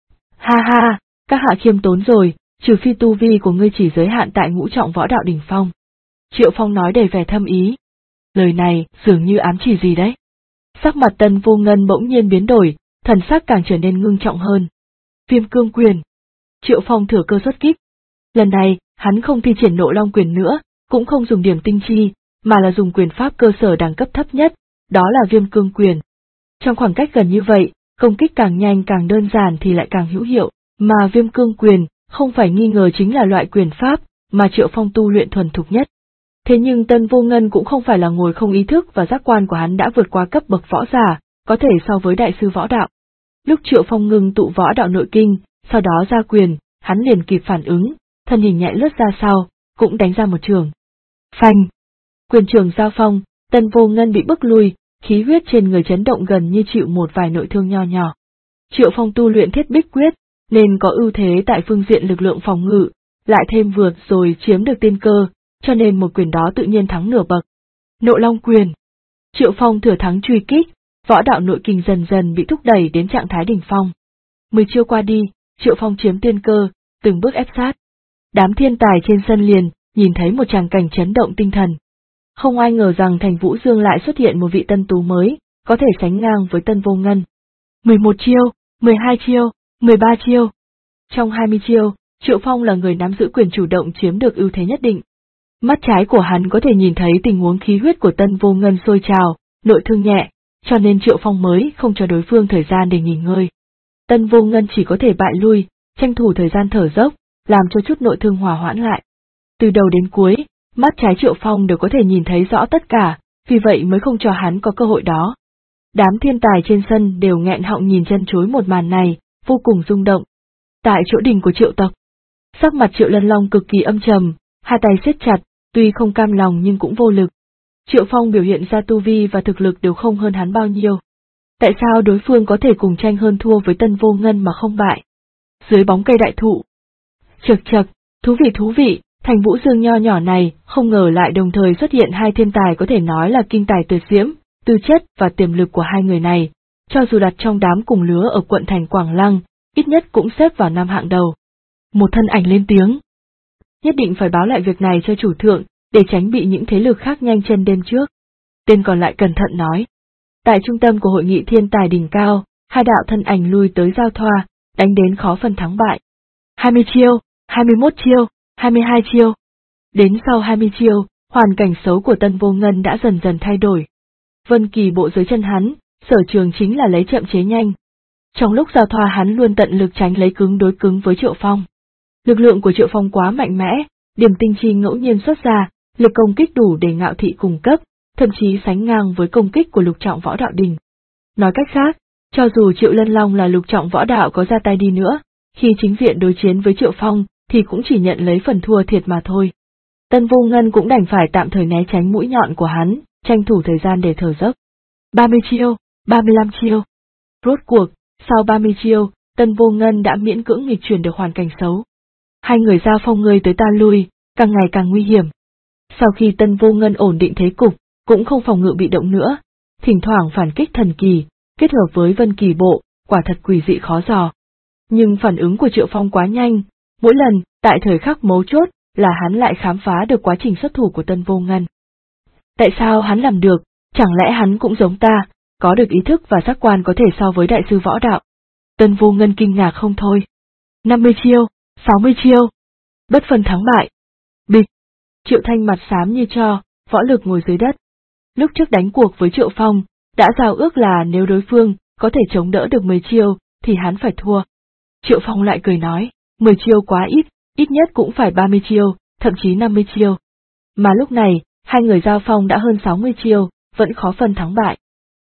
Speaker 1: Ha ha, các hạ khiêm tốn rồi, trừ phi tu vi của ngươi chỉ giới hạn tại ngũ trọng võ đạo đỉnh phong. Triệu Phong nói đầy vẻ thâm ý. Lời này dường như ám chỉ gì đấy. Sắc mặt Tân Vô Ngân bỗng nhiên biến đổi, thần sắc càng trở nên ngưng trọng hơn. Viêm cương quyền. Triệu Phong thừa cơ xuất kích. Lần này, hắn không thi triển Nộ Long quyền nữa, cũng không dùng điểm tinh chi, mà là dùng quyền pháp cơ sở đẳng cấp thấp nhất, đó là viêm cương quyền. Trong khoảng cách gần như vậy, công kích càng nhanh càng đơn giản thì lại càng hữu hiệu, mà viêm cương quyền, không phải nghi ngờ chính là loại quyền pháp, mà Triệu Phong tu luyện thuần thục nhất. Thế nhưng Tân Vô Ngân cũng không phải là ngồi không ý thức và giác quan của hắn đã vượt qua cấp bậc võ giả, có thể so với đại sư võ đạo. Lúc Triệu Phong ngừng tụ võ đạo nội kinh, sau đó ra quyền, hắn liền kịp phản ứng, thân hình nhẹ lướt ra sau, cũng đánh ra một trường. Phanh! Quyền trường giao phong, Tân Vô Ngân bị bức lui, khí huyết trên người chấn động gần như chịu một vài nội thương nho nhỏ. Triệu Phong tu luyện Thiết Bích Quyết, nên có ưu thế tại phương diện lực lượng phòng ngự, lại thêm vượt rồi chiếm được tiên cơ, cho nên một quyền đó tự nhiên thắng nửa bậc. Nộ Long quyền. Triệu Phong thừa thắng truy kích, võ đạo nội kinh dần dần bị thúc đẩy đến trạng thái đỉnh phong. 10 chiêu qua đi, Triệu Phong chiếm tiên cơ, từng bước ép sát. Đám thiên tài trên sân liền, nhìn thấy một tràng cảnh chấn động tinh thần. Không ai ngờ rằng thành Vũ Dương lại xuất hiện một vị tân tú mới, có thể sánh ngang với Tân Vô Ngân. 11 chiêu, 12 chiêu, 13 chiêu. Trong 20 chiêu, Triệu Phong là người nắm giữ quyền chủ động chiếm được ưu thế nhất định. Mắt trái của hắn có thể nhìn thấy tình huống khí huyết của Tân Vô Ngân sôi trào, nội thương nhẹ, cho nên Triệu Phong mới không cho đối phương thời gian để nghỉ ngơi. Tân Vô Ngân chỉ có thể bại lui, tranh thủ thời gian thở dốc, làm cho chút nội thương hòa hoãn lại. Từ đầu đến cuối, mắt trái Triệu Phong đều có thể nhìn thấy rõ tất cả, vì vậy mới không cho hắn có cơ hội đó. Đám thiên tài trên sân đều nghẹn họng nhìn chân chối một màn này, vô cùng rung động. Tại chỗ đình của Triệu tộc, sắc mặt Triệu Lân Long cực kỳ âm trầm, hai tay siết chặt, tuy không cam lòng nhưng cũng vô lực. Triệu Phong biểu hiện ra tu vi và thực lực đều không hơn hắn bao nhiêu. Tại sao đối phương có thể cùng tranh hơn thua với Tân Vô Ngân mà không bại? Dưới bóng cây đại thụ. Chậc chậc, thú vị, thành Vũ Dương nho nhỏ này, không ngờ lại đồng thời xuất hiện hai thiên tài có thể nói là kinh tài tuyệt diễm, tư chất và tiềm lực của hai người này, cho dù đặt trong đám cùng lứa ở quận thành Quảng Lăng, ít nhất cũng xếp vào 5 hạng đầu. Một thân ảnh lên tiếng. Nhất định phải báo lại việc này cho chủ thượng, để tránh bị những thế lực khác nhanh chân đêm trước. Tên còn lại cẩn thận nói. Tại trung tâm của hội nghị thiên tài đỉnh cao, hai đạo thân ảnh lui tới giao thoa, đánh đến khó phân thắng bại. 20 chiêu, 21 chiêu, 22 chiêu. Đến sau 20 chiêu, hoàn cảnh xấu của Tân Vô Ngân đã dần dần thay đổi. Vân Kỳ Bộ dưới chân hắn, sở trường chính là lấy chậm chế nhanh. Trong lúc giao thoa hắn luôn tận lực tránh lấy cứng đối cứng với Triệu Phong. Lực lượng của Triệu Phong quá mạnh mẽ, điểm tinh chi ngẫu nhiên xuất ra, lực công kích đủ để Ngạo Thị cùng cấp, thậm chí sánh ngang với công kích của lục trọng võ đạo đỉnh. Nói cách khác, cho dù Triệu Lân Long là lục trọng võ đạo có ra tay đi nữa, khi chính diện đối chiến với Triệu Phong, thì cũng chỉ nhận lấy phần thua thiệt mà thôi. Tân Vô Ngân cũng đành phải tạm thời né tránh mũi nhọn của hắn, tranh thủ thời gian để thở dốc. 30 chiêu, 35 chiêu. Rốt cuộc, sau 30 chiêu, Tân Vô Ngân đã miễn cưỡng nghịch chuyển được hoàn cảnh xấu. Hai người giao phong ngươi tới ta lui, càng ngày càng nguy hiểm. Sau khi Tân Vô Ngân ổn định thế cục, cũng không phòng ngự bị động nữa, thỉnh thoảng phản kích thần kỳ, kết hợp với vân kỳ bộ, quả thật quỷ dị khó dò. Nhưng phản ứng của Triệu Phong quá nhanh, mỗi lần, tại thời khắc mấu chốt, là hắn lại khám phá được quá trình xuất thủ của Tân Vô Ngân. Tại sao hắn làm được, chẳng lẽ hắn cũng giống ta, có được ý thức và giác quan có thể so với đại sư võ đạo? Tân Vô Ngân kinh ngạc không thôi. 50 chiêu, 60 chiêu. Bất phân thắng bại. Bịch. Triệu Thanh mặt xám như tro, võ lực ngồi dưới đất. Lúc trước đánh cuộc với Triệu Phong, đã giao ước là nếu đối phương có thể chống đỡ được 10 chiêu, thì hắn phải thua. Triệu Phong lại cười nói, 10 chiêu quá ít nhất cũng phải 30 chiêu, thậm chí 50 chiêu. Mà lúc này, hai người giao phong đã hơn 60 chiêu, vẫn khó phân thắng bại.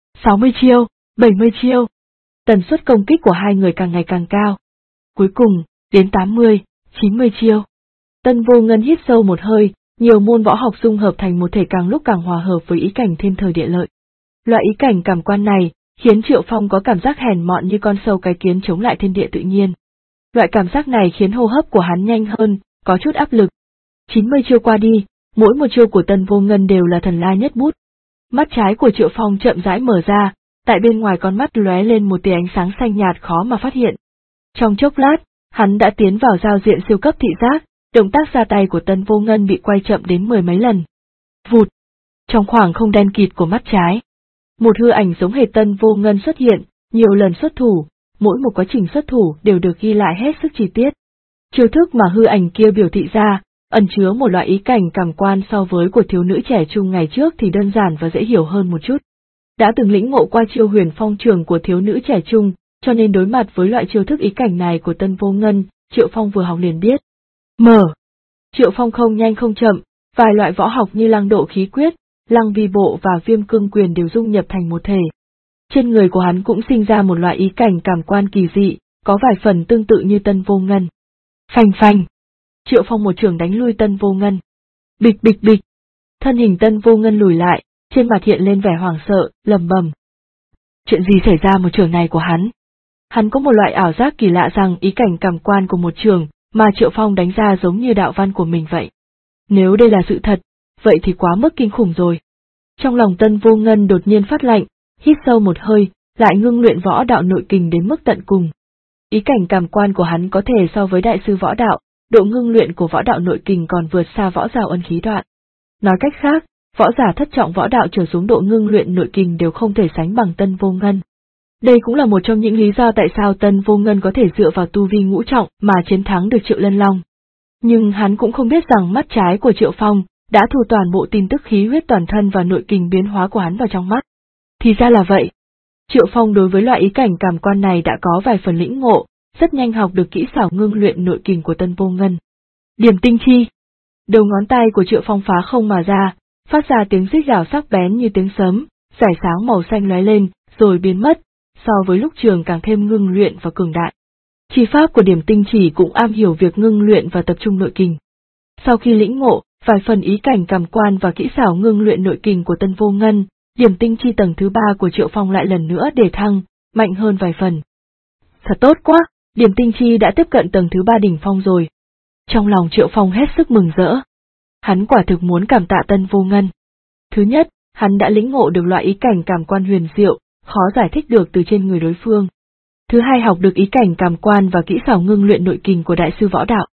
Speaker 1: 60 chiêu, 70 chiêu. Tần suất công kích của hai người càng ngày càng cao. Cuối cùng, đến 80, 90 chiêu. Tân Vô Ngân hít sâu một hơi, nhiều môn võ học dung hợp thành một thể càng lúc càng hòa hợp với ý cảnh thiên thời địa lợi. Loại ý cảnh cảm quan này, khiến Triệu Phong có cảm giác hèn mọn như con sâu cái kiến chống lại thiên địa tự nhiên. Loại cảm giác này khiến hô hấp của hắn nhanh hơn, có chút áp lực. 90 chiêu qua đi, mỗi một chiêu của Tân Vô Ngân đều là thần lai nhất bút. Mắt trái của Triệu Phong chậm rãi mở ra, tại bên ngoài con mắt lóe lên một tia ánh sáng xanh nhạt khó mà phát hiện. Trong chốc lát, hắn đã tiến vào giao diện siêu cấp thị giác, động tác ra tay của Tân Vô Ngân bị quay chậm đến 10 mấy lần. Vụt! Trong khoảng không đen kịt của mắt trái, một hư ảnh giống hệt Tân Vô Ngân xuất hiện, nhiều lần xuất thủ, mỗi một quá trình xuất thủ đều được ghi lại hết sức chi tiết. Chiêu thức mà hư ảnh kia biểu thị ra, ẩn chứa một loại ý cảnh cảm quan so với của thiếu nữ trẻ trung ngày trước thì đơn giản và dễ hiểu hơn một chút. Đã từng lĩnh ngộ qua chiêu huyền phong trường của thiếu nữ trẻ trung, cho nên đối mặt với loại chiêu thức ý cảnh này của Tân Vô Ngân, Triệu Phong vừa học liền biết. Mở! Triệu Phong không nhanh không chậm, vài loại võ học như lăng độ khí quyết, lăng vi bộ và viêm cương quyền đều dung nhập thành một thể. Trên người của hắn cũng sinh ra một loại ý cảnh cảm quan kỳ dị, có vài phần tương tự như Tân Vô Ngân. Phanh phanh! Triệu Phong một chưởng đánh lui Tân Vô Ngân. Bịch bịch bịch! Thân hình Tân Vô Ngân lùi lại, trên mặt hiện lên vẻ hoảng sợ, lầm bầm. Chuyện gì xảy ra một chưởng này của hắn? Hắn có một loại ảo giác kỳ lạ rằng ý cảnh cảm quan của một chưởng mà Triệu Phong đánh ra giống như đạo văn của mình vậy. Nếu đây là sự thật, vậy thì quá mức kinh khủng rồi. Trong lòng Tân Vô Ngân đột nhiên phát lạnh, hít sâu một hơi, lại ngưng luyện võ đạo nội kình đến mức tận cùng. Ý cảnh cảm quan của hắn có thể so với đại sư võ đạo, độ ngưng luyện của võ đạo nội kình còn vượt xa võ giả ân khí đoạn. Nói cách khác, võ giả thất trọng võ đạo trở xuống độ ngưng luyện nội kình đều không thể sánh bằng Tân Vô Ngân. Đây cũng là một trong những lý do tại sao Tân Vô Ngân có thể dựa vào tu vi ngũ trọng mà chiến thắng được Triệu Lân Long. Nhưng hắn cũng không biết rằng mắt trái của Triệu Phong đã thu toàn bộ tin tức khí huyết toàn thân và nội kình biến hóa của hắn vào trong mắt. Thì ra là vậy. Triệu Phong đối với loại ý cảnh cảm quan này đã có vài phần lĩnh ngộ, rất nhanh học được kỹ xảo ngưng luyện nội kình của Tân Vô Ngân. Điểm tinh chi. Đầu ngón tay của Triệu Phong phá không mà ra, phát ra tiếng rít gào sắc bén như tiếng sấm, rải sáng màu xanh lóe lên, rồi biến mất, so với lúc trường càng thêm ngưng luyện và cường đại. Chi pháp của điểm tinh chỉ cũng am hiểu việc ngưng luyện và tập trung nội kình. Sau khi lĩnh ngộ vài phần ý cảnh cảm quan và kỹ xảo ngưng luyện nội kình của Tân Vô Ngân, điểm tinh chi tầng thứ 3 của Triệu Phong lại lần nữa đề thăng, mạnh hơn vài phần. Thật tốt quá, điểm tinh chi đã tiếp cận tầng thứ 3 đỉnh phong rồi. Trong lòng Triệu Phong hết sức mừng rỡ. Hắn quả thực muốn cảm tạ Tân Vô Ngân. Thứ nhất, hắn đã lĩnh ngộ được loại ý cảnh cảm quan huyền diệu, khó giải thích được từ trên người đối phương. Thứ hai, học được ý cảnh cảm quan và kỹ xảo ngưng luyện nội kình của đại sư võ đạo.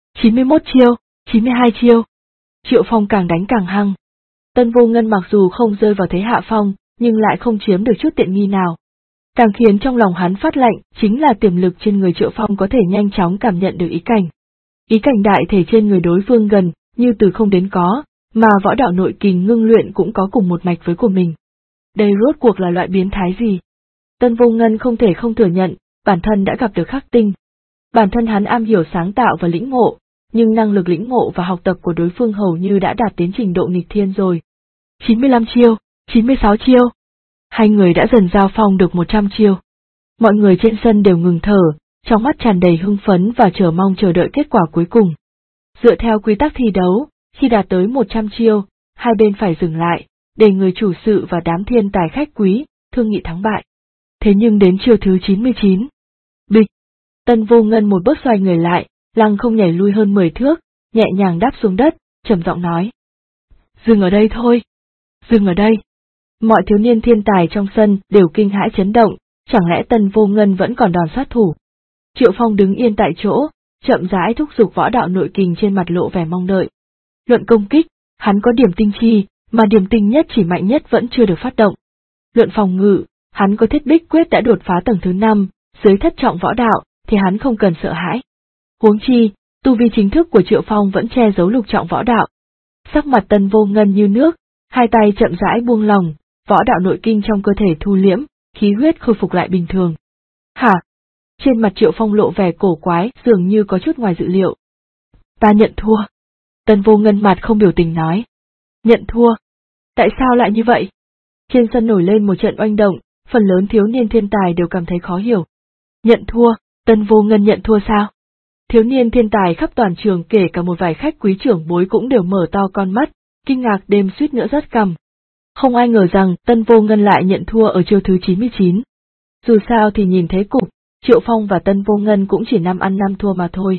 Speaker 1: 91 chiêu, 92 chiêu. Triệu Phong càng đánh càng hăng. Tân Vô Ngân mặc dù không rơi vào thế hạ phong, nhưng lại không chiếm được chút tiện nghi nào. Càng khiến trong lòng hắn phát lạnh chính là tiềm lực trên người Triệu Phong có thể nhanh chóng cảm nhận được ý cảnh. Ý cảnh đại thể trên người đối phương gần như từ không đến có, mà võ đạo nội kình ngưng luyện cũng có cùng một mạch với của mình. Đây rốt cuộc là loại biến thái gì? Tân Vô Ngân không thể không thừa nhận, bản thân đã gặp được khắc tinh. Bản thân hắn am hiểu sáng tạo và lĩnh ngộ, nhưng năng lực lĩnh ngộ và học tập của đối phương hầu như đã đạt đến trình độ nghịch thiên rồi. 95 chiêu, 96 chiêu. Hai người đã dần giao phong được 100 chiêu. Mọi người trên sân đều ngừng thở, trong mắt tràn đầy hưng phấn và chờ mong chờ đợi kết quả cuối cùng. Dựa theo quy tắc thi đấu, khi đạt tới 100 chiêu, hai bên phải dừng lại, để người chủ sự và đám thiên tài khách quý thương nghị thắng bại. Thế nhưng đến chiêu thứ 99, bịch, Tân Vô Ngân một bước xoay người lại, lăng không nhảy lui hơn 10 thước, nhẹ nhàng đáp xuống đất, trầm giọng nói: "Dừng ở đây thôi, dừng ở đây." Mọi thiếu niên thiên tài trong sân đều kinh hãi chấn động, chẳng lẽ Tân Vô Ngân vẫn còn đòn sát thủ? Triệu Phong đứng yên tại chỗ, chậm rãi thúc giục võ đạo nội kình, trên mặt lộ vẻ mong đợi. Luận công kích, hắn có điểm tinh chi, mà điểm tinh nhất chỉ mạnh nhất vẫn chưa được phát động. Luận phòng ngự, hắn có thiết bích quyết đã đột phá tầng thứ 5, dưới thất trọng võ đạo, thì hắn không cần sợ hãi. Huống chi, tu vi chính thức của Triệu Phong vẫn che giấu lục trọng võ đạo. Sắc mặt Tân Vô Ngân như nước, hai tay chậm rãi buông lỏng, võ đạo nội kinh trong cơ thể thu liễm, khí huyết khôi phục lại bình thường. Hả? Trên mặt Triệu Phong lộ vẻ cổ quái, dường như có chút ngoài dự liệu. Ta nhận thua. Tân Vô Ngân mặt không biểu tình nói. Nhận thua? Tại sao lại như vậy? Trên sân nổi lên một trận oanh động, phần lớn thiếu niên thiên tài đều cảm thấy khó hiểu. Nhận thua? Tân Vô Ngân nhận thua sao? Thiếu niên thiên tài khắp toàn trường, kể cả một vài khách quý trưởng bối cũng đều mở to con mắt, kinh ngạc đêm suýt nữa rớt cằm. Không ai ngờ rằng Tân Vô Ngân lại nhận thua ở chiêu thứ 99. Dù sao thì nhìn thế cục, Triệu Phong và Tân Vô Ngân cũng chỉ 5 ăn 5 thua mà thôi.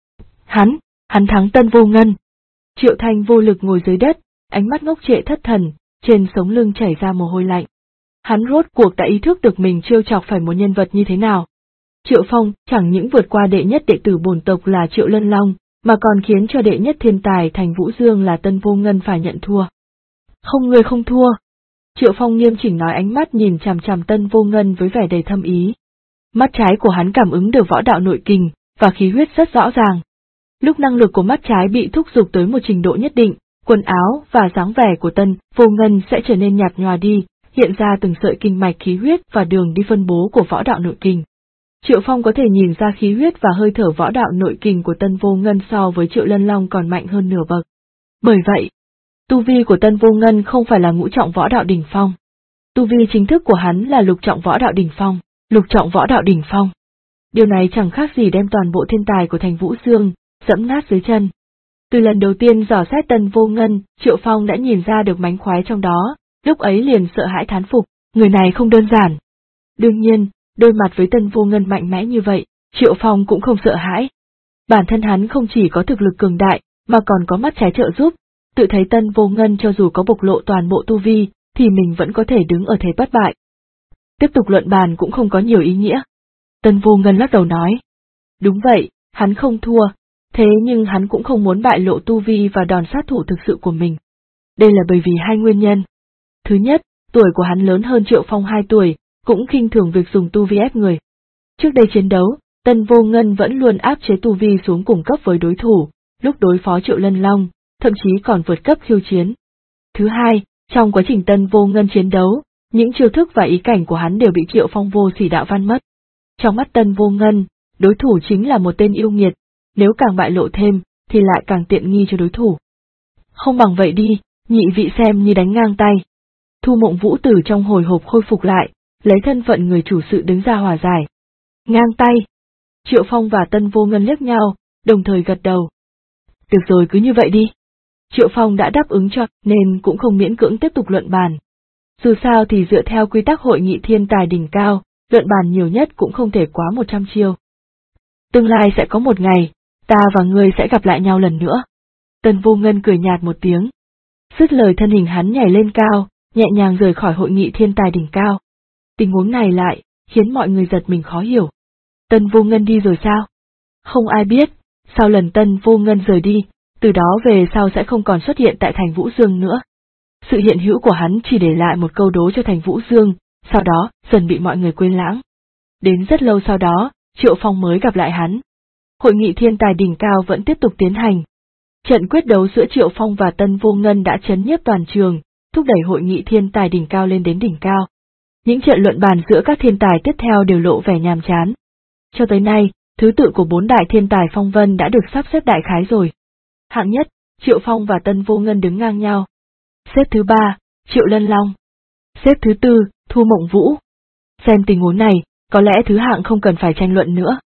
Speaker 1: Hắn thắng Tân Vô Ngân. Triệu Thanh vô lực ngồi dưới đất, ánh mắt ngốc trệ thất thần, trên sống lưng chảy ra mồ hôi lạnh. Hắn rốt cuộc đã ý thức được mình trêu chọc phải một nhân vật như thế nào. Triệu Phong chẳng những vượt qua đệ nhất đệ tử bổn tộc là Triệu Lân Long, mà còn khiến cho đệ nhất thiên tài Thành Vũ Dương là Tân Vô Ngân phải nhận thua. Không, người không thua. Triệu Phong nghiêm chỉnh nói, ánh mắt nhìn chằm chằm Tân Vô Ngân với vẻ đầy thâm ý. Mắt trái của hắn cảm ứng được võ đạo nội kình và khí huyết rất rõ ràng. Lúc năng lực của mắt trái bị thúc giục tới một trình độ nhất định, quần áo và dáng vẻ của Tân Vô Ngân sẽ trở nên nhạt nhòa đi, hiện ra từng sợi kinh mạch khí huyết và đường đi phân bố của võ đạo nội kình. Triệu Phong có thể nhìn ra khí huyết và hơi thở võ đạo nội kình của Tân Vô Ngân so với Triệu Lân Long còn mạnh hơn nửa bậc. Bởi vậy, tu vi của Tân Vô Ngân không phải là ngũ trọng võ đạo đỉnh phong. Tu vi chính thức của hắn là lục trọng võ đạo đỉnh phong. Lục trọng võ đạo đỉnh phong. Điều này chẳng khác gì đem toàn bộ thiên tài của Thành Vũ Dương dẫm nát dưới chân. Từ lần đầu tiên dò xét Tân Vô Ngân, Triệu Phong đã nhìn ra được mánh khoái trong đó, lúc ấy liền sợ hãi thán phục, người này không đơn giản. Đương nhiên, đối mặt với Tân Vô Ngân mạnh mẽ như vậy, Triệu Phong cũng không sợ hãi. Bản thân hắn không chỉ có thực lực cường đại, mà còn có mắt trái trợ giúp, tự thấy Tân Vô Ngân cho dù có bộc lộ toàn bộ tu vi, thì mình vẫn có thể đứng ở thế bất bại. Tiếp tục luận bàn cũng không có nhiều ý nghĩa. Tân Vô Ngân lắc đầu nói. Đúng vậy, hắn không thua, thế nhưng hắn cũng không muốn bại lộ tu vi và đòn sát thủ thực sự của mình. Đây là bởi vì hai nguyên nhân. Thứ nhất, tuổi của hắn lớn hơn Triệu Phong 2 tuổi, cũng khinh thường việc dùng tu vi ép người. Trước đây chiến đấu, Tân Vô Ngân vẫn luôn áp chế tu vi xuống cùng cấp với đối thủ, lúc đối phó Triệu Lân Long, thậm chí còn vượt cấp khiêu chiến. Thứ hai, trong quá trình Tân Vô Ngân chiến đấu, những chiêu thức và ý cảnh của hắn đều bị Triệu Phong vô sỉ đạo văn mất. Trong mắt Tân Vô Ngân, đối thủ chính là một tên yêu nghiệt, nếu càng bại lộ thêm, thì lại càng tiện nghi cho đối thủ. Không bằng vậy đi, nhị vị xem như đánh ngang tay. Thu Mộng Vũ từ trong hồi hộp khôi phục lại, lấy thân phận người chủ sự đứng ra hòa giải. Ngang tay. Triệu Phong và Tân Vô Ngân liếc nhau, đồng thời gật đầu. Được rồi, cứ như vậy đi. Triệu Phong đã đáp ứng cho, nên cũng không miễn cưỡng tiếp tục luận bàn. Dù sao thì dựa theo quy tắc hội nghị thiên tài đỉnh cao, luận bàn nhiều nhất cũng không thể quá 100 chiêu. Tương lai sẽ có một ngày, ta và ngươi sẽ gặp lại nhau lần nữa. Tân Vô Ngân cười nhạt một tiếng. Dứt lời thân hình hắn nhảy lên cao, nhẹ nhàng rời khỏi hội nghị thiên tài đỉnh cao. Tình huống này lại, khiến mọi người giật mình khó hiểu. Tân Vô Ngân đi rồi sao? Không ai biết, sau lần Tân Vô Ngân rời đi, từ đó về sau sẽ không còn xuất hiện tại Thành Vũ Dương nữa. Sự hiện hữu của hắn chỉ để lại một câu đố cho Thành Vũ Dương, sau đó dần bị mọi người quên lãng. Đến rất lâu sau đó, Triệu Phong mới gặp lại hắn. Hội nghị thiên tài đỉnh cao vẫn tiếp tục tiến hành. Trận quyết đấu giữa Triệu Phong và Tân Vô Ngân đã chấn nhiếp toàn trường, thúc đẩy hội nghị thiên tài đỉnh cao lên đến đỉnh cao. Những trận luận bàn giữa các thiên tài tiếp theo đều lộ vẻ nhàm chán. Cho tới nay, thứ tự của 4 đại thiên tài phong vân đã được sắp xếp đại khái rồi. Hạng nhất, Triệu Phong và Tân Vô Ngân đứng ngang nhau. Xếp thứ 3, Triệu Lân Long. Xếp thứ 4, Thu Mộng Vũ. Xem tình huống này, có lẽ thứ hạng không cần phải tranh luận nữa.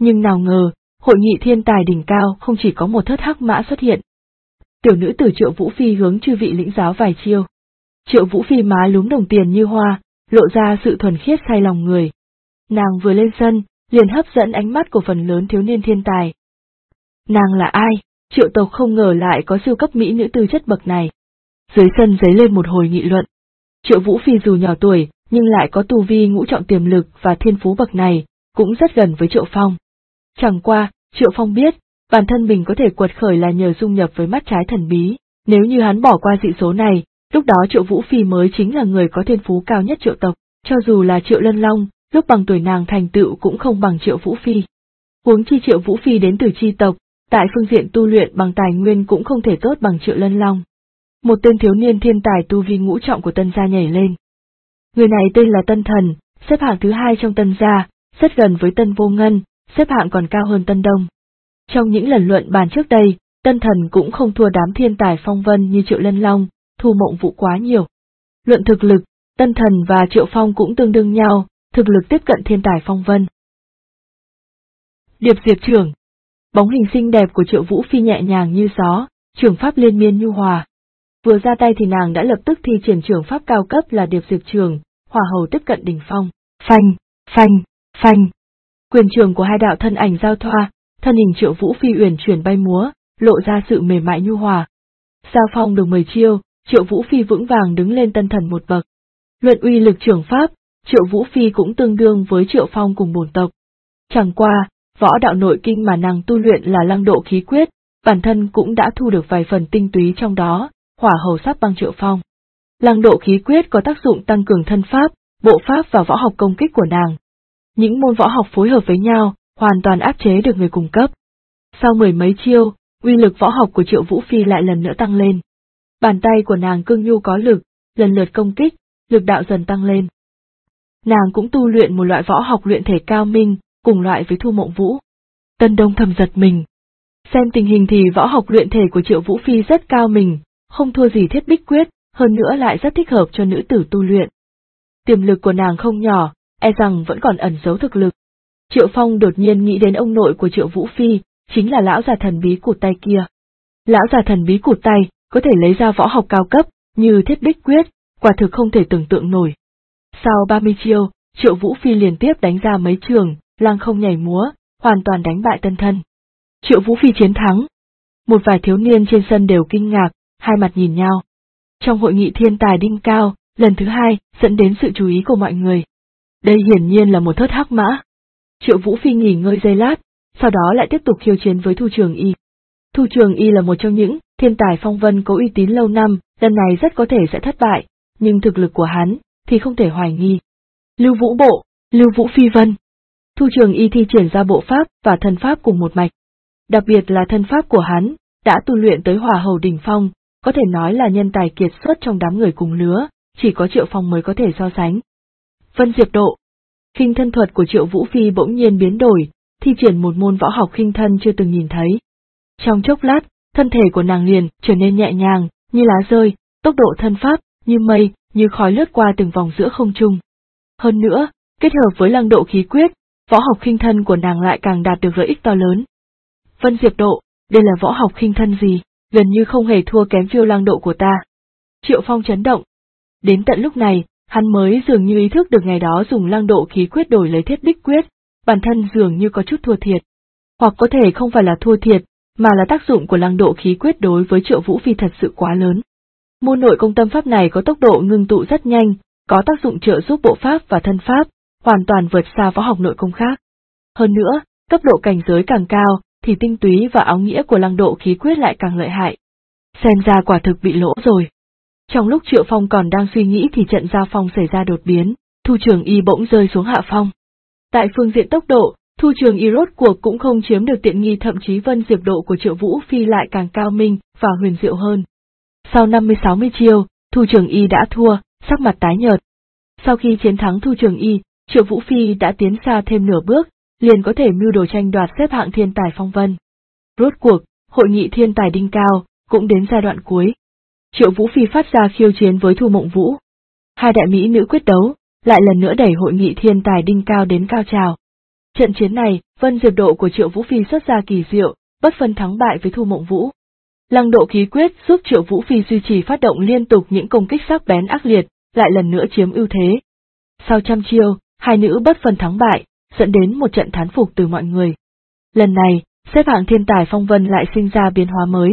Speaker 1: Nhưng nào ngờ, hội nghị thiên tài đỉnh cao không chỉ có một thớt hắc mã xuất hiện. Tiểu nữ tử Triệu Vũ Phi hướng chư vị lĩnh giáo vài chiêu. Triệu Vũ Phi má lúm đồng tiền như hoa, lộ ra sự thuần khiết say lòng người. Nàng vừa lên sân, liền hấp dẫn ánh mắt của phần lớn thiếu niên thiên tài. Nàng là ai? Triệu tộc không ngờ lại có siêu cấp mỹ nữ tư chất bậc này. Dưới sân dấy lên một hồi nghị luận. Triệu Vũ Phi dù nhỏ tuổi, nhưng lại có tu vi ngũ trọng tiềm lực và thiên phú bậc này, cũng rất gần với Triệu Phong. Chẳng qua, Triệu Phong biết, bản thân mình có thể quật khởi là nhờ dung nhập với mắt trái thần bí, nếu như hắn bỏ qua dị số này, lúc đó Triệu Vũ Phi mới chính là người có thiên phú cao nhất Triệu tộc, cho dù là Triệu Lân Long, lúc bằng tuổi nàng thành tựu cũng không bằng Triệu Vũ Phi. Huống chi Triệu Vũ Phi đến từ chi tộc, tại phương diện tu luyện bằng tài nguyên cũng không thể tốt bằng Triệu Lân Long. Một tên thiếu niên thiên tài tu vi ngũ trọng của Tân gia nhảy lên. Người này tên là Tân Thần, xếp hạng thứ 2 trong Tân gia, rất gần với Tân Vô Ngân, xếp hạng còn cao hơn Tân Đông. Trong những lần luận bàn trước đây, Tân Thần cũng không thua đám thiên tài phong vân như Triệu Lân Long, Thu Mộng Vũ quá nhiều. Luận thực lực, Tân Thần và Triệu Phong cũng tương đương nhau, thực lực tiếp cận thiên tài phong vân. Điệp Diệp trưởng. Bóng hình xinh đẹp của Triệu Vũ Phi nhẹ nhàng như gió, trưởng pháp liên miên nhu hòa. Vừa ra tay thì nàng đã lập tức thi triển trưởng pháp cao cấp là Điệp Diệp trưởng, hỏa hầu tiếp cận đỉnh phong. Phanh, phanh, phanh. Quyền trường của hai đạo thân ảnh giao thoa, thân hình Triệu Vũ Phi uyển chuyển bay múa, lộ ra sự mềm mại nhu hòa. Giao phong được 10 chiêu, Triệu Vũ Phi vững vàng đứng lên Tân Thần một bậc. Luận uy lực trưởng pháp, Triệu Vũ Phi cũng tương đương với Triệu Phong cùng bổn tộc. Chẳng qua, võ đạo nội kinh mà nàng tu luyện là Lăng Độ khí quyết, bản thân cũng đã thu được vài phần tinh túy trong đó, hỏa hầu sắp bằng Triệu Phong. Lăng Độ khí quyết có tác dụng tăng cường thân pháp, bộ pháp và võ học công kích của nàng. Những môn võ học phối hợp với nhau, hoàn toàn áp chế được người cùng cấp. Sau 10 mấy chiêu, uy lực võ học của Triệu Vũ Phi lại lần nữa tăng lên. Bàn tay của nàng cương nhu có lực, lần lượt công kích, lực đạo dần tăng lên. Nàng cũng tu luyện một loại võ học luyện thể cao minh, cùng loại với Thu Mộng Vũ. Tân Đông thầm giật mình. Xem tình hình thì võ học luyện thể của Triệu Vũ Phi rất cao minh, không thua gì Thiết Bích Quyết, hơn nữa lại rất thích hợp cho nữ tử tu luyện. Tiềm lực của nàng không nhỏ, e rằng vẫn còn ẩn giấu thực lực. Triệu Phong đột nhiên nghĩ đến ông nội của Triệu Vũ Phi, chính là lão già thần bí cụt tay kia. Lão già thần bí cụt tay, có thể lấy ra võ học cao cấp, như Thiết Bích Quyết, quả thực không thể tưởng tượng nổi. Sau 30 chiêu, Triệu Vũ Phi liên tiếp đánh ra mấy trường, lăng không nhảy múa, hoàn toàn đánh bại Tân Thân. Triệu Vũ Phi chiến thắng. Một vài thiếu niên trên sân đều kinh ngạc, hai mặt nhìn nhau. Trong hội nghị thiên tài đỉnh cao, lần thứ 2, dẫn đến sự chú ý của mọi người. Đây hiển nhiên là một thớt hắc mã. Triệu Vũ Phi nghỉ ngơi giây lát, sau đó lại tiếp tục khiêu chiến với Thu Trường Y. Thu Trường Y là một trong những thiên tài phong vân có uy tín lâu năm, lần này rất có thể sẽ thất bại, nhưng thực lực của hắn thì không thể hoài nghi. Lưu Vũ Bộ, Lưu Vũ Phi Vân. Thu Trường Y thi triển ra bộ pháp và thân pháp cùng một mạch. Đặc biệt là thân pháp của hắn, đã tu luyện tới hỏa hầu đỉnh phong, có thể nói là nhân tài kiệt xuất trong đám người cùng lứa, chỉ có Triệu Phong mới có thể so sánh. Vân Diệp Độ. Khinh thân thuật của Triệu Vũ Phi bỗng nhiên biến đổi, thi triển một môn võ học khinh thân chưa từng nhìn thấy. Trong chốc lát, thân thể của nàng liền trở nên nhẹ nhàng, như lá rơi, tốc độ thân pháp, như mây, như khói lướt qua từng vòng giữa không trung. Hơn nữa, kết hợp với Lăng Độ khí quyết, võ học khinh thân của nàng lại càng đạt được lợi ích to lớn. Vân Diệp Độ, đây là võ học khinh thân gì, gần như không hề thua kém phiêu Lăng Độ của ta. Triệu Phong chấn động. Đến tận lúc này, hắn mới dường như ý thức được ngày đó dùng Lăng Độ khí quyết đổi lấy Thiết Bích Quyết, bản thân dường như có chút thua thiệt. Hoặc có thể không phải là thua thiệt, mà là tác dụng của Lăng Độ khí quyết đối với Triệu Vũ Phi thật sự quá lớn. Môn nội công tâm pháp này có tốc độ ngưng tụ rất nhanh, có tác dụng trợ giúp bộ pháp và thân pháp, hoàn toàn vượt xa võ học nội công khác. Hơn nữa, cấp độ cảnh giới càng cao, thì tinh túy và áo nghĩa của Lăng Độ khí quyết lại càng lợi hại. Xem ra quả thực bị lỗ rồi. Trong lúc Triệu Phong còn đang suy nghĩ thì trận giao phong xảy ra đột biến, Thu Trường Y bỗng rơi xuống hạ phong. Tại phương diện tốc độ, Thu Trường Y rốt cuộc cũng không chiếm được tiện nghi, thậm chí Vân Diệp Độ của Triệu Vũ Phi lại càng cao minh và huyền diệu hơn. Sau 50-60 chiêu, Thu Trường Y đã thua, sắc mặt tái nhợt. Sau khi chiến thắng Thu Trường Y, Triệu Vũ Phi đã tiến xa thêm nửa bước, liền có thể mưu đồ tranh đoạt xếp hạng thiên tài phong vân. Rốt cuộc, hội nghị thiên tài đỉnh cao cũng đến giai đoạn cuối. Triệu Vũ Phi phát ra khiêu chiến với Thu Mộng Vũ. Hai đại mỹ nữ quyết đấu, lại lần nữa đẩy hội nghị thiên tài đỉnh cao đến cao trào. Trận chiến này, Vân Diệp độ của Triệu Vũ Phi xuất ra kỳ diệu, bất phân thắng bại với Thu Mộng Vũ. Lăng độ khí quyết giúp Triệu Vũ Phi duy trì phát động liên tục những công kích sắc bén ác liệt, lại lần nữa chiếm ưu thế. Sau trăm chiêu, hai nữ bất phân thắng bại, dẫn đến một trận thán phục từ mọi người. Lần này, xếp hạng thiên tài phong vân lại sinh ra biến hóa mới.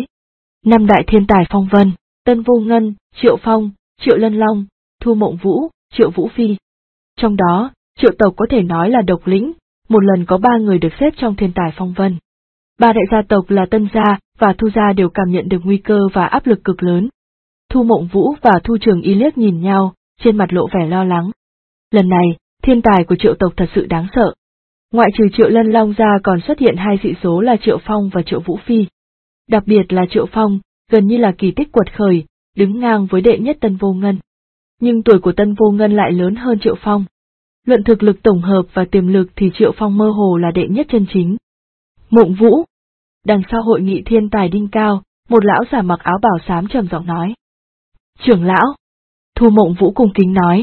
Speaker 1: 5 đại thiên tài phong vân, Tân Vô Ngân, Triệu Phong, Triệu Lân Long, Thu Mộng Vũ, Triệu Vũ Phi. Trong đó, Triệu tộc có thể nói là độc lĩnh, một lần có 3 người được xếp trong thiên tài phong vân. 3 đại gia tộc là Tân gia và Thu gia đều cảm nhận được nguy cơ và áp lực cực lớn. Thu Mộng Vũ và Thu Trường Y liếc nhìn nhau, trên mặt lộ vẻ lo lắng. Lần này, thiên tài của Triệu tộc thật sự đáng sợ. Ngoại trừ Triệu Lân Long ra còn xuất hiện 2 dị số là Triệu Phong và Triệu Vũ Phi. Đặc biệt là Triệu Phong, gần như là kỳ tích quật khởi, đứng ngang với đệ nhất Tân Vô Ngân. Nhưng tuổi của Tân Vô Ngân lại lớn hơn Triệu Phong. Luận thực lực tổng hợp và tiềm lực thì Triệu Phong mơ hồ là đệ nhất chân chính. Mộng Vũ. Đằng sau hội nghị thiên tài đỉnh cao, một lão già mặc áo bào xám trầm giọng nói. Trưởng lão. Thu Mộng Vũ cung kính nói.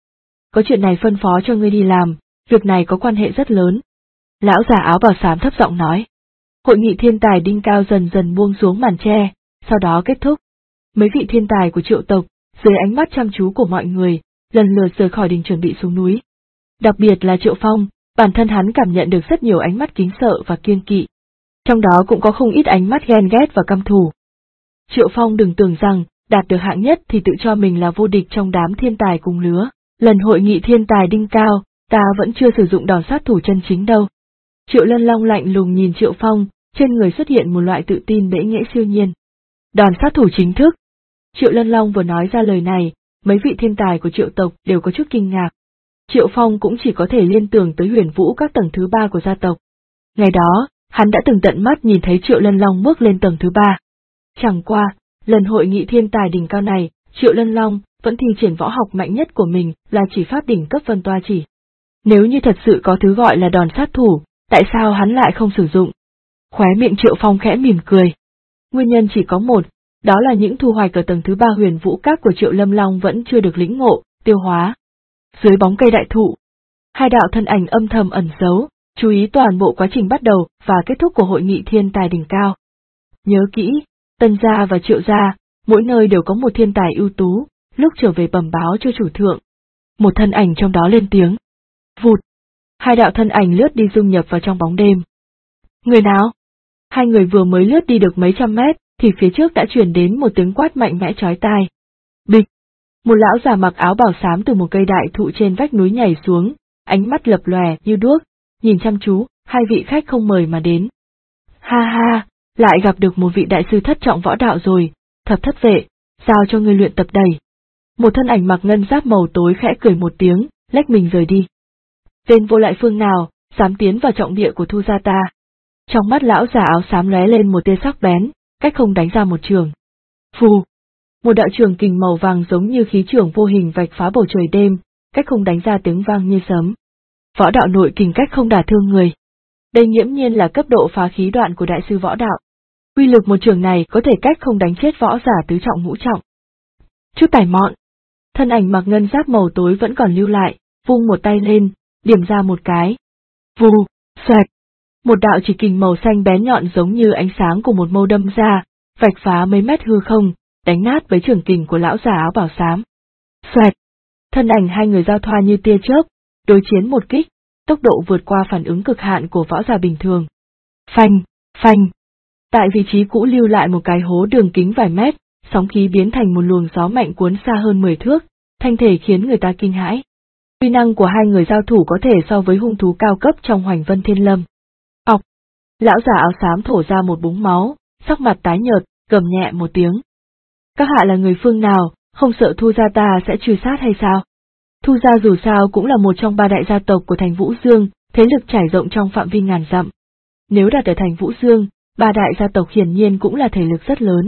Speaker 1: Có chuyện này phân phó cho ngươi đi làm, việc này có quan hệ rất lớn. Lão già áo bào xám thấp giọng nói. Hội nghị thiên tài đỉnh cao dần dần buông xuống màn che, sau đó kết thúc. Mấy vị thiên tài của Triệu tộc, dưới ánh mắt chăm chú của mọi người, lần lượt rời khỏi đình chuẩn bị xuống núi. Đặc biệt là Triệu Phong, bản thân hắn cảm nhận được rất nhiều ánh mắt kính sợ và kiêng kỵ. Trong đó cũng có không ít ánh mắt ghen ghét và căm thù. Triệu Phong đừng tưởng rằng, đạt được hạng nhất thì tự cho mình là vô địch trong đám thiên tài cùng lứa. Lần hội nghị thiên tài đỉnh cao, ta vẫn chưa sử dụng đòn sát thủ chân chính đâu. Triệu Lân Long lạnh lùng nhìn Triệu Phong, trên người xuất hiện một loại tự tin bẽ nghễ siêu nhiên. Đòn sát thủ chính thức. Triệu Lân Long vừa nói ra lời này, mấy vị thiên tài của Triệu tộc đều có chút kinh ngạc. Triệu Phong cũng chỉ có thể liên tưởng tới Huyền Vũ các tầng thứ 3 của gia tộc. Ngày đó, hắn đã từng tận mắt nhìn thấy Triệu Lân Long bước lên tầng thứ 3. Chẳng qua, lần hội nghị thiên tài đỉnh cao này, Triệu Lân Long vẫn thi triển võ học mạnh nhất của mình là chỉ pháp đỉnh cấp vân toa chỉ. Nếu như thật sự có thứ gọi là đòn sát thủ, tại sao hắn lại không sử dụng? Khóe miệng Triệu Phong khẽ mỉm cười. Nguyên nhân chỉ có một, đó là những thu hoạch ở tầng thứ 3 Huyền Vũ các của Triệu Lâm Long vẫn chưa được lĩnh ngộ, tiêu hóa. Dưới bóng cây đại thụ, 2 đạo thân ảnh âm thầm ẩn giấu, chú ý toàn bộ quá trình bắt đầu và kết thúc của hội nghị thiên tài đỉnh cao. Nhớ kỹ, Tân gia và Triệu gia, mỗi nơi đều có một thiên tài ưu tú, lúc trở về bẩm báo cho chủ thượng. Một thân ảnh trong đó lên tiếng. Vụt. 2 đạo thân ảnh lướt đi dung nhập vào trong bóng đêm. Người nào? 2 người vừa mới lướt đi được mấy trăm mét, thì phía trước đã truyền đến một tiếng quát mạnh mẽ chói tai. Bịch! Một lão già mặc áo bào xám từ một cây đại thụ trên vách núi nhảy xuống, ánh mắt lập lòe như đuốc, nhìn chăm chú, 2 vị khách không mời mà đến. Ha ha, lại gặp được một vị đại sư thất trọng võ đạo rồi, Thập thất vệ, giao cho ngươi luyện tập đầy. Một thân ảnh mặc ngân giáp màu tối khẽ cười một tiếng, lách mình rời đi. Tên vô lại phương nào, dám tiến vào trọng địa của Thu gia ta? Trong mắt lão già áo xám lóe lên một tia sắc bén, cách không đánh ra một trường. Phù! Một đạo trường kình màu vàng giống như khí trường vô hình vạch phá bầu trời đêm, cách không đánh ra tiếng vang như sấm. Võ đạo nội kình cách không đả thương người. Đây nghiễm nhiên là cấp độ phá khí đoạn của đại sư võ đạo. Uy lực một trường này có thể cách không đánh chết võ giả tứ trọng ngũ trọng. Chút tài mọn. Thân ảnh mặc ngân giáp màu tối vẫn còn lưu lại, vung một tay lên, điểm ra một cái. Vù, xoẹt. Một đạo chỉ kình màu xanh bén nhọn giống như ánh sáng của một mâu đâm ra, vạch phá mấy mét hư không, đánh nát với trường kình của lão già áo bào xám. Xoẹt. Thân ảnh 2 người giao thoa như tia chớp, đối chiến một kích, tốc độ vượt qua phản ứng cực hạn của võ giả bình thường. Phanh, phanh. Tại vị trí cũ lưu lại một cái hố đường kính vài mét, sóng khí biến thành một luồng gió mạnh cuốn xa hơn 10 thước, thanh thể khiến người ta kinh hãi. Uy năng của 2 người giao thủ có thể so với hung thú cao cấp trong Hoành Vân Thiên Lâm. Ọc! Lão già áo xám thổ ra một búng máu, sắc mặt tái nhợt, gầm nhẹ một tiếng. Các hạ là người phương nào, không sợ Thu gia ta sẽ truy sát hay sao? Thu gia dù sao cũng là một trong 3 đại gia tộc của thành Vũ Dương, thế lực trải rộng trong phạm vi ngàn dặm. Nếu đặt ở thành Vũ Dương, 3 đại gia tộc hiển nhiên cũng là thể lực rất lớn.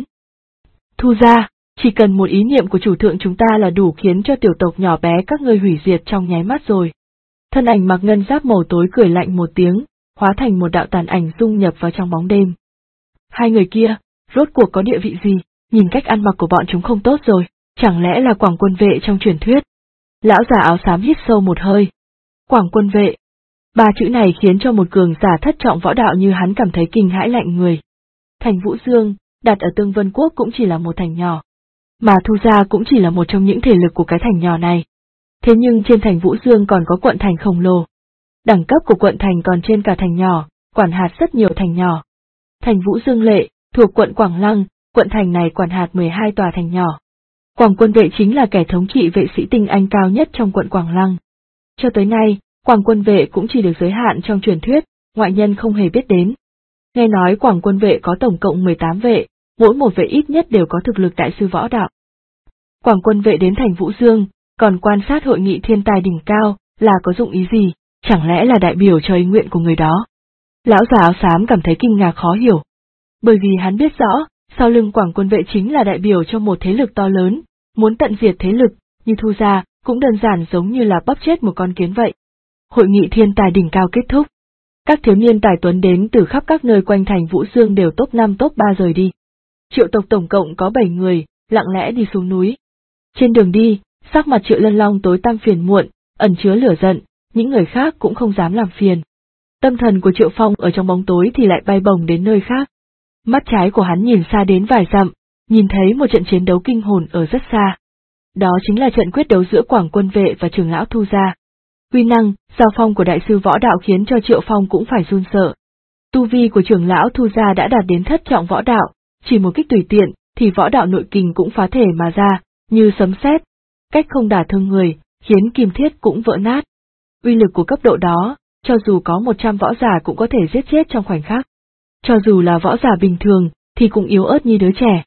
Speaker 1: Thu gia, chỉ cần một ý niệm của chủ thượng chúng ta là đủ khiến cho tiểu tộc nhỏ bé các ngươi hủy diệt trong nháy mắt rồi. Thân ảnh mặc ngân giáp màu tối cười lạnh một tiếng, hóa thành một đạo tàn ảnh dung nhập vào trong bóng đêm. 2 người kia, rốt cuộc có địa vị gì, nhìn cách ăn mặc của bọn chúng không tốt rồi, chẳng lẽ là Quảng Quân vệ trong truyền thuyết? Lão già áo xám hít sâu một hơi. Quảng Quân vệ. Ba chữ này khiến cho một cường giả thất trọng võ đạo như hắn cảm thấy kinh hãi lạnh người. Thành Vũ Dương, đặt ở Tương Vân Quốc cũng chỉ là một thành nhỏ, mà Thu gia cũng chỉ là một trong những thể lực của cái thành nhỏ này. Thế nhưng trên thành Vũ Dương còn có quận thành khổng lồ. Đẳng cấp của quận thành còn trên cả thành nhỏ, quản hạt rất nhiều thành nhỏ. Thành Vũ Dương Lệ, thuộc quận Quảng Lăng, quận thành này quản hạt 12 tòa thành nhỏ. Quảng Quân Vệ chính là kẻ thống trị vệ sĩ tinh anh cao nhất trong quận Quảng Lăng. Cho tới nay, Quảng Quân Vệ cũng chỉ được giới hạn trong truyền thuyết, ngoại nhân không hề biết đến. Nghe nói Quảng Quân Vệ có tổng cộng 18 vệ, mỗi một vệ ít nhất đều có thực lực đại sư võ đạo. Quảng Quân Vệ đến thành Vũ Dương, còn quan sát hội nghị thiên tài đỉnh cao, là có dụng ý gì, chẳng lẽ là đại biểu cho ý nguyện của người đó? Lão già áo xám cảm thấy kinh ngạc khó hiểu. Bởi vì hắn biết rõ, sau lưng Quảng Quân Vệ chính là đại biểu cho một thế lực to lớn, muốn tận diệt thế lực, như Thu gia, cũng đơn giản giống như là bóp chết một con kiến vậy. Hội nghị thiên tài đỉnh cao kết thúc. Các thiếu niên tài tuấn đến từ khắp các nơi quanh thành Vũ Dương đều top 5 top 3 rời đi. Triệu tộc tổng cộng có 7 người, lặng lẽ đi xuống núi. Trên đường đi, sắc mặt Triệu Lân Long tối tăm phiền muộn, ẩn chứa lửa giận, những người khác cũng không dám làm phiền. Tâm thần của Triệu Phong ở trong bóng tối thì lại bay bổng đến nơi khác. Mắt trái của hắn nhìn xa đến vài dặm, nhìn thấy một trận chiến đấu kinh hồn ở rất xa. Đó chính là trận quyết đấu giữa Quảng Quân Vệ và trưởng lão Thu gia. Uy năng, giao phong của đại sư võ đạo khiến cho Triệu Phong cũng phải run sợ. Tu vi của trưởng lão Thu gia đã đạt đến thất trọng võ đạo, chỉ một kích tùy tiện, thì võ đạo nội kình cũng phá thể mà ra, như sấm sét, cách không đả thương người, khiến kim thiết cũng vỡ nát. Uy lực của cấp độ đó, cho dù có 100 võ giả cũng có thể giết chết trong khoảnh khắc. Cho dù là võ giả bình thường, thì cũng yếu ớt như đứa trẻ.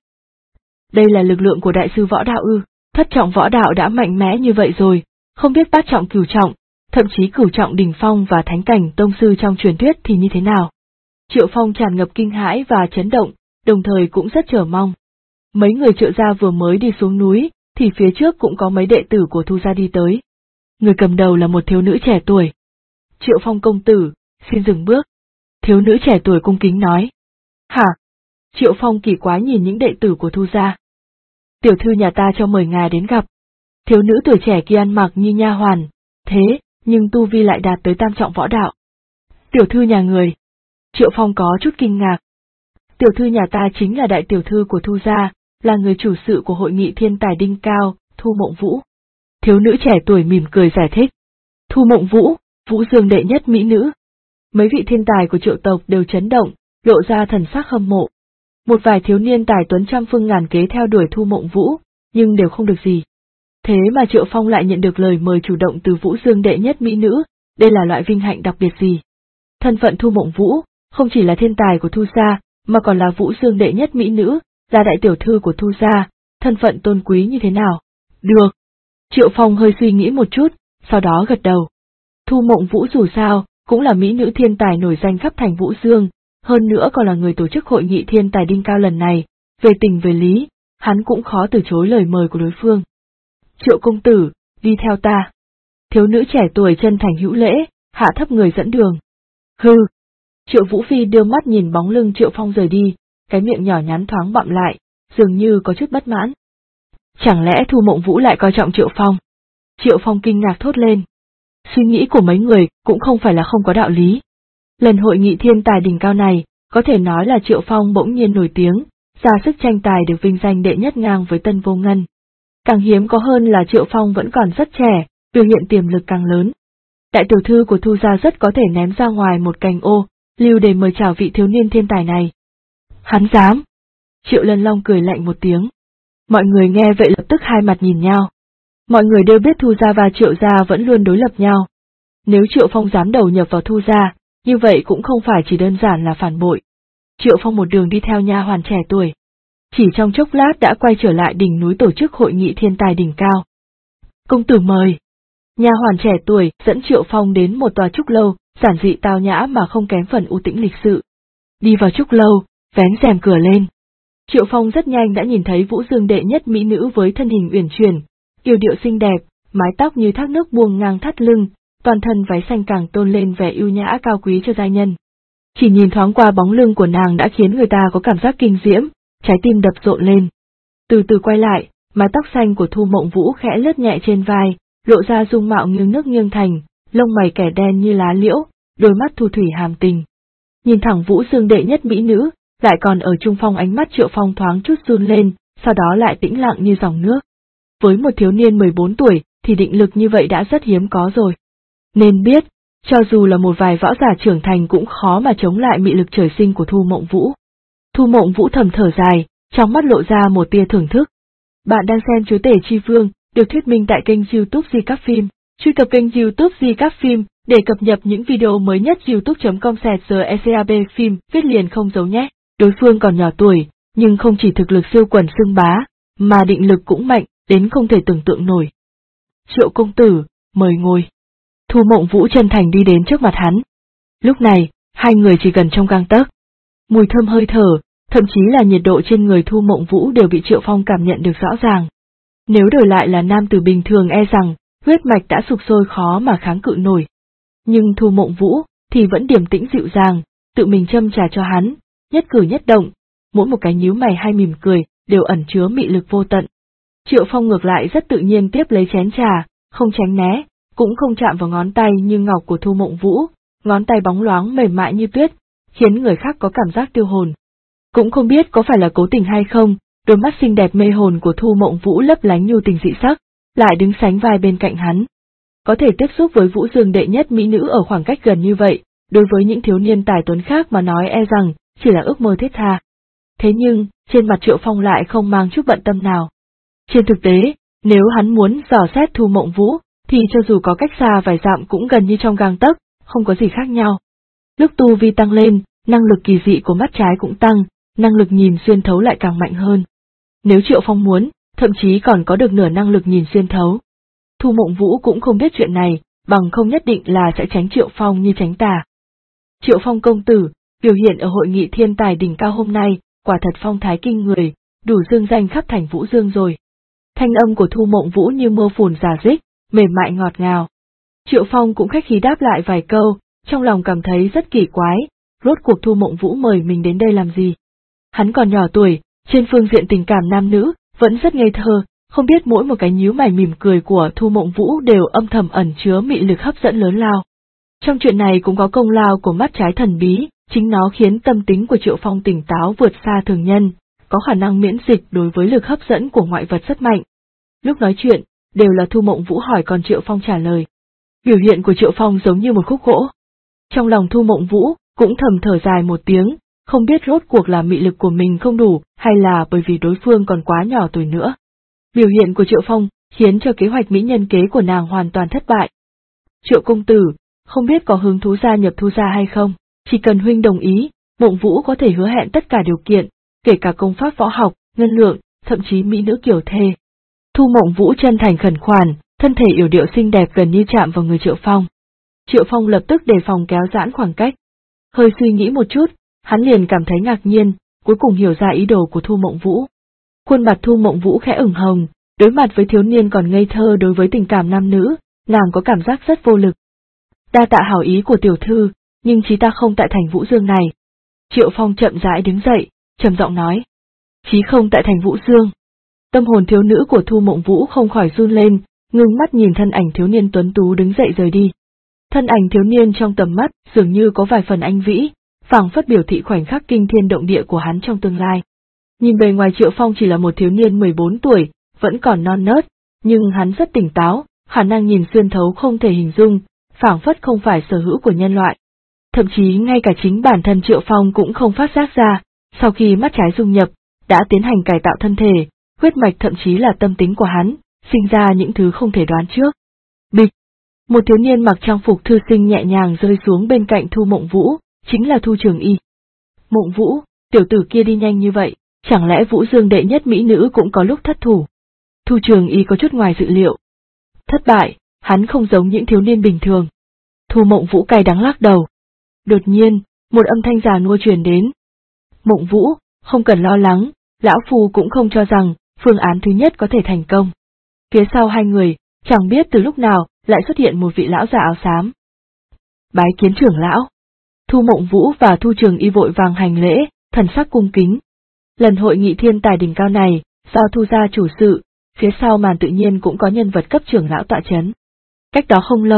Speaker 1: Đây là lực lượng của đại sư võ đạo ư? Thất trọng võ đạo đã mạnh mẽ như vậy rồi, không biết bát trọng cửu trọng, thậm chí cửu trọng đỉnh phong và thánh cảnh tông sư trong truyền thuyết thì như thế nào? Triệu Phong tràn ngập kinh hãi và chấn động, đồng thời cũng rất chờ mong. Mấy người Triệu gia vừa mới đi xuống núi, thì phía trước cũng có mấy đệ tử của Thu gia đi tới. Người cầm đầu là một thiếu nữ trẻ tuổi. Triệu Phong công tử, xin dừng bước. Thiếu nữ trẻ tuổi cung kính nói. Hả? Triệu Phong kỳ quái nhìn những đệ tử của Thu gia. Tiểu thư nhà ta cho mời ngài đến gặp. Thiếu nữ tuổi trẻ kia ăn mặc như nha hoàn, thế, nhưng tu vi lại đạt tới tam trọng võ đạo. Tiểu thư nhà người. Triệu Phong có chút kinh ngạc. Tiểu thư nhà ta chính là đại tiểu thư của Thu gia, là người chủ sự của hội nghị thiên tài đỉnh cao, Thu Mộng Vũ. Thiếu nữ trẻ tuổi mỉm cười giải thích. Thu Mộng Vũ, Vũ Dương đệ nhất mỹ nữ. Mấy vị thiên tài của Triệu tộc đều chấn động, lộ ra thần sắc hâm mộ. Một vài thiếu niên tài tuấn trăm phương ngàn kế theo đuổi Thu Mộng Vũ, nhưng đều không được gì. Thế mà Triệu Phong lại nhận được lời mời chủ động từ Vũ Dương đệ nhất mỹ nữ, đây là loại vinh hạnh đặc biệt gì? Thân phận Thu Mộng Vũ, không chỉ là thiên tài của Thu gia, mà còn là Vũ Dương đệ nhất mỹ nữ, là đại tiểu thư của Thu gia, thân phận tôn quý như thế nào? Được. Triệu Phong hơi suy nghĩ một chút, sau đó gật đầu. Thu Mộng Vũ dù sao, cũng là mỹ nữ thiên tài nổi danh khắp thành Vũ Dương, hơn nữa còn là người tổ chức hội nghị thiên tài đỉnh cao lần này, về tình về lý, hắn cũng khó từ chối lời mời của đối phương. Triệu công tử, đi theo ta. Thiếu nữ trẻ tuổi chân thành hữu lễ, hạ thấp người dẫn đường. Hừ. Triệu Vũ Phi đưa mắt nhìn bóng lưng Triệu Phong rời đi, cái miệng nhỏ nhắn thoáng bặm lại, dường như có chút bất mãn. Chẳng lẽ Thu Mộng Vũ lại coi trọng Triệu Phong? Triệu Phong kinh ngạc thốt lên. Suy nghĩ của mấy người cũng không phải là không có đạo lý. Lần hội nghị thiên tài đỉnh cao này, có thể nói là Triệu Phong bỗng nhiên nổi tiếng, ra sức tranh tài được vinh danh đệ nhất ngang với Tân Vô Ngân. Càng hiếm có hơn là Triệu Phong vẫn còn rất trẻ, biểu hiện tiềm lực càng lớn. Đại tiểu thư của Thu gia rất có thể ném ra ngoài một cành ô, lưu để mời chào vị thiếu niên thiên tài này. Hắn dám. Triệu Lân Long cười lạnh một tiếng. Mọi người nghe vậy lập tức hai mặt nhìn nhau. Mọi người đều biết Thu gia và Triệu gia vẫn luôn đối lập nhau. Nếu Triệu Phong dám đầu nhập vào Thu gia, như vậy cũng không phải chỉ đơn giản là phản bội. Triệu Phong một đường đi theo nha hoàn trẻ tuổi. Chỉ trong chốc lát đã quay trở lại đỉnh núi tổ chức hội nghị thiên tài đỉnh cao. Công tử mời. Nha hoàn trẻ tuổi dẫn Triệu Phong đến một tòa trúc lâu, giản dị tao nhã mà không kém phần u tĩnh lịch sự. Đi vào trúc lâu, vén rèm cửa lên. Triệu Phong rất nhanh đã nhìn thấy Vũ Dương đệ nhất mỹ nữ với thân hình uyển chuyển, yêu điệu xinh đẹp, mái tóc như thác nước buông ngang thắt lưng, toàn thân váy xanh càng tôn lên vẻ yêu nhã cao quý cho giai nhân. Chỉ nhìn thoáng qua bóng lưng của nàng đã khiến người ta có cảm giác kinh diễm, trái tim đập rộn lên. Từ từ quay lại, mái tóc xanh của Thu Mộng Vũ khẽ lướt nhẹ trên vai, lộ ra dung mạo nghiêng nước nghiêng thành, lông mày kẻ đen như lá liễu, đôi mắt thu thủy hàm tình. Nhìn thẳng Vũ Dương đệ nhất mỹ nữ, lại còn ở trung phong, ánh mắt Triệu Phong thoáng chút run lên, sau đó lại tĩnh lặng như dòng nước. Với một thiếu niên 14 tuổi thì định lực như vậy đã rất hiếm có rồi. Nên biết, cho dù là một vài võ giả trưởng thành cũng khó mà chống lại mị lực trời sinh của Thu Mộng Vũ. Thu Mộng Vũ thầm thở dài, trong mắt lộ ra một tia thưởng thức. Bạn đang xem Chúa Tể Chi Vương, được thuyết minh tại kênh YouTube Di Các Phim. Truy cập kênh YouTube Di Các Phim để cập nhật những video mới nhất. youtube.com/GECAB phim, viết liền không giấu nhé. Đối phương còn nhỏ tuổi, nhưng không chỉ thực lực siêu quần xưng bá, mà định lực cũng mạnh, đến không thể tưởng tượng nổi. Triệu công tử, mời ngồi. Thu Mộng Vũ chân thành đi đến trước mặt hắn. Lúc này, hai người chỉ gần trong gang tấc. Mùi thơm hơi thở, thậm chí là nhiệt độ trên người Thu Mộng Vũ đều bị Triệu Phong cảm nhận được rõ ràng. Nếu đổi lại là nam tử bình thường e rằng, huyết mạch đã sục sôi khó mà kháng cự nổi. Nhưng Thu Mộng Vũ thì vẫn điềm tĩnh dịu dàng, tự mình châm trà cho hắn, nhất cử nhất động, mỗi một cái nhíu mày hay mỉm cười, đều ẩn chứa mị lực vô tận. Triệu Phong ngược lại rất tự nhiên tiếp lấy chén trà, không tránh né, cũng không chạm vào ngón tay như ngọc của Thu Mộng Vũ, ngón tay bóng loáng mềm mại như tuyết, khiến người khác có cảm giác tiêu hồn. Cũng không biết có phải là cố tình hay không, đôi mắt xinh đẹp mê hồn của Thu Mộng Vũ lấp lánh nhu tình dị sắc, lại đứng sánh vai bên cạnh hắn. Có thể tiếp xúc với Vũ Dương đệ nhất mỹ nữ ở khoảng cách gần như vậy, đối với những thiếu niên tài tuấn khác mà nói e rằng chỉ là ước mơ thiết tha. Thế nhưng, trên mặt Triệu Phong lại không mang chút bận tâm nào. Trên thực tế, nếu hắn muốn dò xét Thu Mộng Vũ, thì cho dù có cách xa vài dặm cũng gần như trong gang tấc, không có gì khác nhau. Lúc tu vi tăng lên, năng lực kỳ dị của mắt trái cũng tăng, năng lực nhìn xuyên thấu lại càng mạnh hơn. Nếu Triệu Phong muốn, thậm chí còn có được nửa năng lực nhìn xuyên thấu. Thu Mộng Vũ cũng không biết chuyện này, bằng không nhất định là sẽ tránh Triệu Phong như tránh tà. Triệu Phong công tử, biểu hiện ở hội nghị thiên tài đỉnh cao hôm nay, quả thật phong thái kinh người, đủ dương danh khắp thành Vũ Dương rồi. Thanh âm của Thu Mộng Vũ như mưa phùn rả rích, mềm mại ngọt ngào. Triệu Phong cũng khách khí đáp lại vài câu, trong lòng cảm thấy rất kỳ quái, rốt cuộc Thu Mộng Vũ mời mình đến đây làm gì. Hắn còn nhỏ tuổi, trên phương diện tình cảm nam nữ, vẫn rất ngây thơ, không biết mỗi một cái nhíu mày mỉm cười của Thu Mộng Vũ đều âm thầm ẩn chứa mị lực hấp dẫn lớn lao. Trong chuyện này cũng có công lao của mắt trái thần bí, chính nó khiến tâm tính của Triệu Phong tỉnh táo vượt xa thường nhân, có khả năng miễn dịch đối với lực hấp dẫn của ngoại vật rất mạnh. Lúc nói chuyện, đều là Thu Mộng Vũ hỏi còn Triệu Phong trả lời. Biểu hiện của Triệu Phong giống như một khúc gỗ. Trong lòng Thu Mộng Vũ cũng thầm thở dài một tiếng, không biết rốt cuộc là mị lực của mình không đủ hay là bởi vì đối phương còn quá nhỏ tuổi nữa. Biểu hiện của Triệu Phong khiến cho kế hoạch mỹ nhân kế của nàng hoàn toàn thất bại. Triệu công tử, không biết có hứng thú gia nhập Thu gia hay không, chỉ cần huynh đồng ý, Mộng Vũ có thể hứa hẹn tất cả điều kiện, kể cả công pháp võ học, ngân lượng, thậm chí mỹ nữ kiểu thê. Thu Mộng Vũ chân thành khẩn khoản, thân thể yểu điệu xinh đẹp gần như chạm vào người Triệu Phong. Triệu Phong lập tức đề phòng kéo giãn khoảng cách. Hơi suy nghĩ một chút, hắn liền cảm thấy ngạc nhiên, cuối cùng hiểu ra ý đồ của Thu Mộng Vũ. Khuôn mặt Thu Mộng Vũ khẽ ửng hồng, đối mặt với thiếu niên còn ngây thơ đối với tình cảm nam nữ, nàng có cảm giác rất vô lực. Đa tạ hảo ý của tiểu thư, nhưng chí ta không tại thành Vũ Dương này. Triệu Phong chậm rãi đứng dậy, trầm giọng nói. Chí không tại thành Vũ Dương. Tâm hồn thiếu nữ của Thu Mộng Vũ không khỏi run lên, ngưng mắt nhìn thân ảnh thiếu niên tuấn tú đứng dậy rời đi. Thân ảnh thiếu niên trong tầm mắt dường như có vài phần anh vĩ, phảng phất biểu thị khoảnh khắc kinh thiên động địa của hắn trong tương lai. Nhìn bề ngoài Triệu Phong chỉ là một thiếu niên 14 tuổi, vẫn còn non nớt, nhưng hắn rất tỉnh táo, khả năng nhìn xuyên thấu không thể hình dung, phảng phất không phải sở hữu của nhân loại. Thậm chí ngay cả chính bản thân Triệu Phong cũng không phát giác ra, sau khi mắt trái dung nhập, đã tiến hành cải tạo thân thể, huyết mạch thậm chí là tâm tính của hắn, sinh ra những thứ không thể đoán trước. Bịch! Một thiếu niên mặc trang phục thư sinh nhẹ nhàng rơi xuống bên cạnh Thu Mộng Vũ, chính là Thu Trường Y. Mộng Vũ, tiểu tử kia đi nhanh như vậy, chẳng lẽ Vũ Dương đệ nhất mỹ nữ cũng có lúc thất thủ? Thu Trường Y có chút ngoài dự liệu. Thất bại, hắn không giống những thiếu niên bình thường. Thu Mộng Vũ cay đắng lắc đầu. Đột nhiên, một âm thanh già nua truyền đến. Mộng Vũ, không cần lo lắng, lão phu cũng không cho rằng phương án thứ nhất có thể thành công. Phía sau hai người, chẳng biết từ lúc nào lại xuất hiện một vị lão già áo xám. Bái kiến trưởng lão. Thu Mộng Vũ và Thu Trường Y vội vàng hành lễ, thần sắc cung kính. Lần hội nghị thiên tài đỉnh cao này, do Thu gia chủ sự, phía sau màn tự nhiên cũng có nhân vật cấp trưởng lão tọa chấn. Cách đó không lâu,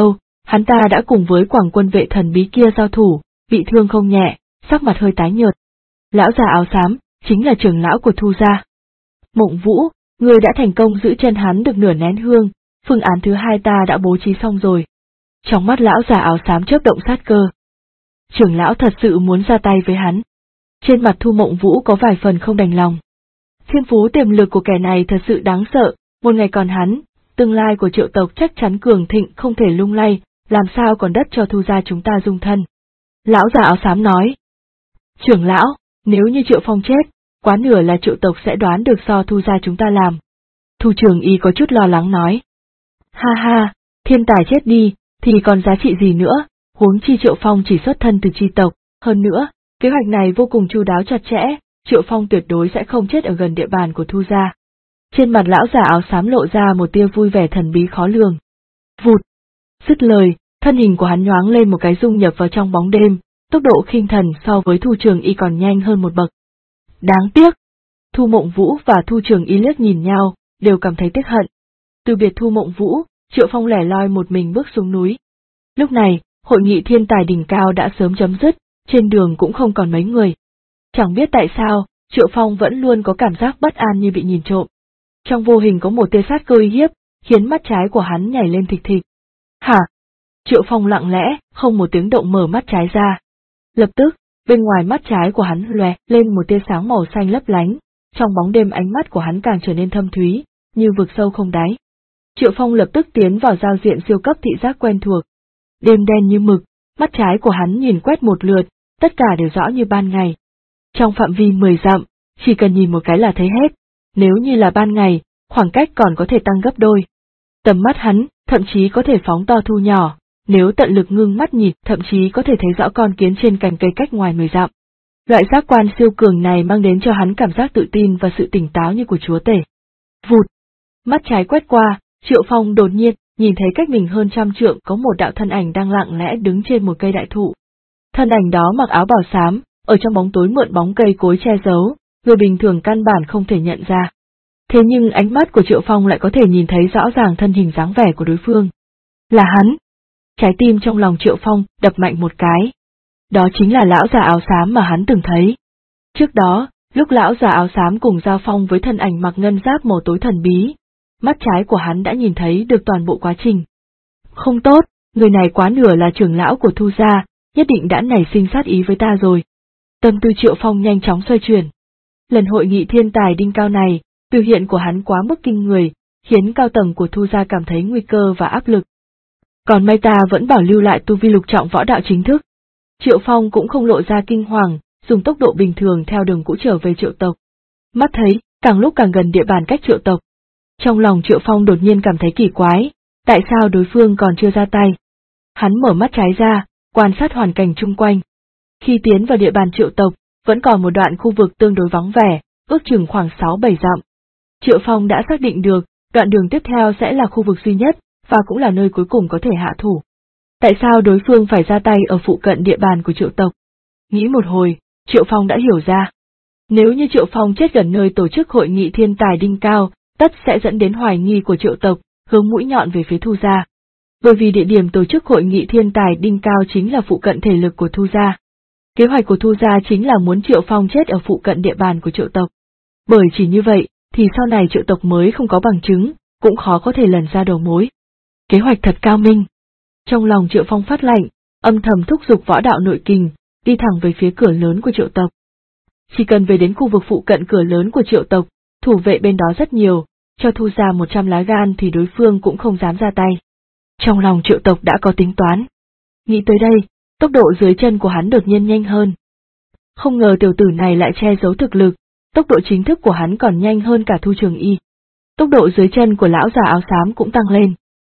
Speaker 1: Hắn ta đã cùng với quảng quân vệ thần bí kia giao thủ, bị thương không nhẹ, sắc mặt hơi tái nhợt. Lão già áo xám, chính là trưởng lão của Thu gia. Mộng Vũ, ngươi đã thành công giữ chân hắn được nửa nén hương, phương án thứ hai ta đã bố trí xong rồi. Trong mắt lão già áo xám chớp động sát cơ. Trưởng lão thật sự muốn ra tay với hắn. Trên mặt Thu Mộng Vũ có vài phần không đành lòng. Thiên phú tiềm lực của kẻ này thật sự đáng sợ, một ngày còn hắn, tương lai của Triệu tộc chắc chắn cường thịnh không thể lung lay, làm sao còn đất cho Thu gia chúng ta dung thân. Lão già áo xám nói. Trưởng lão, nếu như Triệu Phong chết, quá nửa là Triệu tộc sẽ đoán được do Thu gia chúng ta làm. Thu Trường Y có chút lo lắng nói. Ha ha, thiên tài chết đi, thì còn giá trị gì nữa, huống chi Triệu Phong chỉ xuất thân từ chi tộc, hơn nữa, kế hoạch này vô cùng chu đáo chặt chẽ, Triệu Phong tuyệt đối sẽ không chết ở gần địa bàn của Thu gia. Trên mặt lão già áo xám lộ ra một tia vui vẻ thần bí khó lường. Vụt! Dứt lời, thân hình của hắn nhoáng lên một cái dung nhập vào trong bóng đêm, tốc độ khinh thần so với Thu Trường Y còn nhanh hơn một bậc. Đáng tiếc! Thu Mộng Vũ và Thu Trường Y liếc nhìn nhau, đều cảm thấy tiếc hận. Từ biệt Thu Mộng Vũ, Triệu Phong lẻ loi một mình bước xuống núi. Lúc này, hội nghị thiên tài đỉnh cao đã sớm chấm dứt, trên đường cũng không còn mấy người. Chẳng biết tại sao, Triệu Phong vẫn luôn có cảm giác bất an như bị nhìn trộm. Trong vô hình có một tia sát cơ uy hiếp, khiến mắt trái của hắn nhảy lên thịch thịch. Hả? Triệu Phong lặng lẽ, không một tiếng động mở mắt trái ra. Lập tức, bên ngoài mắt trái của hắn lóe lên một tia sáng màu xanh lấp lánh, trong bóng đêm ánh mắt của hắn càng trở nên thâm thúy, như vực sâu không đáy. Triệu Phong lập tức tiến vào giao diện siêu cấp thị giác quen thuộc. Đêm đen như mực, mắt trái của hắn nhìn quét một lượt, tất cả đều rõ như ban ngày. Trong phạm vi 10 dặm, chỉ cần nhìn một cái là thấy hết, nếu như là ban ngày, khoảng cách còn có thể tăng gấp đôi. Tầm mắt hắn, thậm chí có thể phóng to thu nhỏ, nếu tận lực ngưng mắt nhìn, thậm chí có thể thấy rõ con kiến trên cành cây cách ngoài 10 dặm. Loại giác quan siêu cường này mang đến cho hắn cảm giác tự tin và sự tỉnh táo như của chúa tể. Vụt! Mắt trái quét qua, Triệu Phong đột nhiên, nhìn thấy cách mình hơn 100 trượng có một đạo thân ảnh đang lặng lẽ đứng trên một cây đại thụ. Thân ảnh đó mặc áo bào xám, ở trong bóng tối mượn bóng cây cối che giấu, người bình thường căn bản không thể nhận ra. Thế nhưng ánh mắt của Triệu Phong lại có thể nhìn thấy rõ ràng thân hình dáng vẻ của đối phương. Là hắn! Trái tim trong lòng Triệu Phong đập mạnh một cái. Đó chính là lão già áo xám mà hắn từng thấy. Trước đó, lúc lão già áo xám cùng giao phong với thân ảnh mặc ngân giáp màu tối thần bí, mắt trái của hắn đã nhìn thấy được toàn bộ quá trình. Không tốt, người này quá nửa là trưởng lão của Thu gia, nhất định đã nảy sinh sát ý với ta rồi. Tâm tư Triệu Phong nhanh chóng xoay chuyển. Lần hội nghị thiên tài đỉnh cao này, biểu hiện của hắn quá mức kinh người, khiến cao tầng của Thu gia cảm thấy nguy cơ và áp lực. Còn may ta vẫn bảo lưu lại tu vi lục trọng võ đạo chính thức. Triệu Phong cũng không lộ ra kinh hoàng, dùng tốc độ bình thường theo đường cũ trở về Triệu tộc. Mắt thấy, càng lúc càng gần địa bàn cách Triệu tộc. Trong lòng Triệu Phong đột nhiên cảm thấy kỳ quái, tại sao đối phương còn chưa ra tay. Hắn mở mắt trái ra, quan sát hoàn cảnh chung quanh. Khi tiến vào địa bàn Triệu tộc, vẫn còn một đoạn khu vực tương đối vắng vẻ, ước chừng khoảng 6-7 dặm. Triệu Phong đã xác định được, đoạn đường tiếp theo sẽ là khu vực duy nhất, và cũng là nơi cuối cùng có thể hạ thủ. Tại sao đối phương phải ra tay ở phụ cận địa bàn của Triệu tộc? Nghĩ một hồi, Triệu Phong đã hiểu ra. Nếu như Triệu Phong chết gần nơi tổ chức hội nghị thiên tài đỉnh cao, tất sẽ dẫn đến hoài nghi của Triệu tộc, hướng mũi nhọn về phía Thu gia. Bởi vì địa điểm tổ chức hội nghị thiên tài đỉnh cao chính là phụ cận thể lực của Thu gia. Kế hoạch của Thu gia chính là muốn Triệu Phong chết ở phụ cận địa bàn của Triệu tộc. Bởi chỉ như vậy, thì sau này Triệu tộc mới không có bằng chứng, cũng khó có thể lần ra đầu mối. Kế hoạch thật cao minh. Trong lòng Triệu Phong phát lạnh, âm thầm thúc giục võ đạo nội kình, đi thẳng về phía cửa lớn của Triệu tộc. Chỉ cần về đến khu vực phụ cận cửa lớn của Triệu tộc, thủ vệ bên đó rất nhiều, cho Thu gia 100 lá gan thì đối phương cũng không dám ra tay. Trong lòng Triệu tộc đã có tính toán. Nghĩ tới đây, tốc độ dưới chân của hắn đột nhiên nhanh hơn. Không ngờ tiểu tử này lại che giấu thực lực, tốc độ chính thức của hắn còn nhanh hơn cả Thu Trường Y. Tốc độ dưới chân của lão già áo xám cũng tăng lên.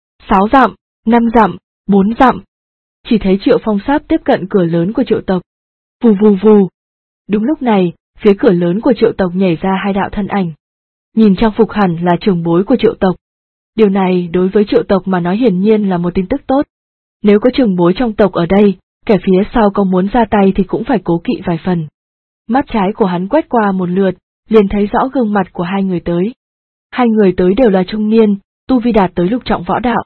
Speaker 1: 6 dặm, 5 dặm, 4 dặm. Chỉ thấy Triệu Phong sắp tiếp cận cửa lớn của Triệu tộc. Vù vù vù. Đúng lúc này, phía cửa lớn của Triệu tộc nhảy ra hai đạo thân ảnh. Nhìn trang phục hẳn là trưởng bối của Triệu tộc. Điều này đối với Triệu tộc mà nói hiển nhiên là một tin tức tốt. Nếu có trưởng bối trong tộc ở đây, kẻ phía sau có muốn ra tay thì cũng phải cố kỵ vài phần. Mắt trái của hắn quét qua một lượt, liền thấy rõ gương mặt của hai người tới. Hai người tới đều là trung niên, tu vi đạt tới lục trọng võ đạo.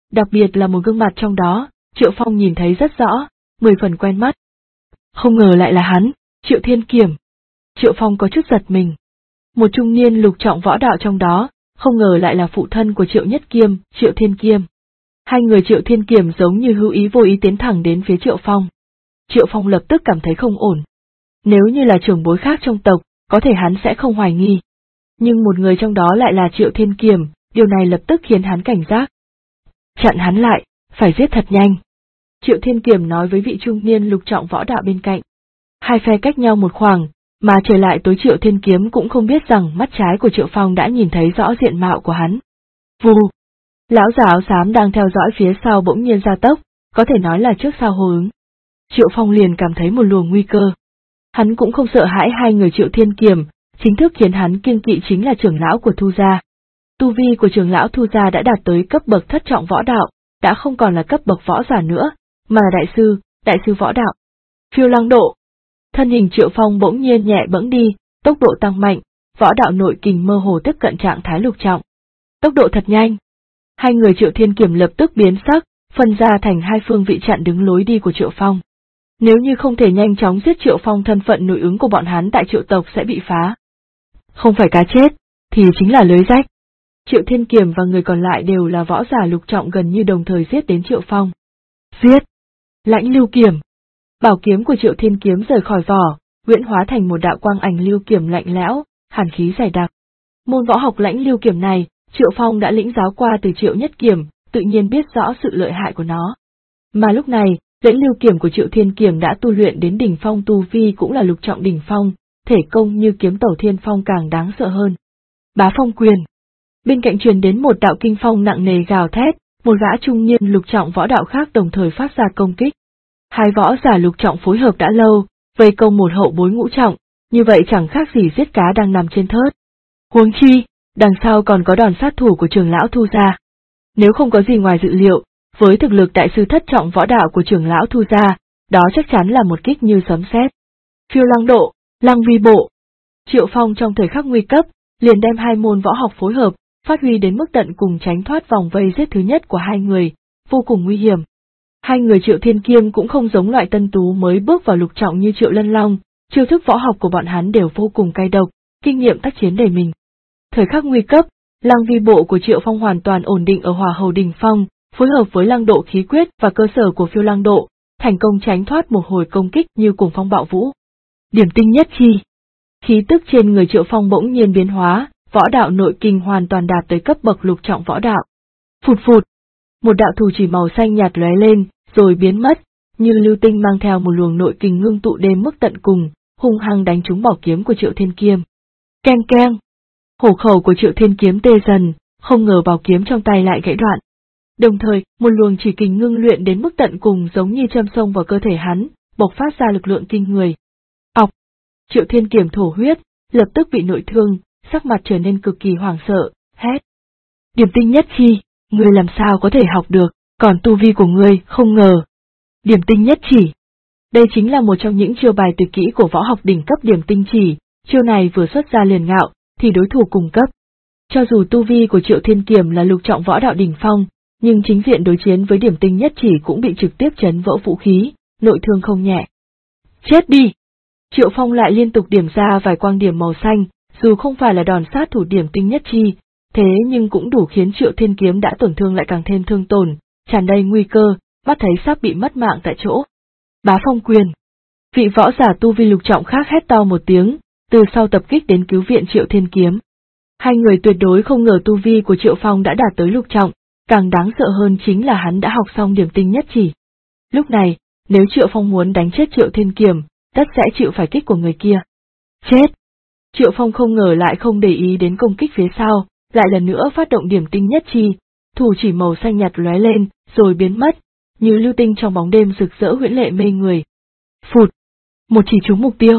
Speaker 1: đặc biệt là một gương mặt trong đó, Triệu Phong nhìn thấy rất rõ, 10 phần quen mắt. Không ngờ lại là hắn, Triệu Thiên Kiểm. Triệu Phong có chút giật mình. Một trung niên lục trọng võ đạo trong đó, không ngờ lại là phụ thân của Triệu Nhất Kiêm, Triệu Thiên Kiêm. Hai người Triệu Thiên Kiểm giống như hữu ý vô ý tiến thẳng đến phía Triệu Phong. Triệu Phong lập tức cảm thấy không ổn. Nếu như là trưởng bối khác trong tộc, có thể hắn sẽ không hoài nghi. Nhưng một người trong đó lại là Triệu Thiên Kiểm, điều này lập tức khiến hắn cảnh giác. Chặn hắn lại, phải giết thật nhanh. Triệu Thiên Kiểm nói với vị trung niên lục trọng võ đạo bên cạnh. Hai phe cách nhau một khoảng, mà trở lại tối Triệu Thiên Kiếm cũng không biết rằng mắt trái của Triệu Phong đã nhìn thấy rõ diện mạo của hắn. Vù! Lão già áo xám đang theo dõi phía sau bỗng nhiên gia tốc, có thể nói là trước sau hô ứng. Triệu Phong liền cảm thấy một luồng nguy cơ. Hắn cũng không sợ hãi hai người Triệu Thiên Kiểm, chính thức khiến hắn kiêng kỵ chính là trưởng lão của Thu gia. Tu vi của trưởng lão Thu gia đã đạt tới cấp bậc thất trọng võ đạo, đã không còn là cấp bậc võ giả nữa, mà là đại sư võ đạo. Phiêu Lăng độ. Thân hình Triệu Phong bỗng nhiên nhẹ bẫng đi, tốc độ tăng mạnh, võ đạo nội kình mơ hồ tiếp cận trạng thái lục trọng. Tốc độ thật nhanh. Hai người Triệu Thiên Kiểm lập tức biến sắc, phân ra thành hai phương vị chặn đứng lối đi của Triệu Phong. Nếu như không thể nhanh chóng giết Triệu Phong, thân phận nội ứng của bọn hắn tại Triệu tộc sẽ bị phá. Không phải cá chết, thì chính là lưới rách. Triệu Thiên Kiểm và người còn lại đều là võ giả lục trọng, gần như đồng thời giết đến Triệu Phong. Giết! Lãnh lưu kiểm! Bảo kiếm của Triệu Thiên Kiếm rời khỏi vỏ, huyễn hóa thành một đạo quang ảnh lưu kiểm lạnh lẽo, hàn khí dày đặc. Môn võ học lãnh lưu kiểm này, Triệu Phong đã lĩnh giáo qua từ Triệu Nhất Kiểm, tự nhiên biết rõ sự lợi hại của nó. Mà lúc này, lãnh lưu kiểm của Triệu Thiên Kiểm đã tu luyện đến đỉnh phong, tu vi cũng là lục trọng đỉnh phong, thể công như kiếm tẩu thiên phong càng đáng sợ hơn. Bá phong quyền. Bên cạnh truyền đến một đạo kinh phong nặng nề gào thét, một gã trung niên lục trọng võ đạo khác đồng thời phát ra công kích. Hai võ giả lục trọng phối hợp đã lâu, vây công một hậu bối ngũ trọng, như vậy chẳng khác gì giết cá đang nằm trên thớt. Huống chi, đằng sau còn có đòn sát thủ của trưởng lão Thu gia. Nếu không có gì ngoài dự liệu, với thực lực đại sư thất trọng võ đạo của trưởng lão Thu gia, đó chắc chắn là một kích như sấm sét. Phiêu Lăng độ, Lăng vi bộ. Triệu Phong trong thời khắc nguy cấp, liền đem hai môn võ học phối hợp, phát huy đến mức tận cùng, tránh thoát vòng vây giết thứ nhất của hai người, vô cùng nguy hiểm. Hai người Triệu Thiên Kiêm cũng không giống loại tân tú mới bước vào lục trọng như Triệu Lân Long, chiêu thức võ học của bọn hắn đều vô cùng cay độc, kinh nghiệm tác chiến đầy mình. Thời khắc nguy cấp, Lăng vi bộ của Triệu Phong hoàn toàn ổn định ở hỏa hầu đỉnh phong, phối hợp với lăng độ khí quyết và cơ sở của phiêu lăng độ, thành công tránh thoát một hồi công kích như cuồng phong bạo vũ. Điểm tinh nhất chi. Khí tức trên người Triệu Phong bỗng nhiên biến hóa, võ đạo nội kinh hoàn toàn đạt tới cấp bậc lục trọng võ đạo. Phụt phụt, một đạo thủ chỉ màu xanh nhạt lóe lên, rồi biến mất, như lưu tinh mang theo một luồng nội kinh ngưng tụ đến mức tận cùng, hung hăng đánh trúng bảo kiếm của Triệu Thiên Kiêm. Keng keng, hổ khẩu của Triệu Thiên Kiếm tê dần, không ngờ bảo kiếm trong tay lại gãy đoạn. Đồng thời, một luồng chỉ kình ngưng luyện đến mức tận cùng giống như châm xông vào cơ thể hắn, bộc phát ra lực lượng kinh người. Ọc! Triệu Thiên Kiểm thổ huyết, lập tức bị nội thương, sắc mặt trở nên cực kỳ hoảng sợ, hét. Điểm tinh nhất chi, ngươi làm sao có thể học được, còn tu vi của ngươi không ngờ. Điểm tinh nhất chỉ. Đây chính là một trong những chiêu bài tuyệt kỹ của võ học đỉnh cấp điểm tinh chỉ, chiêu này vừa xuất ra liền ngạo, thì đối thủ cùng cấp. Cho dù tu vi của Triệu Thiên Kiểm là lục trọng võ đạo đỉnh phong, nhưng chính diện đối chiến với điểm tinh nhất chỉ cũng bị trực tiếp chấn vỡ vũ khí, nội thương không nhẹ. Chết đi! Triệu Phong lại liên tục điểm ra vài quang điểm màu xanh, dù không phải là đòn sát thủ điểm tinh nhất chi, thế nhưng cũng đủ khiến Triệu Thiên Kiếm đã tổn thương lại càng thêm thương tổn, tràn đầy nguy cơ, mắt thấy sắp bị mất mạng tại chỗ. Bá phong quyền. Vị võ giả tu vi lục trọng khác hét to một tiếng, từ sau tập kích đến cứu viện Triệu Thiên Kiếm. Hai người tuyệt đối không ngờ tu vi của Triệu Phong đã đạt tới lục trọng, càng đáng sợ hơn chính là hắn đã học xong điểm tinh nhất chỉ. Lúc này, nếu Triệu Phong muốn đánh chết Triệu Thiên Kiểm, tất sẽ chịu phải kích của người kia. Chết! Triệu Phong không ngờ lại không để ý đến công kích phía sau, lại lần nữa phát động điểm tinh nhất chi, thủ chỉ màu xanh nhạt lóe lên, rồi biến mất, như lưu tinh trong bóng đêm rực rỡ huyễn lệ mê người. Phụt! Một chỉ trúng mục tiêu.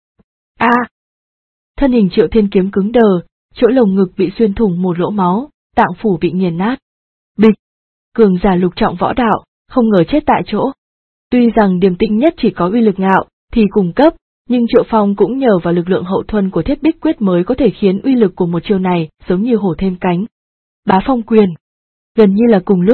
Speaker 1: A! Thân hình Triệu Thiên Kiếm cứng đờ, chỗ lồng ngực bị xuyên thủng một lỗ máu, tạng phủ bị nghiền nát. Bịch! Cường giả lục trọng võ đạo, không ngờ chết tại chỗ. Tuy rằng điểm tinh nhất chỉ có uy lực ngạo, thì cùng cấp, nhưng Triệu Phong cũng nhờ vào lực lượng hậu thuẫn của Thiết Bích Quyết mới có thể khiến uy lực của một chiêu này giống như hổ thêm cánh. Bá phong quyền. Gần như là cùng lúc,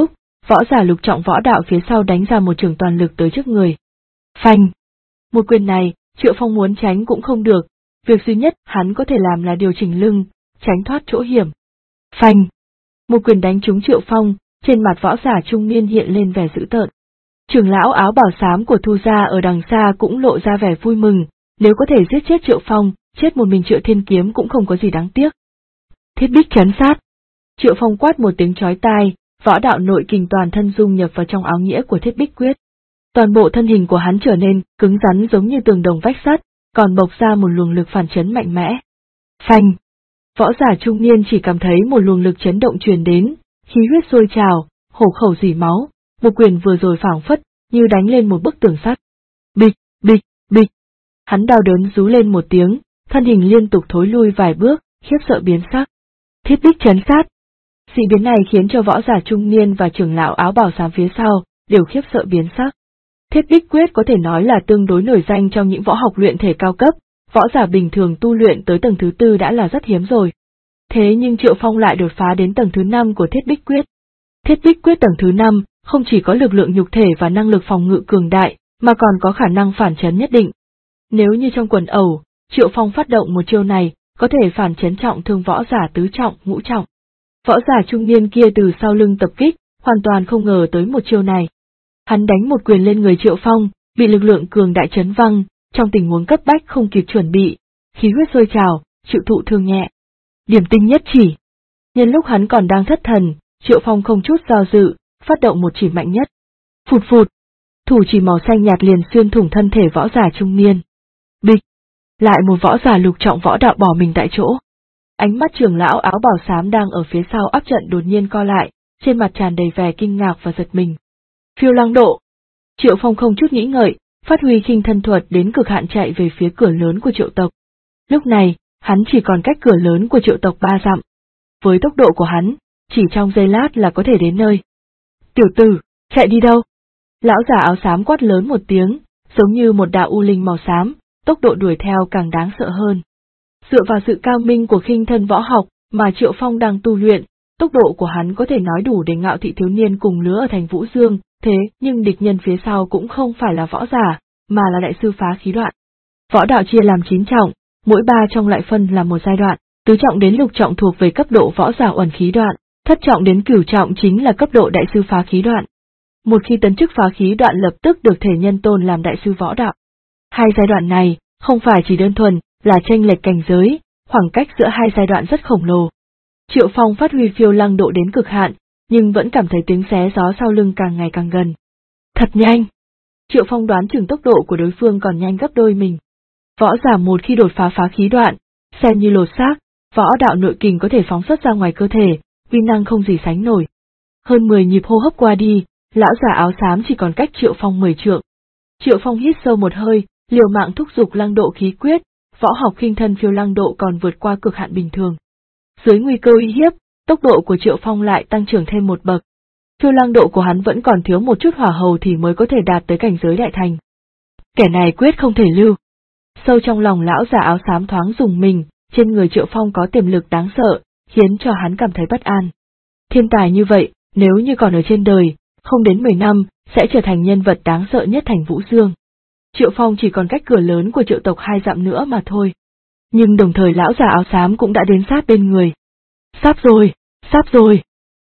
Speaker 1: võ giả lục trọng võ đạo phía sau đánh ra một chưởng toàn lực tới trước người. Phanh! Một quyền này, Triệu Phong muốn tránh cũng không được, việc duy nhất hắn có thể làm là điều chỉnh lưng, tránh thoát chỗ hiểm. Phanh! Một quyền đánh trúng Triệu Phong, trên mặt võ giả trung niên hiện lên vẻ dữ tợn. Trưởng lão áo bào xám của Thu gia ở đằng xa cũng lộ ra vẻ vui mừng, nếu có thể giết chết Triệu Phong, chết một mình Triệu Thiên Kiếm cũng không có gì đáng tiếc. Thiết bích chấn sát! Triệu Phong quát một tiếng chói tai, võ đạo nội kình toàn thân dung nhập vào trong áo nghĩa của Thiết Bích Quyết. Toàn bộ thân hình của hắn trở nên cứng rắn giống như tường đồng vách sắt, còn bộc ra một luồng lực phản chấn mạnh mẽ. Phanh! Võ giả trung niên chỉ cảm thấy một luồng lực chấn động truyền đến, khí huyết sôi trào, hổ khẩu rỉ máu, một quyền vừa rồi phảng phất như đánh lên một bức tường sắt. Bịch, bịch, bịch! Hắn đau đớn rú lên một tiếng, thân hình liên tục thối lui vài bước, khiếp sợ biến sắc. Thiết bích chấn sát! Dị biến này khiến cho võ giả trung niên và trưởng lão áo bào xám phía sau đều khiếp sợ biến sắc. Thiết bích quyết có thể nói là tương đối nổi danh trong những võ học luyện thể cao cấp, võ giả bình thường tu luyện tới tầng thứ 4 đã là rất hiếm rồi. Thế nhưng Triệu Phong lại đột phá đến tầng thứ 5 của Thiết bích quyết. Thiết bích quyết tầng thứ 5 không chỉ có lực lượng nhục thể và năng lực phòng ngự cường đại, mà còn có khả năng phản chấn nhất định. Nếu như trong quần ẩu, Triệu Phong phát động một chiêu này, có thể phản chấn trọng thương võ giả tứ trọng, ngũ trọng. Võ giả trung niên kia từ sau lưng tập kích, hoàn toàn không ngờ tới một chiêu này. Hắn đánh một quyền lên người Triệu Phong, bị lực lượng cường đại chấn văng, trong tình huống cấp bách không kịp chuẩn bị, khí huyết sôi trào, chịu thụ thương nhẹ. Điểm tinh nhất chỉ. Nhân lúc hắn còn đang thất thần, Triệu Phong không chút do dự, phát động một chỉ mạnh nhất. Phụt phụt! Thủ chỉ màu xanh nhạt liền xuyên thủng thân thể võ giả trung niên. Bịch! Lại một võ giả lục trọng võ đạo bỏ mình tại chỗ. Ánh mắt trưởng lão áo bào xám đang ở phía sau áp trận đột nhiên co lại, trên mặt tràn đầy vẻ kinh ngạc và giật mình. Phiêu lăng độ! Triệu Phong không chút nghĩ ngợi, phát huy khinh thân thuật đến cực hạn chạy về phía cửa lớn của Triệu tộc. Lúc này, hắn chỉ còn cách cửa lớn của Triệu tộc 3 dặm. Với tốc độ của hắn, chỉ trong giây lát là có thể đến nơi. Tiểu tử, chạy đi đâu? Lão giả áo xám quát lớn một tiếng, giống như một đạo u linh màu xám, tốc độ đuổi theo càng đáng sợ hơn. Dựa vào sự cao minh của khinh thân võ học mà Triệu Phong đang tu luyện, tốc độ của hắn có thể nói đủ để ngạo thị thiếu niên cùng lứa ở thành Vũ Dương, thế nhưng địch nhân phía sau cũng không phải là võ giả, mà là đại sư phá khí đoạn. Võ đạo chia làm 9 trọng, mỗi 3 trong lại phân là một giai đoạn, tứ trọng đến lục trọng thuộc về cấp độ võ giả uẩn khí đoạn, thất trọng đến cửu trọng chính là cấp độ đại sư phá khí đoạn. Một khi tấn chức phá khí đoạn lập tức được thể nhân tôn làm đại sư võ đạo. Hai giai đoạn này không phải chỉ đơn thuần là chênh lệch cảnh giới, khoảng cách giữa hai giai đoạn rất khổng lồ. Triệu Phong phát huy phiêu lăng độ đến cực hạn, nhưng vẫn cảm thấy tiếng xé gió sau lưng càng ngày càng gần. Thật nhanh! Triệu Phong đoán chừng tốc độ của đối phương còn nhanh gấp đôi mình. Võ giả một khi đột phá phá khí đoạn, xem như lột xác, võ đạo nội kình có thể phóng xuất ra ngoài cơ thể, uy năng không gì sánh nổi. Hơn 10 nhịp hô hấp qua đi, lão giả áo xám chỉ còn cách Triệu Phong 10 trượng. Triệu Phong hít sâu một hơi, liều mạng thúc giục lăng độ khí quyết, võ học khinh thân phiêu lăng độ còn vượt qua cực hạn bình thường. Dưới nguy cơ uy hiếp, tốc độ của Triệu Phong lại tăng trưởng thêm một bậc. Phiêu lăng độ của hắn vẫn còn thiếu một chút hỏa hầu thì mới có thể đạt tới cảnh giới đại thành. Kẻ này quyết không thể lưu. Sâu trong lòng lão giả áo xám thoáng rùng mình, trên người Triệu Phong có tiềm lực đáng sợ, khiến cho hắn cảm thấy bất an. Thiên tài như vậy, nếu như còn ở trên đời, không đến 10 năm, sẽ trở thành nhân vật đáng sợ nhất thành Vũ Dương. Triệu Phong chỉ còn cách cửa lớn của Triệu tộc 2 dặm nữa mà thôi. Nhưng đồng thời lão già áo xám cũng đã đến sát bên người. Sắp rồi, sắp rồi.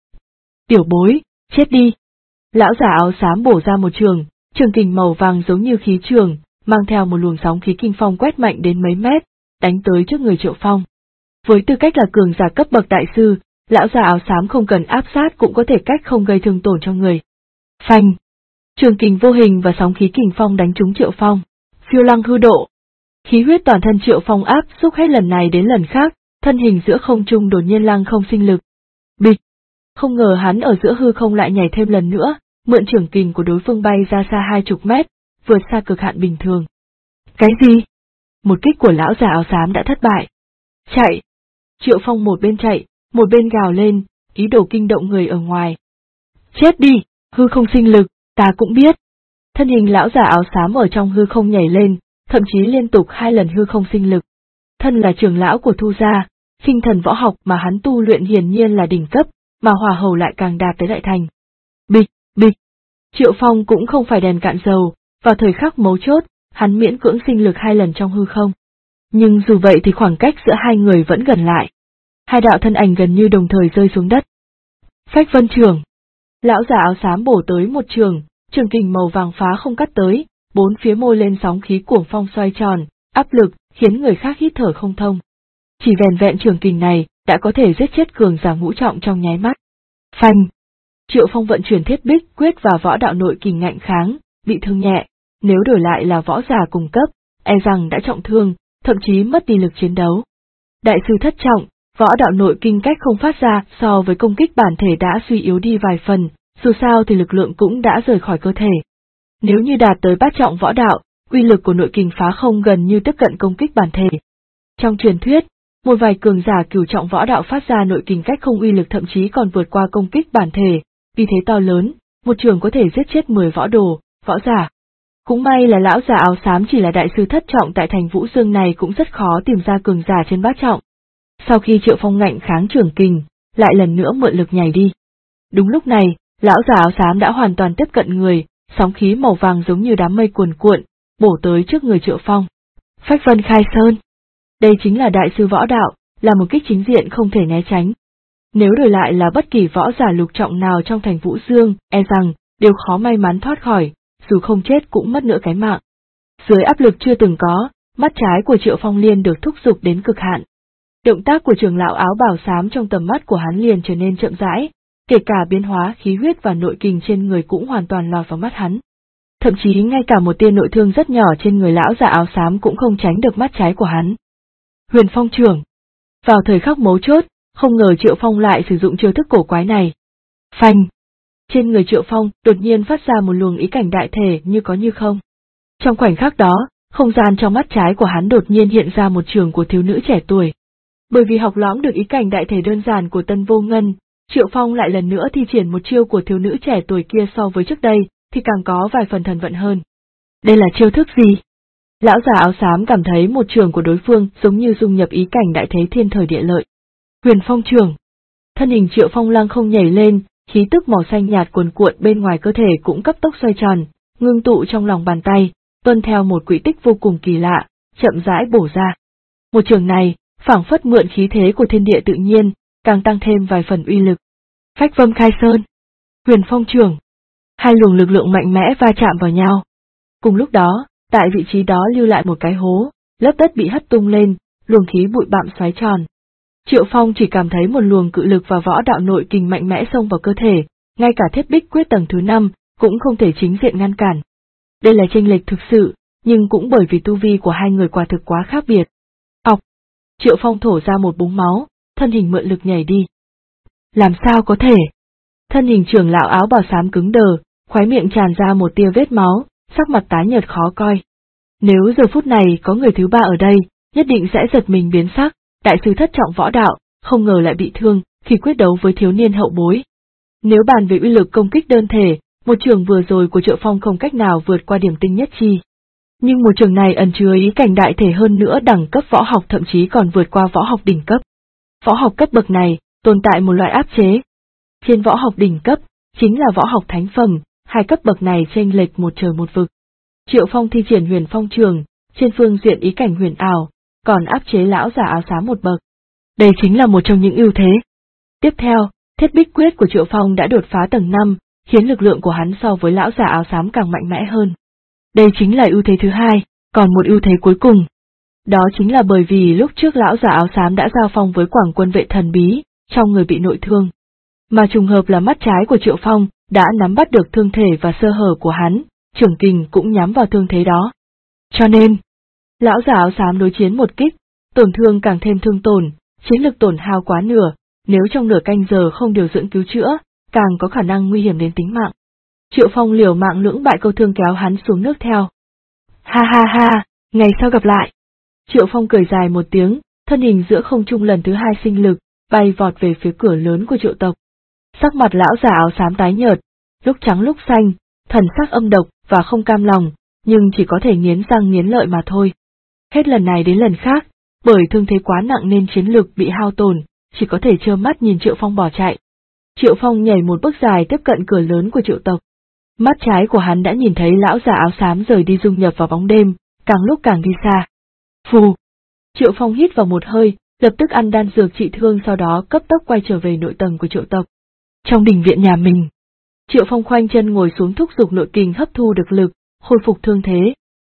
Speaker 1: Tiểu bối, chết đi. Lão già áo xám bổ ra một trường kình màu vàng giống như khí trường, mang theo một luồng sóng khí kinh phong quét mạnh đến mấy mét, đánh tới trước người Triệu Phong. Với tư cách là cường giả cấp bậc đại sư, lão già áo xám không cần áp sát cũng có thể cách không gây thương tổn cho người. Phanh! Trường kình vô hình và sóng khí kình phong đánh trúng Triệu Phong. Phiêu lăng hư độ. Khí huyết toàn thân Triệu Phong áp xúc hết lần này đến lần khác, thân hình giữa không trung đột nhiên lăng không sinh lực. Bịch! Không ngờ hắn ở giữa hư không lại nhảy thêm lần nữa, mượn trường kình của đối phương bay ra xa 20 mét, vượt xa cực hạn bình thường. Cái gì? Một kích của lão già áo xám đã thất bại. Chạy! Triệu Phong một bên chạy, một bên gào lên, ý đồ kinh động người ở ngoài. Chết đi, hư không sinh lực, ta cũng biết. Thân hình lão già áo xám ở trong hư không nhảy lên, thậm chí liên tục 2 lần hư không sinh lực. Thân là trưởng lão của Thu gia, khinh thần võ học mà hắn tu luyện hiển nhiên là đỉnh cấp, mà hỏa hầu lại càng đạt tới đại thành. Bịch! Bịch! Triệu Phong cũng không phải đèn cạn dầu, vào thời khắc mấu chốt, hắn miễn cưỡng sinh lực 2 lần trong hư không. Nhưng dù vậy thì khoảng cách giữa hai người vẫn gần lại. Hai đạo thân ảnh gần như đồng thời rơi xuống đất. Phách Vân Trường! Lão già áo xám bổ tới một trường kình màu vàng phá không cắt tới, bốn phía môi lên sóng khí cuồng phong xoay tròn, áp lực, khiến người khác hít thở không thông. Chỉ vẻn vẹn trường kình này, đã có thể giết chết cường giả ngũ trọng trong nháy mắt. Phanh! Triệu Phong vận chuyển thiết bích quyết và võ đạo nội kình ngạnh kháng, bị thương nhẹ, nếu đổi lại là võ giả cùng cấp, e rằng đã trọng thương, thậm chí mất đi lực chiến đấu. Đại sư thất trọng, võ đạo nội kinh cách không phát ra so với công kích bản thể đã suy yếu đi vài phần, dù sao thì lực lượng cũng đã rời khỏi cơ thể. Nếu như đạt tới bát trọng võ đạo, uy lực của nội kình phá không gần như tiếp cận công kích bản thể. Trong truyền thuyết, một vài cường giả cửu trọng võ đạo phát ra nội kình cách không uy lực thậm chí còn vượt qua công kích bản thể, vì thế to lớn, một trường có thể giết chết 10 võ đồ, võ giả. Cũng may là lão già áo xám chỉ là đại sư thất trọng tại thành Vũ Dương này cũng rất khó tìm ra cường giả trên bát trọng. Sau khi Triệu Phong ngạnh kháng trường kình, lại lần nữa mượn lực nhảy đi. Đúng lúc này, lão già áo xám đã hoàn toàn tiếp cận người, sóng khí màu vàng giống như đám mây cuồn cuộn, bổ tới trước người Triệu Phong. Phách Vân Khai Sơn! Đây chính là đại sư võ đạo, là một kích chính diện không thể né tránh. Nếu đổi lại là bất kỳ võ giả lục trọng nào trong thành Vũ Dương, e rằng, đều khó may mắn thoát khỏi, dù không chết cũng mất nửa cái mạng. Dưới áp lực chưa từng có, mắt trái của Triệu Phong liền được thúc giục đến cực hạn. Động tác của trưởng lão áo bào xám trong tầm mắt của hắn liền trở nên chậm rãi, kể cả biến hóa khí huyết và nội kình trên người cũng hoàn toàn lọt vào mắt hắn. Thậm chí ngay cả một tia nội thương rất nhỏ trên người lão già áo xám cũng không tránh được mắt trái của hắn. Huyền Phong Trưởng! Vào thời khắc mấu chốt, không ngờ Triệu Phong lại sử dụng chiêu thức cổ quái này. Phanh! Trên người Triệu Phong đột nhiên phát ra một luồng ý cảnh đại thể như có như không. Trong khoảnh khắc đó, không gian trong mắt trái của hắn đột nhiên hiện ra một trường của thiếu nữ trẻ tuổi. Bởi vì học lõm được ý cảnh đại thể đơn giản của Tân Vô Ngân, Triệu Phong lại lần nữa thi triển một chiêu của thiếu nữ trẻ tuổi kia so với trước đây, thì càng có vài phần thần vận hơn. Đây là chiêu thức gì? Lão già áo xám cảm thấy một trường của đối phương giống như dung nhập ý cảnh đại thế thiên thời địa lợi. Huyền Phong Trường! Thân hình Triệu Phong lăng không nhảy lên, khí tức màu xanh nhạt cuồn cuộn bên ngoài cơ thể cũng cấp tốc xoay tròn, ngưng tụ trong lòng bàn tay, tuân theo một quỹ tích vô cùng kỳ lạ, chậm rãi bổ ra. Một trường này, phảng phất mượn khí thế của thiên địa tự nhiên, càng tăng thêm vài phần uy lực. Phách Vân Khai Sơn! Huyền Phong Trường! Hai luồng lực lượng mạnh mẽ va chạm vào nhau. Cùng lúc đó, tại vị trí đó lưu lại một cái hố, lớp đất bị hất tung lên, luồng khí bụi bặm xoáy tròn. Triệu Phong chỉ cảm thấy một luồng cự lực và võ đạo nội kình mạnh mẽ xông vào cơ thể, ngay cả thiết bích quyết tầng thứ 5 cũng không thể chính diện ngăn cản. Đây là chênh lệch thực sự, nhưng cũng bởi vì tu vi của hai người quả thực quá khác biệt. Ọc! Triệu Phong thổ ra một búng máu, thân hình mượn lực nhảy đi. Làm sao có thể? Thân hình trưởng lão áo bào xám cứng đờ, khóe miệng tràn ra một tia vết máu, sắc mặt tái nhợt khó coi. Nếu giờ phút này có người thứ ba ở đây, nhất định sẽ giật mình biến sắc, đại sư thất trọng võ đạo, không ngờ lại bị thương khi quyết đấu với thiếu niên hậu bối. Nếu bàn về uy lực công kích đơn thể, một trường vừa rồi của Triệu Phong không cách nào vượt qua điểm tinh nhất chi. Nhưng một trường này ẩn chứa ý cảnh đại thể hơn nữa, đẳng cấp võ học thậm chí còn vượt qua võ học đỉnh cấp. Võ học cấp bậc này, tồn tại một loại áp chế. Trên võ học đỉnh cấp, chính là võ học thánh phẩm, hai cấp bậc này chênh lệch một trời một vực. Triệu Phong thi triển Huyền Phong Trường, trên phương diện ý cảnh huyền ảo, còn áp chế lão già áo xám một bậc. Đây chính là một trong những ưu thế. Tiếp theo, thiết bích quyết của Triệu Phong đã đột phá tầng 5, khiến lực lượng của hắn so với lão già áo xám càng mạnh mẽ hơn. Đây chính là ưu thế thứ hai, còn một ưu thế cuối cùng. Đó chính là bởi vì lúc trước lão già áo xám đã giao phong với Quảng Quân vệ thần bí, trong người bị nội thương. Mà trùng hợp là mắt trái của Triệu Phong đã nắm bắt được thương thể và sơ hở của hắn, trưởng kình cũng nhắm vào thương thế đó. Cho nên, lão già áo xám đối chiến một kích, tổn thương càng thêm thương tổn, chiến lực tổn hao quá nửa, nếu trong nửa canh giờ không điều dưỡng cứu chữa, càng có khả năng nguy hiểm đến tính mạng. Triệu Phong liều mạng lưỡng bại câu thương kéo hắn xuống nước theo. Ha ha ha, ngày sau gặp lại. Triệu Phong cười dài một tiếng, thân hình giữa không trung lần thứ hai sinh lực, bay vọt về phía cửa lớn của Triệu tộc. Sắc mặt lão già áo xám tái nhợt, lúc trắng lúc xanh, thần sắc âm độc và không cam lòng, nhưng chỉ có thể nghiến răng nghiến lợi mà thôi. Hết lần này đến lần khác, bởi thương thế quá nặng nên chiến lực bị hao tổn, chỉ có thể trơ mắt nhìn Triệu Phong bỏ chạy. Triệu Phong nhảy một bước dài tiếp cận cửa lớn của Triệu tộc. Mắt trái của hắn đã nhìn thấy lão già áo xám rời đi dung nhập vào bóng đêm, càng lúc càng đi xa. Phù! Triệu Phong hít vào một hơi, lập tức ăn đan dược trị thương, sau đó cấp tốc quay trở về nội tầng của Triệu tộc. Trong đình viện nhà mình, Triệu Phong khoanh chân ngồi xuống thúc giục nội kình hấp thu được lực, khôi phục thương thế.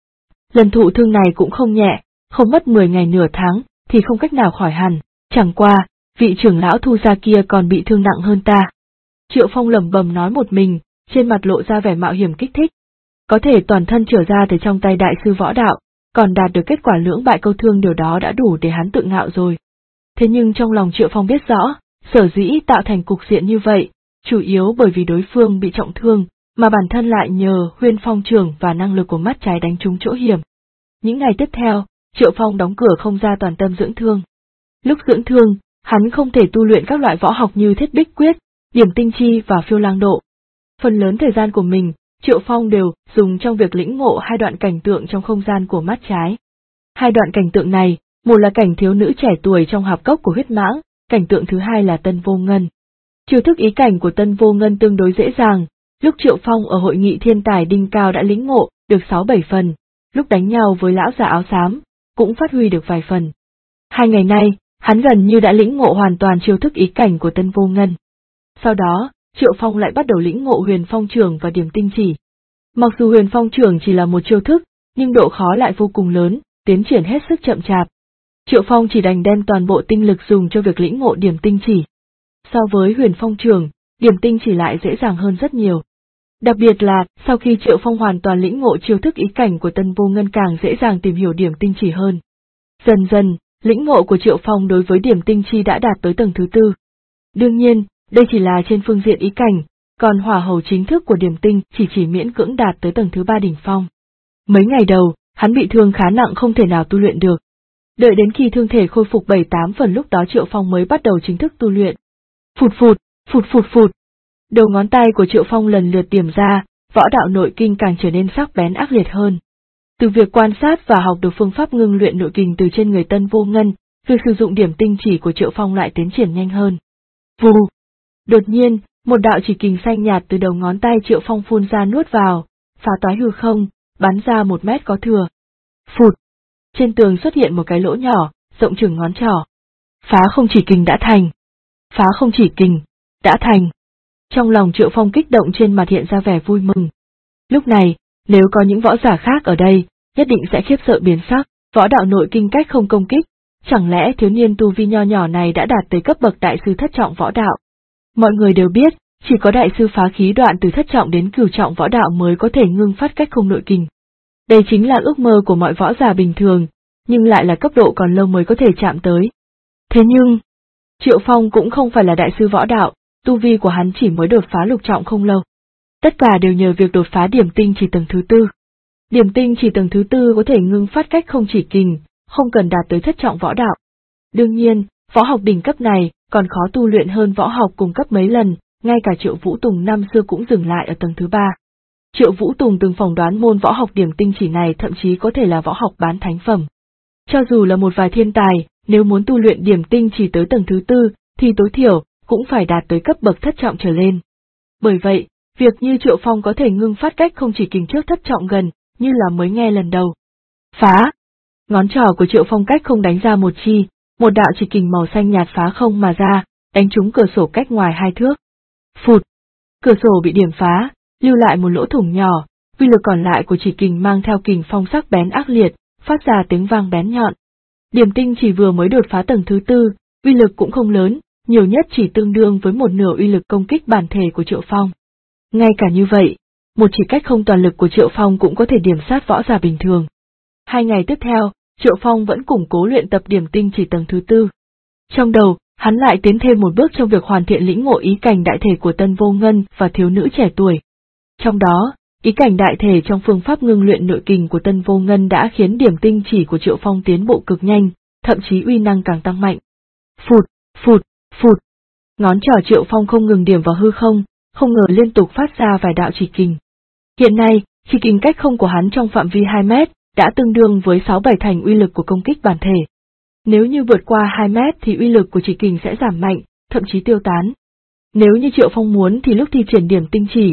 Speaker 1: Lần thụ thương này cũng không nhẹ, không mất 10 ngày nửa tháng thì không cách nào khỏi hẳn, chẳng qua, vị trưởng lão Thu gia kia còn bị thương nặng hơn ta. Triệu Phong lẩm bẩm nói một mình, trên mặt lộ ra vẻ mạo hiểm kích thích. Có thể toàn thân trở ra từ trong tay đại sư võ đạo, còn đạt được kết quả lưỡng bại câu thương, điều đó đã đủ để hắn tự ngạo rồi. Thế nhưng trong lòng Triệu Phong biết rõ, sở dĩ tạo thành cục diện như vậy, chủ yếu bởi vì đối phương bị trọng thương, mà bản thân lại nhờ Huyền Phong trưởng và năng lực của mắt trái đánh trúng chỗ hiểm. Những ngày tiếp theo, Triệu Phong đóng cửa không ra, toàn tâm dưỡng thương. Lúc dưỡng thương, hắn không thể tu luyện các loại võ học như Thiết Bích Quyết, Điểm Tinh Chi và Phiêu Lang Độ. Phần lớn thời gian của mình, Triệu Phong đều dùng trong việc lĩnh ngộ hai đoạn cảnh tượng trong không gian của mắt trái. Hai đoạn cảnh tượng này, một là cảnh thiếu nữ trẻ tuổi trong hạp cốc của huyết mãng, cảnh tượng thứ hai là Tân Vô Ngân. Chiêu thức ý cảnh của Tân Vô Ngân tương đối dễ dàng, lúc Triệu Phong ở hội nghị thiên tài đỉnh cao đã lĩnh ngộ được 6-7 phần, lúc đánh nhau với lão già áo xám, cũng phát huy được vài phần. 2 ngày nay, hắn gần như đã lĩnh ngộ hoàn toàn chiêu thức ý cảnh của Tân Vô Ngân. Sau đó, Triệu Phong lại bắt đầu lĩnh ngộ Huyền Phong trưởng và Điểm Tinh Chỉ. Mặc dù Huyền Phong trưởng chỉ là một chiêu thức, nhưng độ khó lại vô cùng lớn, tiến triển hết sức chậm chạp. Triệu Phong chỉ đành đem toàn bộ tinh lực dùng cho việc lĩnh ngộ Điểm Tinh Chỉ. So với Huyền Phong trưởng, Điểm Tinh Chỉ lại dễ dàng hơn rất nhiều. Đặc biệt là, sau khi Triệu Phong hoàn toàn lĩnh ngộ chiêu thức ý cảnh của Tân Vô Ngân, càng dễ dàng tìm hiểu Điểm Tinh Chỉ hơn. Dần dần, lĩnh ngộ của Triệu Phong đối với Điểm Tinh Chi đã đạt tới tầng thứ 4. Đương nhiên, đây chỉ là trên phương diện ý cảnh, còn hỏa hầu chính thức của Điểm Tinh chỉ miễn cưỡng đạt tới tầng thứ 3 đỉnh phong. Mấy ngày đầu, hắn bị thương khá nặng, không thể nào tu luyện được. Đợi đến khi thương thể khôi phục 7-8 phần, lúc đó Triệu Phong mới bắt đầu chính thức tu luyện. Phụt phụt, phụt phụt phụt. Đầu ngón tay của Triệu Phong lần lượt điểm ra, võ đạo nội kinh càng trở nên sắc bén ác liệt hơn. Từ việc quan sát và học được phương pháp ngưng luyện nội kình từ trên người Tân Vô Ngân, việc sử dụng Điểm Tinh Chỉ của Triệu Phong lại tiến triển nhanh hơn. Vù! Đột nhiên, một đạo chỉ kình xanh nhạt từ đầu ngón tay Triệu Phong phun ra nuốt vào, phá toái hư không, bắn ra 1 mét có thừa. Phụt! Trên tường xuất hiện một cái lỗ nhỏ, rộng chừng ngón trỏ. Phá không chỉ kình đã thành. Phá không chỉ kình, đã thành. Trong lòng Triệu Phong kích động, trên mặt hiện ra vẻ vui mừng. Lúc này, nếu có những võ giả khác ở đây, nhất định sẽ khiếp sợ biến sắc. Võ đạo nội kinh cách không công kích, chẳng lẽ thiếu niên tu vi nho nhỏ này đã đạt tới cấp bậc đại sư thất trọng võ đạo? Mọi người đều biết, chỉ có đại sư phá khí đoạn từ thất trọng đến cửu trọng võ đạo mới có thể ngưng phát cách không nội kình. Đây chính là ước mơ của mọi võ giả bình thường, nhưng lại là cấp độ còn lâu mới có thể chạm tới. Thế nhưng, Triệu Phong cũng không phải là đại sư võ đạo, tu vi của hắn chỉ mới đột phá lục trọng không lâu. Tất cả đều nhờ việc đột phá Điểm Tinh Chỉ tầng thứ 4. Điểm Tinh Chỉ tầng thứ 4 có thể ngưng phát cách không chỉ kình, không cần đạt tới thất trọng võ đạo. Đương nhiên, võ học đỉnh cấp này còn khó tu luyện hơn võ học cùng cấp mấy lần, ngay cả Triệu Vũ Tùng năm xưa cũng dừng lại ở tầng thứ 3. Triệu Vũ Tùng từng phỏng đoán môn võ học Điểm Tinh Chỉ này thậm chí có thể là võ học bán thánh phẩm. Cho dù là một vài thiên tài, nếu muốn tu luyện Điểm Tinh Chỉ tới tầng thứ 4, thì tối thiểu cũng phải đạt tới cấp bậc thất trọng trở lên. Bởi vậy, việc như Triệu Phong có thể ngưng phát cách không chỉ kình trước thất trọng gần, như là mới nghe lần đầu. Phá! Ngón trỏ của Triệu Phong cách không đánh ra một chi, một đạo chỉ kình màu xanh nhạt phá không mà ra, đánh trúng cửa sổ cách ngoài 2 thước. Phụt! Cửa sổ bị điểm phá, lưu lại một lỗ thủng nhỏ, uy lực còn lại của chỉ kình mang theo kình phong sắc bén ác liệt, phát ra tiếng vang bén nhọn. Điểm Tinh Chỉ vừa mới đột phá tầng thứ 4, uy lực cũng không lớn, nhiều nhất chỉ tương đương với một nửa uy lực công kích bản thể của Triệu Phong. Ngay cả như vậy, một chỉ cách không toàn lực của Triệu Phong cũng có thể điểm sát võ giả bình thường. 2 ngày tiếp theo, Triệu Phong vẫn củng cố luyện tập Điểm Tinh Chỉ tầng thứ 4. Trong đầu, hắn lại tiến thêm một bước trong việc hoàn thiện lĩnh ngộ ý cảnh đại thể của Tân Vô Ngân và thiếu nữ trẻ tuổi. Trong đó, ý cảnh đại thể trong phương pháp ngưng luyện nội kình của Tân Vô Ngân đã khiến Điểm Tinh Chỉ của Triệu Phong tiến bộ cực nhanh, thậm chí uy năng càng tăng mạnh. Phụt, phụt, phụt. Ngón trỏ Triệu Phong không ngừng điểm vào hư không, không ngờ liên tục phát ra vài đạo chỉ kình. Hiện nay, chỉ kình cách không của hắn trong phạm vi 2 mét, đã tương đương với 6-7 thành uy lực của công kích bản thể. Nếu như vượt qua 2 mét thì uy lực của chỉ kình sẽ giảm mạnh, thậm chí tiêu tán. Nếu như Triệu Phong muốn thì lúc thi triển Điểm Tinh Chỉ,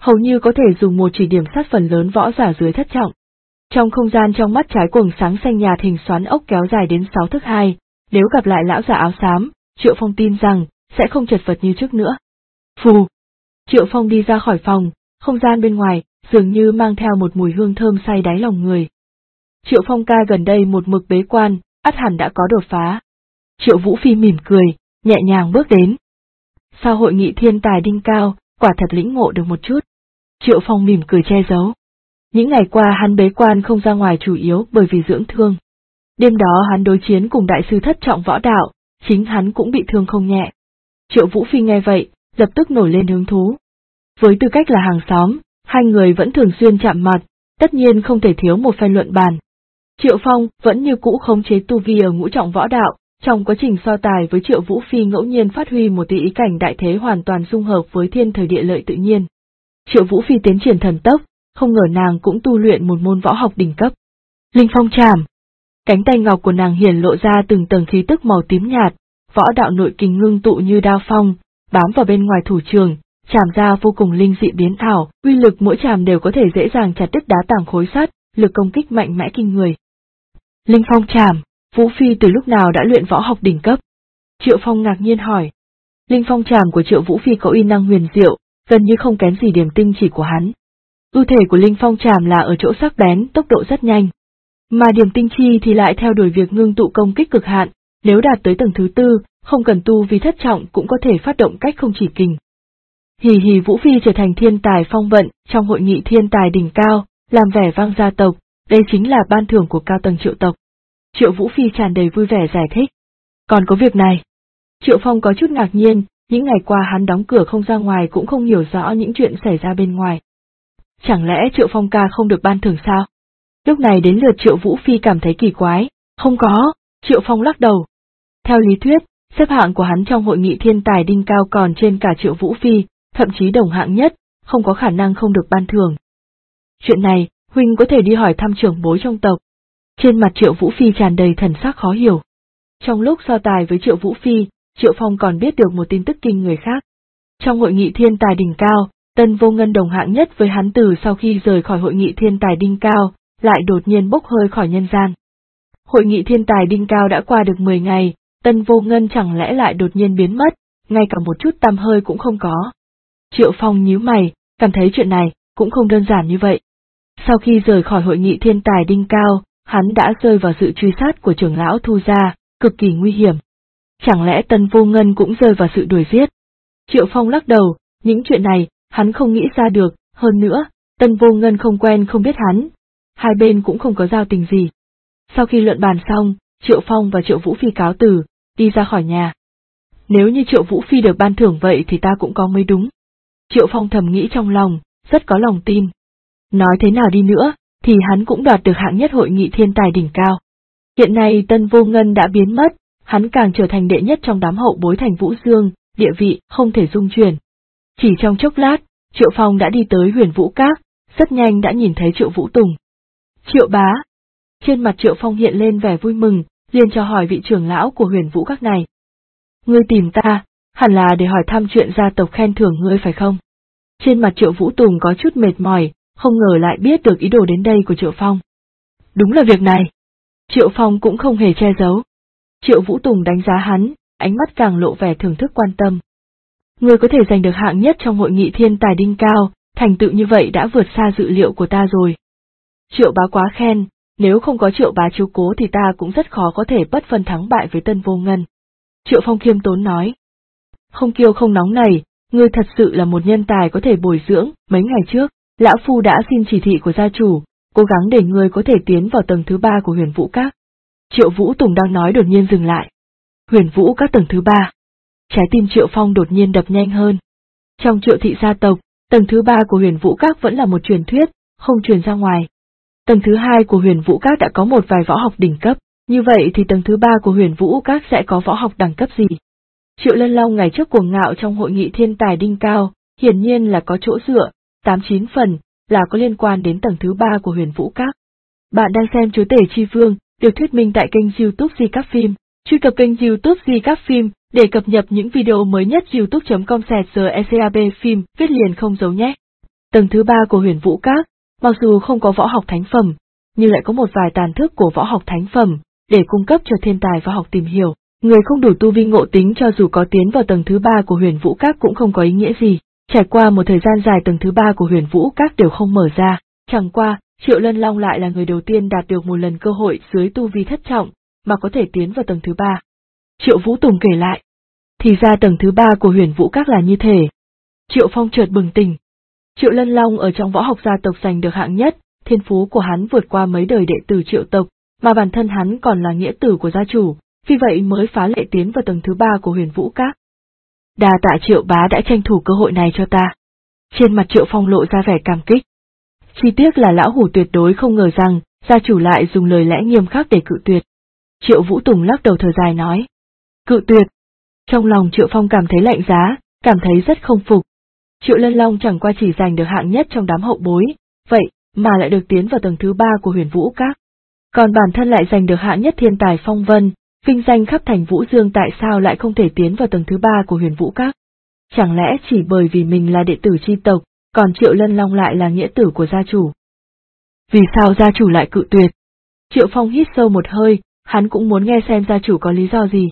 Speaker 1: hầu như có thể dùng một chỉ điểm sát phần lớn võ giả dưới thất trọng. Trong không gian trong mắt trái quầng sáng xanh nhạt hình xoắn ốc kéo dài đến 6 thước 2, nếu gặp lại lão già áo xám, Triệu Phong tin rằng sẽ không chật vật như trước nữa. Phù! Triệu Phong đi ra khỏi phòng, không gian bên ngoài dường như mang theo một mùi hương thơm say đáy lòng người. Triệu Phong ca gần đây một mực bế quan, ắt hẳn đã có đột phá. Triệu Vũ Phi mỉm cười, nhẹ nhàng bước đến. Sau hội nghị thiên tài đinh cao, quả thật lĩnh ngộ được một chút. Triệu Phong mỉm cười che giấu. Những ngày qua hắn bế quan không ra ngoài chủ yếu bởi vì dưỡng thương. Đêm đó hắn đối chiến cùng đại sư thất trọng võ đạo, chính hắn cũng bị thương không nhẹ. Triệu Vũ Phi nghe vậy, lập tức nổi lên hứng thú. Với tư cách là hàng xóm, hai người vẫn thường xuyên chạm mặt, tất nhiên không thể thiếu một phen luận bàn. Triệu Phong vẫn như cũ khống chế tu vi ở ngũ trọng võ đạo, trong quá trình so tài với Triệu Vũ Phi ngẫu nhiên phát huy một tí ý cảnh đại thế hoàn toàn dung hợp với thiên thời địa lợi tự nhiên. Triệu Vũ Phi tiến triển thần tốc, không ngờ nàng cũng tu luyện một môn võ học đỉnh cấp. Linh phong trảm. Cánh tay ngọc của nàng hiển lộ ra từng tầng khí tức màu tím nhạt, võ đạo nội kình ngưng tụ như đao phong, bám vào bên ngoài thủ trường, chảm ra vô cùng linh dị biến ảo, uy lực mỗi chảm đều có thể dễ dàng chặt đứt đá tảng khối sắt, lực công kích mạnh mẽ kinh người. Linh phong trảm, Vũ Phi từ lúc nào đã luyện võ học đỉnh cấp? Triệu Phong ngạc nhiên hỏi. Linh phong trảm của Triệu Vũ Phi có uy năng huyền diệu, gần như không kém gì điểm tinh chỉ của hắn. Ưu thể của linh phong trảm là ở chỗ sắc bén, tốc độ rất nhanh. Mà điểm tinh chi thì lại theo đuổi việc ngưng tụ công kích cực hạn, nếu đạt tới tầng thứ 4, không cần tu vi thất trọng cũng có thể phát động cách không chỉ kình. Hì hì, Vũ Phi trở thành thiên tài phong vận trong hội nghị thiên tài đỉnh cao, làm vẻ vang gia tộc, đây chính là ban thưởng của cao tầng Triệu tộc. Triệu Vũ Phi tràn đầy vui vẻ giải thích. Còn có việc này. Triệu Phong có chút ngạc nhiên, những ngày qua hắn đóng cửa không ra ngoài cũng không hiểu rõ những chuyện xảy ra bên ngoài. Chẳng lẽ Triệu Phong ca không được ban thưởng sao? Lúc này đến lượt Triệu Vũ Phi cảm thấy kỳ quái. Không có, Triệu Phong lắc đầu. Theo lý thuyết, xếp hạng của hắn trong hội nghị thiên tài đinh cao còn trên cả Triệu Vũ Phi, thậm chí đồng hạng nhất, không có khả năng không được ban thưởng. Chuyện này, huynh có thể đi hỏi thăm trưởng bối trong tộc. Trên mặt Triệu Vũ Phi tràn đầy thần sắc khó hiểu. Trong lúc so tài với Triệu Vũ Phi, Triệu Phong còn biết được một tin tức kinh người khác. Trong hội nghị thiên tài đỉnh cao, Tân Vô Ngân đồng hạng nhất với hắn từ sau khi rời khỏi hội nghị thiên tài đỉnh cao, lại đột nhiên bốc hơi khỏi nhân gian. Hội nghị thiên tài đỉnh cao đã qua được 10 ngày, Tân Vô Ngân chẳng lẽ lại đột nhiên biến mất, ngay cả một chút tăm hơi cũng không có. Triệu Phong nhíu mày, cảm thấy chuyện này cũng không đơn giản như vậy. Sau khi rời khỏi hội nghị thiên tài đỉnh cao, hắn đã rơi vào sự truy sát của trưởng lão Thu gia, cực kỳ nguy hiểm. Chẳng lẽ Tân Vô Ngân cũng rơi vào sự đuổi giết? Triệu Phong lắc đầu, những chuyện này, hắn không nghĩ ra được, hơn nữa, Tân Vô Ngân không quen không biết hắn. Hai bên cũng không có giao tình gì. Sau khi luận bàn xong, Triệu Phong và Triệu Vũ Phi cáo từ, đi ra khỏi nhà. Nếu như Triệu Vũ Phi được ban thưởng vậy thì ta cũng có mới đúng. Triệu Phong thầm nghĩ trong lòng, rất có lòng tin. Nói thế nào đi nữa, thì hắn cũng đoạt được hạng nhất hội nghị thiên tài đỉnh cao. Hiện nay Tân Vô Ngân đã biến mất, hắn càng trở thành đệ nhất trong đám hậu bối thành Vũ Dương, địa vị không thể dung chuyển. Chỉ trong chốc lát, Triệu Phong đã đi tới Huyền Vũ Các, rất nhanh đã nhìn thấy Triệu Vũ Tùng. Triệu bá. Trên mặt Triệu Phong hiện lên vẻ vui mừng, liền cho hỏi vị trưởng lão của Huyền Vũ Các này. Ngươi tìm ta, hẳn là để hỏi thăm chuyện gia tộc khen thưởng ngươi phải không? Trên mặt Triệu Vũ Tùng có chút mệt mỏi, không ngờ lại biết được ý đồ đến đây của Triệu Phong. Đúng là việc này. Triệu Phong cũng không hề che giấu. Triệu Vũ Tùng đánh giá hắn, ánh mắt càng lộ vẻ thưởng thức quan tâm. Ngươi có thể giành được hạng nhất trong hội nghị thiên tài đỉnh cao, thành tựu như vậy đã vượt xa dự liệu của ta rồi. Triệu bá quá khen, nếu không có Triệu bá chiếu cố thì ta cũng rất khó có thể bất phân thắng bại với Tân Vô Ngân. Triệu Phong khiêm tốn nói. Không kiêu không nóng nảy, ngươi thật sự là một nhân tài có thể bồi dưỡng. Mấy ngày trước, lão phu đã xin chỉ thị của gia chủ, cố gắng để ngươi có thể tiến vào tầng thứ 3 của Huyền Vũ Các. Triệu Vũ Tùng đang nói đột nhiên dừng lại. Huyền Vũ Các tầng thứ 3. Trái tim Triệu Phong đột nhiên đập nhanh hơn. Trong Triệu thị gia tộc, tầng thứ 3 của Huyền Vũ Các vẫn là một truyền thuyết, không truyền ra ngoài. Tầng thứ 2 của Huyền Vũ Các đã có một vài võ học đỉnh cấp, như vậy thì tầng thứ 3 của Huyền Vũ Các sẽ có võ học đẳng cấp gì? Triệu Lân Long ngày trước cuồng ngạo trong hội nghị thiên tài đỉnh cao, hiển nhiên là có chỗ dựa, 8-9 phần, là có liên quan đến tầng thứ 3 của Huyền Vũ Các. Bạn đang xem Chúa Tể Chi Vương, được thuyết minh tại kênh YouTube Di Các Phim. Truy cập kênh YouTube Di Các Phim để cập nhật những video mới nhất youtube.com/recab phim, viết liền không dấu nhé. Tầng thứ 3 của Huyền Vũ Các, mặc dù không có võ học thánh phẩm, nhưng lại có một vài tàn thức của võ học thánh phẩm, để cung cấp cho thiên tài võ học tìm hiểu. Người không đủ tu vi ngộ tính cho dù có tiến vào tầng thứ 3 của Huyền Vũ Các cũng không có ý nghĩa gì. Trải qua một thời gian dài tầng thứ 3 của Huyền Vũ Các đều không mở ra, chẳng qua, Triệu Lân Long lại là người đầu tiên đạt được một lần cơ hội dưới tu vi thất trọng, mà có thể tiến vào tầng thứ 3. Triệu Vũ Tùng kể lại. Thì ra tầng thứ 3 của Huyền Vũ Các là như thế. Triệu Phong chợt bừng tỉnh. Triệu Lân Long ở trong võ học gia tộc giành được hạng nhất, thiên phú của hắn vượt qua mấy đời đệ tử Triệu tộc, mà bản thân hắn còn là nghĩa tử của gia chủ, vì vậy mới phá lệ tiến vào tầng thứ 3 của Huyền Vũ Các. Đa tạ Triệu bá đã tranh thủ cơ hội này cho ta. Trên mặt Triệu Phong lộ ra vẻ cảm kích. Chi tiếc là lão hủ tuyệt đối không ngờ rằng, gia chủ lại dùng lời lẽ nghiêm khắc để cự tuyệt. Triệu Vũ Tùng lắc đầu thở dài nói. Cự tuyệt. Trong lòng Triệu Phong cảm thấy lạnh giá, cảm thấy rất không phục. Triệu Lân Long chẳng qua chỉ giành được hạng nhất trong đám hậu bối, vậy mà lại được tiến vào tầng thứ 3 của Huyền Vũ Các. Còn bản thân lại giành được hạng nhất thiên tài phong vân, vinh danh khắp thành Vũ Dương, tại sao lại không thể tiến vào tầng thứ 3 của Huyền Vũ Các? Chẳng lẽ chỉ bởi vì mình là đệ tử chi tộc, còn Triệu Lân Long lại là nghĩa tử của gia chủ? Vì sao gia chủ lại cự tuyệt? Triệu Phong hít sâu một hơi, hắn cũng muốn nghe xem gia chủ có lý do gì.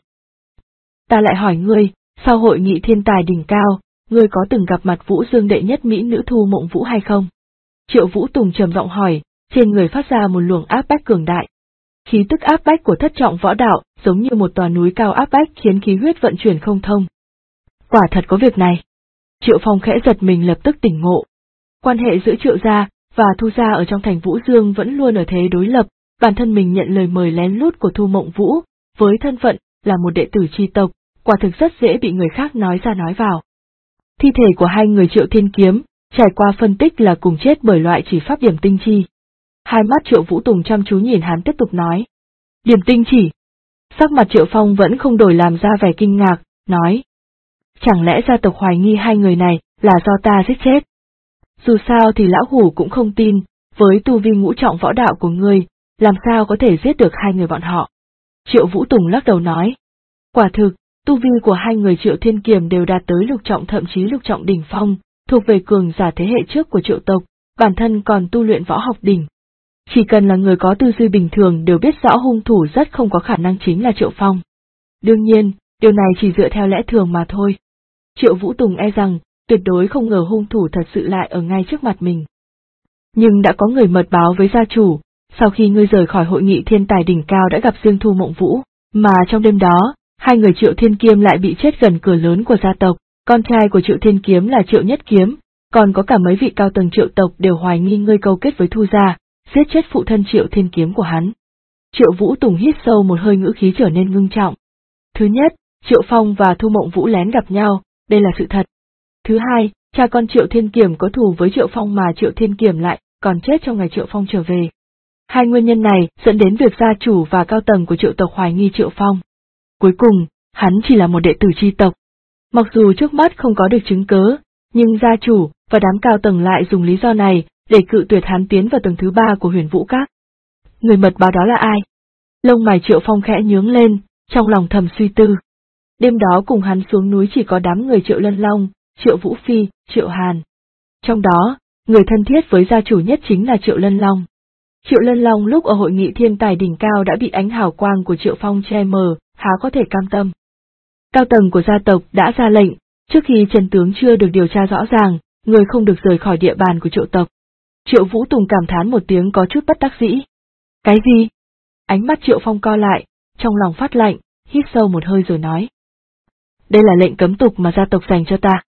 Speaker 1: Ta lại hỏi ngươi, sau hội nghị thiên tài đỉnh cao, ngươi có từng gặp mặt Vũ Dương đệ nhất mỹ nữ Thu Mộng Vũ hay không? Triệu Vũ Tùng trầm giọng hỏi, trên người phát ra một luồng áp bách cường đại. Khí tức áp bách của thất trọng võ đạo, giống như một tòa núi cao áp bách khiến khí huyết vận chuyển không thông. Quả thật có việc này. Triệu Phong khẽ giật mình lập tức tỉnh ngộ. Quan hệ giữa Triệu gia và Thu gia ở trong thành Vũ Dương vẫn luôn ở thế đối lập, bản thân mình nhận lời mời lén lút của Thu Mộng Vũ, với thân phận là một đệ tử chi tộc, quả thực rất dễ bị người khác nói ra nói vào. Thi thể của hai người Triệu Thiên Kiếm, trải qua phân tích là cùng chết bởi loại chỉ pháp điểm tinh chi. Hai mắt Triệu Vũ Tùng chăm chú nhìn hắn tiếp tục nói. Điểm tinh chỉ. Sắc mặt Triệu Phong vẫn không đổi làm ra vẻ kinh ngạc, nói. Chẳng lẽ gia tộc hoài nghi hai người này là do ta giết chết? Dù sao thì lão hủ cũng không tin, với tu vi ngũ trọng võ đạo của ngươi, làm sao có thể giết được hai người bọn họ? Triệu Vũ Tùng lắc đầu nói. Quả thực, tu vi của hai người Triệu Thiên Kiềm đều đạt tới lục trọng thậm chí lục trọng đỉnh phong, thuộc về cường giả thế hệ trước của Triệu tộc, bản thân còn tu luyện võ học đỉnh. Chỉ cần là người có tư duy bình thường đều biết rõ hung thủ rất không có khả năng chính là Triệu Phong. Đương nhiên, điều này chỉ dựa theo lẽ thường mà thôi. Triệu Vũ Tùng e rằng, tuyệt đối không ngờ hung thủ thật sự lại ở ngay trước mặt mình. Nhưng đã có người mật báo với gia chủ, sau khi ngươi rời khỏi hội nghị thiên tài đỉnh cao đã gặp riêng Thu Mộng Vũ, mà trong đêm đó, hai người Triệu Thiên Kiếm lại bị chết gần cửa lớn của gia tộc, con trai của Triệu Thiên Kiếm là Triệu Nhất Kiếm, còn có cả mấy vị cao tầng Triệu tộc đều hoài nghi ngươi câu kết với Thu gia, giết chết phụ thân Triệu Thiên Kiếm của hắn. Triệu Vũ Tùng hít sâu một hơi, ngữ khí trở nên ngưng trọng. Thứ nhất, Triệu Phong và Thu Mộng Vũ lén gặp nhau, đây là sự thật. Thứ hai, cha con Triệu Thiên Kiếm có thù với Triệu Phong mà Triệu Thiên Kiếm lại còn chết trong ngày Triệu Phong trở về. Hai nguyên nhân này dẫn đến việc gia chủ và cao tầng của Triệu tộc hoài nghi Triệu Phong. Cuối cùng, hắn chỉ là một đệ tử chi tộc. Mặc dù trước mắt không có được chứng cớ, nhưng gia chủ và đám cao tầng lại dùng lý do này để cự tuyệt hắn tiến vào tầng thứ 3 của Huyền Vũ Các. Người mật báo đó là ai? Lông mày Triệu Phong khẽ nhướng lên, trong lòng thầm suy tư. Đêm đó cùng hắn xuống núi chỉ có đám người Triệu Lân Long, Triệu Vũ Phi, Triệu Hàn. Trong đó, người thân thiết với gia chủ nhất chính là Triệu Lân Long. Triệu Lân Long lúc ở hội nghị thiên tài đỉnh cao đã bị ánh hào quang của Triệu Phong che mờ, há có thể cam tâm. Cao tầng của gia tộc đã ra lệnh, trước khi chân tướng chưa được điều tra rõ ràng, người không được rời khỏi địa bàn của Triệu tộc. Triệu Vũ Tùng cảm thán một tiếng có chút bất đắc dĩ. Cái gì? Ánh mắt Triệu Phong co lại, trong lòng phát lạnh, hít sâu một hơi rồi nói. Đây là lệnh cấm túc mà gia tộc dành cho ta.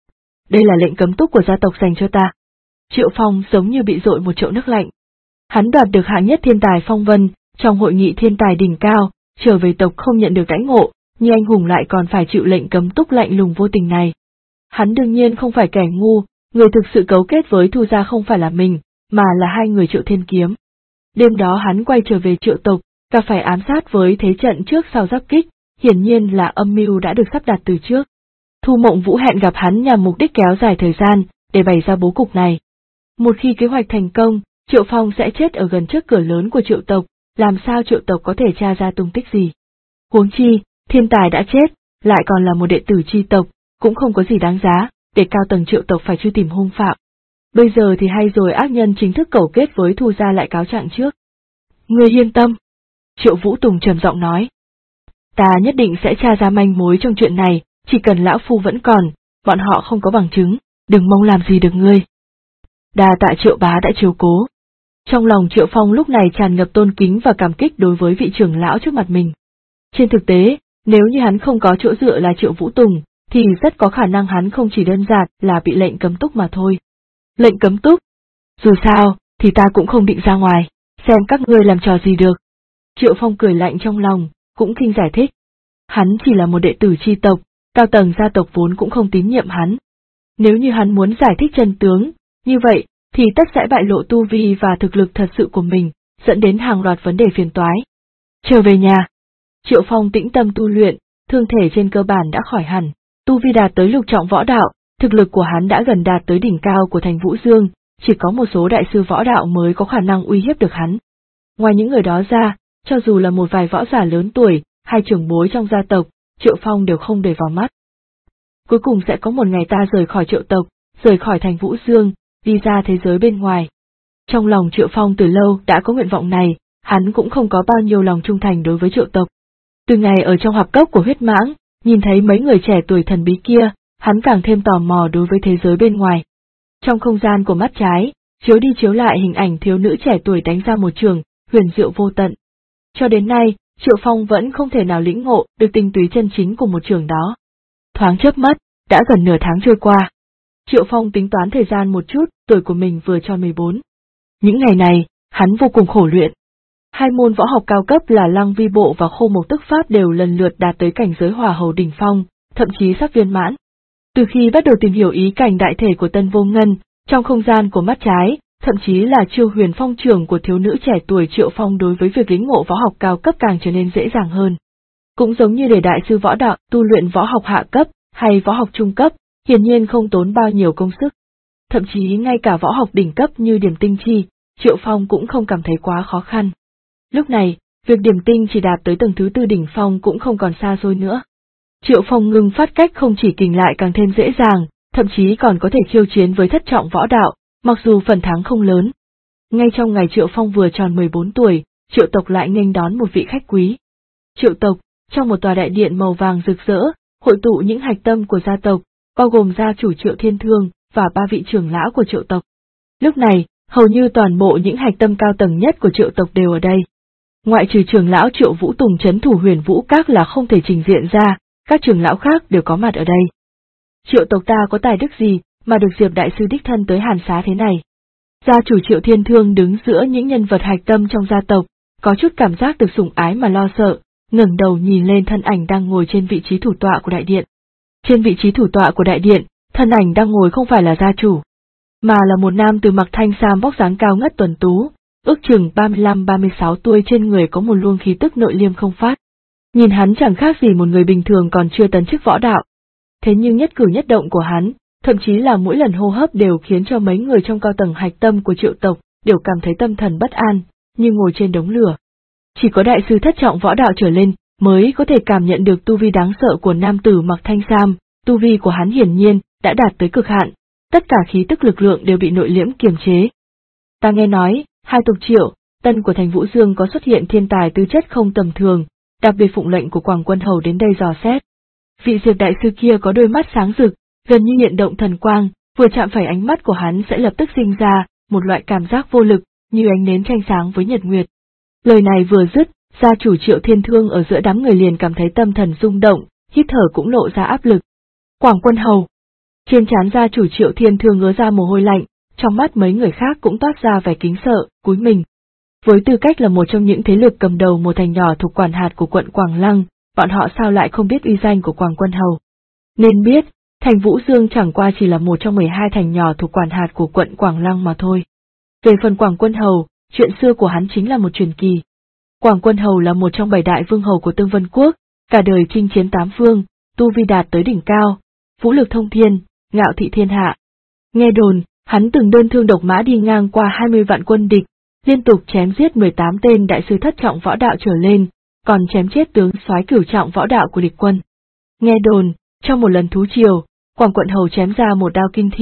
Speaker 1: Đây là lệnh cấm túc của gia tộc dành cho ta. Triệu Phong giống như bị dội một chậu nước lạnh. Hắn đoạt được hạng nhất thiên tài phong vân, trong hội nghị thiên tài đỉnh cao, trở về tộc không nhận được đãi ngộ, nhưng anh hùng lại còn phải chịu lệnh cấm túc lạnh lùng vô tình này. Hắn đương nhiên không phải kẻ ngu, người thực sự cấu kết với Thu gia không phải là mình, mà là hai người Triệu Thiên Kiếm. Đêm đó hắn quay trở về Triệu tộc, và phải ám sát với thế trận trước sau giáp kích, hiển nhiên là âm mưu đã được sắp đặt từ trước. Thu Mộng Vũ hẹn gặp hắn nhằm mục đích kéo dài thời gian, để bày ra bố cục này. Một khi kế hoạch thành công, Triệu Phong sẽ chết ở gần trước cửa lớn của Triệu tộc, làm sao Triệu tộc có thể tra ra tung tích gì. Huống chi, thiên tài đã chết, lại còn là một đệ tử chi tộc, cũng không có gì đáng giá, để cao tầng Triệu tộc phải truy tìm hung phạm. Bây giờ thì hay rồi, ác nhân chính thức cấu kết với Thu gia lại cáo trạng trước. Ngươi yên tâm. Triệu Vũ Tùng trầm giọng nói. Ta nhất định sẽ tra ra manh mối trong chuyện này, chỉ cần lão phu vẫn còn, bọn họ không có bằng chứng, đừng mong làm gì được ngươi. Đa tạ Triệu bá đã chiếu cố. Trong lòng Triệu Phong lúc này tràn ngập tôn kính và cảm kích đối với vị trưởng lão trước mặt mình. Trên thực tế, nếu như hắn không có chỗ dựa là Triệu Vũ Tùng, thì rất có khả năng hắn không chỉ đơn giản là bị lệnh cấm túc mà thôi. Lệnh cấm túc? Dù sao, thì ta cũng không định ra ngoài, xem các ngươi làm trò gì được. Triệu Phong cười lạnh trong lòng, cũng khinh giải thích. Hắn chỉ là một đệ tử chi tộc, cao tầng gia tộc vốn cũng không tín nhiệm hắn. Nếu như hắn muốn giải thích chân tướng, như vậy, thì tất sẽ bại lộ tu vi và thực lực thật sự của mình, dẫn đến hàng loạt vấn đề phiền toái. Trở về nhà, Triệu Phong tĩnh tâm tu luyện, thương thể trên cơ bản đã khỏi hẳn, tu vi đạt tới lục trọng võ đạo, thực lực của hắn đã gần đạt tới đỉnh cao của thành Vũ Dương, chỉ có một số đại sư võ đạo mới có khả năng uy hiếp được hắn. Ngoài những người đó ra, cho dù là một vài võ giả lớn tuổi, hay trưởng bối trong gia tộc, Triệu Phong đều không để vào mắt. Cuối cùng sẽ có một ngày ta rời khỏi Triệu tộc, rời khỏi thành Vũ Dương, đi ra thế giới bên ngoài. Trong lòng Triệu Phong từ lâu đã có nguyện vọng này, hắn cũng không có bao nhiêu lòng trung thành đối với Triệu tộc. Từ ngày ở trong hạp cốc của huyết mãng, nhìn thấy mấy người trẻ tuổi thần bí kia, hắn càng thêm tò mò đối với thế giới bên ngoài. Trong không gian của mắt trái, chiếu đi chiếu lại hình ảnh thiếu nữ trẻ tuổi đánh ra một trường, huyền diệu vô tận. Cho đến nay, Triệu Phong vẫn không thể nào lĩnh ngộ được tinh túy chân chính của một trường đó. Thoáng chớp mắt, đã gần nửa tháng trôi qua. Triệu Phong tính toán thời gian một chút, tuổi của mình vừa tròn 14. Những ngày này, hắn vô cùng khổ luyện. Hai môn võ học cao cấp là Lăng Vi Bộ và Khô Mộc Tức Pháp đều lần lượt đạt tới cảnh giới hỏa hầu đỉnh phong, thậm chí sắp viên mãn. Từ khi bắt đầu tìm hiểu ý cảnh đại thể của Tân Vô Ngân, trong không gian của mắt trái, thậm chí là chiêu huyền phong trường của thiếu nữ trẻ tuổi, Triệu Phong đối với việc lĩnh ngộ võ học cao cấp càng trở nên dễ dàng hơn. Cũng giống như để đại sư võ đạo tu luyện võ học hạ cấp hay võ học trung cấp, hiển nhiên không tốn bao nhiêu công sức. Thậm chí ngay cả võ học đỉnh cấp như điểm tinh chi, Triệu Phong cũng không cảm thấy quá khó khăn. Lúc này, việc điểm tinh chỉ đạt tới tầng thứ 4 đỉnh phong cũng không còn xa xôi nữa. Triệu Phong ngừng phát cách không chỉ kình lại càng thêm dễ dàng, thậm chí còn có thể khiêu chiến với thất trọng võ đạo, mặc dù phần thắng không lớn. Ngay trong ngày Triệu Phong vừa tròn 14 tuổi, Triệu tộc lại nghênh đón một vị khách quý. Triệu tộc, trong một tòa đại điện màu vàng rực rỡ, hội tụ những hạch tâm của gia tộc, bao gồm gia chủ Triệu Thiên Thương và 3 vị trưởng lão của Triệu tộc. Lúc này, hầu như toàn bộ những hạch tâm cao tầng nhất của Triệu tộc đều ở đây. Ngoại trừ trưởng lão Triệu Vũ Tùng trấn thủ Huyền Vũ Các là không thể trình diện ra, các trưởng lão khác đều có mặt ở đây. Triệu tộc ta có tài đức gì mà được Diệp đại sư đích thân tới hàn xá thế này? Gia chủ Triệu Thiên Thương đứng giữa những nhân vật hạch tâm trong gia tộc, có chút cảm giác được sủng ái mà lo sợ, ngẩng đầu nhìn lên thân ảnh đang ngồi trên vị trí thủ tọa của đại điện. Trên vị trí thủ tọa của đại điện, thân ảnh đang ngồi không phải là gia chủ, mà là một nam tử mặc thanh sam vóc dáng cao ngất tuấn tú, ước chừng 35-36 tuổi, trên người có một luồng khí tức nội liêm không phát. Nhìn hắn chẳng khác gì một người bình thường còn chưa tấn chức võ đạo. Thế nhưng nhất cử nhất động của hắn, thậm chí là mỗi lần hô hấp đều khiến cho mấy người trong cao tầng hạch tâm của Triệu tộc đều cảm thấy tâm thần bất an, như ngồi trên đống lửa. Chỉ có đại sư thất trọng võ đạo trở lên mới có thể cảm nhận được tu vi đáng sợ của nam tử mặc thanh sam, tu vi của hắn hiển nhiên đã đạt tới cực hạn, tất cả khí tức lực lượng đều bị nội liễm kiềm chế. Ta nghe nói, hai tộc Triệu, Tân của thành Vũ Dương có xuất hiện thiên tài tư chất không tầm thường, đặc biệt phụng lệnh của Quảng Quân Hầu đến đây dò xét. Vị Diệp đại sư kia có đôi mắt sáng rực, gần như hiện động thần quang, vừa chạm phải ánh mắt của hắn sẽ lập tức sinh ra một loại cảm giác vô lực, như ánh nến tranh sáng với nhật nguyệt. Lời này vừa dứt, gia chủ Triệu Thiên Thương ở giữa đám người liền cảm thấy tâm thần rung động, hít thở cũng lộ ra áp lực. Quảng Quân Hầu. Trên trán gia chủ Triệu Thiên Thương ngứa ra mồ hôi lạnh, trong mắt mấy người khác cũng toát ra vẻ kính sợ, cúi mình. Với tư cách là một trong những thế lực cầm đầu một thành nhỏ thuộc quản hạt của quận Quảng Lăng, bọn họ sao lại không biết uy danh của Quảng Quân Hầu. Nên biết, thành Vũ Dương chẳng qua chỉ là một trong 12 thành nhỏ thuộc quản hạt của quận Quảng Lăng mà thôi. Về phần Quảng Quân Hầu, chuyện xưa của hắn chính là một truyền kỳ. Quảng Quân Hầu là một trong 7 đại vương hầu của Tương Vân Quốc, cả đời chinh chiến 8 phương, tu vi đạt tới đỉnh cao, vũ lực thông thiên, ngạo thị thiên hạ. Nghe đồn, hắn từng đơn thương độc mã đi ngang qua 20 vạn quân địch, liên tục chém giết 18 tên đại sư thất trọng võ đạo trở lên, còn chém chết tướng soái cửu trọng võ đạo của địch quân. Nghe đồn, trong một lần thú triều, Quảng Quận Hầu chém ra một đao kinh thiên,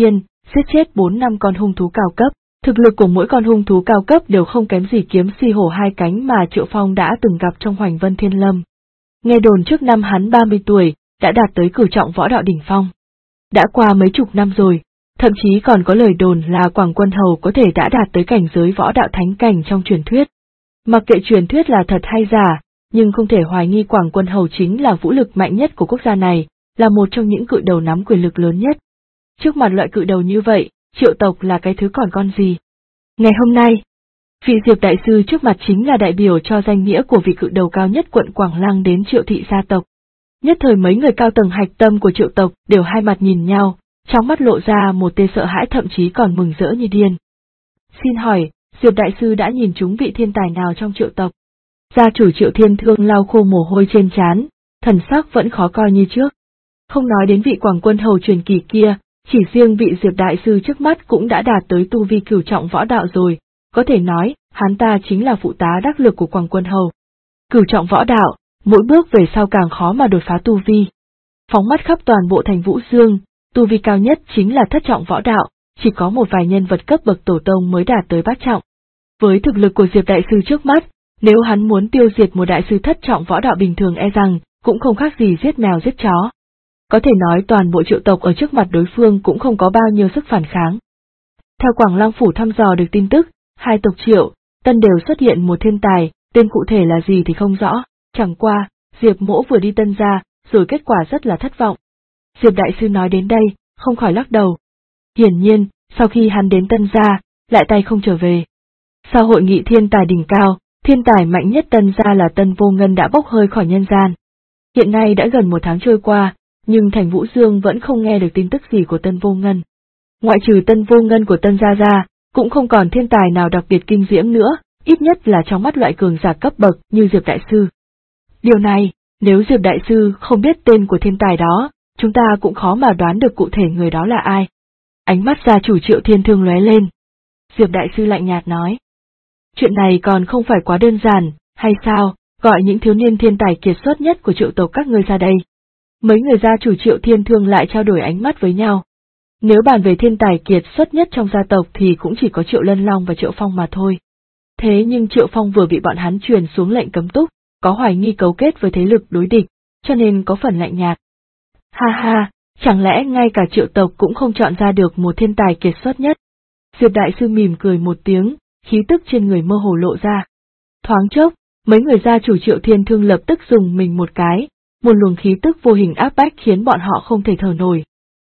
Speaker 1: giết chết 4-5 con hung thú cao cấp. Thực lực của mỗi con hung thú cao cấp đều không kém gì kiếm si hổ hai cánh mà Triệu Phong đã từng gặp trong Hoành Vân Thiên Lâm. Nghe đồn trước năm hắn 30 tuổi, đã đạt tới cửu trọng võ đạo đỉnh phong. Đã qua mấy chục năm rồi, thậm chí còn có lời đồn là Quảng Quân Hầu có thể đã đạt tới cảnh giới võ đạo thánh cảnh trong truyền thuyết. Mặc kệ truyền thuyết là thật hay giả, nhưng không thể hoài nghi Quảng Quân Hầu chính là vũ lực mạnh nhất của quốc gia này, là một trong những cự đầu nắm quyền lực lớn nhất. Trước mặt loại cự đầu như vậy, Triệu tộc là cái thứ còn con gì? Ngày hôm nay, vị Diệp đại sư trước mặt chính là đại biểu cho danh nghĩa của vị cự đầu cao nhất quận Quảng Lăng đến Triệu thị gia tộc. Nhất thời mấy người cao tầng hạch tâm của Triệu tộc đều hai mặt nhìn nhau, trong mắt lộ ra một tia sợ hãi thậm chí còn mừng rỡ như điên. Xin hỏi, Diệp đại sư đã nhìn trúng vị thiên tài nào trong Triệu tộc? Gia chủ Triệu Thiên Thương lau khô mồ hôi trên trán, thần sắc vẫn khó coi như trước. Không nói đến vị Quảng Quân Hầu truyền kỳ kia, chỉ riêng vị Diệp đại sư trước mắt cũng đã đạt tới tu vi cửu trọng võ đạo rồi, có thể nói, hắn ta chính là phụ tá đắc lực của Quảng Quân Hầu. Cửu trọng võ đạo, mỗi bước về sau càng khó mà đột phá tu vi. Phóng mắt khắp toàn bộ thành Vũ Dương, tu vi cao nhất chính là thất trọng võ đạo, chỉ có một vài nhân vật cấp bậc tổ tông mới đạt tới bát trọng. Với thực lực của Diệp đại sư trước mắt, nếu hắn muốn tiêu diệt một đại sư thất trọng võ đạo bình thường e rằng, cũng không khác gì giết mèo giết chó. Có thể nói toàn bộ Triệu tộc ở trước mặt đối phương cũng không có bao nhiêu sức phản kháng. Theo Quảng Lăng Phủ thăm dò được tin tức, hai tộc Triệu, Tân đều xuất hiện một thiên tài, tên cụ thể là gì thì không rõ, chẳng qua, Diệp Mỗ vừa đi Tân ra, rồi kết quả rất là thất vọng. Diệp đại sư nói đến đây, không khỏi lắc đầu. Hiển nhiên, sau khi hắn đến Tân gia, lại tay không trở về. Sau hội nghị thiên tài đỉnh cao, thiên tài mạnh nhất Tân gia là Tân Vô Ngân đã bốc hơi khỏi nhân gian. Hiện nay đã gần 1 tháng trôi qua, nhưng thành Vũ Dương vẫn không nghe được tin tức gì của Tân Vô Ngân. Ngoại trừ Tân Vô Ngân của Tân gia ra, cũng không còn thiên tài nào đặc biệt kinh diễm nữa, ít nhất là trong mắt loại cường giả cấp bậc như Diệp đại sư. Điều này, nếu Diệp đại sư không biết tên của thiên tài đó, chúng ta cũng khó mà đoán được cụ thể người đó là ai. Ánh mắt gia chủ Triệu Thiên Thương lóe lên. Diệp đại sư lạnh nhạt nói. Chuyện này còn không phải quá đơn giản, hay sao, gọi những thiếu niên thiên tài kiệt xuất nhất của Triệu tộc các ngươi ra đây. Mấy người gia chủ Triệu Thiên Thương lại trao đổi ánh mắt với nhau. Nếu bàn về thiên tài kiệt xuất nhất trong gia tộc thì cũng chỉ có Triệu Lân Long và Triệu Phong mà thôi. Thế nhưng Triệu Phong vừa bị bọn hắn truyền xuống lệnh cấm túc, có hoài nghi cấu kết với thế lực đối địch, cho nên có phần lạnh nhạt. Ha ha, chẳng lẽ ngay cả Triệu tộc cũng không chọn ra được một thiên tài kiệt xuất nhất? Diệp đại sư mỉm cười một tiếng, khí tức trên người mơ hồ lộ ra. Thoáng chốc, mấy người gia chủ Triệu Thiên Thương lập tức dùng mình một cái, một luồng khí tức vô hình áp bách khiến bọn họ không thể thở nổi.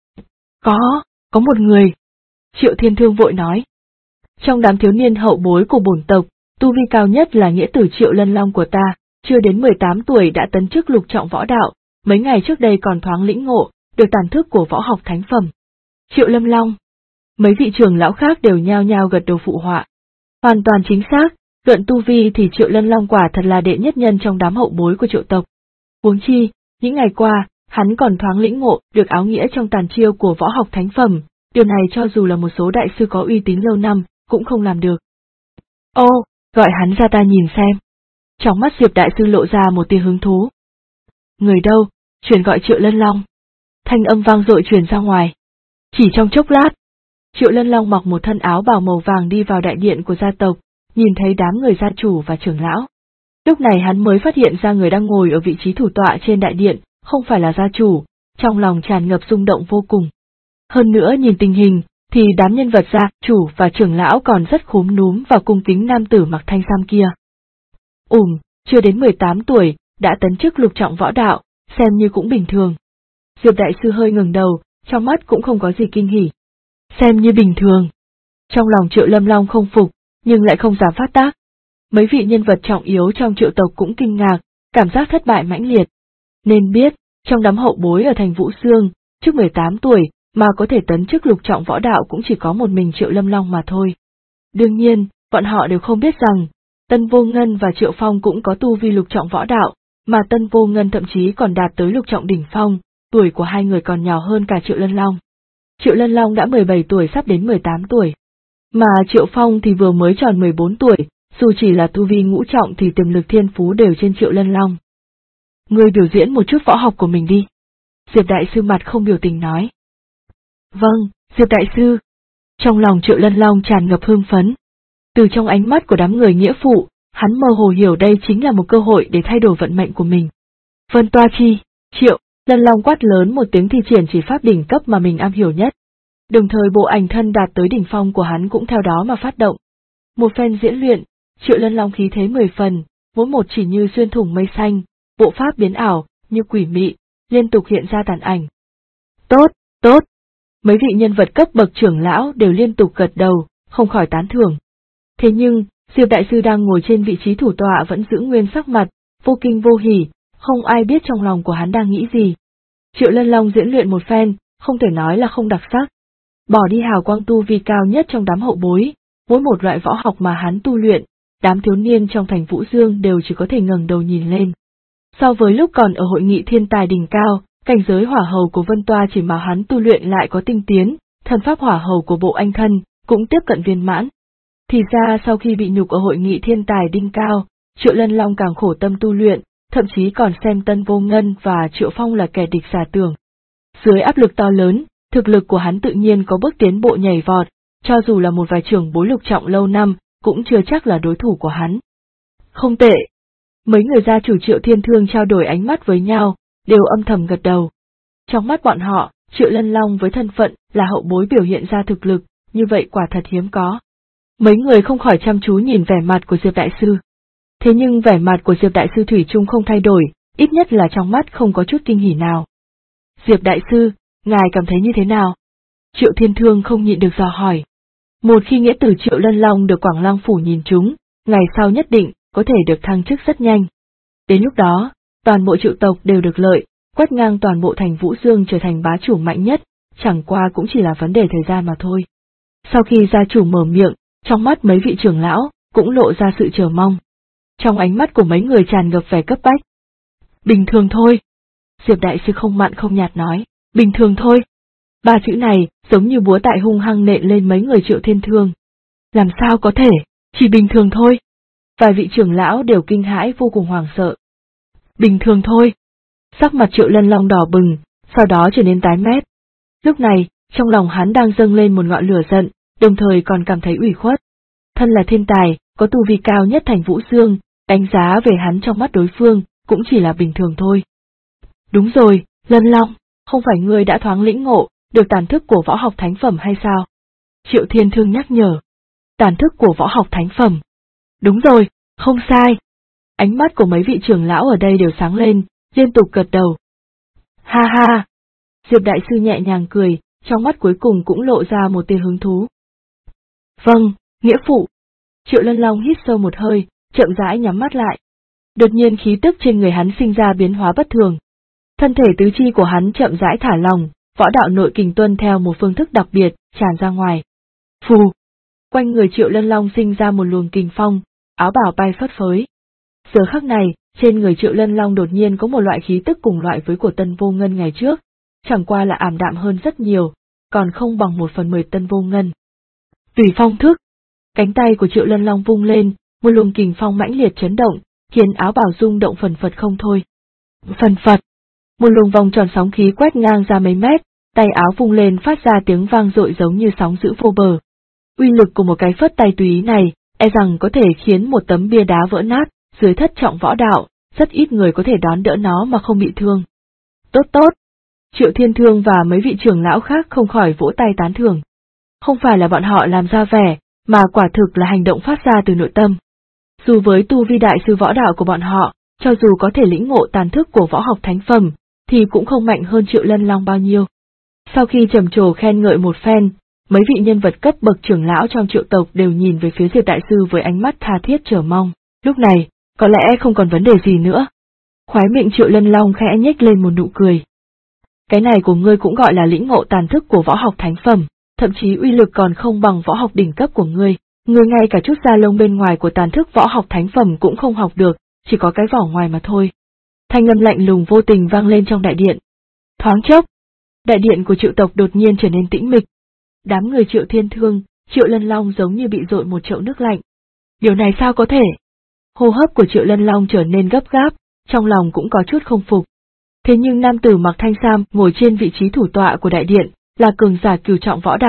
Speaker 1: Có một người. Triệu Thiên Thương vội nói. Trong đám thiếu niên hậu bối của bổn tộc, tu vi cao nhất là nghĩa tử Triệu Lân Long của ta, chưa đến 18 tuổi đã tấn chức lục trọng võ đạo, mấy ngày trước đây còn thoáng lĩnh ngộ, được tàn thức của võ học thánh phẩm. Triệu Lâm Long. Mấy vị trưởng lão khác đều nhao nhao gật đầu phụ họa. Hoàn toàn chính xác, luận tu vi thì Triệu Lân Long quả thật là đệ nhất nhân trong đám hậu bối của Triệu tộc. Huống chi, những ngày qua, hắn còn thoáng lĩnh ngộ được áo nghĩa trong tàn chiêu của võ học thánh phẩm, điều này cho dù là một số đại sư có uy tín lâu năm, cũng không làm được. Ô, gọi hắn ra ta nhìn xem. Trong mắt Diệp đại sư lộ ra một tia hứng thú. Người đâu, truyền gọi Triệu Lân Long. Thanh âm vang dội truyền ra ngoài. Chỉ trong chốc lát, Triệu Lân Long mặc một thân áo bào màu vàng đi vào đại điện của gia tộc, nhìn thấy đám người gia chủ và trưởng lão. Lúc này hắn mới phát hiện ra người đang ngồi ở vị trí thủ tọa trên đại điện, không phải là gia chủ, trong lòng tràn ngập rung động vô cùng. Hơn nữa nhìn tình hình, thì đám nhân vật gia chủ và trưởng lão còn rất khúm núm và cung kính nam tử mặc thanh sam kia. Chưa đến 18 tuổi, đã tấn chức lục trọng võ đạo, xem như cũng bình thường. Diệp đại sư hơi ngừng đầu, trong mắt cũng không có gì kinh hỉ. Xem như bình thường. Trong lòng Triệu Lâm Long không phục, nhưng lại không dám phát tác. Mấy vị nhân vật trọng yếu trong Triệu tộc cũng kinh ngạc, cảm giác thất bại mãnh liệt. Nên biết, trong đám hậu bối ở thành Vũ Dương, trước 18 tuổi, mà có thể tấn chức lục trọng võ đạo cũng chỉ có một mình Triệu Lâm Long mà thôi. Đương nhiên, bọn họ đều không biết rằng, Tân Vô Ngân và Triệu Phong cũng có tu vi lục trọng võ đạo, mà Tân Vô Ngân thậm chí còn đạt tới lục trọng đỉnh phong, tuổi của hai người còn nhỏ hơn cả Triệu Lân Long. Triệu Lân Long đã 17 tuổi sắp đến 18 tuổi. Mà Triệu Phong thì vừa mới tròn 14 tuổi, dù chỉ là tu vi ngũ trọng thì tiềm lực thiên phú đều trên Triệu Lân Long. Ngươi biểu diễn một chút võ học của mình đi. Diệp đại sư mặt không biểu tình nói. Vâng, Diệp đại sư, Trong lòng Triệu Lân Long tràn ngập hưng phấn. Từ trong ánh mắt của đám người nghĩa phụ, hắn mơ hồ hiểu đây chính là một cơ hội để thay đổi vận mệnh của mình. Vân Toa Chi, Triệu Lân Long quát lớn một tiếng thi triển chỉ pháp đỉnh cấp mà mình am hiểu nhất. Đồng thời bộ ảnh thân đạt tới đỉnh phong của hắn cũng theo đó mà phát động. Một phen diễn luyện, Triệu Lân Long khí thế 10 phần, mỗi một chỉ như xuyên thủng mây xanh, bộ pháp biến ảo, như quỷ mị, liên tục hiện ra tàn ảnh. Tốt, tốt! Mấy vị nhân vật cấp bậc trưởng lão đều liên tục gật đầu, không khỏi tán thưởng. Thế nhưng, Diệp Đại Sư đang ngồi trên vị trí thủ tọa vẫn giữ nguyên sắc mặt, vô kinh vô hỉ, không ai biết trong lòng của hắn đang nghĩ gì. Triệu Lân Long diễn luyện một phen, không thể nói là không đặc sắc. Bỏ đi hào quang tu vi cao nhất trong đám hậu bối, mỗi một loại võ học mà hắn tu luyện, đám thiếu niên trong thành Vũ Dương đều chỉ có thể ngẩng đầu nhìn lên. So với lúc còn ở hội nghị thiên tài đỉnh cao, cảnh giới hỏa hầu của Vân Toa chỉ mà hắn tu luyện lại có tinh tiến, thần pháp hỏa hầu của bộ anh thân cũng tiếp cận viên mãn. Thì ra sau khi bị nhục ở hội nghị thiên tài đỉnh cao, Triệu Lân Long càng khổ tâm tu luyện, thậm chí còn xem Tân Vô Ngân và Triệu Phong là kẻ địch giả tưởng. Dưới áp lực to lớn, thực lực của hắn tự nhiên có bước tiến bộ nhảy vọt, cho dù là một vài trưởng bối lục trọng lâu năm, cũng chưa chắc là đối thủ của hắn. Không tệ. Mấy người gia chủ Triệu Thiên Thương trao đổi ánh mắt với nhau, đều âm thầm gật đầu. Trong mắt bọn họ, Triệu Lân Long với thân phận là hậu bối biểu hiện ra thực lực, như vậy quả thật hiếm có. Mấy người không khỏi chăm chú nhìn vẻ mặt của Diệp Đại Sư. Thế nhưng vẻ mặt của Diệp Đại Sư thủy chung không thay đổi, ít nhất là trong mắt không có chút kinh hỉ nào. Diệp Đại Sư, ngài cảm thấy như thế nào? Triệu Thiên Thương không nhịn được dò hỏi. Một khi nghĩa tử Triệu Lân Long được Quảng Lăng Phủ nhìn trúng, ngày sau nhất định có thể được thăng chức rất nhanh. Đến lúc đó, toàn bộ Triệu tộc đều được lợi, quét ngang toàn bộ thành Vũ Dương trở thành bá chủ mạnh nhất, chẳng qua cũng chỉ là vấn đề thời gian mà thôi. Sau khi gia chủ mở miệng, trong mắt mấy vị trưởng lão cũng lộ ra sự chờ mong. Trong ánh mắt của mấy người tràn ngập vẻ cấp bách. Bình thường thôi. Diệp Đại Sư không mặn không nhạt nói, bình thường thôi. Ba chữ này giống như búa tại hung hăng nện lên mấy người Triệu Thiên Thương. Làm sao có thể, chỉ bình thường thôi. Vài vị trưởng lão đều kinh hãi vô cùng hoảng sợ. Bình thường thôi. Sắc mặt Triệu Lân Long đỏ bừng, sau đó trở nên tái mét. Lúc này, trong lòng hắn đang dâng lên một ngọn lửa giận, đồng thời còn cảm thấy ủy khuất. Thân là thiên tài, có tu vi cao nhất thành Vũ Dương, đánh giá về hắn trong mắt đối phương, cũng chỉ là bình thường thôi. Đúng rồi, Lân Long, không phải ngươi đã thoáng lĩnh ngộ, được tàn thức của võ học thánh phẩm hay sao? Triệu Thiên Thương nhắc nhở. Tàn thức của võ học thánh phẩm. Đúng rồi, không sai. Ánh mắt của mấy vị trưởng lão ở đây đều sáng lên, liên tục gật đầu. Ha ha! Diệp Đại Sư nhẹ nhàng cười, trong mắt cuối cùng cũng lộ ra một tia hứng thú. Vâng, nghĩa phụ. Triệu Lân Long hít sâu một hơi, chậm rãi nhắm mắt lại. Đột nhiên khí tức trên người hắn sinh ra biến hóa bất thường. Thân thể tứ chi của hắn chậm rãi thả lỏng, võ đạo nội kình tuân theo một phương thức đặc biệt, tràn ra ngoài. Phù! Quanh người Triệu Lân Long sinh ra một luồng kình phong, áo bào bay phất phới. Giờ khắc này, trên người Triệu Lân Long đột nhiên có một loại khí tức cùng loại với của Tân Vô Ngân ngày trước, chẳng qua là ảm đạm hơn rất nhiều, còn không bằng 1/10 Tân Vô Ngân. Tùy phong thức! Cánh tay của Triệu Lân Long vung lên, một luồng kình phong mãnh liệt chấn động, khiến áo bào rung động phần phật không thôi. Phần phật! Một luồng vòng tròn sóng khí quét ngang ra mấy mét, tay áo vung lên phát ra tiếng vang dội giống như sóng dữ vô bờ. Uy lực của một cái phất tay tùy ý này, e rằng có thể khiến một tấm bia đá vỡ nát, dưới thất trọng võ đạo, rất ít người có thể đón đỡ nó mà không bị thương. Tốt tốt! Triệu Thiên Thương và mấy vị trưởng lão khác không khỏi vỗ tay tán thưởng. Không phải là bọn họ làm ra vẻ, mà quả thực là hành động phát ra từ nội tâm. Dù với tu vi đại sư võ đạo của bọn họ, cho dù có thể lĩnh ngộ tàn thức của võ học thánh phẩm, thì cũng không mạnh hơn Triệu Lân Long bao nhiêu. Sau khi trầm trồ khen ngợi một phen, mấy vị nhân vật cấp bậc trưởng lão trong Triệu tộc đều nhìn về phía Diệp Đại Sư với ánh mắt tha thiết chờ mong. Lúc này, có lẽ không còn vấn đề gì nữa. Khóe miệng Triệu Lân Long khẽ nhếch lên một nụ cười. Cái này của ngươi cũng gọi là lĩnh ngộ tàn thức của võ học thánh phẩm, thậm chí uy lực còn không bằng võ học đỉnh cấp của ngươi. Ngươi ngay cả chút da lông bên ngoài của tàn thức võ học thánh phẩm cũng không học được, chỉ có cái vỏ ngoài mà thôi. Thanh âm lạnh lùng vô tình vang lên trong đại điện. Thoáng chốc, đại điện của Triệu tộc đột nhiên trở nên tĩnh mịch. Đám người Triệu Thiên Thương, Triệu Lân Long giống như bị dội một chậu nước lạnh. Điều này sao có thể? Hô hấp của Triệu Lân Long trở nên gấp gáp, trong lòng cũng có chút không phục. Thế nhưng nam tử mặc thanh sam ngồi trên vị trí thủ tọa của đại điện, là cường giả cửu trọng võ đạo,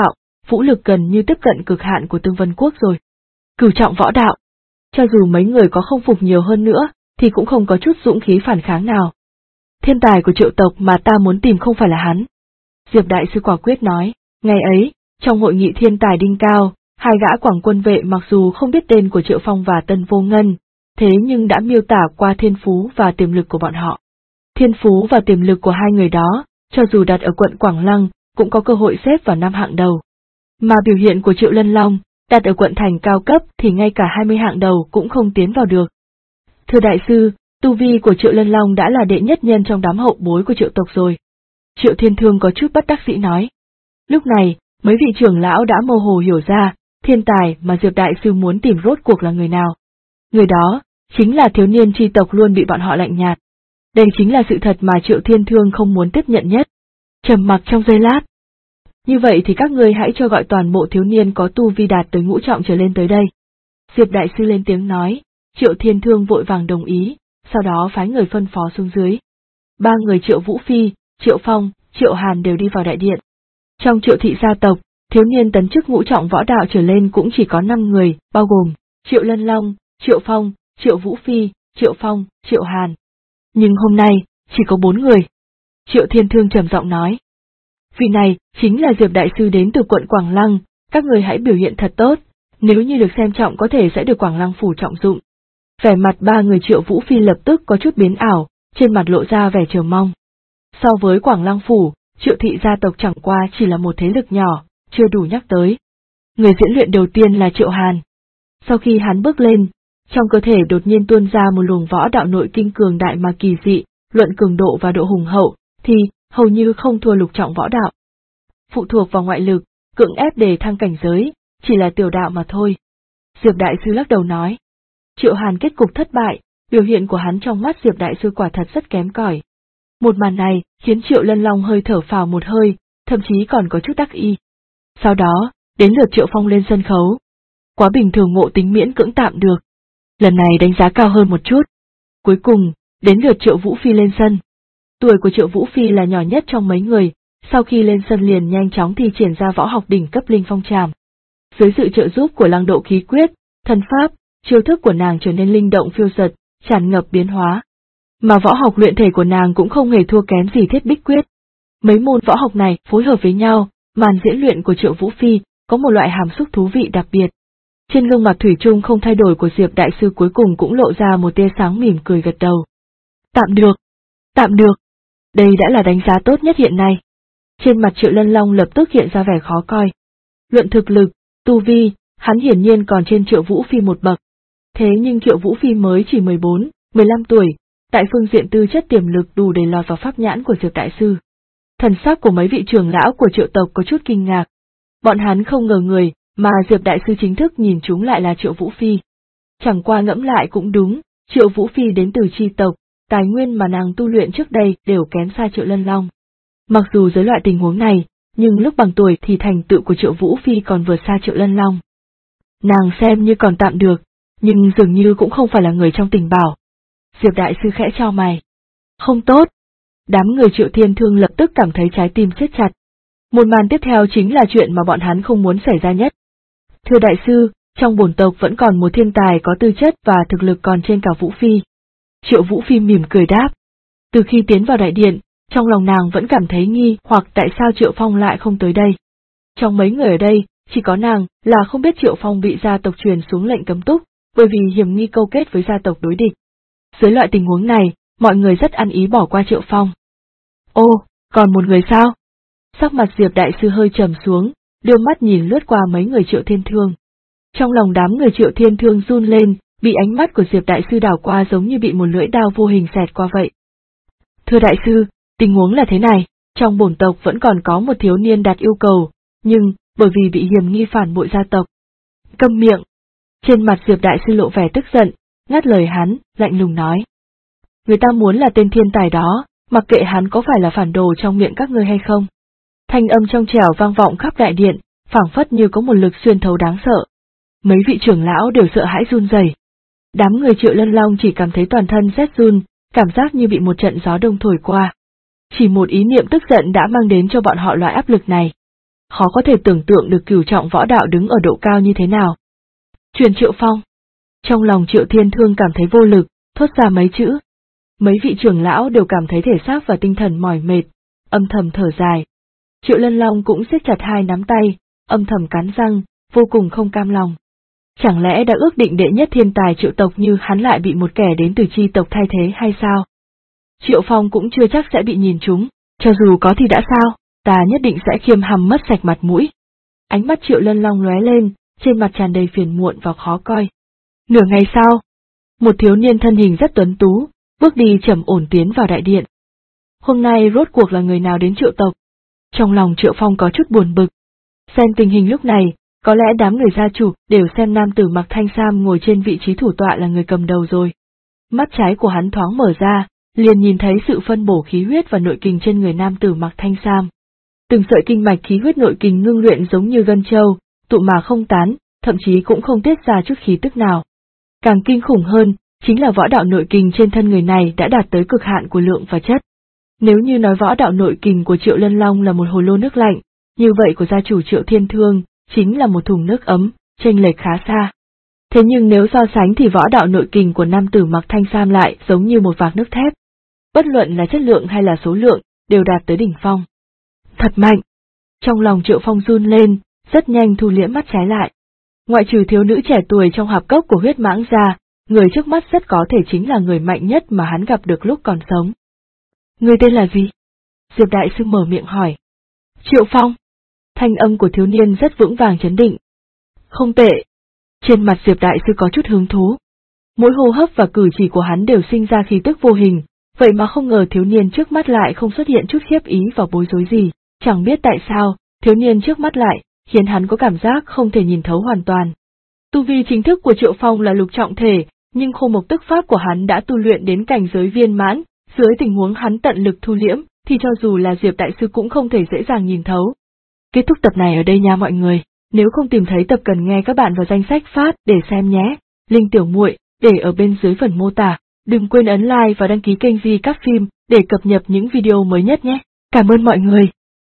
Speaker 1: vũ lực gần như tiếp cận cực hạn của Tương Vân Quốc rồi. Cửu trọng võ đạo. Cho dù mấy người có không phục nhiều hơn nữa, thì cũng không có chút dũng khí phản kháng nào. Thiên tài của Triệu tộc mà ta muốn tìm không phải là hắn. Diệp đại sư quả quyết nói, ngày ấy, trong hội nghị thiên tài đỉnh cao, hai gã quảng quân vệ mặc dù không biết tên của Triệu Phong và Tân Vô Ngân, thế nhưng đã miêu tả qua thiên phú và tiềm lực của bọn họ. Thiên phú và tiềm lực của hai người đó, cho dù đặt ở quận Quảng Lăng, cũng có cơ hội xếp vào 5 hạng đầu. Mà biểu hiện của Triệu Lân Long, đặt ở quận thành cao cấp thì ngay cả 20 hạng đầu cũng không tiến vào được. Thưa đại sư, tu vi của Triệu Lân Long đã là đệ nhất nhân trong đám hậu bối của Triệu tộc rồi. Triệu Thiên Thương có chút bất đắc dĩ nói. Lúc này, mấy vị trưởng lão đã mơ hồ hiểu ra, thiên tài mà Diệp đại sư muốn tìm rốt cuộc là người nào. Người đó, chính là thiếu niên tri tộc luôn bị bọn họ lạnh nhạt. Đây chính là sự thật mà Triệu Thiên Thương không muốn tiếp nhận nhất. Trầm mặc trong giây lát. Như vậy thì các ngươi hãy cho gọi toàn bộ thiếu niên có tu vi đạt tới ngũ trọng trở lên tới đây. Diệp đại sư lên tiếng nói, Triệu Thiên Thương vội vàng đồng ý, sau đó phái người phân phó xuống dưới. 3 người Triệu Vũ Phi, Triệu Phong, Triệu Hàn đều đi vào đại điện. Trong Triệu thị gia tộc, thiếu niên tấn chức ngũ trọng võ đạo trở lên cũng chỉ có 5 người, bao gồm Triệu Lân Long, Triệu Phong, Triệu Vũ Phi, Triệu Phong, Triệu Hàn. Nhưng hôm nay, chỉ có 4 người. Triệu Thiên Thương trầm giọng nói. Vị này, chính là Diệp đại sư đến từ quận Quảng Lăng, các người hãy biểu hiện thật tốt, nếu như được xem trọng có thể sẽ được Quảng Lăng phủ trọng dụng. Vẻ mặt 3 người Triệu Vũ Phi lập tức có chút biến ảo, trên mặt lộ ra vẻ chờ mong. So với Quảng Lăng phủ, Triệu thị gia tộc chẳng qua chỉ là một thế lực nhỏ, chưa đủ nhắc tới. Người diễn luyện đầu tiên là Triệu Hàn. Sau khi hắn bước lên, trong cơ thể đột nhiên tuôn ra một luồng võ đạo nội kinh cường đại mà kỳ dị, luận cường độ và độ hùng hậu, thì hầu như không thua lục trọng võ đạo. Phụ thuộc vào ngoại lực, cưỡng ép để thăng cảnh giới, chỉ là tiểu đạo mà thôi. Diệp đại sư lắc đầu nói. Triệu Hàn kết cục thất bại, biểu hiện của hắn trong mắt Diệp đại sư quả thật rất kém cỏi. Một màn này khiến Triệu Lân Long hơi thở phào một hơi, thậm chí còn có chút đắc ý. Sau đó, đến lượt Triệu Phong lên sân khấu. Quá bình thường ngộ tính miễn cưỡng tạm được. Lần này đánh giá cao hơn một chút. Cuối cùng, đến lượt Triệu Vũ Phi lên sân. Tuổi của Triệu Vũ Phi là nhỏ nhất trong mấy người, sau khi lên sân liền nhanh chóng thi triển ra võ học đỉnh cấp linh phong trảm. Dưới sự trợ giúp của lăng độ khí quyết, thần pháp, chiêu thức của nàng trở nên linh động phiêu dật, tràn ngập biến hóa. Mà võ học luyện thể của nàng cũng không hề thua kém gì Thiết Bích Quyết. Mấy môn võ học này phối hợp với nhau, màn diễn luyện của Triệu Vũ Phi có một loại hàm xúc thú vị đặc biệt. Trên gương mặt thủy chung không thay đổi của Diệp đại sư cuối cùng cũng lộ ra một tia sáng mỉm cười gật đầu. Tạm được. Tạm được. Đây đã là đánh giá tốt nhất hiện nay. Trên mặt Triệu Lân Long lập tức hiện ra vẻ khó coi. Luận thực lực, tu vi, hắn hiển nhiên còn trên Triệu Vũ Phi một bậc. Thế nhưng Triệu Vũ Phi mới chỉ 14, 15 tuổi, tại phương diện tư chất tiềm lực đủ để lọt vào pháp nhãn của Diệp đại sư. Thần sắc của mấy vị trưởng lão của Triệu tộc có chút kinh ngạc. Bọn hắn không ngờ người mà Diệp đại sư chính thức nhìn chúng lại là Triệu Vũ Phi. Chẳng qua ngẫm lại cũng đúng, Triệu Vũ Phi đến từ chi tộc, tài nguyên mà nàng tu luyện trước đây đều kém xa Triệu Lân Long. Mặc dù dưới loại tình huống này, nhưng lúc bằng tuổi thì thành tựu của Triệu Vũ Phi còn vượt xa Triệu Lân Long. Nàng xem như còn tạm được, nhưng dường như cũng không phải là người trong tình bảo. Diệp đại sư khẽ chau mày. Không tốt. Đám người Triệu Thiên Thương lập tức cảm thấy trái tim siết chặt. Một màn tiếp theo chính là chuyện mà bọn hắn không muốn xảy ra nhất. Thưa đại sư, trong bổn tộc vẫn còn một thiên tài có tư chất và thực lực còn trên cả Vũ Phi. Triệu Vũ Phi mỉm cười đáp. Từ khi tiến vào đại điện, trong lòng nàng vẫn cảm thấy nghi hoặc tại sao Triệu Phong lại không tới đây. Trong mấy người ở đây, chỉ có nàng là không biết Triệu Phong bị gia tộc truyền xuống lệnh cấm túc, bởi vì hiểm nghi câu kết với gia tộc đối địch. Dưới loại tình huống này, mọi người rất ăn ý bỏ qua Triệu Phong. Ô, còn một người sao? Sắc mặt Diệp đại sư hơi trầm xuống, đưa mắt nhìn lướt qua mấy người Triệu Thiên Thương. Trong lòng đám người Triệu Thiên Thương run lên, bị ánh mắt của Diệp đại sư đảo qua giống như bị một lưỡi đao vô hình xẹt qua vậy. Thưa đại sư, tình huống là thế này, trong bổn tộc vẫn còn có một thiếu niên đạt yêu cầu, nhưng, bởi vì bị hiểm nghi phản bội gia tộc. Câm miệng. Trên mặt Diệp đại sư lộ vẻ tức giận, ngắt lời hắn, lạnh lùng nói. Người ta muốn là tên thiên tài đó, mặc kệ hắn có phải là phản đồ trong miệng các ngươi hay không. Thanh âm trong trẻo vang vọng khắp đại điện, phảng phất như có một lực xuyên thấu đáng sợ. Mấy vị trưởng lão đều sợ hãi run rẩy. Đám người Triệu Lân Long chỉ cảm thấy toàn thân rét run, cảm giác như bị một trận gió đông thổi qua. Chỉ một ý niệm tức giận đã mang đến cho bọn họ loại áp lực này. khó có thể tưởng tượng được cửu trọng võ đạo đứng ở độ cao như thế nào. Truyền Triệu Phong. Trong lòng Triệu Thiên Thương cảm thấy vô lực, thốt ra mấy chữ. Mấy vị trưởng lão đều cảm thấy thể xác và tinh thần mỏi mệt, âm thầm thở dài. Triệu Lân Long cũng siết chặt hai nắm tay, âm thầm cắn răng, vô cùng không cam lòng. Chẳng lẽ đã ước định đệ nhất thiên tài Triệu tộc như hắn lại bị một kẻ đến từ chi tộc thay thế hay sao? Triệu Phong cũng chưa chắc sẽ bị nhìn trúng, cho dù có thì đã sao, ta nhất định sẽ khiêm hằm mất sạch mặt mũi. Ánh mắt Triệu Lân Long lóe lên, trên mặt tràn đầy phiền muộn và khó coi. Nửa ngày sau, một thiếu niên thân hình rất tuấn tú, bước đi trầm ổn tiến vào đại điện. Hôm nay rốt cuộc là người nào đến Triệu tộc? Trong lòng Triệu Phong có chút buồn bực. Xem tình hình lúc này, có lẽ đám người gia chủ đều xem nam tử mặc thanh sam ngồi trên vị trí thủ tọa là người cầm đầu rồi. Mắt trái của hắn thoáng mở ra, liền nhìn thấy sự phân bổ khí huyết và nội kình trên người nam tử mặc thanh sam. Từng sợi kinh mạch khí huyết nội kình ngưng luyện giống như gân trâu, tụ mà không tán, thậm chí cũng không tiết ra chút khí tức nào. Càng kinh khủng hơn, chính là võ đạo nội kình trên thân người này đã đạt tới cực hạn của lượng và chất. Nếu như nói võ đạo nội kình của Triệu Lân Long là một hồ lô nước lạnh, như vậy của gia chủ Triệu Thiên Thương chính là một thùng nước ấm, chênh lệch khá xa. Thế nhưng nếu so sánh thì võ đạo nội kình của nam tử mặc thanh sam lại giống như một vạc nước thép. Bất luận là chất lượng hay là số lượng, đều đạt tới đỉnh phong. Thật mạnh! Trong lòng Triệu Phong run lên, rất nhanh thu liễm mắt trái lại. Ngoại trừ thiếu nữ trẻ tuổi trong hạp cốc của huyết mãng ra, người trước mắt rất có thể chính là người mạnh nhất mà hắn gặp được lúc còn sống. Người tên là gì? Diệp Đại Sư mở miệng hỏi. Triệu Phong. Thanh âm của thiếu niên rất vững vàng chấn định. Không tệ. Trên mặt Diệp Đại Sư có chút hứng thú. Mỗi hô hấp và cử chỉ của hắn đều sinh ra khí tức vô hình, vậy mà không ngờ thiếu niên trước mắt lại không xuất hiện chút khiếp ý và bối rối gì. Chẳng biết tại sao, thiếu niên trước mắt lại khiến hắn có cảm giác không thể nhìn thấu hoàn toàn. Tu vi chính thức của Triệu Phong là lục trọng thể, nhưng khô mộc tức pháp của hắn đã tu luyện đến cảnh giới viên mãn, dưới tình huống hắn tận lực thu liễm, thì cho dù là Diệp Đại Sư cũng không thể dễ dàng nhìn thấu. Kết thúc tập này ở đây nha mọi người, nếu không tìm thấy tập cần nghe các bạn vào danh sách phát để xem nhé, link tiểu muội để ở bên dưới phần mô tả, đừng quên ấn like và đăng ký kênh Di Các Phim để cập nhật những video mới nhất nhé. Cảm ơn mọi người.